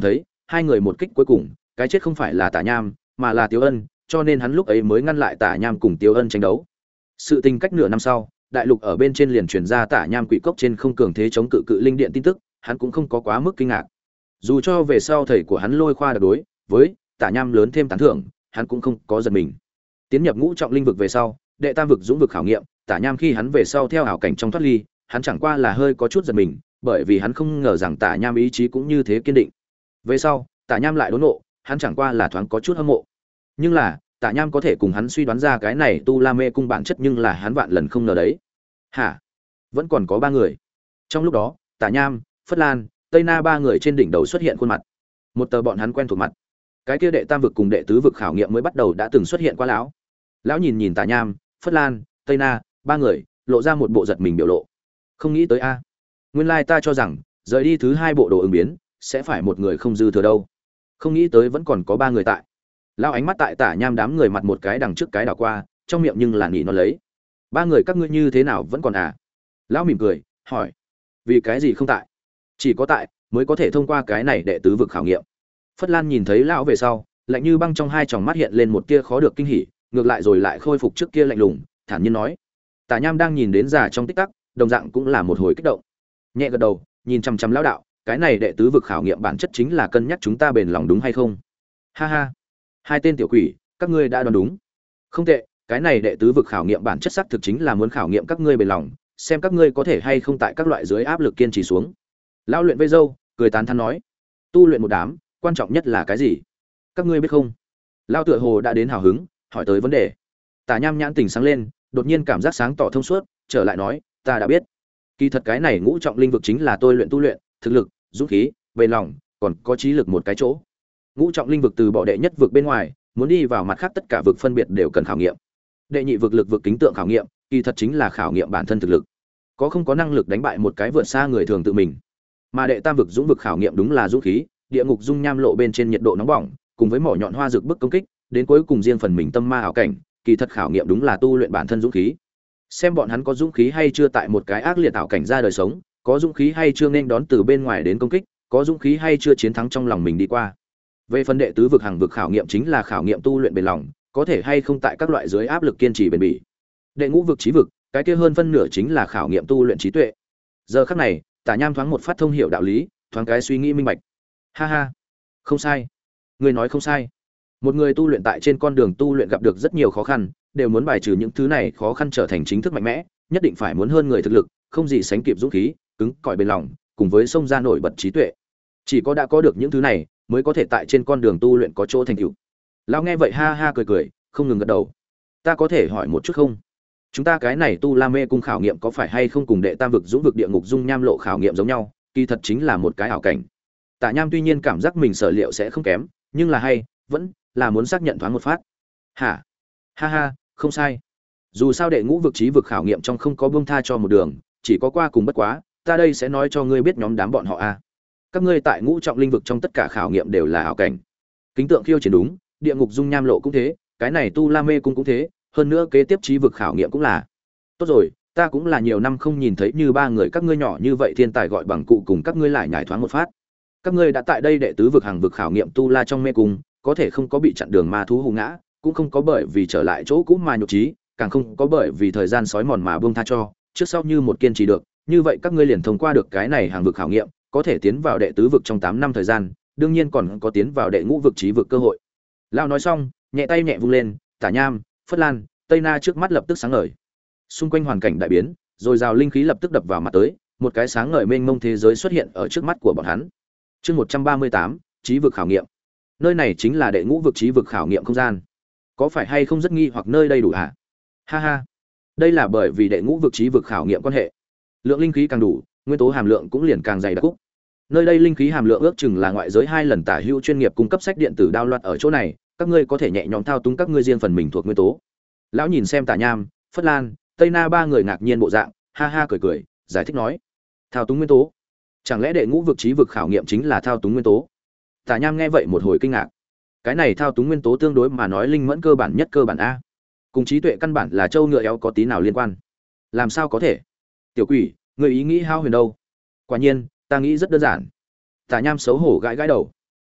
hai người một kích cuối cùng, cái chết không phải là Tả Nham, mà là Tiếu Ân, cho nên hắn lúc ấy mới ngăn lại Tả Nham cùng Tiếu Ân tranh đấu. Sự tình cách nửa năm sau, đại lục ở bên trên liền truyền ra Tả Nham quỷ cốc trên không cường thế chống cự cự linh điện tin tức, hắn cũng không có quá mức kinh ngạc. Dù cho về sau thầy của hắn Lôi Khoa đặc đối với Tả Nham lớn thêm tán thưởng, hắn cũng không có giật mình. Tiến nhập ngũ trọng linh vực về sau, đệ tam vực dũng vực khảo nghiệm, Tả Nham khi hắn về sau theo ảo cảnh trong thoát ly, hắn chẳng qua là hơi có chút giật mình, bởi vì hắn không ngờ rằng Tả Nham ý chí cũng như thế kiên định. Về sau, Tả Nham lại đốn ngộ, hắn chẳng qua là thoáng có chút hâm mộ. Nhưng là, Tả Nham có thể cùng hắn suy đoán ra cái này tu La Mê cung bản chất, nhưng là hắn vạn lần không ngờ đấy. Hả? Vẫn còn có ba người. Trong lúc đó, Tả Nham, Phất Lan, Tây Na ba người trên đỉnh đầu xuất hiện khuôn mặt. Một tờ bọn hắn quen thuộc mặt. Cái kia đệ tam vực cùng đệ tứ vực khảo nghiệm mới bắt đầu đã từng xuất hiện qua lão. Lão nhìn nhìn Tả Nham, Phất Lan, Tây Na, ba người, lộ ra một bộ giật mình biểu lộ. Không nghĩ tới a. Nguyên lai ta cho rằng, rời đi thứ hai bộ đồ ứng biến, sẽ phải một người không dư thừa đâu. Không nghĩ tới vẫn còn có ba người tại. Lão ánh mắt tại Tả Nham đám người mặt một cái đằng trước cái đảo qua, trong miệng nhưng là nỉ nó lấy. Ba người các ngươi như thế nào vẫn còn à? Lão mỉm cười, hỏi. Vì cái gì không tại? Chỉ có tại mới có thể thông qua cái này đệ tứ vực khảo nghiệm. Phất Lan nhìn thấy lão về sau, lạnh như băng trong hai tròng mắt hiện lên một tia khó được kinh hỉ, ngược lại rồi lại khôi phục trước kia lạnh lùng, thản nhiên nói. Tả Nham đang nhìn đến già trong tích tắc, đồng dạng cũng là một hồi kích động. Nhẹ gật đầu, nhìn chăm chăm lão đạo, cái này đệ tứ vực khảo nghiệm bản chất chính là cân nhắc chúng ta bền lòng đúng hay không? Ha ha. Hai tên tiểu quỷ, các ngươi đã đoán đúng. Không tệ, cái này đệ tứ vực khảo nghiệm bản chất xác thực chính là muốn khảo nghiệm các ngươi bền lòng, xem các ngươi có thể hay không tại các loại dưới áp lực kiên trì xuống. Lão luyện vây dâu, cười tán thán nói, tu luyện một đám, quan trọng nhất là cái gì? Các ngươi biết không? Lão tựa hồ đã đến hào hứng, hỏi tới vấn đề. Tả Nham nhãn tỉnh sáng lên, đột nhiên cảm giác sáng tỏ thông suốt, trở lại nói, ta đã biết. Kỳ thật cái này ngũ trọng linh vực chính là tôi luyện tu luyện, thực lực, dũng khí, bền lòng, còn có trí lực một cái chỗ. Ngũ trọng linh vực từ bỏ đệ nhất vực bên ngoài, muốn đi vào mặt khác tất cả vực phân biệt đều cần khảo nghiệm. Đệ nhị vực lực vực kính tượng khảo nghiệm, kỳ thật chính là khảo nghiệm bản thân thực lực. Có không có năng lực đánh bại một cái vượt xa người thường tự mình. Mà đệ tam vực dũng vực khảo nghiệm đúng là dũng khí, địa ngục dung nham lộ bên trên nhiệt độ nóng bỏng, cùng với mỏ nhọn hoa dược bức công kích, đến cuối cùng riêng phần mình tâm ma ảo cảnh, kỳ thật khảo nghiệm đúng là tu luyện bản thân dũng khí. Xem bọn hắn có dũng khí hay chưa tại một cái ác liệt ảo cảnh ra đời sống, có dũng khí hay chưa nên đón từ bên ngoài đến công kích, có dũng khí hay chưa chiến thắng trong lòng mình đi qua. Về phần đệ tứ vực hàng vực khảo nghiệm chính là khảo nghiệm tu luyện bền lòng, có thể hay không tại các loại dưới áp lực kiên trì bền bỉ. Đệ ngũ vực trí vực, cái kia hơn phân nửa chính là khảo nghiệm tu luyện trí tuệ. Giờ khắc này, Tả Nham thoáng một phát thông hiểu đạo lý, thoáng cái suy nghĩ minh bạch. Ha ha, không sai, người nói không sai. Một người tu luyện tại trên con đường tu luyện gặp được rất nhiều khó khăn, đều muốn bài trừ những thứ này khó khăn trở thành chính thức mạnh mẽ, nhất định phải muốn hơn người thực lực, không gì sánh kịp dũng khí, cứng cỏi bền lòng, cùng với sông ra nổi bật trí tuệ. Chỉ có đã có được những thứ này, mới có thể tại trên con đường tu luyện có chỗ thành tựu. Lão nghe vậy ha ha cười cười, không ngừng gật đầu. Ta có thể hỏi một chút không? Chúng ta cái này tu La Mê cung khảo nghiệm có phải hay không cùng đệ tam vực dũng vực địa ngục dung nham lộ khảo nghiệm giống nhau, kỳ thật chính là một cái ảo cảnh. Tả Nham tuy nhiên cảm giác mình sở liệu sẽ không kém, nhưng là hay, vẫn là muốn xác nhận thoáng một phát. Hả? Ha ha, không sai. Dù sao đệ ngũ vực trí vực khảo nghiệm trong không có buông tha cho một đường, chỉ có qua cùng bất quá, ta đây sẽ nói cho ngươi biết nhóm đám bọn họ a. Các ngươi tại ngũ trọng linh vực trong tất cả khảo nghiệm đều là ảo cảnh. Kính tượng khiêu chiến đúng, địa ngục dung nham lộ cũng thế, cái này tu La Mê cung cũng thế, hơn nữa kế tiếp trí vực khảo nghiệm cũng là. Tốt rồi, ta cũng là nhiều năm không nhìn thấy như ba người các ngươi nhỏ như vậy thiên tài gọi bằng cụ cùng các ngươi lại nhảy thoáng một phát. Các ngươi đã tại đây đệ tứ vực hàng vực khảo nghiệm tu La trong mê cung, có thể không có bị chặn đường ma thú hù ngã, cũng không có bởi vì trở lại chỗ cũ mà nhục trí, càng không có bởi vì thời gian sói mòn mà buông tha cho, trước sau như một kiên trì được, như vậy các ngươi liền thông qua được cái này hàng vực khảo nghiệm, có thể tiến vào đệ tứ vực trong tám năm thời gian, đương nhiên còn có tiến vào đệ ngũ vực trí vực cơ hội. Lão nói xong, nhẹ tay nhẹ vung lên, Tả Nham, Phất Lan, Tây Na trước mắt lập tức sáng ngời. Xung quanh hoàn cảnh đại biến, rồi rào linh khí lập tức đập vào mặt tới, một cái sáng ngời mênh mông thế giới xuất hiện ở trước mắt của bọn hắn. Chương một trăm ba mươi tám, trí vực khảo nghiệm. Nơi này chính là đệ ngũ vực trí vực khảo nghiệm không gian. Có phải hay không rất nghi hoặc nơi đây đủ hả? Ha ha. Đây là bởi vì đệ ngũ vực trí vực khảo nghiệm quan hệ. Lượng linh khí càng đủ, nguyên tố hàm lượng cũng liền càng dày đặc. Nơi đây linh khí hàm lượng ước chừng là ngoại giới hai lần tả hữu chuyên nghiệp cung cấp sách điện tử đao loạt ở chỗ này, các ngươi có thể nhẹ nhõm thao túng các ngươi riêng phần mình thuộc nguyên tố. Lão nhìn xem Tả Nham, Phất Lan, Tây Na ba người ngạc nhiên bộ dạng, ha ha cười cười, giải thích nói: thao túng nguyên tố? Chẳng lẽ đệ ngũ vực trí vực khảo nghiệm chính là thao túng nguyên tố? Tả Nham nghe vậy một hồi kinh ngạc. Cái này thao túng nguyên tố tương đối mà nói linh mẫn cơ bản nhất cơ bản a, cùng trí tuệ căn bản là châu ngựa éo có tí nào liên quan? Làm sao có thể? Tiểu quỷ, người ý nghĩ hao huyền đâu? Quả nhiên, ta nghĩ rất đơn giản. Tả Nham xấu hổ gãi gãi đầu.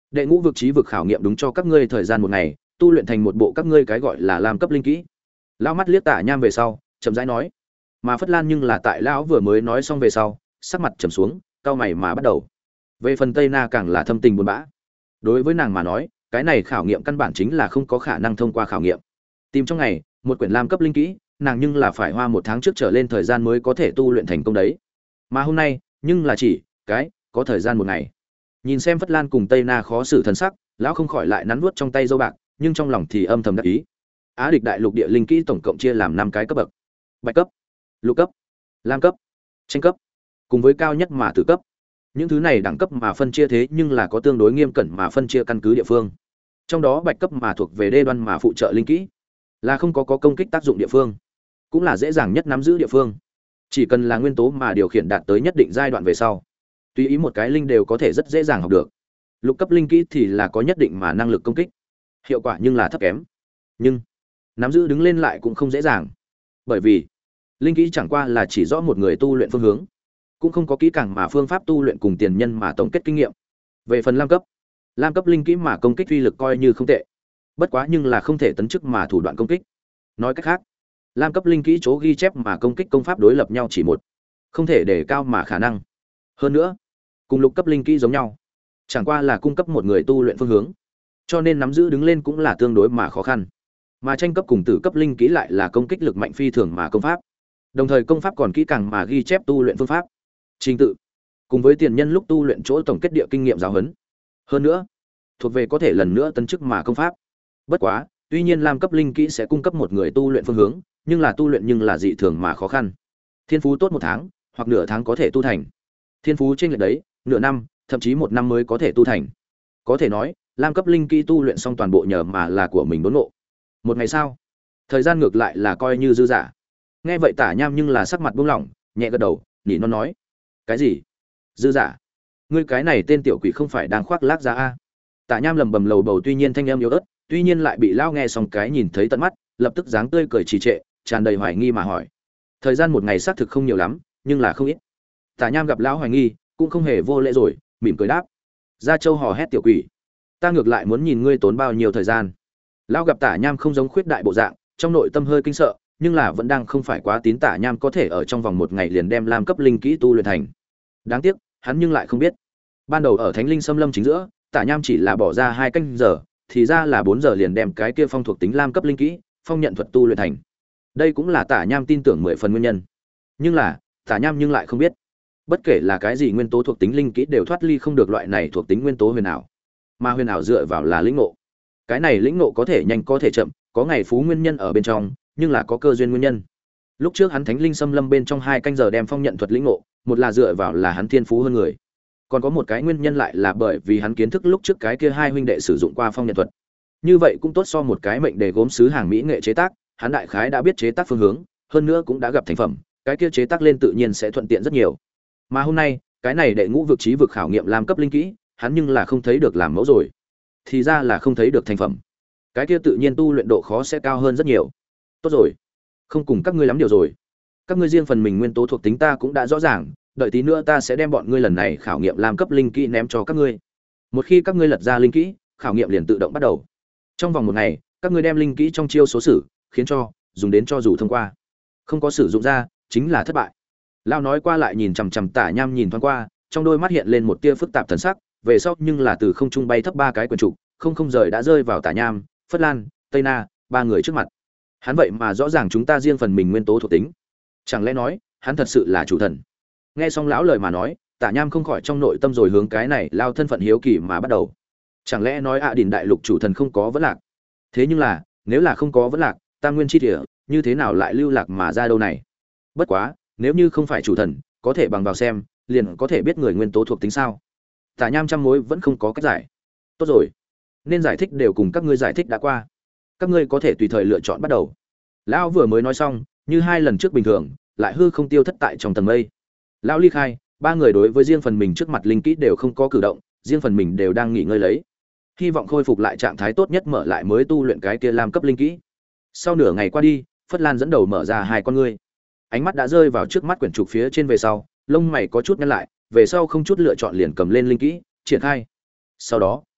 Đệ ngũ vực trí vực khảo nghiệm đúng cho các ngươi thời gian một ngày, tu luyện thành một bộ các ngươi cái gọi là làm cấp linh kỹ. Lão mắt liếc Tả Nham về sau, chậm rãi nói. Mà Phất Lan nhưng là tại lão vừa mới nói xong về sau, sắc mặt trầm xuống, cau mày mà bắt đầu. Về phần Tây Na càng là thâm tình buồn bã. Đối với nàng mà nói, cái này khảo nghiệm căn bản chính là không có khả năng thông qua khảo nghiệm. Tìm trong ngày, một quyển lam cấp linh kỹ, nàng nhưng là phải hoa một tháng trước trở lên thời gian mới có thể tu luyện thành công đấy. Mà hôm nay, nhưng là chỉ cái có thời gian một ngày. Nhìn xem Phất Lan cùng Tây Na khó xử thần sắc, lão không khỏi lại nắn nuốt trong tay dâu bạc, nhưng trong lòng thì âm thầm đắc ý. Á địch đại lục địa linh kỹ tổng cộng chia làm năm cái cấp bậc: bạch cấp, lục cấp, lam cấp, tranh cấp, cùng với cao nhất mà tử cấp. Những thứ này đẳng cấp mà phân chia thế nhưng là có tương đối nghiêm cẩn mà phân chia căn cứ địa phương. Trong đó bạch cấp mà thuộc về đê đoan mà phụ trợ linh kỹ, là không có có công kích tác dụng địa phương, cũng là dễ dàng nhất nắm giữ địa phương. Chỉ cần là nguyên tố mà điều khiển đạt tới nhất định giai đoạn về sau, tùy ý một cái linh đều có thể rất dễ dàng học được. Lục cấp linh kỹ thì là có nhất định mà năng lực công kích, hiệu quả nhưng là thấp kém, nhưng nắm giữ đứng lên lại cũng không dễ dàng, bởi vì linh kỹ chẳng qua là chỉ rõ một người tu luyện phương hướng, cũng không có kỹ càng mà phương pháp tu luyện cùng tiền nhân mà tổng kết kinh nghiệm. Về phần lam cấp, lam cấp linh kỹ mà công kích uy lực coi như không tệ, bất quá nhưng là không thể tấn chức mà thủ đoạn công kích. Nói cách khác, lam cấp linh kỹ chỗ ghi chép mà công kích công pháp đối lập nhau chỉ một, không thể để cao mà khả năng. Hơn nữa, cùng lục cấp linh kỹ giống nhau, chẳng qua là cung cấp một người tu luyện phương hướng, cho nên nắm giữ đứng lên cũng là tương đối mà khó khăn. Mà tranh cấp cùng tử cấp linh kỹ lại là công kích lực mạnh phi thường mà công pháp, đồng thời công pháp còn kỹ càng mà ghi chép tu luyện phương pháp, trình tự, cùng với tiền nhân lúc tu luyện chỗ tổng kết địa kinh nghiệm giáo huấn. Hơn nữa, thuộc về có thể lần nữa tấn chức mà công pháp. Bất quá, tuy nhiên lam cấp linh kỹ sẽ cung cấp một người tu luyện phương hướng, nhưng là tu luyện nhưng là dị thường mà khó khăn. Thiên phú tốt một tháng, hoặc nửa tháng có thể tu thành. Thiên phú trên lệch đấy, nửa năm, thậm chí một năm mới có thể tu thành. Có thể nói, lam cấp linh kỹ tu luyện xong toàn bộ nhờ mà là của mình đốn ngộ. Một ngày sau, thời gian ngược lại là coi như dư giả. Nghe vậy Tả Nham nhưng là sắc mặt buông lỏng, nhẹ gật đầu, nhỉ non nói: "Cái gì? Dư giả? Ngươi cái này tên tiểu quỷ không phải đang khoác lác ra a?" Tả Nham lầm bầm lầu bầu, tuy nhiên thanh âm yếu ớt, tuy nhiên lại bị lao nghe xong cái nhìn thấy tận mắt, lập tức dáng tươi cười trì trệ, tràn đầy hoài nghi mà hỏi: "Thời gian một ngày xác thực không nhiều lắm, nhưng là không ít." Tả Nham gặp lão hoài nghi, cũng không hề vô lễ rồi, mỉm cười đáp: "Gia Châu hò hét tiểu quỷ, ta ngược lại muốn nhìn ngươi tốn bao nhiêu thời gian." Lão gặp Tả Nham không giống khuyết đại bộ dạng, trong nội tâm hơi kinh sợ, nhưng là vẫn đang không phải quá tín Tả Nham có thể ở trong vòng một ngày liền đem lam cấp linh kỹ tu luyện thành. Đáng tiếc, hắn nhưng lại không biết, ban đầu ở Thánh Linh Xâm Lâm chính giữa, Tả Nham chỉ là bỏ ra hai canh giờ, thì ra là bốn giờ liền đem cái kia phong thuộc tính lam cấp linh kỹ, phong nhận thuật tu luyện thành. Đây cũng là Tả Nham tin tưởng mười phần nguyên nhân. Nhưng là, Tả Nham nhưng lại không biết, bất kể là cái gì nguyên tố thuộc tính linh kỹ đều thoát ly không được loại này thuộc tính nguyên tố huyền ảo. Mà huyền ảo dựa vào là lĩnh ngộ. Cái này lĩnh ngộ có thể nhanh có thể chậm, có ngày phú nguyên nhân ở bên trong, nhưng là có cơ duyên nguyên nhân. Lúc trước hắn Thánh Linh Xâm Lâm bên trong hai canh giờ đem phong nhận thuật lĩnh ngộ, một là dựa vào là hắn thiên phú hơn người, còn có một cái nguyên nhân lại là bởi vì hắn kiến thức lúc trước cái kia hai huynh đệ sử dụng qua phong nhận thuật. Như vậy cũng tốt so một cái mệnh đề gốm sứ hàng mỹ nghệ chế tác, hắn đại khái đã biết chế tác phương hướng, hơn nữa cũng đã gặp thành phẩm, cái kia chế tác lên tự nhiên sẽ thuận tiện rất nhiều. Mà hôm nay, cái này đệ ngũ vực trí vực khảo nghiệm làm cấp linh kỹ, hắn nhưng là không thấy được làm mẫu rồi. Thì ra là không thấy được thành phẩm. Cái kia tự nhiên tu luyện độ khó sẽ cao hơn rất nhiều. Tốt rồi, không cùng các ngươi lắm điều rồi. Các ngươi riêng phần mình nguyên tố thuộc tính ta cũng đã rõ ràng, đợi tí nữa ta sẽ đem bọn ngươi lần này khảo nghiệm làm cấp linh kỹ ném cho các ngươi. Một khi các ngươi lật ra linh kỹ, khảo nghiệm liền tự động bắt đầu. Trong vòng một ngày, các ngươi đem linh kỹ trong chiêu số sử, khiến cho dùng đến cho dù thông qua. Không có sử dụng ra, chính là thất bại. Lão nói qua lại nhìn chằm chằm Tả Nham nhìn thoáng qua, trong đôi mắt hiện lên một tia phức tạp thần sắc, về sau nhưng là từ không trung bay thấp ba cái quyển trục, không không rời đã rơi vào Tả Nham, Phất Lan, Tây Na, ba người trước mặt. Hắn vậy mà rõ ràng chúng ta riêng phần mình nguyên tố thuộc tính. Chẳng lẽ nói, hắn thật sự là chủ thần? Nghe xong lão lời mà nói, Tả Nham không khỏi trong nội tâm rồi hướng cái này lao thân phận hiếu kỳ mà bắt đầu. Chẳng lẽ nói ạ à đỉnh đại lục chủ thần không có vấn lạc? Thế nhưng là, nếu là không có vấn lạc, tam nguyên chi địa, như thế nào lại lưu lạc mà ra đâu này? Bất quá, nếu như không phải chủ thần, có thể bằng vào xem, liền có thể biết người nguyên tố thuộc tính sao? Tả Nham trăm mối vẫn không có cách giải. Tốt rồi, nên giải thích đều cùng các ngươi giải thích đã qua. Các ngươi có thể tùy thời lựa chọn bắt đầu. Lão vừa mới nói xong, như hai lần trước bình thường, lại hư không tiêu thất tại trong tầng mây. Lão ly khai, ba người đối với riêng phần mình trước mặt linh kỹ đều không có cử động, riêng phần mình đều đang nghỉ ngơi lấy, hy vọng khôi phục lại trạng thái tốt nhất mở lại mới tu luyện cái kia làm cấp linh kỹ. Sau nửa ngày qua đi, Phất Lan dẫn đầu mở ra hai con ngươi, ánh mắt đã rơi vào trước mắt quyển trục phía trên về sau, lông mày có chút nhăn lại, về sau không chút lựa chọn liền cầm lên linh kỹ, triển khai. Sau đó,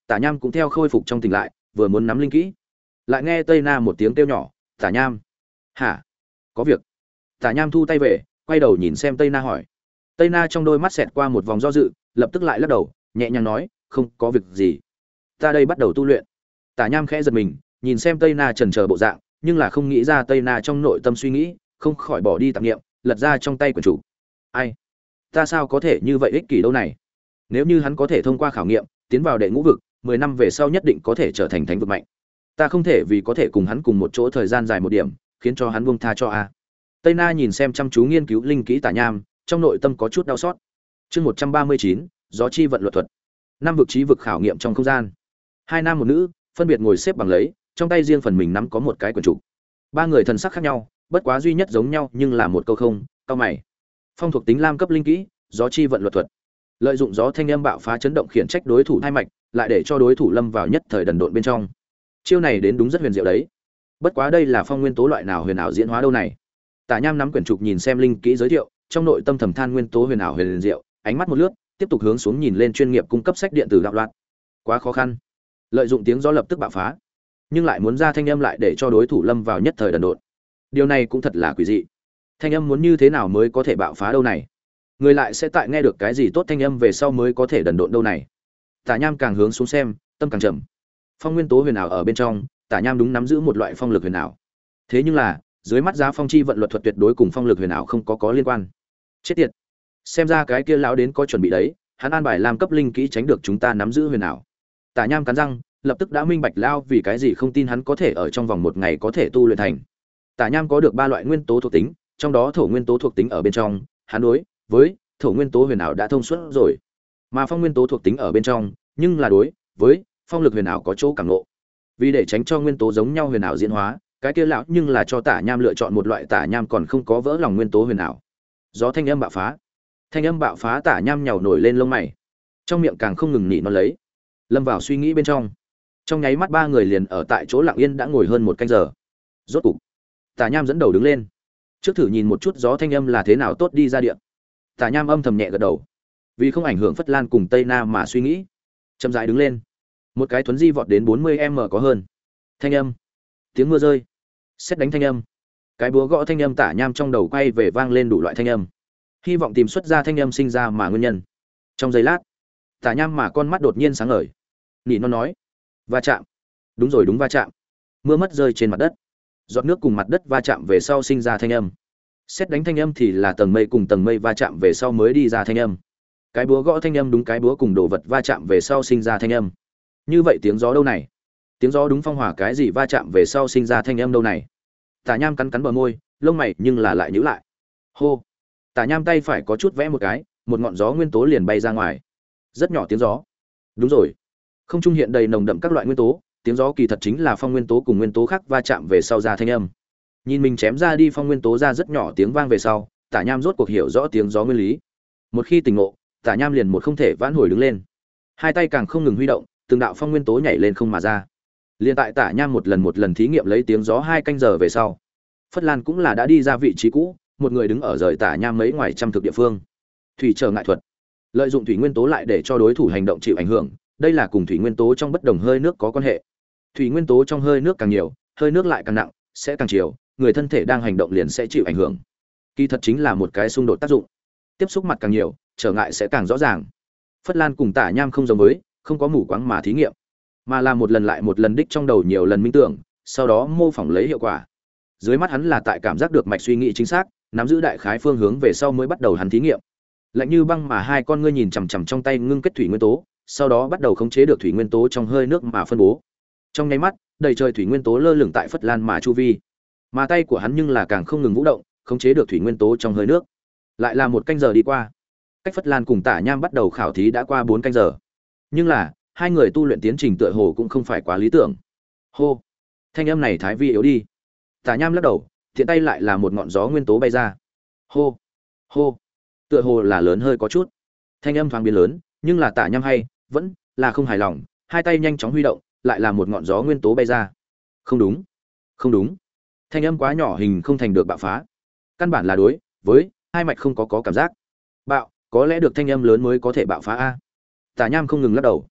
Tả Nham cũng theo khôi phục trong tỉnh lại, vừa muốn nắm linh kỹ, lại nghe Tây Na một tiếng kêu nhỏ, "Tả Nham." "Hả? Có việc?" Tả Nham thu tay về, quay đầu nhìn xem Tây Na hỏi. Tây Na trong đôi mắt xẹt qua một vòng do dự, lập tức lại lắc đầu, nhẹ nhàng nói, "Không có việc gì. Ta đây bắt đầu tu luyện." Tả Nham khẽ giật mình, nhìn xem Tây Na chần chờ bộ dạng, nhưng là không nghĩ ra Tây Na trong nội tâm suy nghĩ, không khỏi bỏ đi tạp niệm, lật ra trong tay quyển chủ. Ai? Ta sao có thể như vậy ích kỷ đâu này? Nếu như hắn có thể thông qua khảo nghiệm, tiến vào đệ ngũ vực, mười năm về sau nhất định có thể trở thành thánh vực mạnh. Ta không thể vì có thể cùng hắn cùng một chỗ thời gian dài một điểm, khiến cho hắn buông tha cho a. Tây Na nhìn xem chăm chú nghiên cứu linh kỹ Tả Nham, trong nội tâm có chút đau xót. Chương một trăm ba mươi chín, gió chi vận luật thuật. Năm vực trí vực khảo nghiệm trong không gian. Hai nam một nữ, phân biệt ngồi xếp bằng lấy, trong tay riêng phần mình nắm có một cái quyển trục. Ba người thần sắc khác nhau, bất quá duy nhất giống nhau nhưng là một câu không, cao mày. Phong thuộc tính lam cấp linh kỹ, gió chi vận luật thuật. Lợi dụng gió thanh âm bạo phá chấn động khiển trách đối thủ hai mạch, lại để cho đối thủ lâm vào nhất thời đần độn bên trong. Chiêu này đến đúng rất huyền diệu đấy. Bất quá đây là phong nguyên tố loại nào huyền ảo diễn hóa đâu này. Tả Nham nắm quyển trục nhìn xem linh kỹ giới thiệu, trong nội tâm thầm than nguyên tố huyền ảo huyền diệu, ánh mắt một lướt, tiếp tục hướng xuống nhìn lên chuyên nghiệp cung cấp sách điện tử đạo loạn. Quá khó khăn. Lợi dụng tiếng gió lập tức bạo phá, nhưng lại muốn ra thanh âm lại để cho đối thủ lâm vào nhất thời đần độn. Điều này cũng thật là quỷ dị. Thanh âm muốn như thế nào mới có thể bạo phá đâu này? Người lại sẽ tại nghe được cái gì tốt thanh âm về sau mới có thể đần độn đâu này? Tả Nham càng hướng xuống xem, tâm càng trầm. Phong nguyên tố huyền ảo ở bên trong, Tả Nham đúng nắm giữ một loại phong lực huyền ảo. Thế nhưng là, dưới mắt giá phong chi vận luật thuật tuyệt đối cùng phong lực huyền ảo không có có liên quan. Chết tiệt. Xem ra cái kia lão đến có chuẩn bị đấy, hắn an bài làm cấp linh kỹ tránh được chúng ta nắm giữ huyền ảo. Tả Nham cắn răng, lập tức đã minh bạch lao vì cái gì không tin hắn có thể ở trong vòng một ngày có thể tu luyện thành. Tả Nham có được ba loại nguyên tố thuộc tính, trong đó thổ nguyên tố thuộc tính ở bên trong, hắn đối với thổ nguyên tố huyền ảo đã thông suốt rồi. Mà phong nguyên tố thuộc tính ở bên trong, nhưng là đối với phong lực huyền ảo có chỗ cảm ngộ. Vì để tránh cho nguyên tố giống nhau huyền ảo diễn hóa, cái kia lão nhưng là cho Tả Nham lựa chọn một loại Tả Nham còn không có vỡ lòng nguyên tố huyền ảo. Gió thanh âm bạo phá. Thanh âm bạo phá Tả Nham nhàu nổi lên lông mày, trong miệng càng không ngừng nỉ nó lấy, lâm vào suy nghĩ bên trong. Trong nháy mắt ba người liền ở tại chỗ lặng yên đã ngồi hơn một canh giờ. Rốt cục, Tả Nham dẫn đầu đứng lên, trước thử nhìn một chút gió thanh âm là thế nào tốt đi ra điện. Tả Nham âm thầm nhẹ gật đầu, vì không ảnh hưởng Phất Lan cùng Tây Na mà suy nghĩ, chậm rãi đứng lên. Một cái thuấn di vọt đến bốn mươi mét có hơn. Thanh âm, tiếng mưa rơi, sét đánh thanh âm, cái búa gõ thanh âm Tả Nham trong đầu quay về vang lên đủ loại thanh âm, hy vọng tìm xuất ra thanh âm sinh ra mà nguyên nhân. Trong giây lát, Tả Nham mà con mắt đột nhiên sáng ngời, nỉ non nói, va chạm. Đúng rồi, đúng va chạm. Mưa mất rơi trên mặt đất, giọt nước cùng mặt đất va chạm về sau sinh ra thanh âm. Sét đánh thanh âm thì là tầng mây cùng tầng mây va chạm về sau mới đi ra thanh âm. Cái búa gõ thanh âm đúng cái búa cùng đồ vật va chạm về sau sinh ra thanh âm. Như vậy tiếng gió đâu này? Tiếng gió đúng phong hỏa cái gì va chạm về sau sinh ra thanh âm đâu này? Tả Nham cắn cắn bờ môi, lông mày nhưng là lại nhíu lại. Hô. Tả Nham tay phải có chút vẽ một cái, một ngọn gió nguyên tố liền bay ra ngoài. Rất nhỏ tiếng gió. Đúng rồi. Không trung hiện đầy nồng đậm các loại nguyên tố, tiếng gió kỳ thật chính là phong nguyên tố cùng nguyên tố khác va chạm về sau ra thanh âm. Nhìn mình chém ra đi phong nguyên tố ra rất nhỏ tiếng vang về sau, Tả Nham rốt cuộc hiểu rõ tiếng gió nguyên lý. Một khi tỉnh ngộ, Tả Nham liền một không thể vãn hồi đứng lên. Hai tay càng không ngừng huy động, từng đạo phong nguyên tố nhảy lên không mà ra. Liên tại Tả Nham một lần một lần thí nghiệm lấy tiếng gió hai canh giờ về sau, Phất Lan cũng là đã đi ra vị trí cũ, một người đứng ở rời Tả Nham mấy ngoài trăm thực địa phương. Thủy trở ngại thuật, lợi dụng thủy nguyên tố lại để cho đối thủ hành động chịu ảnh hưởng, đây là cùng thủy nguyên tố trong bất đồng hơi nước có quan hệ. Thủy nguyên tố trong hơi nước càng nhiều, hơi nước lại càng nặng, sẽ càng chiều, người thân thể đang hành động liền sẽ chịu ảnh hưởng. Kỳ thật chính là một cái xung đột tác dụng. Tiếp xúc mặt càng nhiều, trở ngại sẽ càng rõ ràng. Phất Lan cùng Tả Nham không giống với, không có mù quáng mà thí nghiệm, mà là một lần lại một lần đích trong đầu nhiều lần minh tưởng, sau đó mô phỏng lấy hiệu quả. Dưới mắt hắn là tại cảm giác được mạch suy nghĩ chính xác, nắm giữ đại khái phương hướng về sau mới bắt đầu hắn thí nghiệm. Lạnh như băng mà hai con ngươi nhìn chằm chằm trong tay ngưng kết thủy nguyên tố, sau đó bắt đầu khống chế được thủy nguyên tố trong hơi nước mà phân bố. Trong nháy mắt, đầy trời thủy nguyên tố lơ lửng tại Phất Lan mà chu vi. Mà tay của hắn nhưng là càng không ngừng vũ động, khống chế được thủy nguyên tố trong hơi nước. Lại là một canh giờ đi qua. Cách Phất Lan cùng Tả Nham bắt đầu khảo thí đã qua bốn canh giờ. Nhưng là, hai người tu luyện tiến trình tựa hồ cũng không phải quá lý tưởng. Hô. Thanh âm này thái vi yếu đi. Tả Nham lắc đầu, thiện tay lại là một ngọn gió nguyên tố bay ra. Hô. Hô. Tựa hồ là lớn hơi có chút. Thanh âm thoáng biến lớn, nhưng là Tả Nham hay vẫn là không hài lòng, hai tay nhanh chóng huy động, lại là một ngọn gió nguyên tố bay ra. Không đúng. Không đúng. Thanh âm quá nhỏ hình không thành được bạo phá. Căn bản là đối với hai mạch không có có cảm giác. Bạo, có lẽ được thanh âm lớn mới có thể bạo phá a. Tả Nham không ngừng lắc đầu.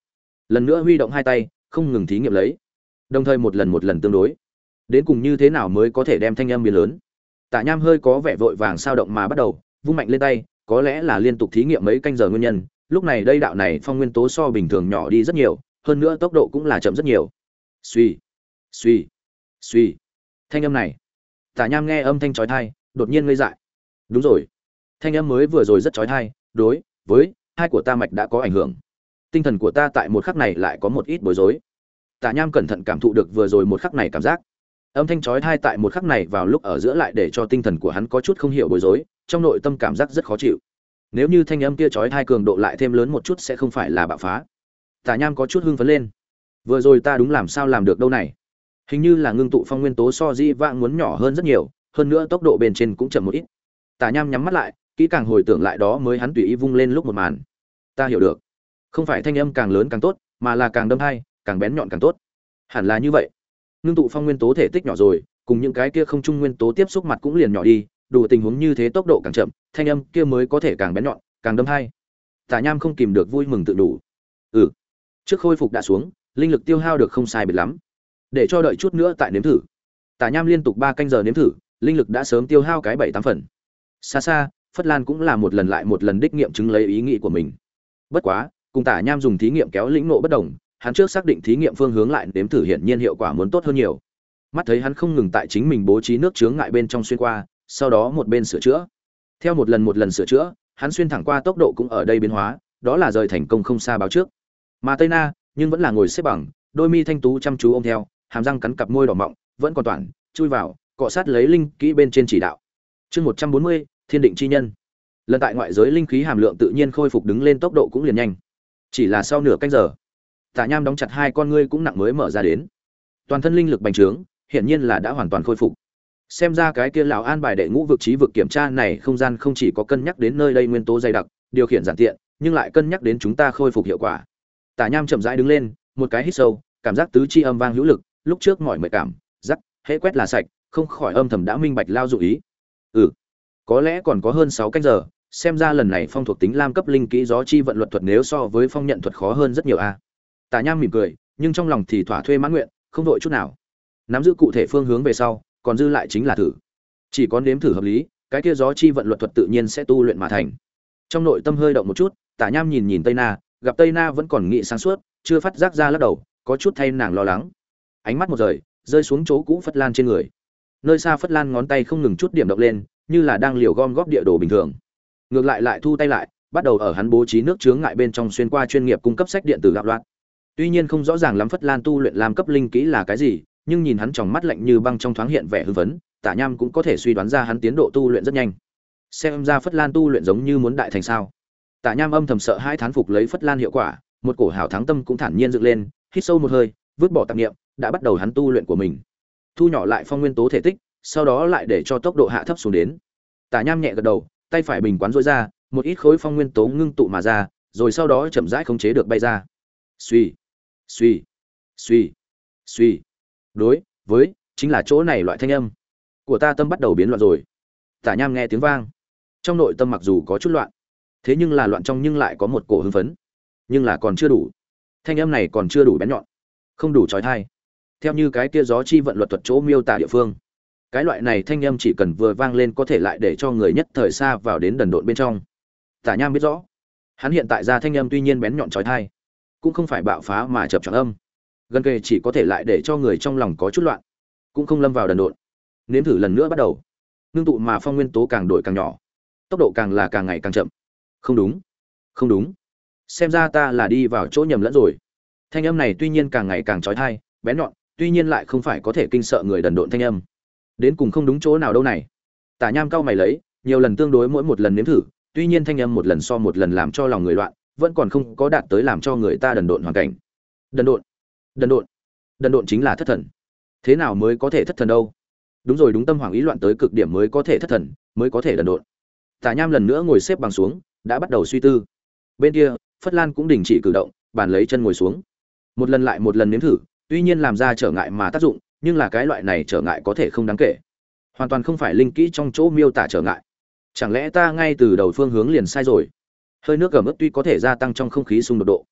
lần nữa huy động hai tay không ngừng thí nghiệm lấy, đồng thời một lần một lần tương đối, đến cùng như thế nào mới có thể đem thanh âm biến lớn. Tạ Nham hơi có vẻ vội vàng sao động mà bắt đầu vung mạnh lên tay, có lẽ là liên tục thí nghiệm mấy canh giờ nguyên nhân, lúc này đây đạo này phong nguyên tố so bình thường nhỏ đi rất nhiều, hơn nữa tốc độ cũng là chậm rất nhiều. Suy, suy, suy. Thanh âm này, Tạ Nham nghe âm thanh chói tai, đột nhiên ngây dại. Đúng rồi, thanh âm mới vừa rồi rất chói tai, đối với hai của ta mạch đã có ảnh hưởng. Tinh thần của ta tại một khắc này lại có một ít bối rối. Tạ Nham cẩn thận cảm thụ được vừa rồi một khắc này cảm giác. Âm thanh chói tai tại một khắc này vào lúc ở giữa lại để cho tinh thần của hắn có chút không hiểu bối rối, trong nội tâm cảm giác rất khó chịu. Nếu như thanh âm kia chói tai cường độ lại thêm lớn một chút sẽ không phải là bạo phá. Tạ Nham có chút hưng phấn lên. Vừa rồi ta đúng làm sao làm được đâu này? Hình như là ngưng tụ phong nguyên tố so di vãng muốn nhỏ hơn rất nhiều, hơn nữa tốc độ bên trên cũng chậm một ít. Tạ Nham nhắm mắt lại, kỹ càng hồi tưởng lại đó mới hắn tùy ý vung lên lúc một màn. Ta hiểu được, không phải thanh âm càng lớn càng tốt, mà là càng đâm hay, càng bén nhọn càng tốt. Hẳn là như vậy. Ngưng tụ phong nguyên tố thể tích nhỏ rồi, cùng những cái kia không trung nguyên tố tiếp xúc mặt cũng liền nhỏ đi, đủ tình huống như thế tốc độ càng chậm, thanh âm kia mới có thể càng bén nhọn, càng đâm hay. Tạ Nham không kìm được vui mừng tự đủ. Ừ, trước khôi phục đã xuống, linh lực tiêu hao được không sai biệt lắm. Để cho đợi chút nữa tại nếm thử. Tạ Nham liên tục ba canh giờ nếm thử, linh lực đã sớm tiêu hao cái bảy tám phần. Xa xa, Phất Lan cũng là một lần lại một lần đích nghiệm chứng lấy ý nghĩ của mình. Bất quá, cùng Tạ Nham dùng thí nghiệm kéo lĩnh ngộ bất đồng, hắn trước xác định thí nghiệm phương hướng lại nếm thử hiển nhiên hiệu quả muốn tốt hơn nhiều. Mắt thấy hắn không ngừng tại chính mình bố trí nước chướng ngại bên trong xuyên qua, sau đó một bên sửa chữa. Theo một lần một lần sửa chữa, hắn xuyên thẳng qua tốc độ cũng ở đây biến hóa, đó là rời thành công không xa báo trước. Mà Tây Na, nhưng vẫn là ngồi xếp bằng, đôi mi thanh tú chăm chú ôm theo, hàm răng cắn cặp môi đỏ mọng, vẫn còn toàn chui vào, cọ sát lấy linh kỹ bên trên chỉ đạo. Chương một trăm bốn mươi, Thiên định chi nhân. Lần tại ngoại giới linh khí hàm lượng tự nhiên khôi phục đứng lên tốc độ cũng liền nhanh. Chỉ là sau nửa canh giờ, Tạ Nham đóng chặt hai con ngươi cũng nặng mới mở ra đến. Toàn thân linh lực bành trướng, hiển nhiên là đã hoàn toàn khôi phục. Xem ra cái kia lão an bài đệ ngũ vực trí vực kiểm tra này không gian không chỉ có cân nhắc đến nơi đây nguyên tố dày đặc, điều khiển giản tiện, nhưng lại cân nhắc đến chúng ta khôi phục hiệu quả. Tạ Nham chậm rãi đứng lên, một cái hít sâu, cảm giác tứ chi âm vang hữu lực, lúc trước mọi mệt cảm, rắc, hễ quét là sạch, không khỏi âm thầm đã minh bạch lao dụ ý. Ừ, có lẽ còn có hơn sáu canh giờ, xem ra lần này phong thuộc tính lam cấp linh kỹ gió chi vận luật thuật nếu so với phong nhận thuật khó hơn rất nhiều a. À. Tạ Nham mỉm cười, nhưng trong lòng thì thỏa thuê mãn nguyện, không đội chút nào. Nắm giữ cụ thể phương hướng về sau, còn dư lại chính là thử. Chỉ có nếm thử hợp lý, cái kia gió chi vận luật thuật tự nhiên sẽ tu luyện mà thành. Trong nội tâm hơi động một chút, Tạ Nham nhìn nhìn Tây Na, gặp Tây Na vẫn còn nghĩ sáng suốt, chưa phát giác ra lắc đầu, có chút thay nàng lo lắng. Ánh mắt một rời, rơi xuống chỗ cũ Phất Lan trên người. Nơi xa Phất Lan ngón tay không ngừng chút điểm động lên, như là đang liều gom góp địa đồ bình thường. Ngược lại lại thu tay lại, bắt đầu ở hắn bố trí nước chướng ngại bên trong xuyên qua chuyên nghiệp cung cấp sách điện tử gạo loạn. Tuy nhiên không rõ ràng lắm Phất Lan tu luyện làm cấp linh kỹ là cái gì, nhưng nhìn hắn tròng mắt lạnh như băng trong thoáng hiện vẻ hưng phấn, Tạ Nham cũng có thể suy đoán ra hắn tiến độ tu luyện rất nhanh. Xem ra Phất Lan tu luyện giống như muốn đại thành sao. Tạ Nham âm thầm sợ hai thán phục lấy Phất Lan hiệu quả, một cổ hảo thắng tâm cũng thản nhiên dựng lên, hít sâu một hơi, vứt bỏ tạp niệm, đã bắt đầu hắn tu luyện của mình. Thu nhỏ lại phong nguyên tố thể tích, sau đó lại để cho tốc độ hạ thấp xuống đến. Tạ Nham nhẹ gật đầu, tay phải bình quán rũa ra, một ít khối phong nguyên tố ngưng tụ mà ra, rồi sau đó chậm rãi khống chế được bay ra. Suy, suy, suy, suy. Đối với chính là chỗ này loại thanh âm của ta tâm bắt đầu biến loạn rồi. Tạ Nham nghe tiếng vang, trong nội tâm mặc dù có chút loạn, thế nhưng là loạn trong nhưng lại có một cổ hưng phấn, nhưng là còn chưa đủ. Thanh âm này còn chưa đủ bén nhọn, không đủ chói tai. Theo như cái kia gió chi vận luật thuật chỗ miêu tả địa phương, cái loại này thanh âm chỉ cần vừa vang lên có thể lại để cho người nhất thời xa vào đến đần độn bên trong. Tạ Nham biết rõ, hắn hiện tại ra thanh âm tuy nhiên bén nhọn chói tai, cũng không phải bạo phá mà chập choạng âm, gần kề chỉ có thể lại để cho người trong lòng có chút loạn, cũng không lâm vào đần độn. Nếm thử lần nữa bắt đầu, ngưng tụ mà phong nguyên tố càng đổi càng nhỏ, tốc độ càng là càng ngày càng chậm. Không đúng, không đúng, xem ra ta là đi vào chỗ nhầm lẫn rồi. Thanh âm này tuy nhiên càng ngày càng chói tai, bén nhọn, tuy nhiên lại không phải có thể kinh sợ người đần độn thanh âm. Đến cùng không đúng chỗ nào đâu này. Tạ Nham cau mày lấy, nhiều lần tương đối mỗi một lần nếm thử, tuy nhiên thanh âm một lần so một lần làm cho lòng người loạn, vẫn còn không có đạt tới làm cho người ta đần độn hoàn cảnh. Đần độn, đần độn, đần độn chính là thất thần. Thế nào mới có thể thất thần đâu? Đúng rồi, đúng, tâm hoàng ý loạn tới cực điểm mới có thể thất thần, mới có thể đần độn. Tạ Nham lần nữa ngồi xếp bằng xuống, đã bắt đầu suy tư. Bên kia, Phất Lan cũng đình chỉ cử động, bàn lấy chân ngồi xuống. Một lần lại một lần nếm thử, tuy nhiên làm ra trở ngại mà tác dụng, nhưng là cái loại này trở ngại có thể không đáng kể, hoàn toàn không phải linh kỹ trong chỗ miêu tả trở ngại. Chẳng lẽ ta ngay từ đầu phương hướng liền sai rồi? Hơi nước ẩm ướt tuy có thể gia tăng trong không khí xung đột độ,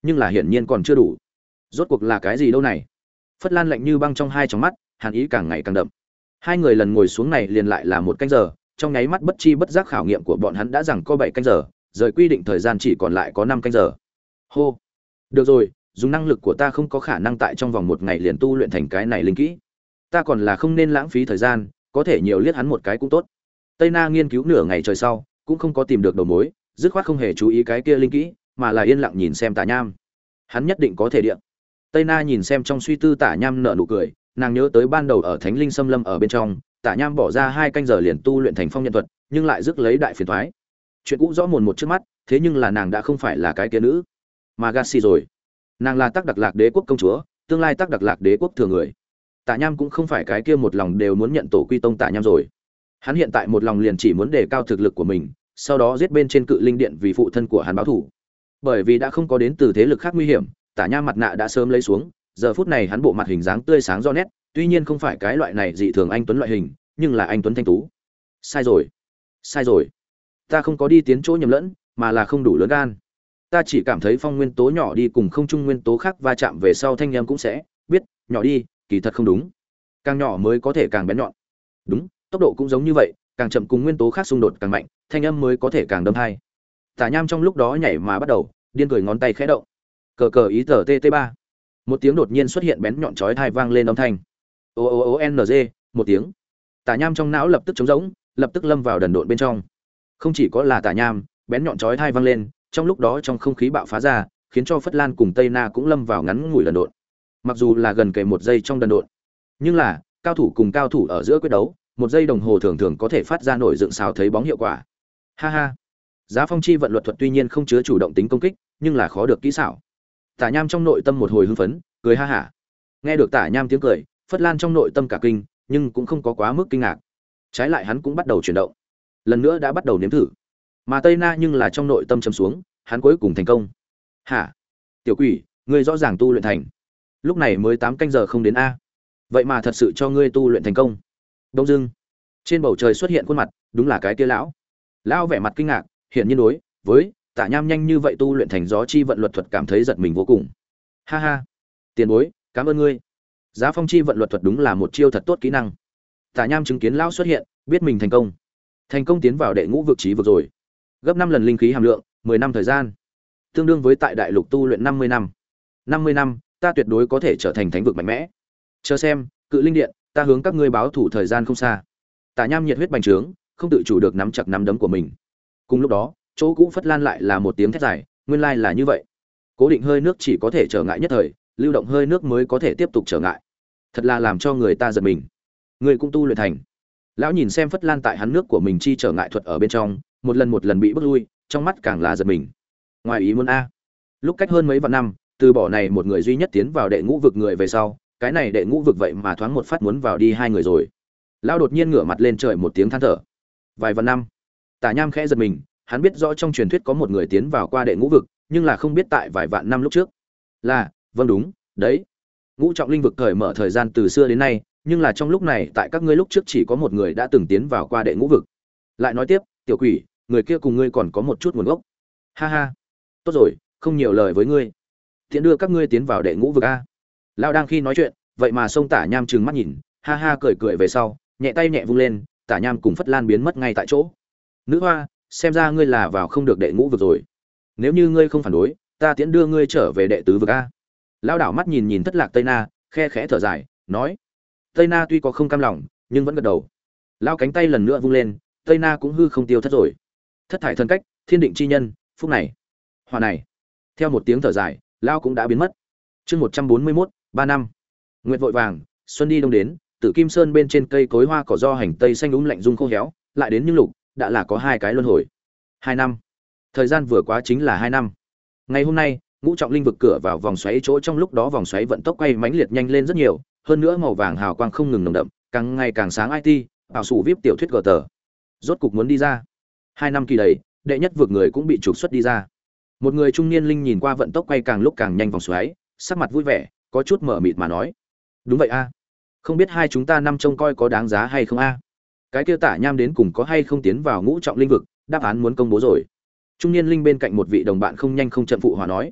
nhưng là hiển nhiên còn chưa đủ. Rốt cuộc là cái gì đâu này? Phất Lan lạnh như băng trong hai tròng mắt, hàn ý càng ngày càng đậm. Hai người lần ngồi xuống này liền lại là một canh giờ, trong nháy mắt bất chi bất giác khảo nghiệm của bọn hắn đã rằng có bảy canh giờ, rời quy định thời gian chỉ còn lại có năm canh giờ. Hô. Được rồi, dùng năng lực của ta không có khả năng tại trong vòng một ngày liền tu luyện thành cái này linh kỹ. Ta còn là không nên lãng phí thời gian, có thể nhiều liếc hắn một cái cũng tốt. Tây Na nghiên cứu nửa ngày trời sau, cũng không có tìm được đầu mối, dứt khoát không hề chú ý cái kia linh kỹ, mà là yên lặng nhìn xem Tả Nham. Hắn nhất định có thể điện. Tây Na nhìn xem trong suy tư Tả Nham nở nụ cười, nàng nhớ tới ban đầu ở Thánh Linh Xâm Lâm ở bên trong, Tả Nham bỏ ra hai canh giờ liền tu luyện thành phong nhận thuật, nhưng lại rước lấy đại phiền toái. Chuyện cũ rõ mồn một trước mắt, thế nhưng là nàng đã không phải là cái kia nữ, mà Gassi rồi. Nàng là Tắc Đặc Lạc Đế quốc công chúa, tương lai Tắc Đặc Lạc Đế quốc thừa người. Tả Nham cũng không phải cái kia một lòng đều muốn nhận tổ quy tông Tả Nham rồi. Hắn hiện tại một lòng liền chỉ muốn đề cao thực lực của mình, sau đó giết bên trên Cự Linh Điện vì phụ thân của hắn báo thù. Bởi vì đã không có đến từ thế lực khác nguy hiểm, Tả Nham mặt nạ đã sớm lấy xuống, giờ phút này hắn bộ mặt hình dáng tươi sáng rõ nét, tuy nhiên không phải cái loại này dị thường anh tuấn loại hình, nhưng là anh tuấn thanh tú. Sai rồi, sai rồi. Ta không có đi tiến chỗ nhầm lẫn, mà là không đủ lớn gan. Ta chỉ cảm thấy phong nguyên tố nhỏ đi cùng không trung nguyên tố khác va chạm về sau thanh em cũng sẽ biết, nhỏ đi, kỳ thật không đúng. Càng nhỏ mới có thể càng bén nhọn. Đúng, tốc độ cũng giống như vậy, càng chậm cùng nguyên tố khác xung đột càng mạnh, thanh âm mới có thể càng đâm hay. Tả Nham trong lúc đó nhảy mà bắt đầu, điên cười ngón tay khẽ động. Cờ cờ ý tờ tt ba. Một tiếng đột nhiên xuất hiện bén nhọn chói tai vang lên âm thanh. O o o n g, một tiếng. Tả Nham trong não lập tức trống rỗng, lập tức lâm vào đần độn bên trong. Không chỉ có là Tả Nham, bén nhọn chói tai vang lên, trong lúc đó trong không khí bạo phá ra, khiến cho Phất Lan cùng Tây Na cũng lâm vào ngắn ngủi đần độn. Mặc dù là gần kề một giây trong đần độn, nhưng là cao thủ cùng cao thủ ở giữa quyết đấu, một giây đồng hồ thường thường có thể phát ra nổi dựng xào thấy bóng hiệu quả. Ha ha. Giá Phong chi vận luật thuật tuy nhiên không chứa chủ động tính công kích, nhưng là khó được kỹ xảo. Tả Nham trong nội tâm một hồi hưng phấn, cười ha hả. Nghe được Tả Nham tiếng cười, Phất Lan trong nội tâm cả kinh, nhưng cũng không có quá mức kinh ngạc. Trái lại hắn cũng bắt đầu chuyển động. Lần nữa đã bắt đầu nếm thử. Mà Tây Na nhưng là trong nội tâm trầm xuống, hắn cuối cùng thành công. Hả? Tiểu quỷ, ngươi rõ ràng tu luyện thành. Lúc này mới tám canh giờ không đến a. Vậy mà thật sự cho ngươi tu luyện thành công. Đông dưng, trên bầu trời xuất hiện khuôn mặt, đúng là cái kia lão. Lão vẻ mặt kinh ngạc, hiện nhiên đối với Tả Nham nhanh như vậy tu luyện thành gió chi vận luật thuật cảm thấy giật mình vô cùng. Ha ha, tiền bối, cảm ơn ngươi. Giá Phong chi vận luật thuật đúng là một chiêu thật tốt kỹ năng. Tả Nham chứng kiến lão xuất hiện, biết mình thành công. Thành công tiến vào đệ ngũ vực trí vực rồi. Gấp năm lần linh khí hàm lượng, mười năm thời gian. Tương đương với tại đại lục tu luyện năm mươi năm. năm mươi năm, ta tuyệt đối có thể trở thành thánh vực mạnh mẽ. Chờ xem, Cự Linh Điện, ta hướng các ngươi báo thủ thời gian không xa. Tả Nham nhiệt huyết bành trướng, không tự chủ được nắm chặt nắm đấm của mình. Cùng lúc đó, chỗ cũ Phất Lan lại là một tiếng thét dài, nguyên lai là như vậy. Cố định hơi nước chỉ có thể trở ngại nhất thời, lưu động hơi nước mới có thể tiếp tục trở ngại. Thật là làm cho người ta giật mình. Người cũng tu luyện thành. Lão nhìn xem Phất Lan tại hắn nước của mình chi trở ngại thuật ở bên trong, một lần một lần bị bước lui, trong mắt càng là giật mình. Ngoài ý muốn a. Lúc cách hơn mấy vạn năm, từ bỏ này một người duy nhất tiến vào đệ ngũ vực người về sau, cái này đệ ngũ vực vậy mà thoáng một phát muốn vào đi hai người rồi. Lão đột nhiên ngửa mặt lên trời một tiếng than thở. Vài vạn năm. Tả Nham khẽ giật mình, hắn biết rõ trong truyền thuyết có một người tiến vào qua đệ ngũ vực, nhưng là không biết tại vài vạn năm lúc trước. Là, vâng đúng, đấy. Ngũ trọng linh vực thời mở thời gian từ xưa đến nay, nhưng là trong lúc này tại các ngươi lúc trước chỉ có một người đã từng tiến vào qua đệ ngũ vực. Lại nói tiếp, tiểu quỷ, người kia cùng ngươi còn có một chút nguồn gốc. Ha ha. Tốt rồi, không nhiều lời với ngươi. Tiện đưa các ngươi tiến vào đệ ngũ vực a. Lão đang khi nói chuyện, vậy mà xông Tả Nham trừng mắt nhìn, ha ha cười cười về sau, nhẹ tay nhẹ vung lên, Tả Nham cùng Phất Lan biến mất ngay tại chỗ. Nữ hoa, xem ra ngươi là vào không được đệ ngũ vực rồi. Nếu như ngươi không phản đối, ta tiễn đưa ngươi trở về đệ tứ vực a. Lão đảo mắt nhìn nhìn thất lạc Tây Na, khe khẽ thở dài, nói. Tây Na tuy có không cam lòng, nhưng vẫn gật đầu. Lão cánh tay lần nữa vung lên, Tây Na cũng hư không tiêu thất rồi. Thất thải thân cách, thiên định chi nhân, phúc này, hòa này. Theo một tiếng thở dài, Lão cũng đã biến mất. Chương một trăm bốn mươi mốt, ba năm. Nguyệt vội vàng, xuân đi đông đến, Tử Kim Sơn bên trên cây cối hoa cỏ do hành tây xanh úm lạnh rung khô héo, lại đến những lục, đã là có hai cái luân hồi. Hai năm. Thời gian vừa quá chính là hai năm. Ngày hôm nay, ngũ trọng linh vực cửa vào vòng xoáy chỗ trong lúc đó vòng xoáy vận tốc quay mãnh liệt nhanh lên rất nhiều, hơn nữa màu vàng hào quang không ngừng nồng đậm, càng ngày càng sáng i tê, ảo sủ vê i pê tiểu thuyết gờ tờ. Rốt cục muốn đi ra. Hai năm kỳ đầy, đệ nhất vực người cũng bị trục xuất đi ra. Một người trung niên linh nhìn qua vận tốc quay càng lúc càng nhanh vòng xoáy, sắc mặt vui vẻ, có chút mở mịt mà nói: "Đúng vậy a, không biết hai chúng ta năm trông coi có đáng giá hay không a?" Cái kia Tả Nham đến cùng có hay không tiến vào ngũ trọng linh vực, đáp án muốn công bố rồi. Trung niên linh bên cạnh một vị đồng bạn không nhanh không chậm phụ hòa nói: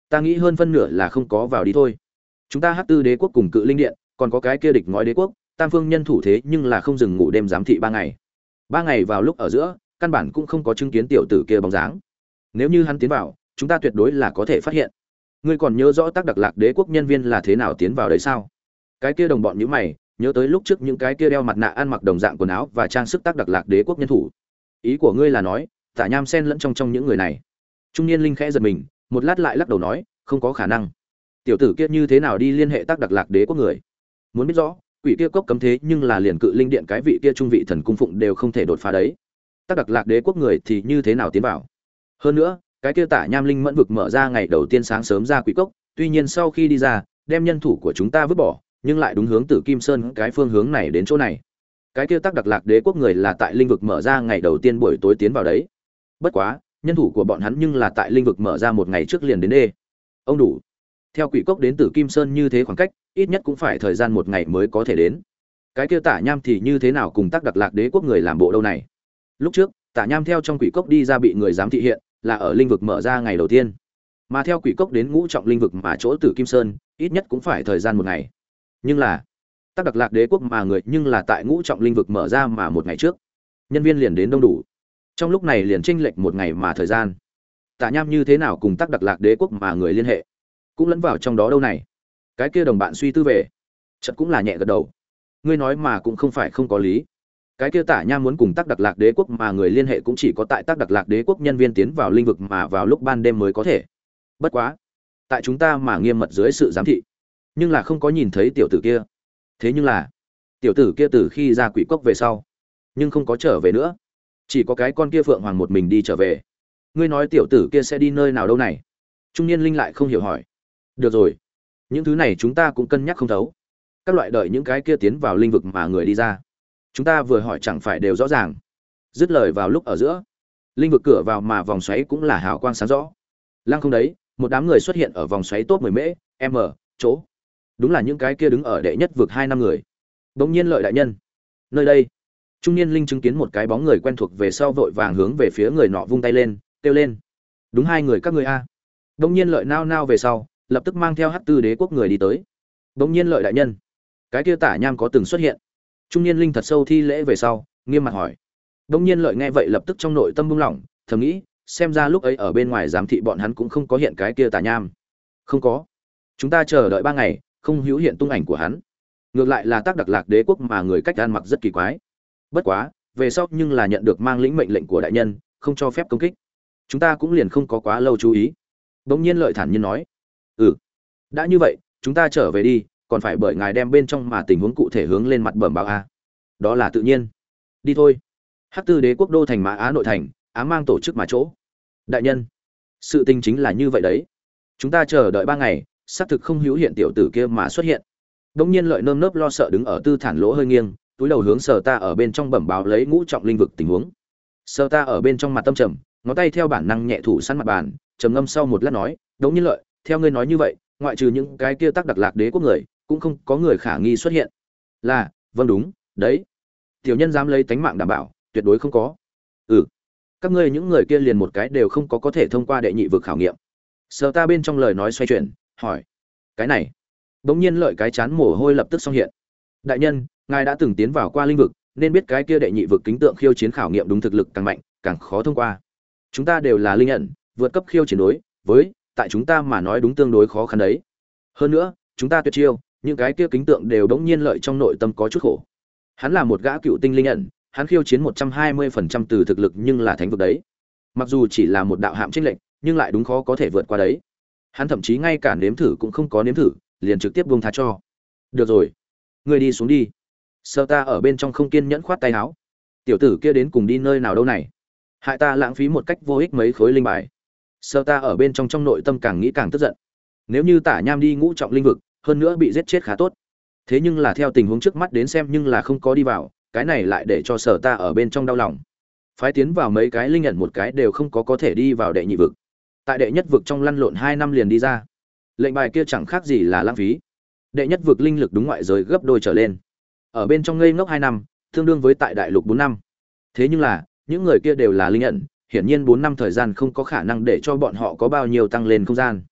Ta nghĩ hơn phân nửa là không có vào đi thôi. Chúng ta Hắc Tư Đế quốc cùng Cự Linh Điện, còn có cái kia địch ngói đế quốc, tam phương nhân thủ thế nhưng là không dừng ngủ đêm giám thị ba ngày. Ba ngày vào lúc ở giữa, căn bản cũng không có chứng kiến tiểu tử kia bóng dáng. Nếu như hắn tiến vào, chúng ta tuyệt đối là có thể phát hiện. Ngươi còn nhớ rõ Tác Đặc Lạc Đế quốc nhân viên là thế nào tiến vào đấy sao? Cái kia đồng bọn nhíu mày, nhớ tới lúc trước những cái kia đeo mặt nạ ăn mặc đồng dạng quần áo và trang sức Tác Đặc Lạc Đế quốc nhân thủ. Ý của ngươi là nói, Tả Nham xen lẫn trong trong những người này? Trung niên linh khẽ giật mình, một lát lại lắc đầu nói, không có khả năng. Tiểu tử kia như thế nào đi liên hệ Tác Đặc Lạc Đế quốc người? Muốn biết rõ, quỷ kia cốc cấm thế nhưng là liền Cự Linh Điện cái vị kia trung vị thần cung phụng đều không thể đột phá đấy. Tác Đặc Lạc Đế quốc người thì như thế nào tiến vào? Hơn nữa, cái kia Tả Nham linh mẫn vực mở ra ngày đầu tiên sáng sớm ra quỷ cốc, tuy nhiên sau khi đi ra, đem nhân thủ của chúng ta vứt bỏ, nhưng lại đúng hướng Tử Kim Sơn cái phương hướng này đến chỗ này. Cái kia Tác Đặc Lạc Đế quốc người là tại linh vực mở ra ngày đầu tiên buổi tối tiến vào đấy. Bất quá, nhân thủ của bọn hắn nhưng là tại linh vực mở ra một ngày trước liền đến đê. Ông đủ. Theo quỷ cốc đến Tử Kim Sơn như thế khoảng cách, ít nhất cũng phải thời gian một ngày mới có thể đến. Cái kia Tả Nham thì như thế nào cùng Tác Đặc Lạc Đế quốc người làm bộ đâu này? Lúc trước, Tả Nham theo trong quỷ cốc đi ra bị người giám thị hiện, là ở linh vực mở ra ngày đầu tiên. Mà theo quỷ cốc đến ngũ trọng linh vực mà chỗ Tử Kim Sơn, ít nhất cũng phải thời gian một ngày. Nhưng là, Tác Đặc Lạc Đế quốc mà người nhưng là tại ngũ trọng linh vực mở ra mà một ngày trước. Nhân viên liền đến đông đủ. Trong lúc này liền chênh lệch một ngày mà thời gian. Tả Nham như thế nào cùng Tác Đặc Lạc Đế quốc mà người liên hệ? Cũng lẫn vào trong đó đâu này. Cái kia đồng bạn suy tư về, chợt cũng là nhẹ gật đầu. Ngươi nói mà cũng không phải không có lý. Cái kia Tả Nham muốn cùng Tác Đặc Lạc Đế quốc mà người liên hệ cũng chỉ có tại Tác Đặc Lạc Đế quốc nhân viên tiến vào linh vực mà vào lúc ban đêm mới có thể. Bất quá, tại chúng ta mà nghiêm mật dưới sự giám thị, nhưng là không có nhìn thấy tiểu tử kia. Thế nhưng là, tiểu tử kia từ khi ra quỷ cốc về sau, nhưng không có trở về nữa. Chỉ có cái con kia Phượng Hoàng một mình đi trở về. Ngươi nói tiểu tử kia sẽ đi nơi nào đâu này? Trung niên linh lại không hiểu hỏi. Được rồi, những thứ này chúng ta cũng cân nhắc không thấu. Các loại đợi những cái kia tiến vào linh vực mà người đi ra, chúng ta vừa hỏi chẳng phải đều rõ ràng. Dứt lời vào lúc ở giữa, linh vực cửa vào mà vòng xoáy cũng là hào quang sáng rõ. Lăng không đấy, một đám người xuất hiện ở vòng xoáy top mười mễ, m, chỗ. Đúng là những cái kia đứng ở đệ nhất vực hai năm người. Bỗng nhiên Lợi đại nhân. Nơi đây, trung niên linh chứng kiến một cái bóng người quen thuộc về sau vội vàng hướng về phía người nọ vung tay lên, kêu lên. Đúng hai người các ngươi a. Bỗng nhiên Lợi nao nao về sau, lập tức mang theo Hắc Tư Đế quốc người đi tới. Bỗng nhiên Lợi đại nhân. Cái kia Tả Nham có từng xuất hiện. Trung niên linh thật sâu thi lễ về sau, nghiêm mặt hỏi. Bỗng nhiên Lợi nghe vậy lập tức trong nội tâm buông lỏng, thầm nghĩ, xem ra lúc ấy ở bên ngoài giám thị bọn hắn cũng không có hiện cái kia Tả Nham. Không có. Chúng ta chờ đợi ba ngày, không hữu hiện tung ảnh của hắn. Ngược lại là Tác Đặc Lạc Đế quốc mà người cách ăn mặc rất kỳ quái. Bất quá, về sau nhưng là nhận được mang lĩnh mệnh lệnh của đại nhân, không cho phép công kích. Chúng ta cũng liền không có quá lâu chú ý. Bỗng nhiên Lợi thản nhiên nói, "Ừ, đã như vậy, chúng ta trở về đi, còn phải bởi ngài đem bên trong mà tình huống cụ thể hướng lên mặt bẩm báo a." Đó là tự nhiên. Đi thôi. Hắc Tư Đế quốc đô thành Mã Á nội thành, ám mang tổ chức mà chỗ. Đại nhân, sự tình chính là như vậy đấy. Chúng ta chờ đợi ba ngày, xác thực không hữu hiện tiểu tử kia mà xuất hiện. Đống nhiên Lợi nơm nớp lo sợ đứng ở tư thản lỗ hơi nghiêng, túi đầu hướng Sở Ta ở bên trong bẩm báo lấy ngũ trọng linh vực tình huống. Sở Ta ở bên trong mặt tâm trầm, ngón tay theo bản năng nhẹ thủ săn mặt bàn, trầm ngâm sau một lát nói, "Đống nhiên Lợi, theo ngươi nói như vậy, ngoại trừ những cái kia Tác Đặc Lạc Đế quốc người, cũng không có người khả nghi xuất hiện." Là, vâng đúng, đấy. Tiểu nhân dám lấy tánh mạng đảm bảo, tuyệt đối không có. Ừ, các ngươi những người kia liền một cái đều không có có thể thông qua đệ nhị vực khảo nghiệm. Sở Ta bên trong lời nói xoay chuyển, hỏi, cái này. Bỗng nhiên Lợi cái chán mồ hôi lập tức xong hiện. Đại nhân, ngài đã từng tiến vào qua linh vực, nên biết cái kia đệ nhị vực kính tượng khiêu chiến khảo nghiệm đúng thực lực càng mạnh, càng khó thông qua. Chúng ta đều là linh ẩn, vượt cấp khiêu chiến đối với tại chúng ta mà nói đúng tương đối khó khăn đấy. Hơn nữa, chúng ta tuyệt chiêu, những cái kia kính tượng đều đống nhiên Lợi trong nội tâm có chút khổ. Hắn là một gã cựu tinh linh ẩn, hắn khiêu chiến một trăm hai mươi phần trăm từ thực lực nhưng là thánh vực đấy. Mặc dù chỉ là một đạo hạm chênh lệnh, nhưng lại đúng khó có thể vượt qua đấy. Hắn thậm chí ngay cả nếm thử cũng không có nếm thử, liền trực tiếp buông tha cho. Được rồi, ngươi đi xuống đi. Sở Ta ở bên trong không kiên nhẫn khoát tay áo. Tiểu tử kia đến cùng đi nơi nào đâu này? Hại ta lãng phí một cách vô ích mấy khối linh bài. Sở Ta ở bên trong trong nội tâm càng nghĩ càng tức giận. Nếu như Tả Nham đi ngũ trọng linh vực, hơn nữa bị giết chết khá tốt. Thế nhưng là theo tình huống trước mắt đến xem nhưng là không có đi vào, cái này lại để cho Sở Ta ở bên trong đau lòng. Phái tiến vào mấy cái linh ẩn một cái đều không có có thể đi vào đệ nhị vực. Tại đệ nhất vực trong lăn lộn hai năm liền đi ra. Lệnh bài kia chẳng khác gì là lãng phí. Đệ nhất vực linh lực đúng ngoại giới gấp đôi trở lên. Ở bên trong ngây ngốc hai năm, tương đương với tại đại lục bốn năm. Thế nhưng là, những người kia đều là linh ẩn, hiển nhiên bốn năm thời gian không có khả năng để cho bọn họ có bao nhiêu tăng lên không gian.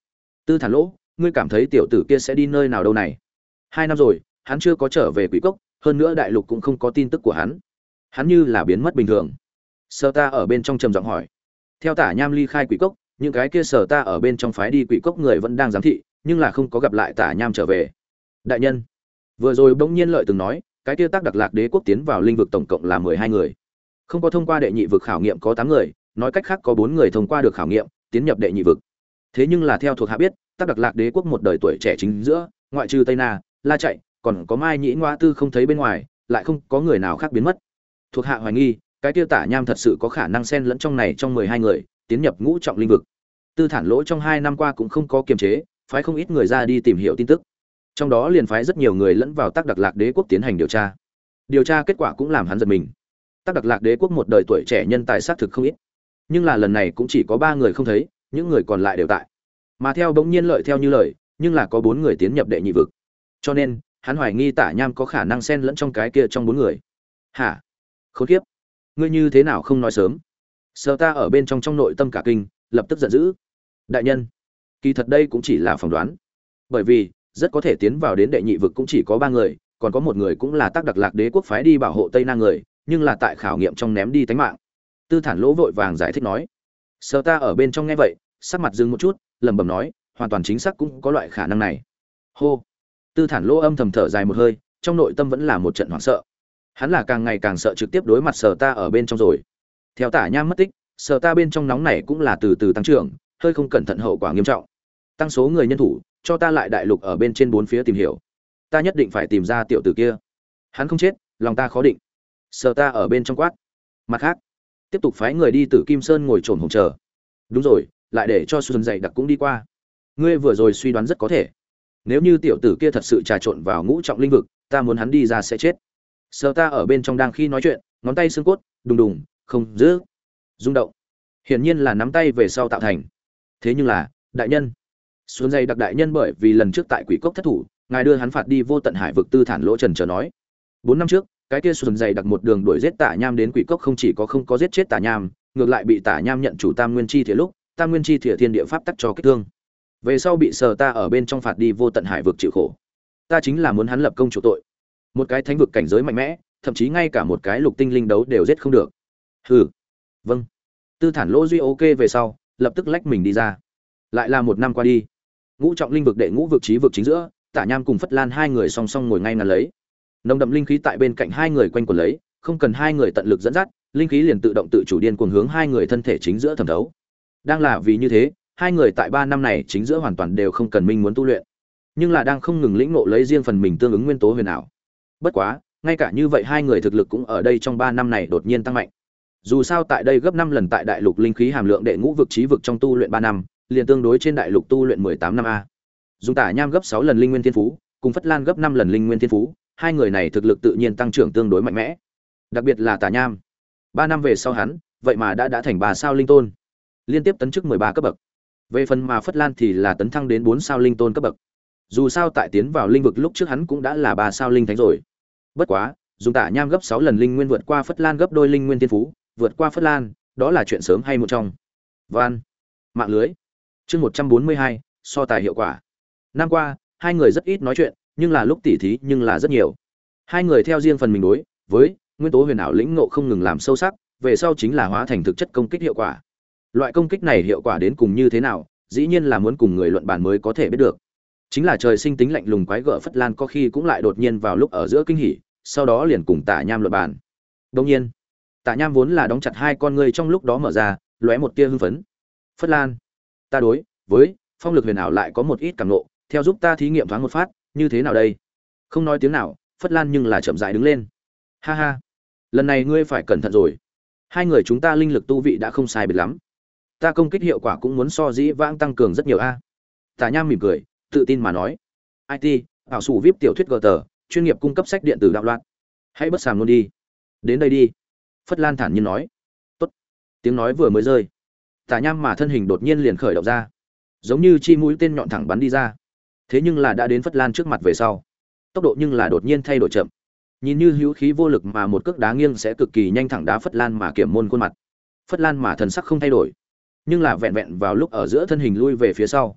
Tư Thản Lỗ, ngươi cảm thấy tiểu tử kia sẽ đi nơi nào đâu này? Hai năm rồi, hắn chưa có trở về Quỷ Cốc, hơn nữa đại lục cũng không có tin tức của hắn. Hắn như là biến mất bình thường. Sở Ta ở bên trong trầm giọng hỏi. Theo Tả Nham ly khai Quỷ Cốc, những cái kia Sở Ta ở bên trong phái đi Quỷ Cốc người vẫn đang giám thị, nhưng là không có gặp lại Tả Nham trở về. Đại nhân, vừa rồi bỗng nhiên Lợi từng nói, cái kia Tác Đặc Lạc Đế quốc tiến vào linh vực tổng cộng là mười hai người. Không có thông qua đệ nhị vực khảo nghiệm có tám người, nói cách khác có bốn người thông qua được khảo nghiệm, tiến nhập đệ nhị vực. Thế nhưng là theo thuộc hạ biết, Tác Đặc Lạc Đế quốc một đời tuổi trẻ chính giữa, ngoại trừ Tây Na, La Chạy, còn có Mai Nhĩ Ngoa Tư không thấy bên ngoài, lại không có người nào khác biến mất. Thuộc hạ hoài nghi, cái tiêu Tả Nham thật sự có khả năng xen lẫn trong này trong mười hai người, tiến nhập ngũ trọng linh vực. Tư Thản Lỗ trong hai năm qua cũng không có kiềm chế, phái không ít người ra đi tìm hiểu tin tức. Trong đó liền phái rất nhiều người lẫn vào Tác Đặc Lạc Đế quốc tiến hành điều tra. Điều tra kết quả cũng làm hắn giật mình. Tác Đặc Lạc Đế quốc một đời tuổi trẻ nhân tài xác thực không ít, nhưng là lần này cũng chỉ có ba người không thấy, những người còn lại đều tại. Mà theo bỗng nhiên Lợi theo như lời, nhưng là có bốn người tiến nhập đệ nhị vực. Cho nên, hắn hoài nghi Tả Nham có khả năng xen lẫn trong cái kia trong bốn người. Hả? Khốn kiếp, ngươi như thế nào không nói sớm? Sở Ta ở bên trong trong nội tâm cả kinh, lập tức giận dữ. Đại nhân, kỳ thật đây cũng chỉ là phỏng đoán. Bởi vì, rất có thể tiến vào đến đệ nhị vực cũng chỉ có ba người, còn có một người cũng là Tác Đặc Lạc Đế quốc phái đi bảo hộ Tây Nam người, nhưng là tại khảo nghiệm trong ném đi tánh mạng. Tư Thản Lỗ vội vàng giải thích nói. Sở Ta ở bên trong nghe vậy, sắc mặt dừng một chút, lẩm bẩm nói, hoàn toàn chính xác cũng có loại khả năng này. Hô. Tư Thản Lỗ âm thầm thở dài một hơi, trong nội tâm vẫn là một trận hoảng sợ. Hắn là càng ngày càng sợ trực tiếp đối mặt Sở Ta ở bên trong rồi. Theo Tả Nham mất tích, Sở Ta bên trong nóng này cũng là từ từ tăng trưởng, hơi không cẩn thận hậu quả nghiêm trọng. Tăng số người nhân thủ, cho ta lại đại lục ở bên trên bốn phía tìm hiểu. Ta nhất định phải tìm ra tiểu tử kia. Hắn không chết, lòng ta khó định. Sở Ta ở bên trong quát. Mặt khác, tiếp tục phái người đi Tử Kim Sơn ngồi trồn hồng chờ. Đúng rồi, lại để cho Xuân dày đặc cũng đi qua. Ngươi vừa rồi suy đoán rất có thể. Nếu như tiểu tử kia thật sự trà trộn vào ngũ trọng linh vực, ta muốn hắn đi ra sẽ chết. Sở Ta ở bên trong đang khi nói chuyện, ngón tay xương cốt đùng đùng, không giữ, rung động. Hiển nhiên là nắm tay về sau tạo thành. Thế nhưng là, đại nhân, Xuân dày đặc đại nhân bởi vì lần trước tại Quỷ Cốc thất thủ, ngài đưa hắn phạt đi vô tận hải vực. Tư Thản Lỗ trần chờ nói. Bốn năm trước, cái kia Xuân dày đặc một đường đuổi giết Tả Nham đến Quỷ Cốc, không chỉ có không có giết chết Tả Nham, ngược lại bị Tả Nham nhận chủ Tam Nguyên Chi Thể lúc, Tam Nguyên Chi Thể thiên địa pháp tắc cho kích thương. Về sau bị Sở Ta ở bên trong phạt đi vô tận hải vực chịu khổ. Ta chính là muốn hắn lập công chủ tội. Một cái thánh vực cảnh giới mạnh mẽ, thậm chí ngay cả một cái lục tinh linh đấu đều giết không được. Hừ. Vâng. Tư Thản Lỗ duy ok về sau, lập tức lách mình đi ra. Lại là một năm qua đi. Ngũ trọng linh vực đệ ngũ vực chí vực chính giữa, Tả Nham cùng Phất Lan hai người song song ngồi ngay ngắn lấy. Nồng đậm linh khí tại bên cạnh hai người quanh quẩn lấy, không cần hai người tận lực dẫn dắt, linh khí liền tự động tự chủ điên cuồng hướng hai người thân thể chính giữa thẩm thấu. Đang là vì như thế, hai người tại ba năm này chính giữa hoàn toàn đều không cần minh muốn tu luyện, nhưng là đang không ngừng lĩnh ngộ lấy riêng phần mình tương ứng nguyên tố huyền ảo. Bất quá, ngay cả như vậy hai người thực lực cũng ở đây trong ba năm này đột nhiên tăng mạnh. Dù sao tại đây gấp năm lần tại đại lục linh khí hàm lượng đệ ngũ vực chí vực trong tu luyện ba năm, liền tương đối trên đại lục tu luyện mười tám năm a. Dùng Tả Nham gấp sáu lần linh nguyên thiên phú, cùng Phất Lan gấp năm lần linh nguyên thiên phú, hai người này thực lực tự nhiên tăng trưởng tương đối mạnh mẽ. Đặc biệt là Tả Nham, ba năm về sau hắn, vậy mà đã đã thành ba sao linh tôn, liên tiếp tấn chức mười ba cấp bậc. Về phần mà Phất Lan thì là tấn thăng đến bốn sao linh tôn cấp bậc. Dù sao tại tiến vào linh vực lúc trước hắn cũng đã là ba sao linh thánh rồi. Bất quá, dùng Tả Nham gấp sáu lần linh nguyên vượt qua Phất Lan gấp đôi linh nguyên thiên phú, vượt qua Phất Lan, đó là chuyện sớm hay một trong. Van, mạng lưới. Chương một trăm bốn mươi hai, so tài hiệu quả. Năm qua, hai người rất ít nói chuyện, nhưng là lúc tỉ thí nhưng là rất nhiều. Hai người theo riêng phần mình đối với nguyên tố huyền ảo lĩnh ngộ không ngừng làm sâu sắc, về sau chính là hóa thành thực chất công kích hiệu quả. Loại công kích này hiệu quả đến cùng như thế nào, dĩ nhiên là muốn cùng người luận bàn mới có thể biết được. Chính là trời sinh tính lạnh lùng quái gở Phất Lan có khi cũng lại đột nhiên vào lúc ở giữa kinh hỉ, sau đó liền cùng Tả Nham luận bàn. Đương nhiên, Tả Nham vốn là đóng chặt hai con ngươi trong lúc đó mở ra, lóe một tia hưng phấn. Phất Lan, ta đối với phong lực huyền ảo lại có một ít cảm ngộ, theo giúp ta thí nghiệm thoáng một phát, như thế nào đây? Không nói tiếng nào, Phất Lan nhưng là chậm rãi đứng lên. Ha ha, lần này ngươi phải cẩn thận rồi. Hai người chúng ta linh lực tu vị đã không sai biệt lắm. Ta công kích hiệu quả cũng muốn so dĩ vãng tăng cường rất nhiều a. Tả Nham mỉm cười, tự tin mà nói. i tê, ảo sủ vê i pê tiểu thuyết gờ tờ, chuyên nghiệp cung cấp sách điện tử đạo loạn. Hãy bất sàm luôn đi. Đến đây đi. Phất Lan thản nhiên nói. Tốt. Tiếng nói vừa mới rơi, Tả Nham mà thân hình đột nhiên liền khởi động ra, giống như chi mũi tên nhọn thẳng bắn đi ra. Thế nhưng là đã đến Phất Lan trước mặt về sau, tốc độ nhưng là đột nhiên thay đổi chậm. Nhìn như hữu khí vô lực mà một cước đá nghiêng sẽ cực kỳ nhanh thẳng đá Phất Lan mà kiểm môn khuôn mặt. Phất Lan mà thần sắc không thay đổi, nhưng là vẹn vẹn vào lúc ở giữa thân hình lui về phía sau,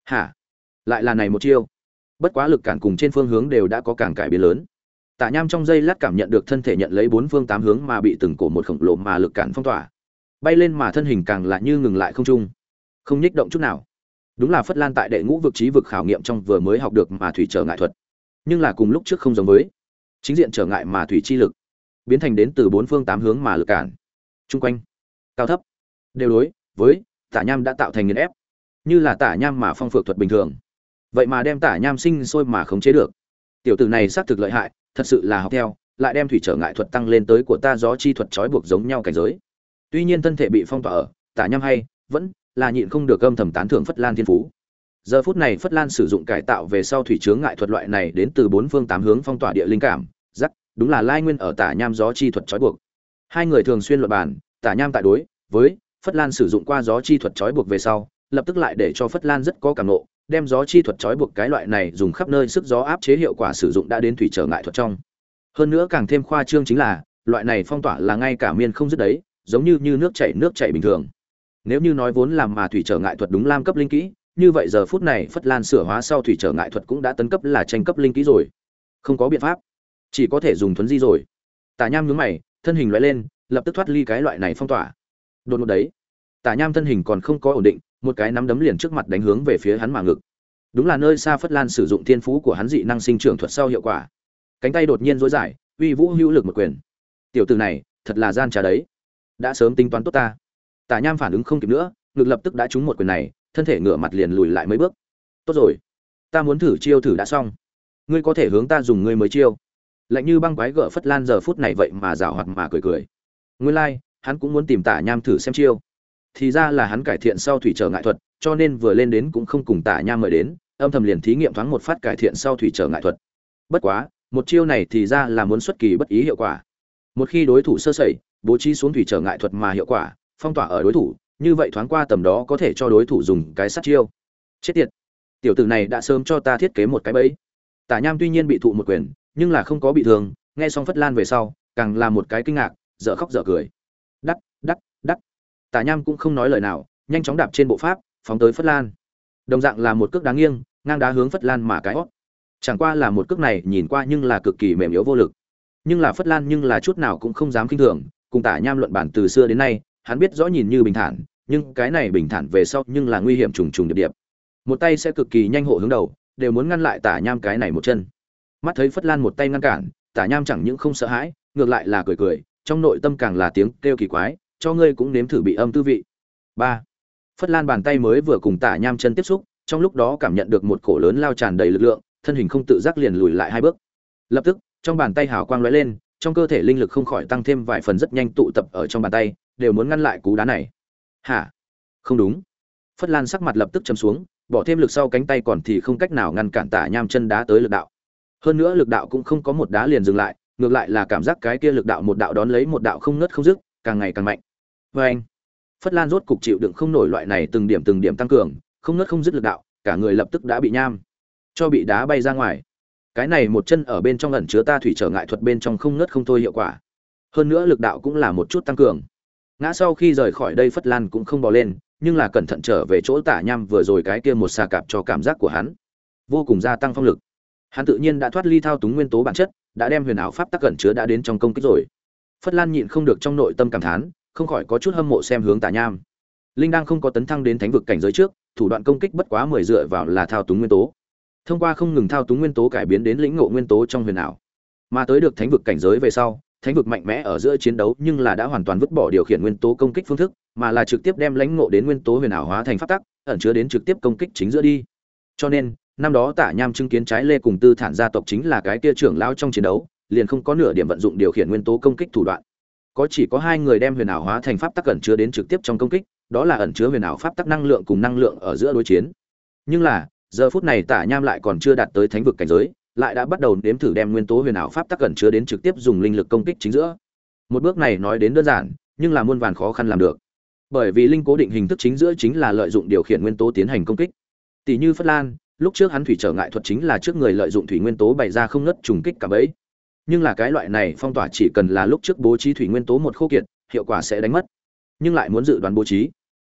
Hả? Lại là này một chiêu. Bất quá lực cản cùng trên phương hướng đều đã có càng cải biến lớn. Tả Nham trong giây lát cảm nhận được thân thể nhận lấy bốn phương tám hướng mà bị từng cổ một khổng lồ mà lực cản phong tỏa. Bay lên mà thân hình càng lại như ngừng lại không trung, không nhích động chút nào. Đúng là Phất Lan tại đệ ngũ vực trí vực khảo nghiệm trong vừa mới học được mà thủy trở ngại thuật. Nhưng là cùng lúc trước không giống với. Chính diện trở ngại mà thủy chi lực biến thành đến từ bốn phương tám hướng mà lực cản. Trung quanh, cao thấp, đều đối với Tả Nham đã tạo thành nghiền ép, như là Tả Nham mà phong phược thuật bình thường. Vậy mà đem Tả Nham sinh sôi mà khống chế được. Tiểu tử này xác thực lợi hại, thật sự là học theo, lại đem thủy trở ngại thuật tăng lên tới của ta gió chi thuật trói buộc giống nhau cảnh giới. Tuy nhiên thân thể bị phong tỏa ở, Tả Nham hay vẫn là nhịn không được âm thầm tán thưởng Phất Lan thiên phú. Giờ phút này Phất Lan sử dụng cải tạo về sau thủy chướng ngại thuật loại này đến từ bốn phương tám hướng phong tỏa địa linh cảm, rắc, đúng là lai nguyên ở Tả Nham gió chi thuật trói buộc. Hai người thường xuyên luận bàn, Tả Nham tại đối với Phất Lan sử dụng qua gió chi thuật trói buộc về sau, lập tức lại để cho Phất Lan rất có cảm ngộ, đem gió chi thuật trói buộc cái loại này dùng khắp nơi sức gió áp chế hiệu quả sử dụng đã đến thủy trở ngại thuật trong. Hơn nữa càng thêm khoa trương chính là, loại này phong tỏa là ngay cả miên không dứt đấy, giống như như nước chảy nước chảy bình thường. Nếu như nói vốn làm mà thủy trở ngại thuật đúng lam cấp linh kỹ, như vậy giờ phút này Phất Lan sửa hóa sau thủy trở ngại thuật cũng đã tấn cấp là tranh cấp linh kỹ rồi. Không có biện pháp, chỉ có thể dùng thuấn di rồi. Tả Nham nhướng mày, thân hình lóe lên, lập tức thoát ly cái loại này phong tỏa. Đột ngột đấy, Tả Nham thân hình còn không có ổn định, một cái nắm đấm liền trước mặt đánh hướng về phía hắn mà ngực. Đúng là nơi xa Phất Lan sử dụng thiên phú của hắn dị năng sinh trưởng thuật sau hiệu quả. Cánh tay đột nhiên duỗi dài, uy vũ hữu lực một quyền. Tiểu tử này, thật là gian trá đấy. Đã sớm tính toán tốt ta. Tả Nham phản ứng không kịp nữa, ngực lập tức đã trúng một quyền này, thân thể ngửa mặt liền lùi lại mấy bước. Tốt rồi, ta muốn thử chiêu thử đã xong. Ngươi có thể hướng ta dùng ngươi mới chiêu. Lạnh như băng quái gở Phất Lan giờ phút này vậy mà giảo hoạt mà cười cười. Nguyên lai, like, hắn cũng muốn tìm Tả Nham thử xem chiêu. Thì ra là hắn cải thiện sau thủy trở ngại thuật, cho nên vừa lên đến cũng không cùng Tả Nham mời đến, âm thầm liền thí nghiệm thoáng một phát cải thiện sau thủy trở ngại thuật. Bất quá, một chiêu này thì ra là muốn xuất kỳ bất ý hiệu quả. Một khi đối thủ sơ sẩy, bố trí xuống thủy trở ngại thuật mà hiệu quả, phong tỏa ở đối thủ, như vậy thoáng qua tầm đó có thể cho đối thủ dùng cái sát chiêu. Chết tiệt. Tiểu tử này đã sớm cho ta thiết kế một cái bẫy. Tả Nham tuy nhiên bị thụ một quyền, nhưng là không có bị thương, nghe xong Phất Lan về sau, càng là một cái kinh ngạc, dở khóc dở cười. Đắc, đắc, đắc. Tả Nham cũng không nói lời nào, nhanh chóng đạp trên bộ pháp, phóng tới Phất Lan. Đồng dạng là một cước đá nghiêng, ngang đá hướng Phất Lan mà cái hót. Chẳng qua là một cước này nhìn qua nhưng là cực kỳ mềm yếu vô lực. Nhưng là Phất Lan nhưng là chút nào cũng không dám khinh thường, cùng Tả Nham luận bản từ xưa đến nay, hắn biết rõ nhìn như bình thản, nhưng cái này bình thản về sau nhưng là nguy hiểm trùng trùng điệp điệp. Một tay sẽ cực kỳ nhanh hộ hướng đầu, đều muốn ngăn lại Tả Nham cái này một chân. Mắt thấy Phất Lan một tay ngăn cản, Tả Nham chẳng những không sợ hãi, ngược lại là cười cười, trong nội tâm càng là tiếng kêu kỳ quái, cho ngươi cũng nếm thử bị âm tư vị. Ba. Phất Lan bàn tay mới vừa cùng Tả Nham chân tiếp xúc, trong lúc đó cảm nhận được một cổ lớn lao tràn đầy lực lượng, thân hình không tự giác liền lùi lại hai bước. Lập tức, trong bàn tay hào quang lóe lên, trong cơ thể linh lực không khỏi tăng thêm vài phần rất nhanh tụ tập ở trong bàn tay, đều muốn ngăn lại cú đá này. Hả? Không đúng. Phất Lan sắc mặt lập tức châm xuống, bỏ thêm lực sau cánh tay còn thì không cách nào ngăn cản Tả Nham chân đá tới lực đạo. Hơn nữa lực đạo cũng không có một đá liền dừng lại, ngược lại là cảm giác cái kia lực đạo một đạo đón lấy một đạo không ngớt không dứt, càng ngày càng mạnh. Và anh, Phất Lan rốt cục chịu đựng không nổi loại này từng điểm từng điểm tăng cường, không ngớt không dứt lực đạo, cả người lập tức đã bị nham cho bị đá bay ra ngoài. Cái này một chân ở bên trong ẩn chứa ta thủy trở ngại thuật bên trong không ngớt không thôi hiệu quả. Hơn nữa lực đạo cũng là một chút tăng cường. Ngã sau khi rời khỏi đây Phất Lan cũng không bò lên, nhưng là cẩn thận trở về chỗ Tả Nham vừa rồi cái kia một xà cạp cho cảm giác của hắn, vô cùng gia tăng phong lực. Hắn tự nhiên đã thoát ly thao túng nguyên tố bản chất, đã đem huyền ảo pháp tắc cẩn chứa đã đến trong công kích rồi. Phất Lan nhịn không được trong nội tâm cảm thán, không khỏi có chút hâm mộ xem hướng Tả Nham. Linh đang không có tấn thăng đến thánh vực cảnh giới trước, thủ đoạn công kích bất quá mười dựa vào là thao túng nguyên tố. Thông qua không ngừng thao túng nguyên tố cải biến đến lĩnh ngộ nguyên tố trong huyền ảo, mà tới được thánh vực cảnh giới về sau, thánh vực mạnh mẽ ở giữa chiến đấu nhưng là đã hoàn toàn vứt bỏ điều khiển nguyên tố công kích phương thức, mà là trực tiếp đem lãnh ngộ đến nguyên tố huyền ảo hóa thành pháp tắc, ẩn chứa đến trực tiếp công kích chính giữa đi. Cho nên, năm đó Tả Nham chứng kiến trái lê cùng Tư Thản gia tộc chính là cái kia trưởng lão trong chiến đấu, liền không có nửa điểm vận dụng điều khiển nguyên tố công kích thủ đoạn. Có chỉ có hai người đem huyền ảo hóa thành pháp tắc ẩn chứa đến trực tiếp trong công kích, đó là ẩn chứa huyền ảo pháp tắc năng lượng cùng năng lượng ở giữa đối chiến. Nhưng là, giờ phút này Tả Nham lại còn chưa đạt tới thánh vực cảnh giới, lại đã bắt đầu nếm thử đem nguyên tố huyền ảo pháp tắc ẩn chứa đến trực tiếp dùng linh lực công kích chính giữa. Một bước này nói đến đơn giản, nhưng là muôn vàn khó khăn làm được. Bởi vì linh cố định hình thức chính giữa chính là lợi dụng điều khiển nguyên tố tiến hành công kích. Tỷ như Phất Lan, lúc trước hắn thủy trở ngại thuật chính là trước người lợi dụng thủy nguyên tố bày ra không ngớt trùng kích cả bấy. Nhưng là cái loại này phong tỏa chỉ cần là lúc trước bố trí thủy nguyên tố một khô kiệt, hiệu quả sẽ đánh mất. Nhưng lại muốn dự đoán bố trí.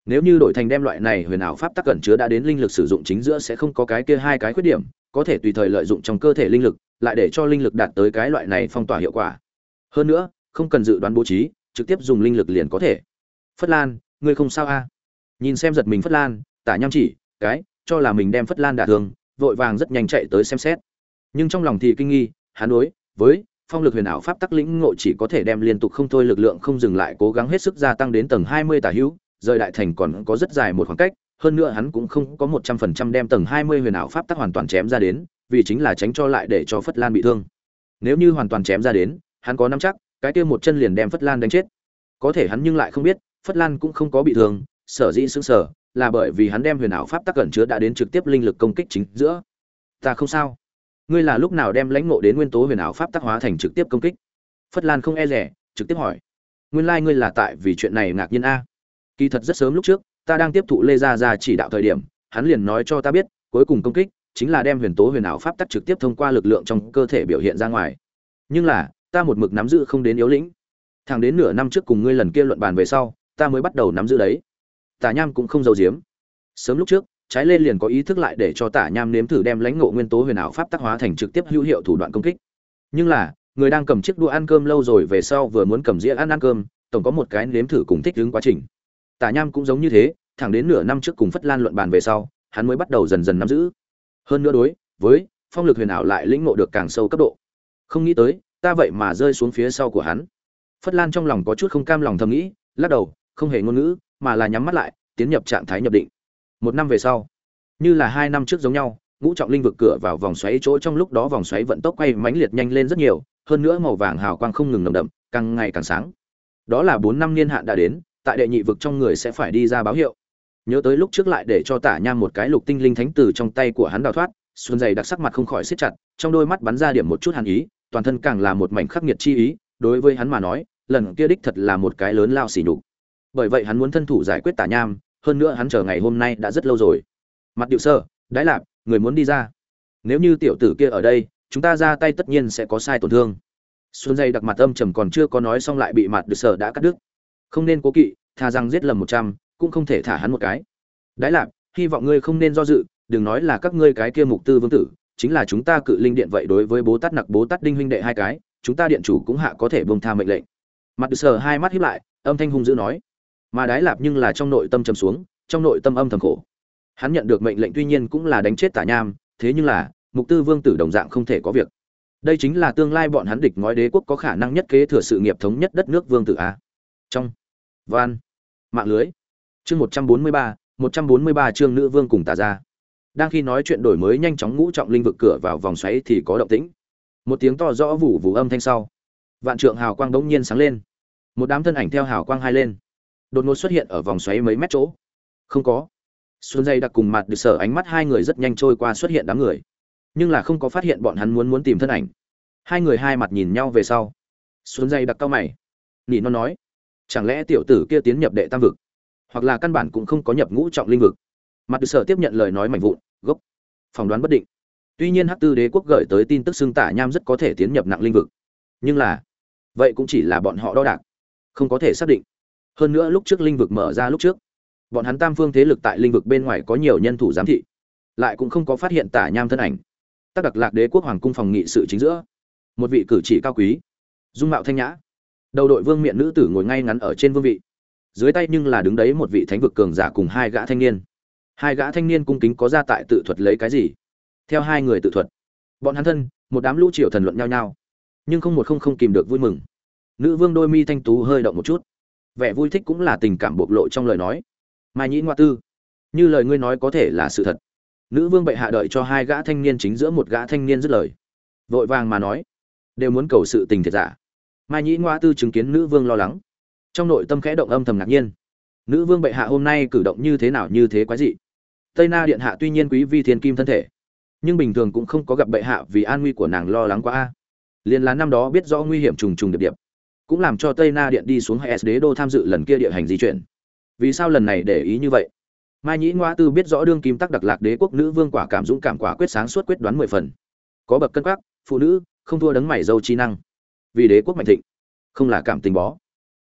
Nếu như đổi thành đem loại này huyền ảo pháp tắc cẩn chứa đã đến linh lực sử dụng chính giữa sẽ không có cái kia hai cái khuyết điểm, có thể tùy thời lợi dụng trong cơ thể linh lực, lại để cho linh lực đạt tới cái loại này phong tỏa hiệu quả. Hơn nữa, không cần dự đoán bố trí, trực tiếp dùng linh lực liền có thể. Phất Lan, ngươi không sao a? Nhìn xem giật mình Phất Lan, Tả Nham chỉ cái cho là mình đem Phất Lan đả thương, vội vàng rất nhanh chạy tới xem xét. Nhưng trong lòng thì kinh nghi, hắn đối với phong lực huyền ảo pháp tắc lĩnh ngộ chỉ có thể đem liên tục không thôi lực lượng không dừng lại cố gắng hết sức gia tăng đến tầng hai mươi tả hữu, rời đại thành còn có rất dài một khoảng cách, hơn nữa hắn cũng không có một trăm phần trăm đem tầng hai mươi huyền ảo pháp tắc hoàn toàn chém ra đến, vì chính là tránh cho lại để cho Phất Lan bị thương. Nếu như hoàn toàn chém ra đến, hắn có nắm chắc, cái kia một chân liền đem Phất Lan đánh chết. Có thể hắn nhưng lại không biết, Phất Lan cũng không có bị thương, sở dĩ sững sờ, là bởi vì hắn đem huyền ảo pháp tắc ẩn chứa đã đến trực tiếp linh lực công kích chính giữa. Ta không sao. Ngươi là lúc nào đem lãnh ngộ đến nguyên tố huyền ảo pháp tắc hóa thành trực tiếp công kích? Phất Lan không e dè, trực tiếp hỏi. Nguyên lai like ngươi là tại vì chuyện này ngạc nhiên a? Kỳ thật rất sớm lúc trước, ta đang tiếp thụ Lê Gia Gia chỉ đạo thời điểm, hắn liền nói cho ta biết, cuối cùng công kích chính là đem huyền tố huyền ảo pháp tắc trực tiếp thông qua lực lượng trong cơ thể biểu hiện ra ngoài. Nhưng là, ta một mực nắm giữ không đến yếu lĩnh. Thẳng đến nửa năm trước cùng ngươi lần kia luận bàn về sau, ta mới bắt đầu nắm giữ đấy. Tả Nham cũng không giấu giếm. Sớm lúc trước, trái lên liền có ý thức lại để cho Tả Nham nếm thử đem lãnh ngộ nguyên tố huyền ảo pháp tác hóa thành trực tiếp hữu hiệu thủ đoạn công kích. Nhưng là, người đang cầm chiếc đũa ăn cơm lâu rồi về sau vừa muốn cầm dĩa ăn ăn cơm, tổng có một cái nếm thử cùng thích ứng quá trình. Tả Nham cũng giống như thế, thẳng đến nửa năm trước cùng Phất Lan luận bàn về sau, hắn mới bắt đầu dần dần nắm giữ. Hơn nữa đối với phong lực huyền ảo lại lĩnh ngộ được càng sâu cấp độ. Không nghĩ tới, ta vậy mà rơi xuống phía sau của hắn. Phất Lan trong lòng có chút không cam lòng thầm nghĩ, lắc đầu, không hề ngôn ngữ, mà là nhắm mắt lại, tiến nhập trạng thái nhập định. Một năm về sau, như là hai năm trước giống nhau, ngũ trọng linh vực cửa vào vòng xoáy chỗ trong lúc đó vòng xoáy vận tốc quay mãnh liệt nhanh lên rất nhiều, hơn nữa màu vàng hào quang không ngừng nồng đậm, càng ngày càng sáng. Đó là bốn năm niên hạn đã đến, tại đệ nhị vực trong người sẽ phải đi ra báo hiệu. Nhớ tới lúc trước lại để cho Tả Nham một cái lục tinh linh thánh từ trong tay của hắn đào thoát, Xuân dày đặc sắc mặt không khỏi siết chặt, trong đôi mắt bắn ra điểm một chút hàn ý, toàn thân càng là một mảnh khắc nghiệt chi ý, đối với hắn mà nói, lần kia đích thật là một cái lớn lao xỉ nhục. Bởi vậy hắn muốn thân thủ giải quyết Tả Nham, hơn nữa hắn chờ ngày hôm nay đã rất lâu rồi. Mặt Điệu Sơ, Đái Lạp, người muốn đi ra. Nếu như tiểu tử kia ở đây, chúng ta ra tay tất nhiên sẽ có sai tổn thương. Xuân dây đặc mặt âm trầm còn chưa có nói xong lại bị Mặt Điệu Sơ đã cắt đứt. Không nên cố kỵ, thà rằng giết lầm một trăm, cũng không thể thả hắn một cái. Đái Lạp, hy vọng ngươi không nên do dự, đừng nói là các ngươi cái kia mục tư vương tử, chính là chúng ta Cự Linh Điện vậy đối với Bố Tát Nặc Bố Tát Đinh huynh đệ hai cái, chúng ta điện chủ cũng hạ có thể buông tha mệnh lệnh. Mặt Điệu Sơ hai mắt híp lại, âm thanh hung dữ nói. Mà Đái Lạp nhưng là trong nội tâm trầm xuống, trong nội tâm âm thầm khổ. Hắn nhận được mệnh lệnh tuy nhiên cũng là đánh chết Tả Nham, thế nhưng là mục tư vương tử đồng dạng không thể có việc. Đây chính là tương lai bọn hắn địch ngói đế quốc có khả năng nhất kế thừa sự nghiệp thống nhất đất nước vương tử a. Trong Van mạng lưới chương một trăm bốn mươi ba, một trăm bốn mươi ba chương nữ vương cùng Tả gia. Đang khi nói chuyện đổi mới nhanh chóng ngũ trọng linh vực cửa vào vòng xoáy thì có động tĩnh. Một tiếng to rõ vù vù âm thanh sau, vạn trượng hào quang đống nhiên sáng lên. Một đám thân ảnh theo hào quang hai lên, đột ngột xuất hiện ở vòng xoáy mấy mét chỗ. Không có. Xuân dây đặc cùng Mặt Điệu Sở ánh mắt hai người rất nhanh trôi qua xuất hiện đám người, nhưng là không có phát hiện bọn hắn muốn muốn tìm thân ảnh. Hai người hai mặt nhìn nhau về sau, Xuân dây đặc cau mày, nỉ non nói, chẳng lẽ tiểu tử kia tiến nhập đệ tam vực, hoặc là căn bản cũng không có nhập ngũ trọng linh vực. Mặt Điệu Sở tiếp nhận lời nói mảnh vụn, gốc phỏng đoán bất định. Tuy nhiên Hắc Tư Đế quốc gửi tới tin tức xưng Tả Nham rất có thể tiến nhập nặng linh vực, nhưng là vậy cũng chỉ là bọn họ đo đạc, không có thể xác định. Hơn nữa lúc trước linh vực mở ra lúc trước, bọn hắn tam phương thế lực tại linh vực bên ngoài có nhiều nhân thủ giám thị, lại cũng không có phát hiện Tả Nham thân ảnh. Tác Đặc Lạc Đế quốc hoàng cung phòng nghị sự chính giữa, một vị cử chỉ cao quý, dung mạo thanh nhã, đầu đội vương miện nữ tử ngồi ngay ngắn ở trên vương vị, dưới tay nhưng là đứng đấy một vị thánh vực cường giả cùng hai gã thanh niên. Hai gã thanh niên cung kính có ra tại tự thuật lấy cái gì? Theo hai người tự thuật, bọn hắn thân, một đám lũ triều thần luận nhau nhau, nhưng không một không không kìm được vui mừng. Nữ vương đôi mi thanh tú hơi động một chút, vẻ vui thích cũng là tình cảm bộc lộ trong lời nói. Mai Nhĩ Ngoa Tư, như lời ngươi nói có thể là sự thật. Nữ vương bệ hạ đợi cho hai gã thanh niên chính giữa một gã thanh niên dứt lời, vội vàng mà nói, đều muốn cầu sự tình thiệt giả. Mai Nhĩ Ngoa Tư chứng kiến nữ vương lo lắng, trong nội tâm khẽ động âm thầm ngạc nhiên. Nữ vương bệ hạ hôm nay cử động như thế nào như thế quái dị? Tây Na điện hạ tuy nhiên quý vi thiên kim thân thể, nhưng bình thường cũng không có gặp bệ hạ vì an nguy của nàng lo lắng quá a. Liên là năm đó biết rõ nguy hiểm trùng trùng điệp điệp, cũng làm cho Tây Na điện đi xuống hay đế đô tham dự lần kia địa hành di chuyển. Vì sao lần này để ý như vậy? Mai Nhĩ Ngoa Tư biết rõ đương kim Tắc Đặc Lạc Đế quốc nữ vương quả cảm dũng cảm quả quyết sáng suốt quyết đoán mười phần, có bậc cân quắc, phụ nữ không thua đấng mày dâu chi năng, vì đế quốc mạnh thịnh, không là cảm tình bó.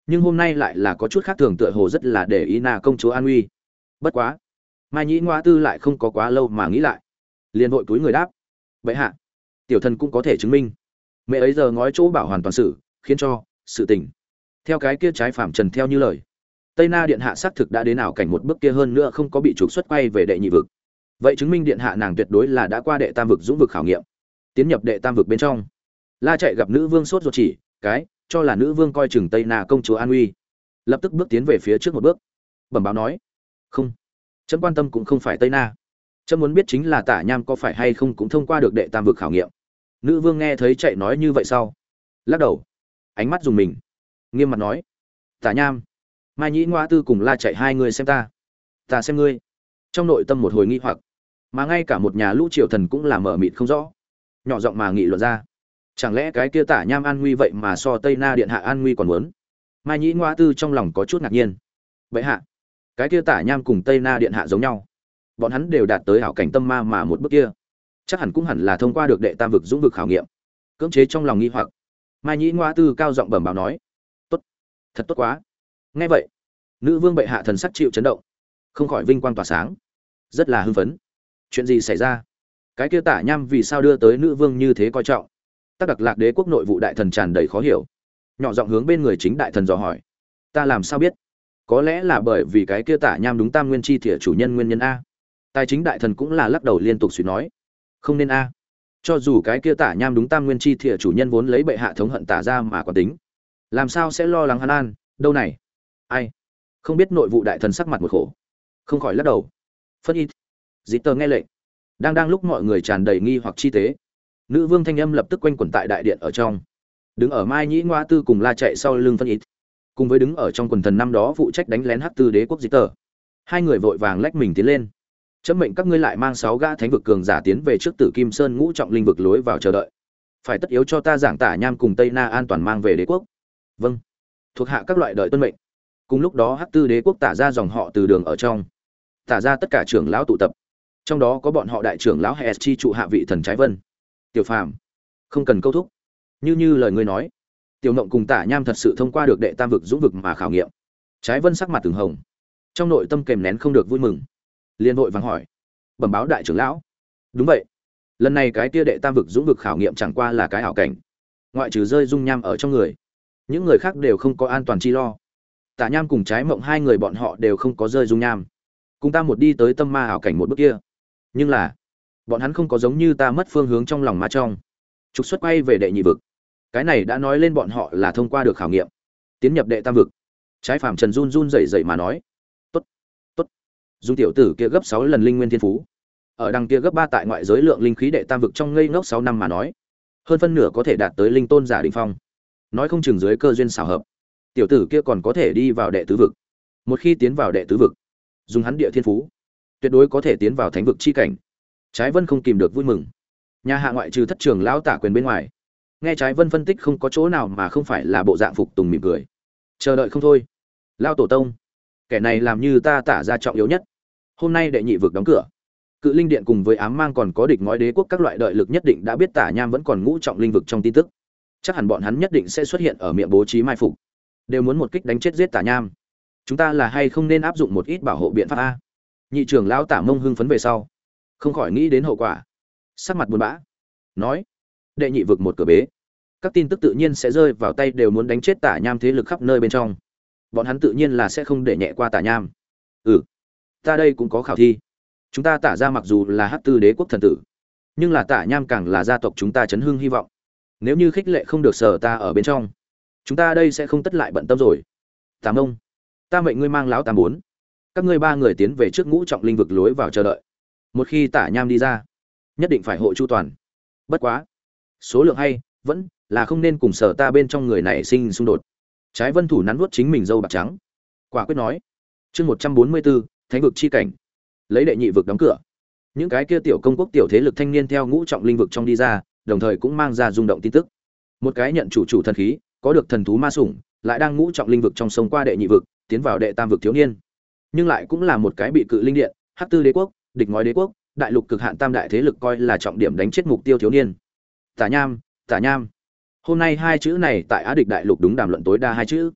nhưng hôm nay lại là có chút khác thường, tựa hồ rất là để ý Na công chúa an nguy. Bất quá, Mai Nhĩ Ngoa Tư lại không có quá lâu mà nghĩ lại, liền vội túi người đáp: "Bệ hạ, tiểu thần cũng có thể chứng minh." Mẹ ấy giờ ngói chỗ bảo hoàn toàn sự, khiến cho sự tình theo cái kia trái phạm trần theo như lời. Tây Na điện hạ xác thực đã đến ảo cảnh một bước kia, hơn nữa không có bị trục xuất quay về đệ nhị vực. Vậy chứng minh điện hạ nàng tuyệt đối là đã qua đệ tam vực dũng vực khảo nghiệm, tiến nhập đệ tam vực bên trong. La chạy gặp nữ vương sốt ruột chỉ cái, cho là nữ vương coi chừng Tây Na công chúa an uy, lập tức bước tiến về phía trước một bước, bẩm báo nói: "Không, chấm quan tâm cũng không phải Tây Na, chấm muốn biết chính là Tả Nham có phải hay không cũng thông qua được đệ tam vực khảo nghiệm." Nữ vương nghe thấy chạy nói như vậy sau, lắc đầu, ánh mắt dùng mình, nghiêm mặt nói: "Tả Nham, Mai Nhĩ Ngoa Tư cùng La chạy hai người xem ta, ta xem ngươi." Trong nội tâm một hồi nghi hoặc, mà ngay cả một nhà lũ triều thần cũng là mở mịt không rõ, nhỏ giọng mà nghị luận ra: chẳng lẽ cái kia Tả Nham an nguy vậy mà so Tây Na điện hạ an nguy còn muốn? Mai Nhĩ Ngoa Tư trong lòng có chút ngạc nhiên. Bệ hạ, cái kia Tả Nham cùng Tây Na điện hạ giống nhau, bọn hắn đều đạt tới ảo cảnh tâm ma mà một bước kia, chắc hẳn cũng hẳn là thông qua được đệ tam vực dũng vực khảo nghiệm. Cưỡng chế trong lòng nghi hoặc, Mai Nhĩ Ngoa Tư cao giọng bẩm báo nói: "Tốt, thật tốt quá." Nghe vậy, nữ vương bệ hạ thần sắc chịu chấn động, không khỏi vinh quang tỏa sáng, rất là hưng phấn. Chuyện gì xảy ra? Cái kia Tả Nham vì sao đưa tới nữ vương như thế coi trọng? Tác Đặc Lạc Đế quốc nội vụ đại thần tràn đầy khó hiểu, nhỏ giọng hướng bên người chính đại thần dò hỏi: "Ta làm sao biết? Có lẽ là bởi vì cái kia Tả Nham đúng tam nguyên chi thiệt chủ nhân nguyên nhân a." Tài chính đại thần cũng là lắc đầu liên tục suy nói: "Không nên a. Cho dù cái kia Tả Nham đúng tam nguyên chi thiệt chủ nhân vốn lấy bệ hạ thống hận Tả ra mà quả tính, làm sao sẽ lo lắng hắn an đâu này?" Ai? Không biết nội vụ đại thần sắc mặt một khổ, không khỏi lắc đầu. Phân ít. Dĩ tờ nghe lệnh. Đang đang lúc mọi người tràn đầy nghi hoặc chi tế, nữ vương thanh âm lập tức quanh quẩn tại đại điện ở trong. Đứng ở Mai Nhĩ Ngoa Tư cùng La chạy sau lưng phân ít, cùng với đứng ở trong quần thần năm đó phụ trách đánh lén Hắc Tư đế quốc Dĩ tờ, hai người vội vàng lách mình tiến lên. Chấm mệnh các ngươi lại mang sáu gã thánh vực cường giả tiến về trước Tử Kim Sơn ngũ trọng linh vực lối vào chờ đợi. Phải tất yếu cho ta giảng Tả Nham cùng Tây Na an toàn mang về đế quốc. Vâng. Thuộc hạ các loại đợi tuân mệnh. Cùng lúc đó Hắc Tư đế quốc Tả ra dòng họ từ đường ở trong, Tả ra tất cả trưởng lão tụ tập, trong đó có bọn họ đại trưởng lão Hệ chi trụ hạ vị thần Trái Vân. Tiểu Phàm, không cần câu thúc, như như lời ngươi nói, Tiểu Ngộng cùng Tả Nham thật sự thông qua được đệ tam vực dũng vực mà khảo nghiệm. Trái Vân sắc mặt từng hồng, trong nội tâm kèm nén không được vui mừng, liền vội vàng hỏi: "Bẩm báo đại trưởng lão." "Đúng vậy, lần này cái kia đệ tam vực dũng vực khảo nghiệm chẳng qua là cái ảo cảnh, ngoại trừ rơi dung nham ở trong người, những người khác đều không có an toàn chi lo. Tả Nham cùng Trái Mộng hai người bọn họ đều không có rơi dung nham, cùng ta một đi tới tâm ma ảo cảnh một bước kia, nhưng là bọn hắn không có giống như ta mất phương hướng trong lòng ma trong, trục xuất quay về đệ nhị vực. Cái này đã nói lên bọn họ là thông qua được khảo nghiệm, tiến nhập đệ tam vực." Trái Phàm Trần run run rẩy rẩy mà nói: "Tốt, tốt." Dung tiểu tử kia gấp sáu lần linh nguyên thiên phú, ở đằng kia gấp ba tại ngoại giới lượng linh khí đệ tam vực trong ngây ngốc sáu năm mà nói, hơn phân nửa có thể đạt tới linh tôn giả đỉnh phong. Nói không chừng dưới cơ duyên xảo hợp, tiểu tử kia còn có thể đi vào đệ tứ vực. Một khi tiến vào đệ tứ vực, dùng hắn địa thiên phú, tuyệt đối có thể tiến vào thánh vực chi cảnh. Trái Vân không kìm được vui mừng. Nhà hạ ngoại trừ thất trưởng lão Tả Quyền bên ngoài, nghe Trái Vân phân tích không có chỗ nào mà không phải là bộ dạng phục tùng mỉm cười. Chờ đợi không thôi. Lao tổ tông, kẻ này làm như ta Tả ra trọng yếu nhất. Hôm nay đệ nhị vực đóng cửa, Cự Linh Điện cùng với ám mang còn có địch ngói đế quốc các loại đợi lực nhất định đã biết Tả Nham vẫn còn ngũ trọng linh vực trong tin tức. Chắc hẳn bọn hắn nhất định sẽ xuất hiện ở miệng bố trí mai phục, đều muốn một kích đánh chết giết Tả Nham. Chúng ta là hay không nên áp dụng một ít bảo hộ biện pháp a?" Nhị trưởng lão Tả Mông hưng phấn về sau, không khỏi nghĩ đến hậu quả, sắc mặt buồn bã, nói: "Đệ nhị vực một cửa bế, các tin tức tự nhiên sẽ rơi vào tay đều muốn đánh chết Tả Nham thế lực khắp nơi bên trong, bọn hắn tự nhiên là sẽ không để nhẹ qua Tả Nham. Ừ, ta đây cũng có khảo thi. Chúng ta Tả ra mặc dù là Hắc Tư đế quốc thần tử, nhưng là Tả Nham càng là gia tộc chúng ta chấn hưng hy vọng. Nếu như khích lệ không được sở ta ở bên trong, chúng ta đây sẽ không tất lại bận tâm rồi. Tả Mông, ta mệnh ngươi mang lão tám bốn, các ngươi ba người tiến về trước ngũ trọng linh vực lối vào chờ đợi. Một khi Tả Nham đi ra, nhất định phải hộ chu toàn. Bất quá, số lượng hay vẫn là không nên cùng sở ta bên trong người này sinh xung đột." Trái Vân thủ nắn nuốt chính mình râu bạc trắng, quả quyết nói: "Chương một trăm bốn mươi bốn, Thánh vực chi cảnh." Lấy đệ nhị vực đóng cửa, những cái kia tiểu công quốc tiểu thế lực thanh niên theo ngũ trọng linh vực trong đi ra, đồng thời cũng mang ra rung động tin tức. Một cái nhận chủ chủ thần khí, có được thần thú ma sủng, lại đang ngũ trọng linh vực trong sông qua đệ nhị vực, tiến vào đệ tam vực thiếu niên, nhưng lại cũng là một cái bị Cự Linh Điện, Hắc Tư đế quốc, địch ngói đế quốc, đại lục cực hạn tam đại thế lực coi là trọng điểm đánh chết mục tiêu thiếu niên. Tả Nham, Tả Nham. Hôm nay hai chữ này tại Á địch đại lục đúng đàm luận tối đa hai chữ.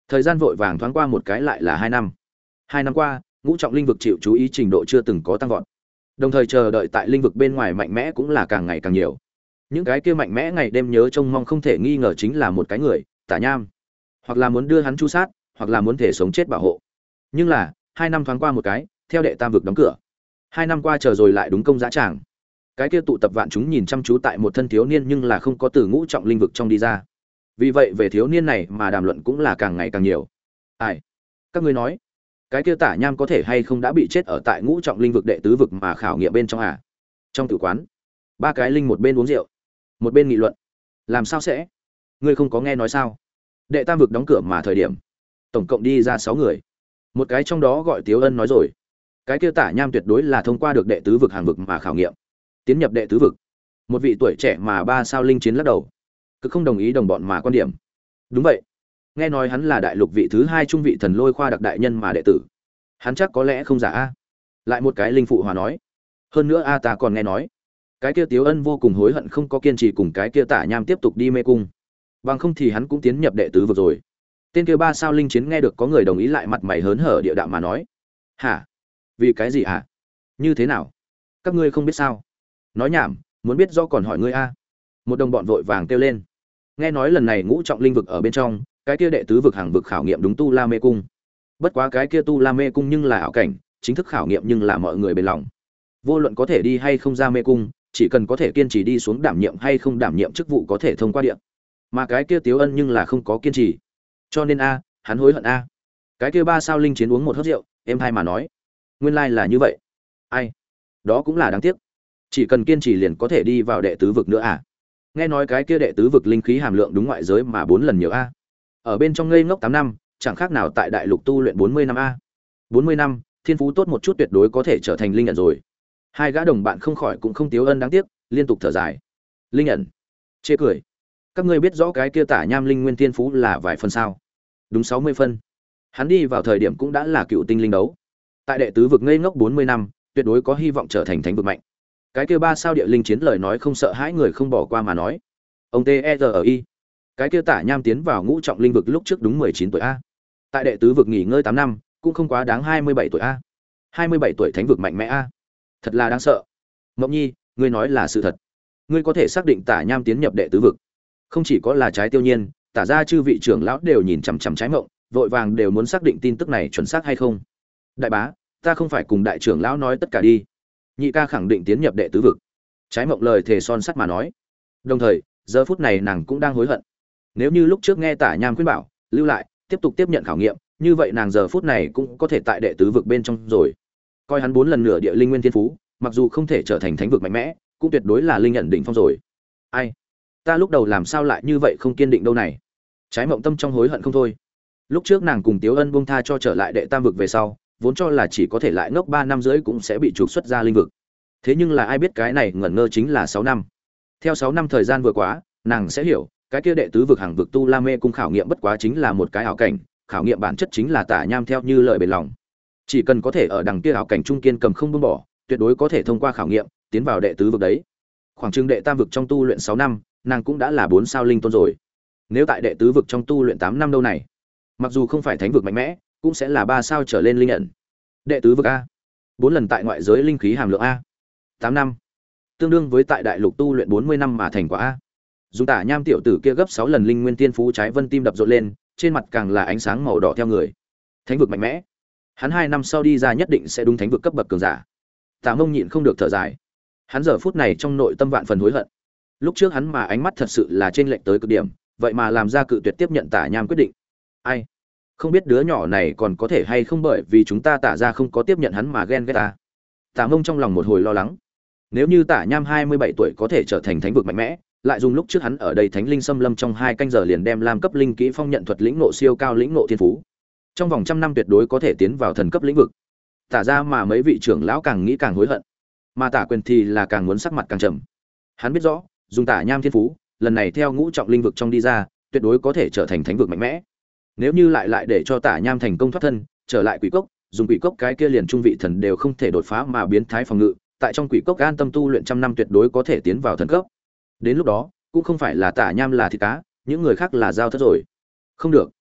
Thời gian vội vàng thoáng qua một cái lại là hai năm. Hai năm qua, ngũ trọng linh vực chịu chú ý trình độ chưa từng có tăng vọt. Đồng thời chờ đợi tại linh vực bên ngoài mạnh mẽ cũng là càng ngày càng nhiều. Những cái kia mạnh mẽ ngày đêm nhớ trông mong không thể nghi ngờ chính là một cái người, Tả Nham. Hoặc là muốn đưa hắn chu sát, hoặc là muốn thể sống chết bảo hộ. Nhưng là, hai năm thoáng qua một cái, theo đệ tam vực đóng cửa. Hai năm qua chờ rồi lại đúng công dã tràng. Cái kia tụ tập vạn chúng nhìn chăm chú tại một thân thiếu niên nhưng là không có từ ngũ trọng linh vực trong đi ra. Vì vậy về thiếu niên này mà đàm luận cũng là càng ngày càng nhiều. Ai? Các ngươi nói, cái kia Tả Nham có thể hay không đã bị chết ở tại ngũ trọng linh vực đệ tứ vực mà khảo nghiệm bên trong à? Trong tử quán, ba cái linh một bên uống rượu, một bên nghị luận. Làm sao sẽ? Ngươi không có nghe nói sao? Đệ tam vực đóng cửa mà thời điểm, tổng cộng đi ra sáu người. Một cái trong đó gọi Tiếu Ân nói rồi, cái kia Tả Nham tuyệt đối là thông qua được đệ tứ vực hàng vực mà khảo nghiệm, tiến nhập đệ tứ vực. Một vị tuổi trẻ mà ba sao linh chiến lắc đầu, cứ không đồng ý đồng bọn mà quan điểm. Đúng vậy, nghe nói hắn là đại lục vị thứ hai trung vị thần lôi khoa đặc đại nhân mà đệ tử, hắn chắc có lẽ không giả a. Lại một cái linh phụ hòa nói, hơn nữa a ta còn nghe nói, cái kia Tiếu Ân vô cùng hối hận không có kiên trì cùng cái kia Tả Nham tiếp tục đi mê cung, bằng không thì hắn cũng tiến nhập đệ tứ vực rồi. Tên kia ba sao linh chiến nghe được có người đồng ý lại mặt mày hớn hở địa đạo mà nói, hả? Vì cái gì hả? Như thế nào? Các ngươi không biết sao? Nói nhảm, muốn biết do còn hỏi ngươi a. Một đồng bọn vội vàng kêu lên. Nghe nói lần này ngũ trọng linh vực ở bên trong, cái kia đệ tứ vực hàng vực khảo nghiệm đúng tu la mê cung. Bất quá cái kia tu la mê cung nhưng là ảo cảnh, chính thức khảo nghiệm nhưng là mọi người bền lòng. Vô luận có thể đi hay không ra mê cung, chỉ cần có thể kiên trì đi xuống đảm nhiệm hay không đảm nhiệm chức vụ có thể thông qua điện. Mà cái kia Tiếu Ân nhưng là không có kiên trì. Cho nên a, hắn hối hận a. Cái kia ba sao linh chiến uống một hớp rượu, em hai mà nói, nguyên lai là như vậy. Ai? Đó cũng là đáng tiếc. Chỉ cần kiên trì liền có thể đi vào đệ tứ vực nữa à? Nghe nói cái kia đệ tứ vực linh khí hàm lượng đúng ngoại giới mà bốn lần nhiều a. Ở bên trong ngây ngốc tám năm, chẳng khác nào tại đại lục tu luyện bốn mươi năm a. bốn mươi năm, thiên phú tốt một chút tuyệt đối có thể trở thành linh ẩn rồi. Hai gã đồng bạn không khỏi cũng không Tiếu Ân đáng tiếc, liên tục thở dài. Linh ẩn? Chê cười. Các ngươi biết rõ cái kia Tả Nham linh nguyên thiên phú là vài phần sao? Đúng sáu mươi phân. Hắn đi vào thời điểm cũng đã là cựu tinh linh đấu. Tại đệ tứ vực ngây ngốc bốn mươi năm, tuyệt đối có hy vọng trở thành thánh vực mạnh. Cái kia ba sao địa linh chiến lời nói không sợ hãi người không bỏ qua mà nói. Ông T E R I. Cái kia Tả Nham tiến vào ngũ trọng linh vực lúc trước đúng mười chín tuổi a. Tại đệ tứ vực nghỉ ngơi tám năm, cũng không quá đáng hai mươi bảy tuổi a. hai mươi bảy tuổi thánh vực mạnh mẽ a. Thật là đáng sợ. Ngọc Nhi, ngươi nói là sự thật. Ngươi có thể xác định Tả Nham tiến nhập đệ tứ vực. Không chỉ có là trái tiêu nhiên, Tả gia chư vị trưởng lão đều nhìn chằm chằm trái mộng, vội vàng đều muốn xác định tin tức này chuẩn xác hay không. Đại bá, ta không phải cùng đại trưởng lão nói tất cả đi. Nhị ca khẳng định tiến nhập đệ tứ vực. Trái mộng lời thề son sắt mà nói. Đồng thời, giờ phút này nàng cũng đang hối hận. Nếu như lúc trước nghe Tả Nham khuyên bảo, lưu lại, tiếp tục tiếp nhận khảo nghiệm, như vậy nàng giờ phút này cũng có thể tại đệ tứ vực bên trong rồi. Coi hắn bốn lần nửa địa linh nguyên thiên phú, mặc dù không thể trở thành thánh vực mạnh mẽ, cũng tuyệt đối là linh nhận đỉnh phong rồi. Ai? Ta lúc đầu làm sao lại như vậy không kiên định đâu này? Trái mộng tâm trong hối hận không thôi. Lúc trước nàng cùng Tiếu Ân buông tha cho trở lại đệ tam vực về sau, vốn cho là chỉ có thể lại ngốc ba năm rưỡi cũng sẽ bị trục xuất ra linh vực. Thế nhưng là ai biết cái này ngẩn ngơ chính là sáu năm. Theo sáu năm thời gian vừa quá, nàng sẽ hiểu, cái kia đệ tứ vực hàng vực tu La Mê cung khảo nghiệm bất quá chính là một cái ảo cảnh, khảo nghiệm bản chất chính là Tả Nham theo như lời bền lòng. Chỉ cần có thể ở đằng kia ảo cảnh trung kiên cầm không buông bỏ, tuyệt đối có thể thông qua khảo nghiệm, tiến vào đệ tứ vực đấy. Khoảng chừng đệ tam vực trong tu luyện sáu năm, nàng cũng đã là bốn sao linh tôn rồi. Nếu tại đệ tứ vực trong tu luyện tám năm đâu này, mặc dù không phải thánh vực mạnh mẽ, cũng sẽ là ba sao trở lên linh ẩn. Đệ tứ vực a, bốn lần tại ngoại giới linh khí hàm lượng a. tám năm, tương đương với tại đại lục tu luyện bốn mươi năm mà thành quả a. Dùng Tả Nham tiểu tử kia gấp sáu lần linh nguyên tiên phú, trái vân tim đập rộn lên, trên mặt càng là ánh sáng màu đỏ theo người. Thánh vực mạnh mẽ. Hắn hai năm sau đi ra nhất định sẽ đúng thánh vực cấp bậc cường giả. Tả Mông nhịn không được thở dài. Hắn giờ phút này trong nội tâm vạn phần hối hận. Lúc trước hắn mà ánh mắt thật sự là trên lệch tới cực điểm, vậy mà làm ra cự tuyệt tiếp nhận Tả Nham quyết định. Ai? Không biết đứa nhỏ này còn có thể hay không bởi vì chúng ta Tả ra không có tiếp nhận hắn mà ghen ghét ta. Tả Mông trong lòng một hồi lo lắng. Nếu như Tả Nham hai mươi bảy tuổi có thể trở thành thánh vực mạnh mẽ, lại dùng lúc trước hắn ở đây Thánh Linh Xâm Lâm trong hai canh giờ liền đem làm cấp linh kỹ phong nhận thuật lĩnh ngộ siêu cao lĩnh ngộ thiên phú. Trong vòng trăm năm tuyệt đối có thể tiến vào thần cấp lĩnh vực. Tả ra mà mấy vị trưởng lão càng nghĩ càng hối hận, mà Tả Quyền thì là càng muốn sắc mặt càng trầm. Hắn biết rõ, dùng Tả Nham thiên phú, lần này theo ngũ trọng linh vực trong đi ra, tuyệt đối có thể trở thành thánh vực mạnh mẽ. Nếu như lại lại để cho Tả Nham thành công thoát thân, trở lại quỷ cốc, dùng quỷ cốc cái kia liền trung vị thần đều không thể đột phá mà biến thái phòng ngự, tại trong quỷ cốc an tâm tu luyện trăm năm tuyệt đối có thể tiến vào thần cấp. Đến lúc đó, cũng không phải là Tả Nham là thịt cá, những người khác là dao thất rồi. Không được.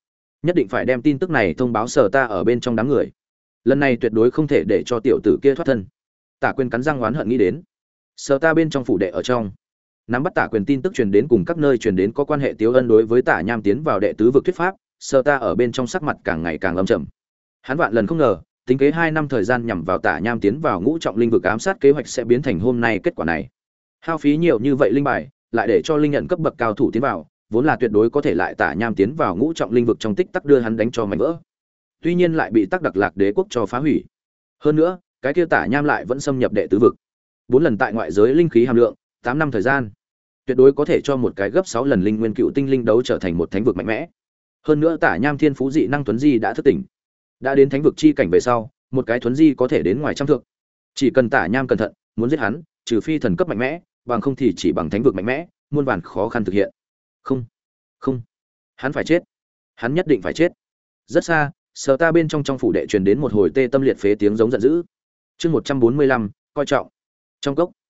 nhất định phải đem tin tức này thông báo sở ta ở bên trong đám người, lần này tuyệt đối không thể để cho tiểu tử kia thoát thân. Tả Quyền cắn răng oán hận nghĩ đến. Sở ta bên trong phủ đệ ở trong, nắm bắt Tả Quyền tin tức truyền đến cùng các nơi truyền đến có quan hệ Tiếu Ân đối với Tả Nham tiến vào đệ tứ vực thuyết pháp, Sở ta ở bên trong sắc mặt càng ngày càng âm trầm. Hắn vạn lần không ngờ, tính kế hai năm thời gian nhằm vào Tả Nham tiến vào ngũ trọng linh vực ám sát kế hoạch sẽ biến thành hôm nay kết quả này. Hao phí nhiều như vậy linh bài, lại để cho linh nhận cấp bậc cao thủ tiến vào, vốn là tuyệt đối có thể lại Tả Nham tiến vào ngũ trọng linh vực trong tích tắc đưa hắn đánh cho mảnh vỡ. Tuy nhiên lại bị Tắc Đặc Lạc Đế quốc cho phá hủy. Hơn nữa, cái kia Tả Nham lại vẫn xâm nhập đệ tứ vực. Bốn lần tại ngoại giới linh khí hàm lượng, tám năm thời gian, tuyệt đối có thể cho một cái gấp sáu lần linh nguyên cựu tinh linh đấu trở thành một thánh vực mạnh mẽ. Hơn nữa Tả Nham thiên phú dị năng tuấn di đã thức tỉnh. Đã đến thánh vực chi cảnh về sau, một cái tuấn di có thể đến ngoài trăm thước. Chỉ cần Tả Nham cẩn thận, muốn giết hắn, trừ phi thần cấp mạnh mẽ, bằng không thì chỉ bằng thánh vực mạnh mẽ, muôn vàn khó khăn thực hiện. Không, không, hắn phải chết, hắn nhất định phải chết. Rất xa, Sở ta bên trong trong phủ đệ truyền đến một hồi tê tâm liệt phế tiếng giống giận dữ. Chương một trăm bốn mươi lăm, coi trọng. Trong cốc,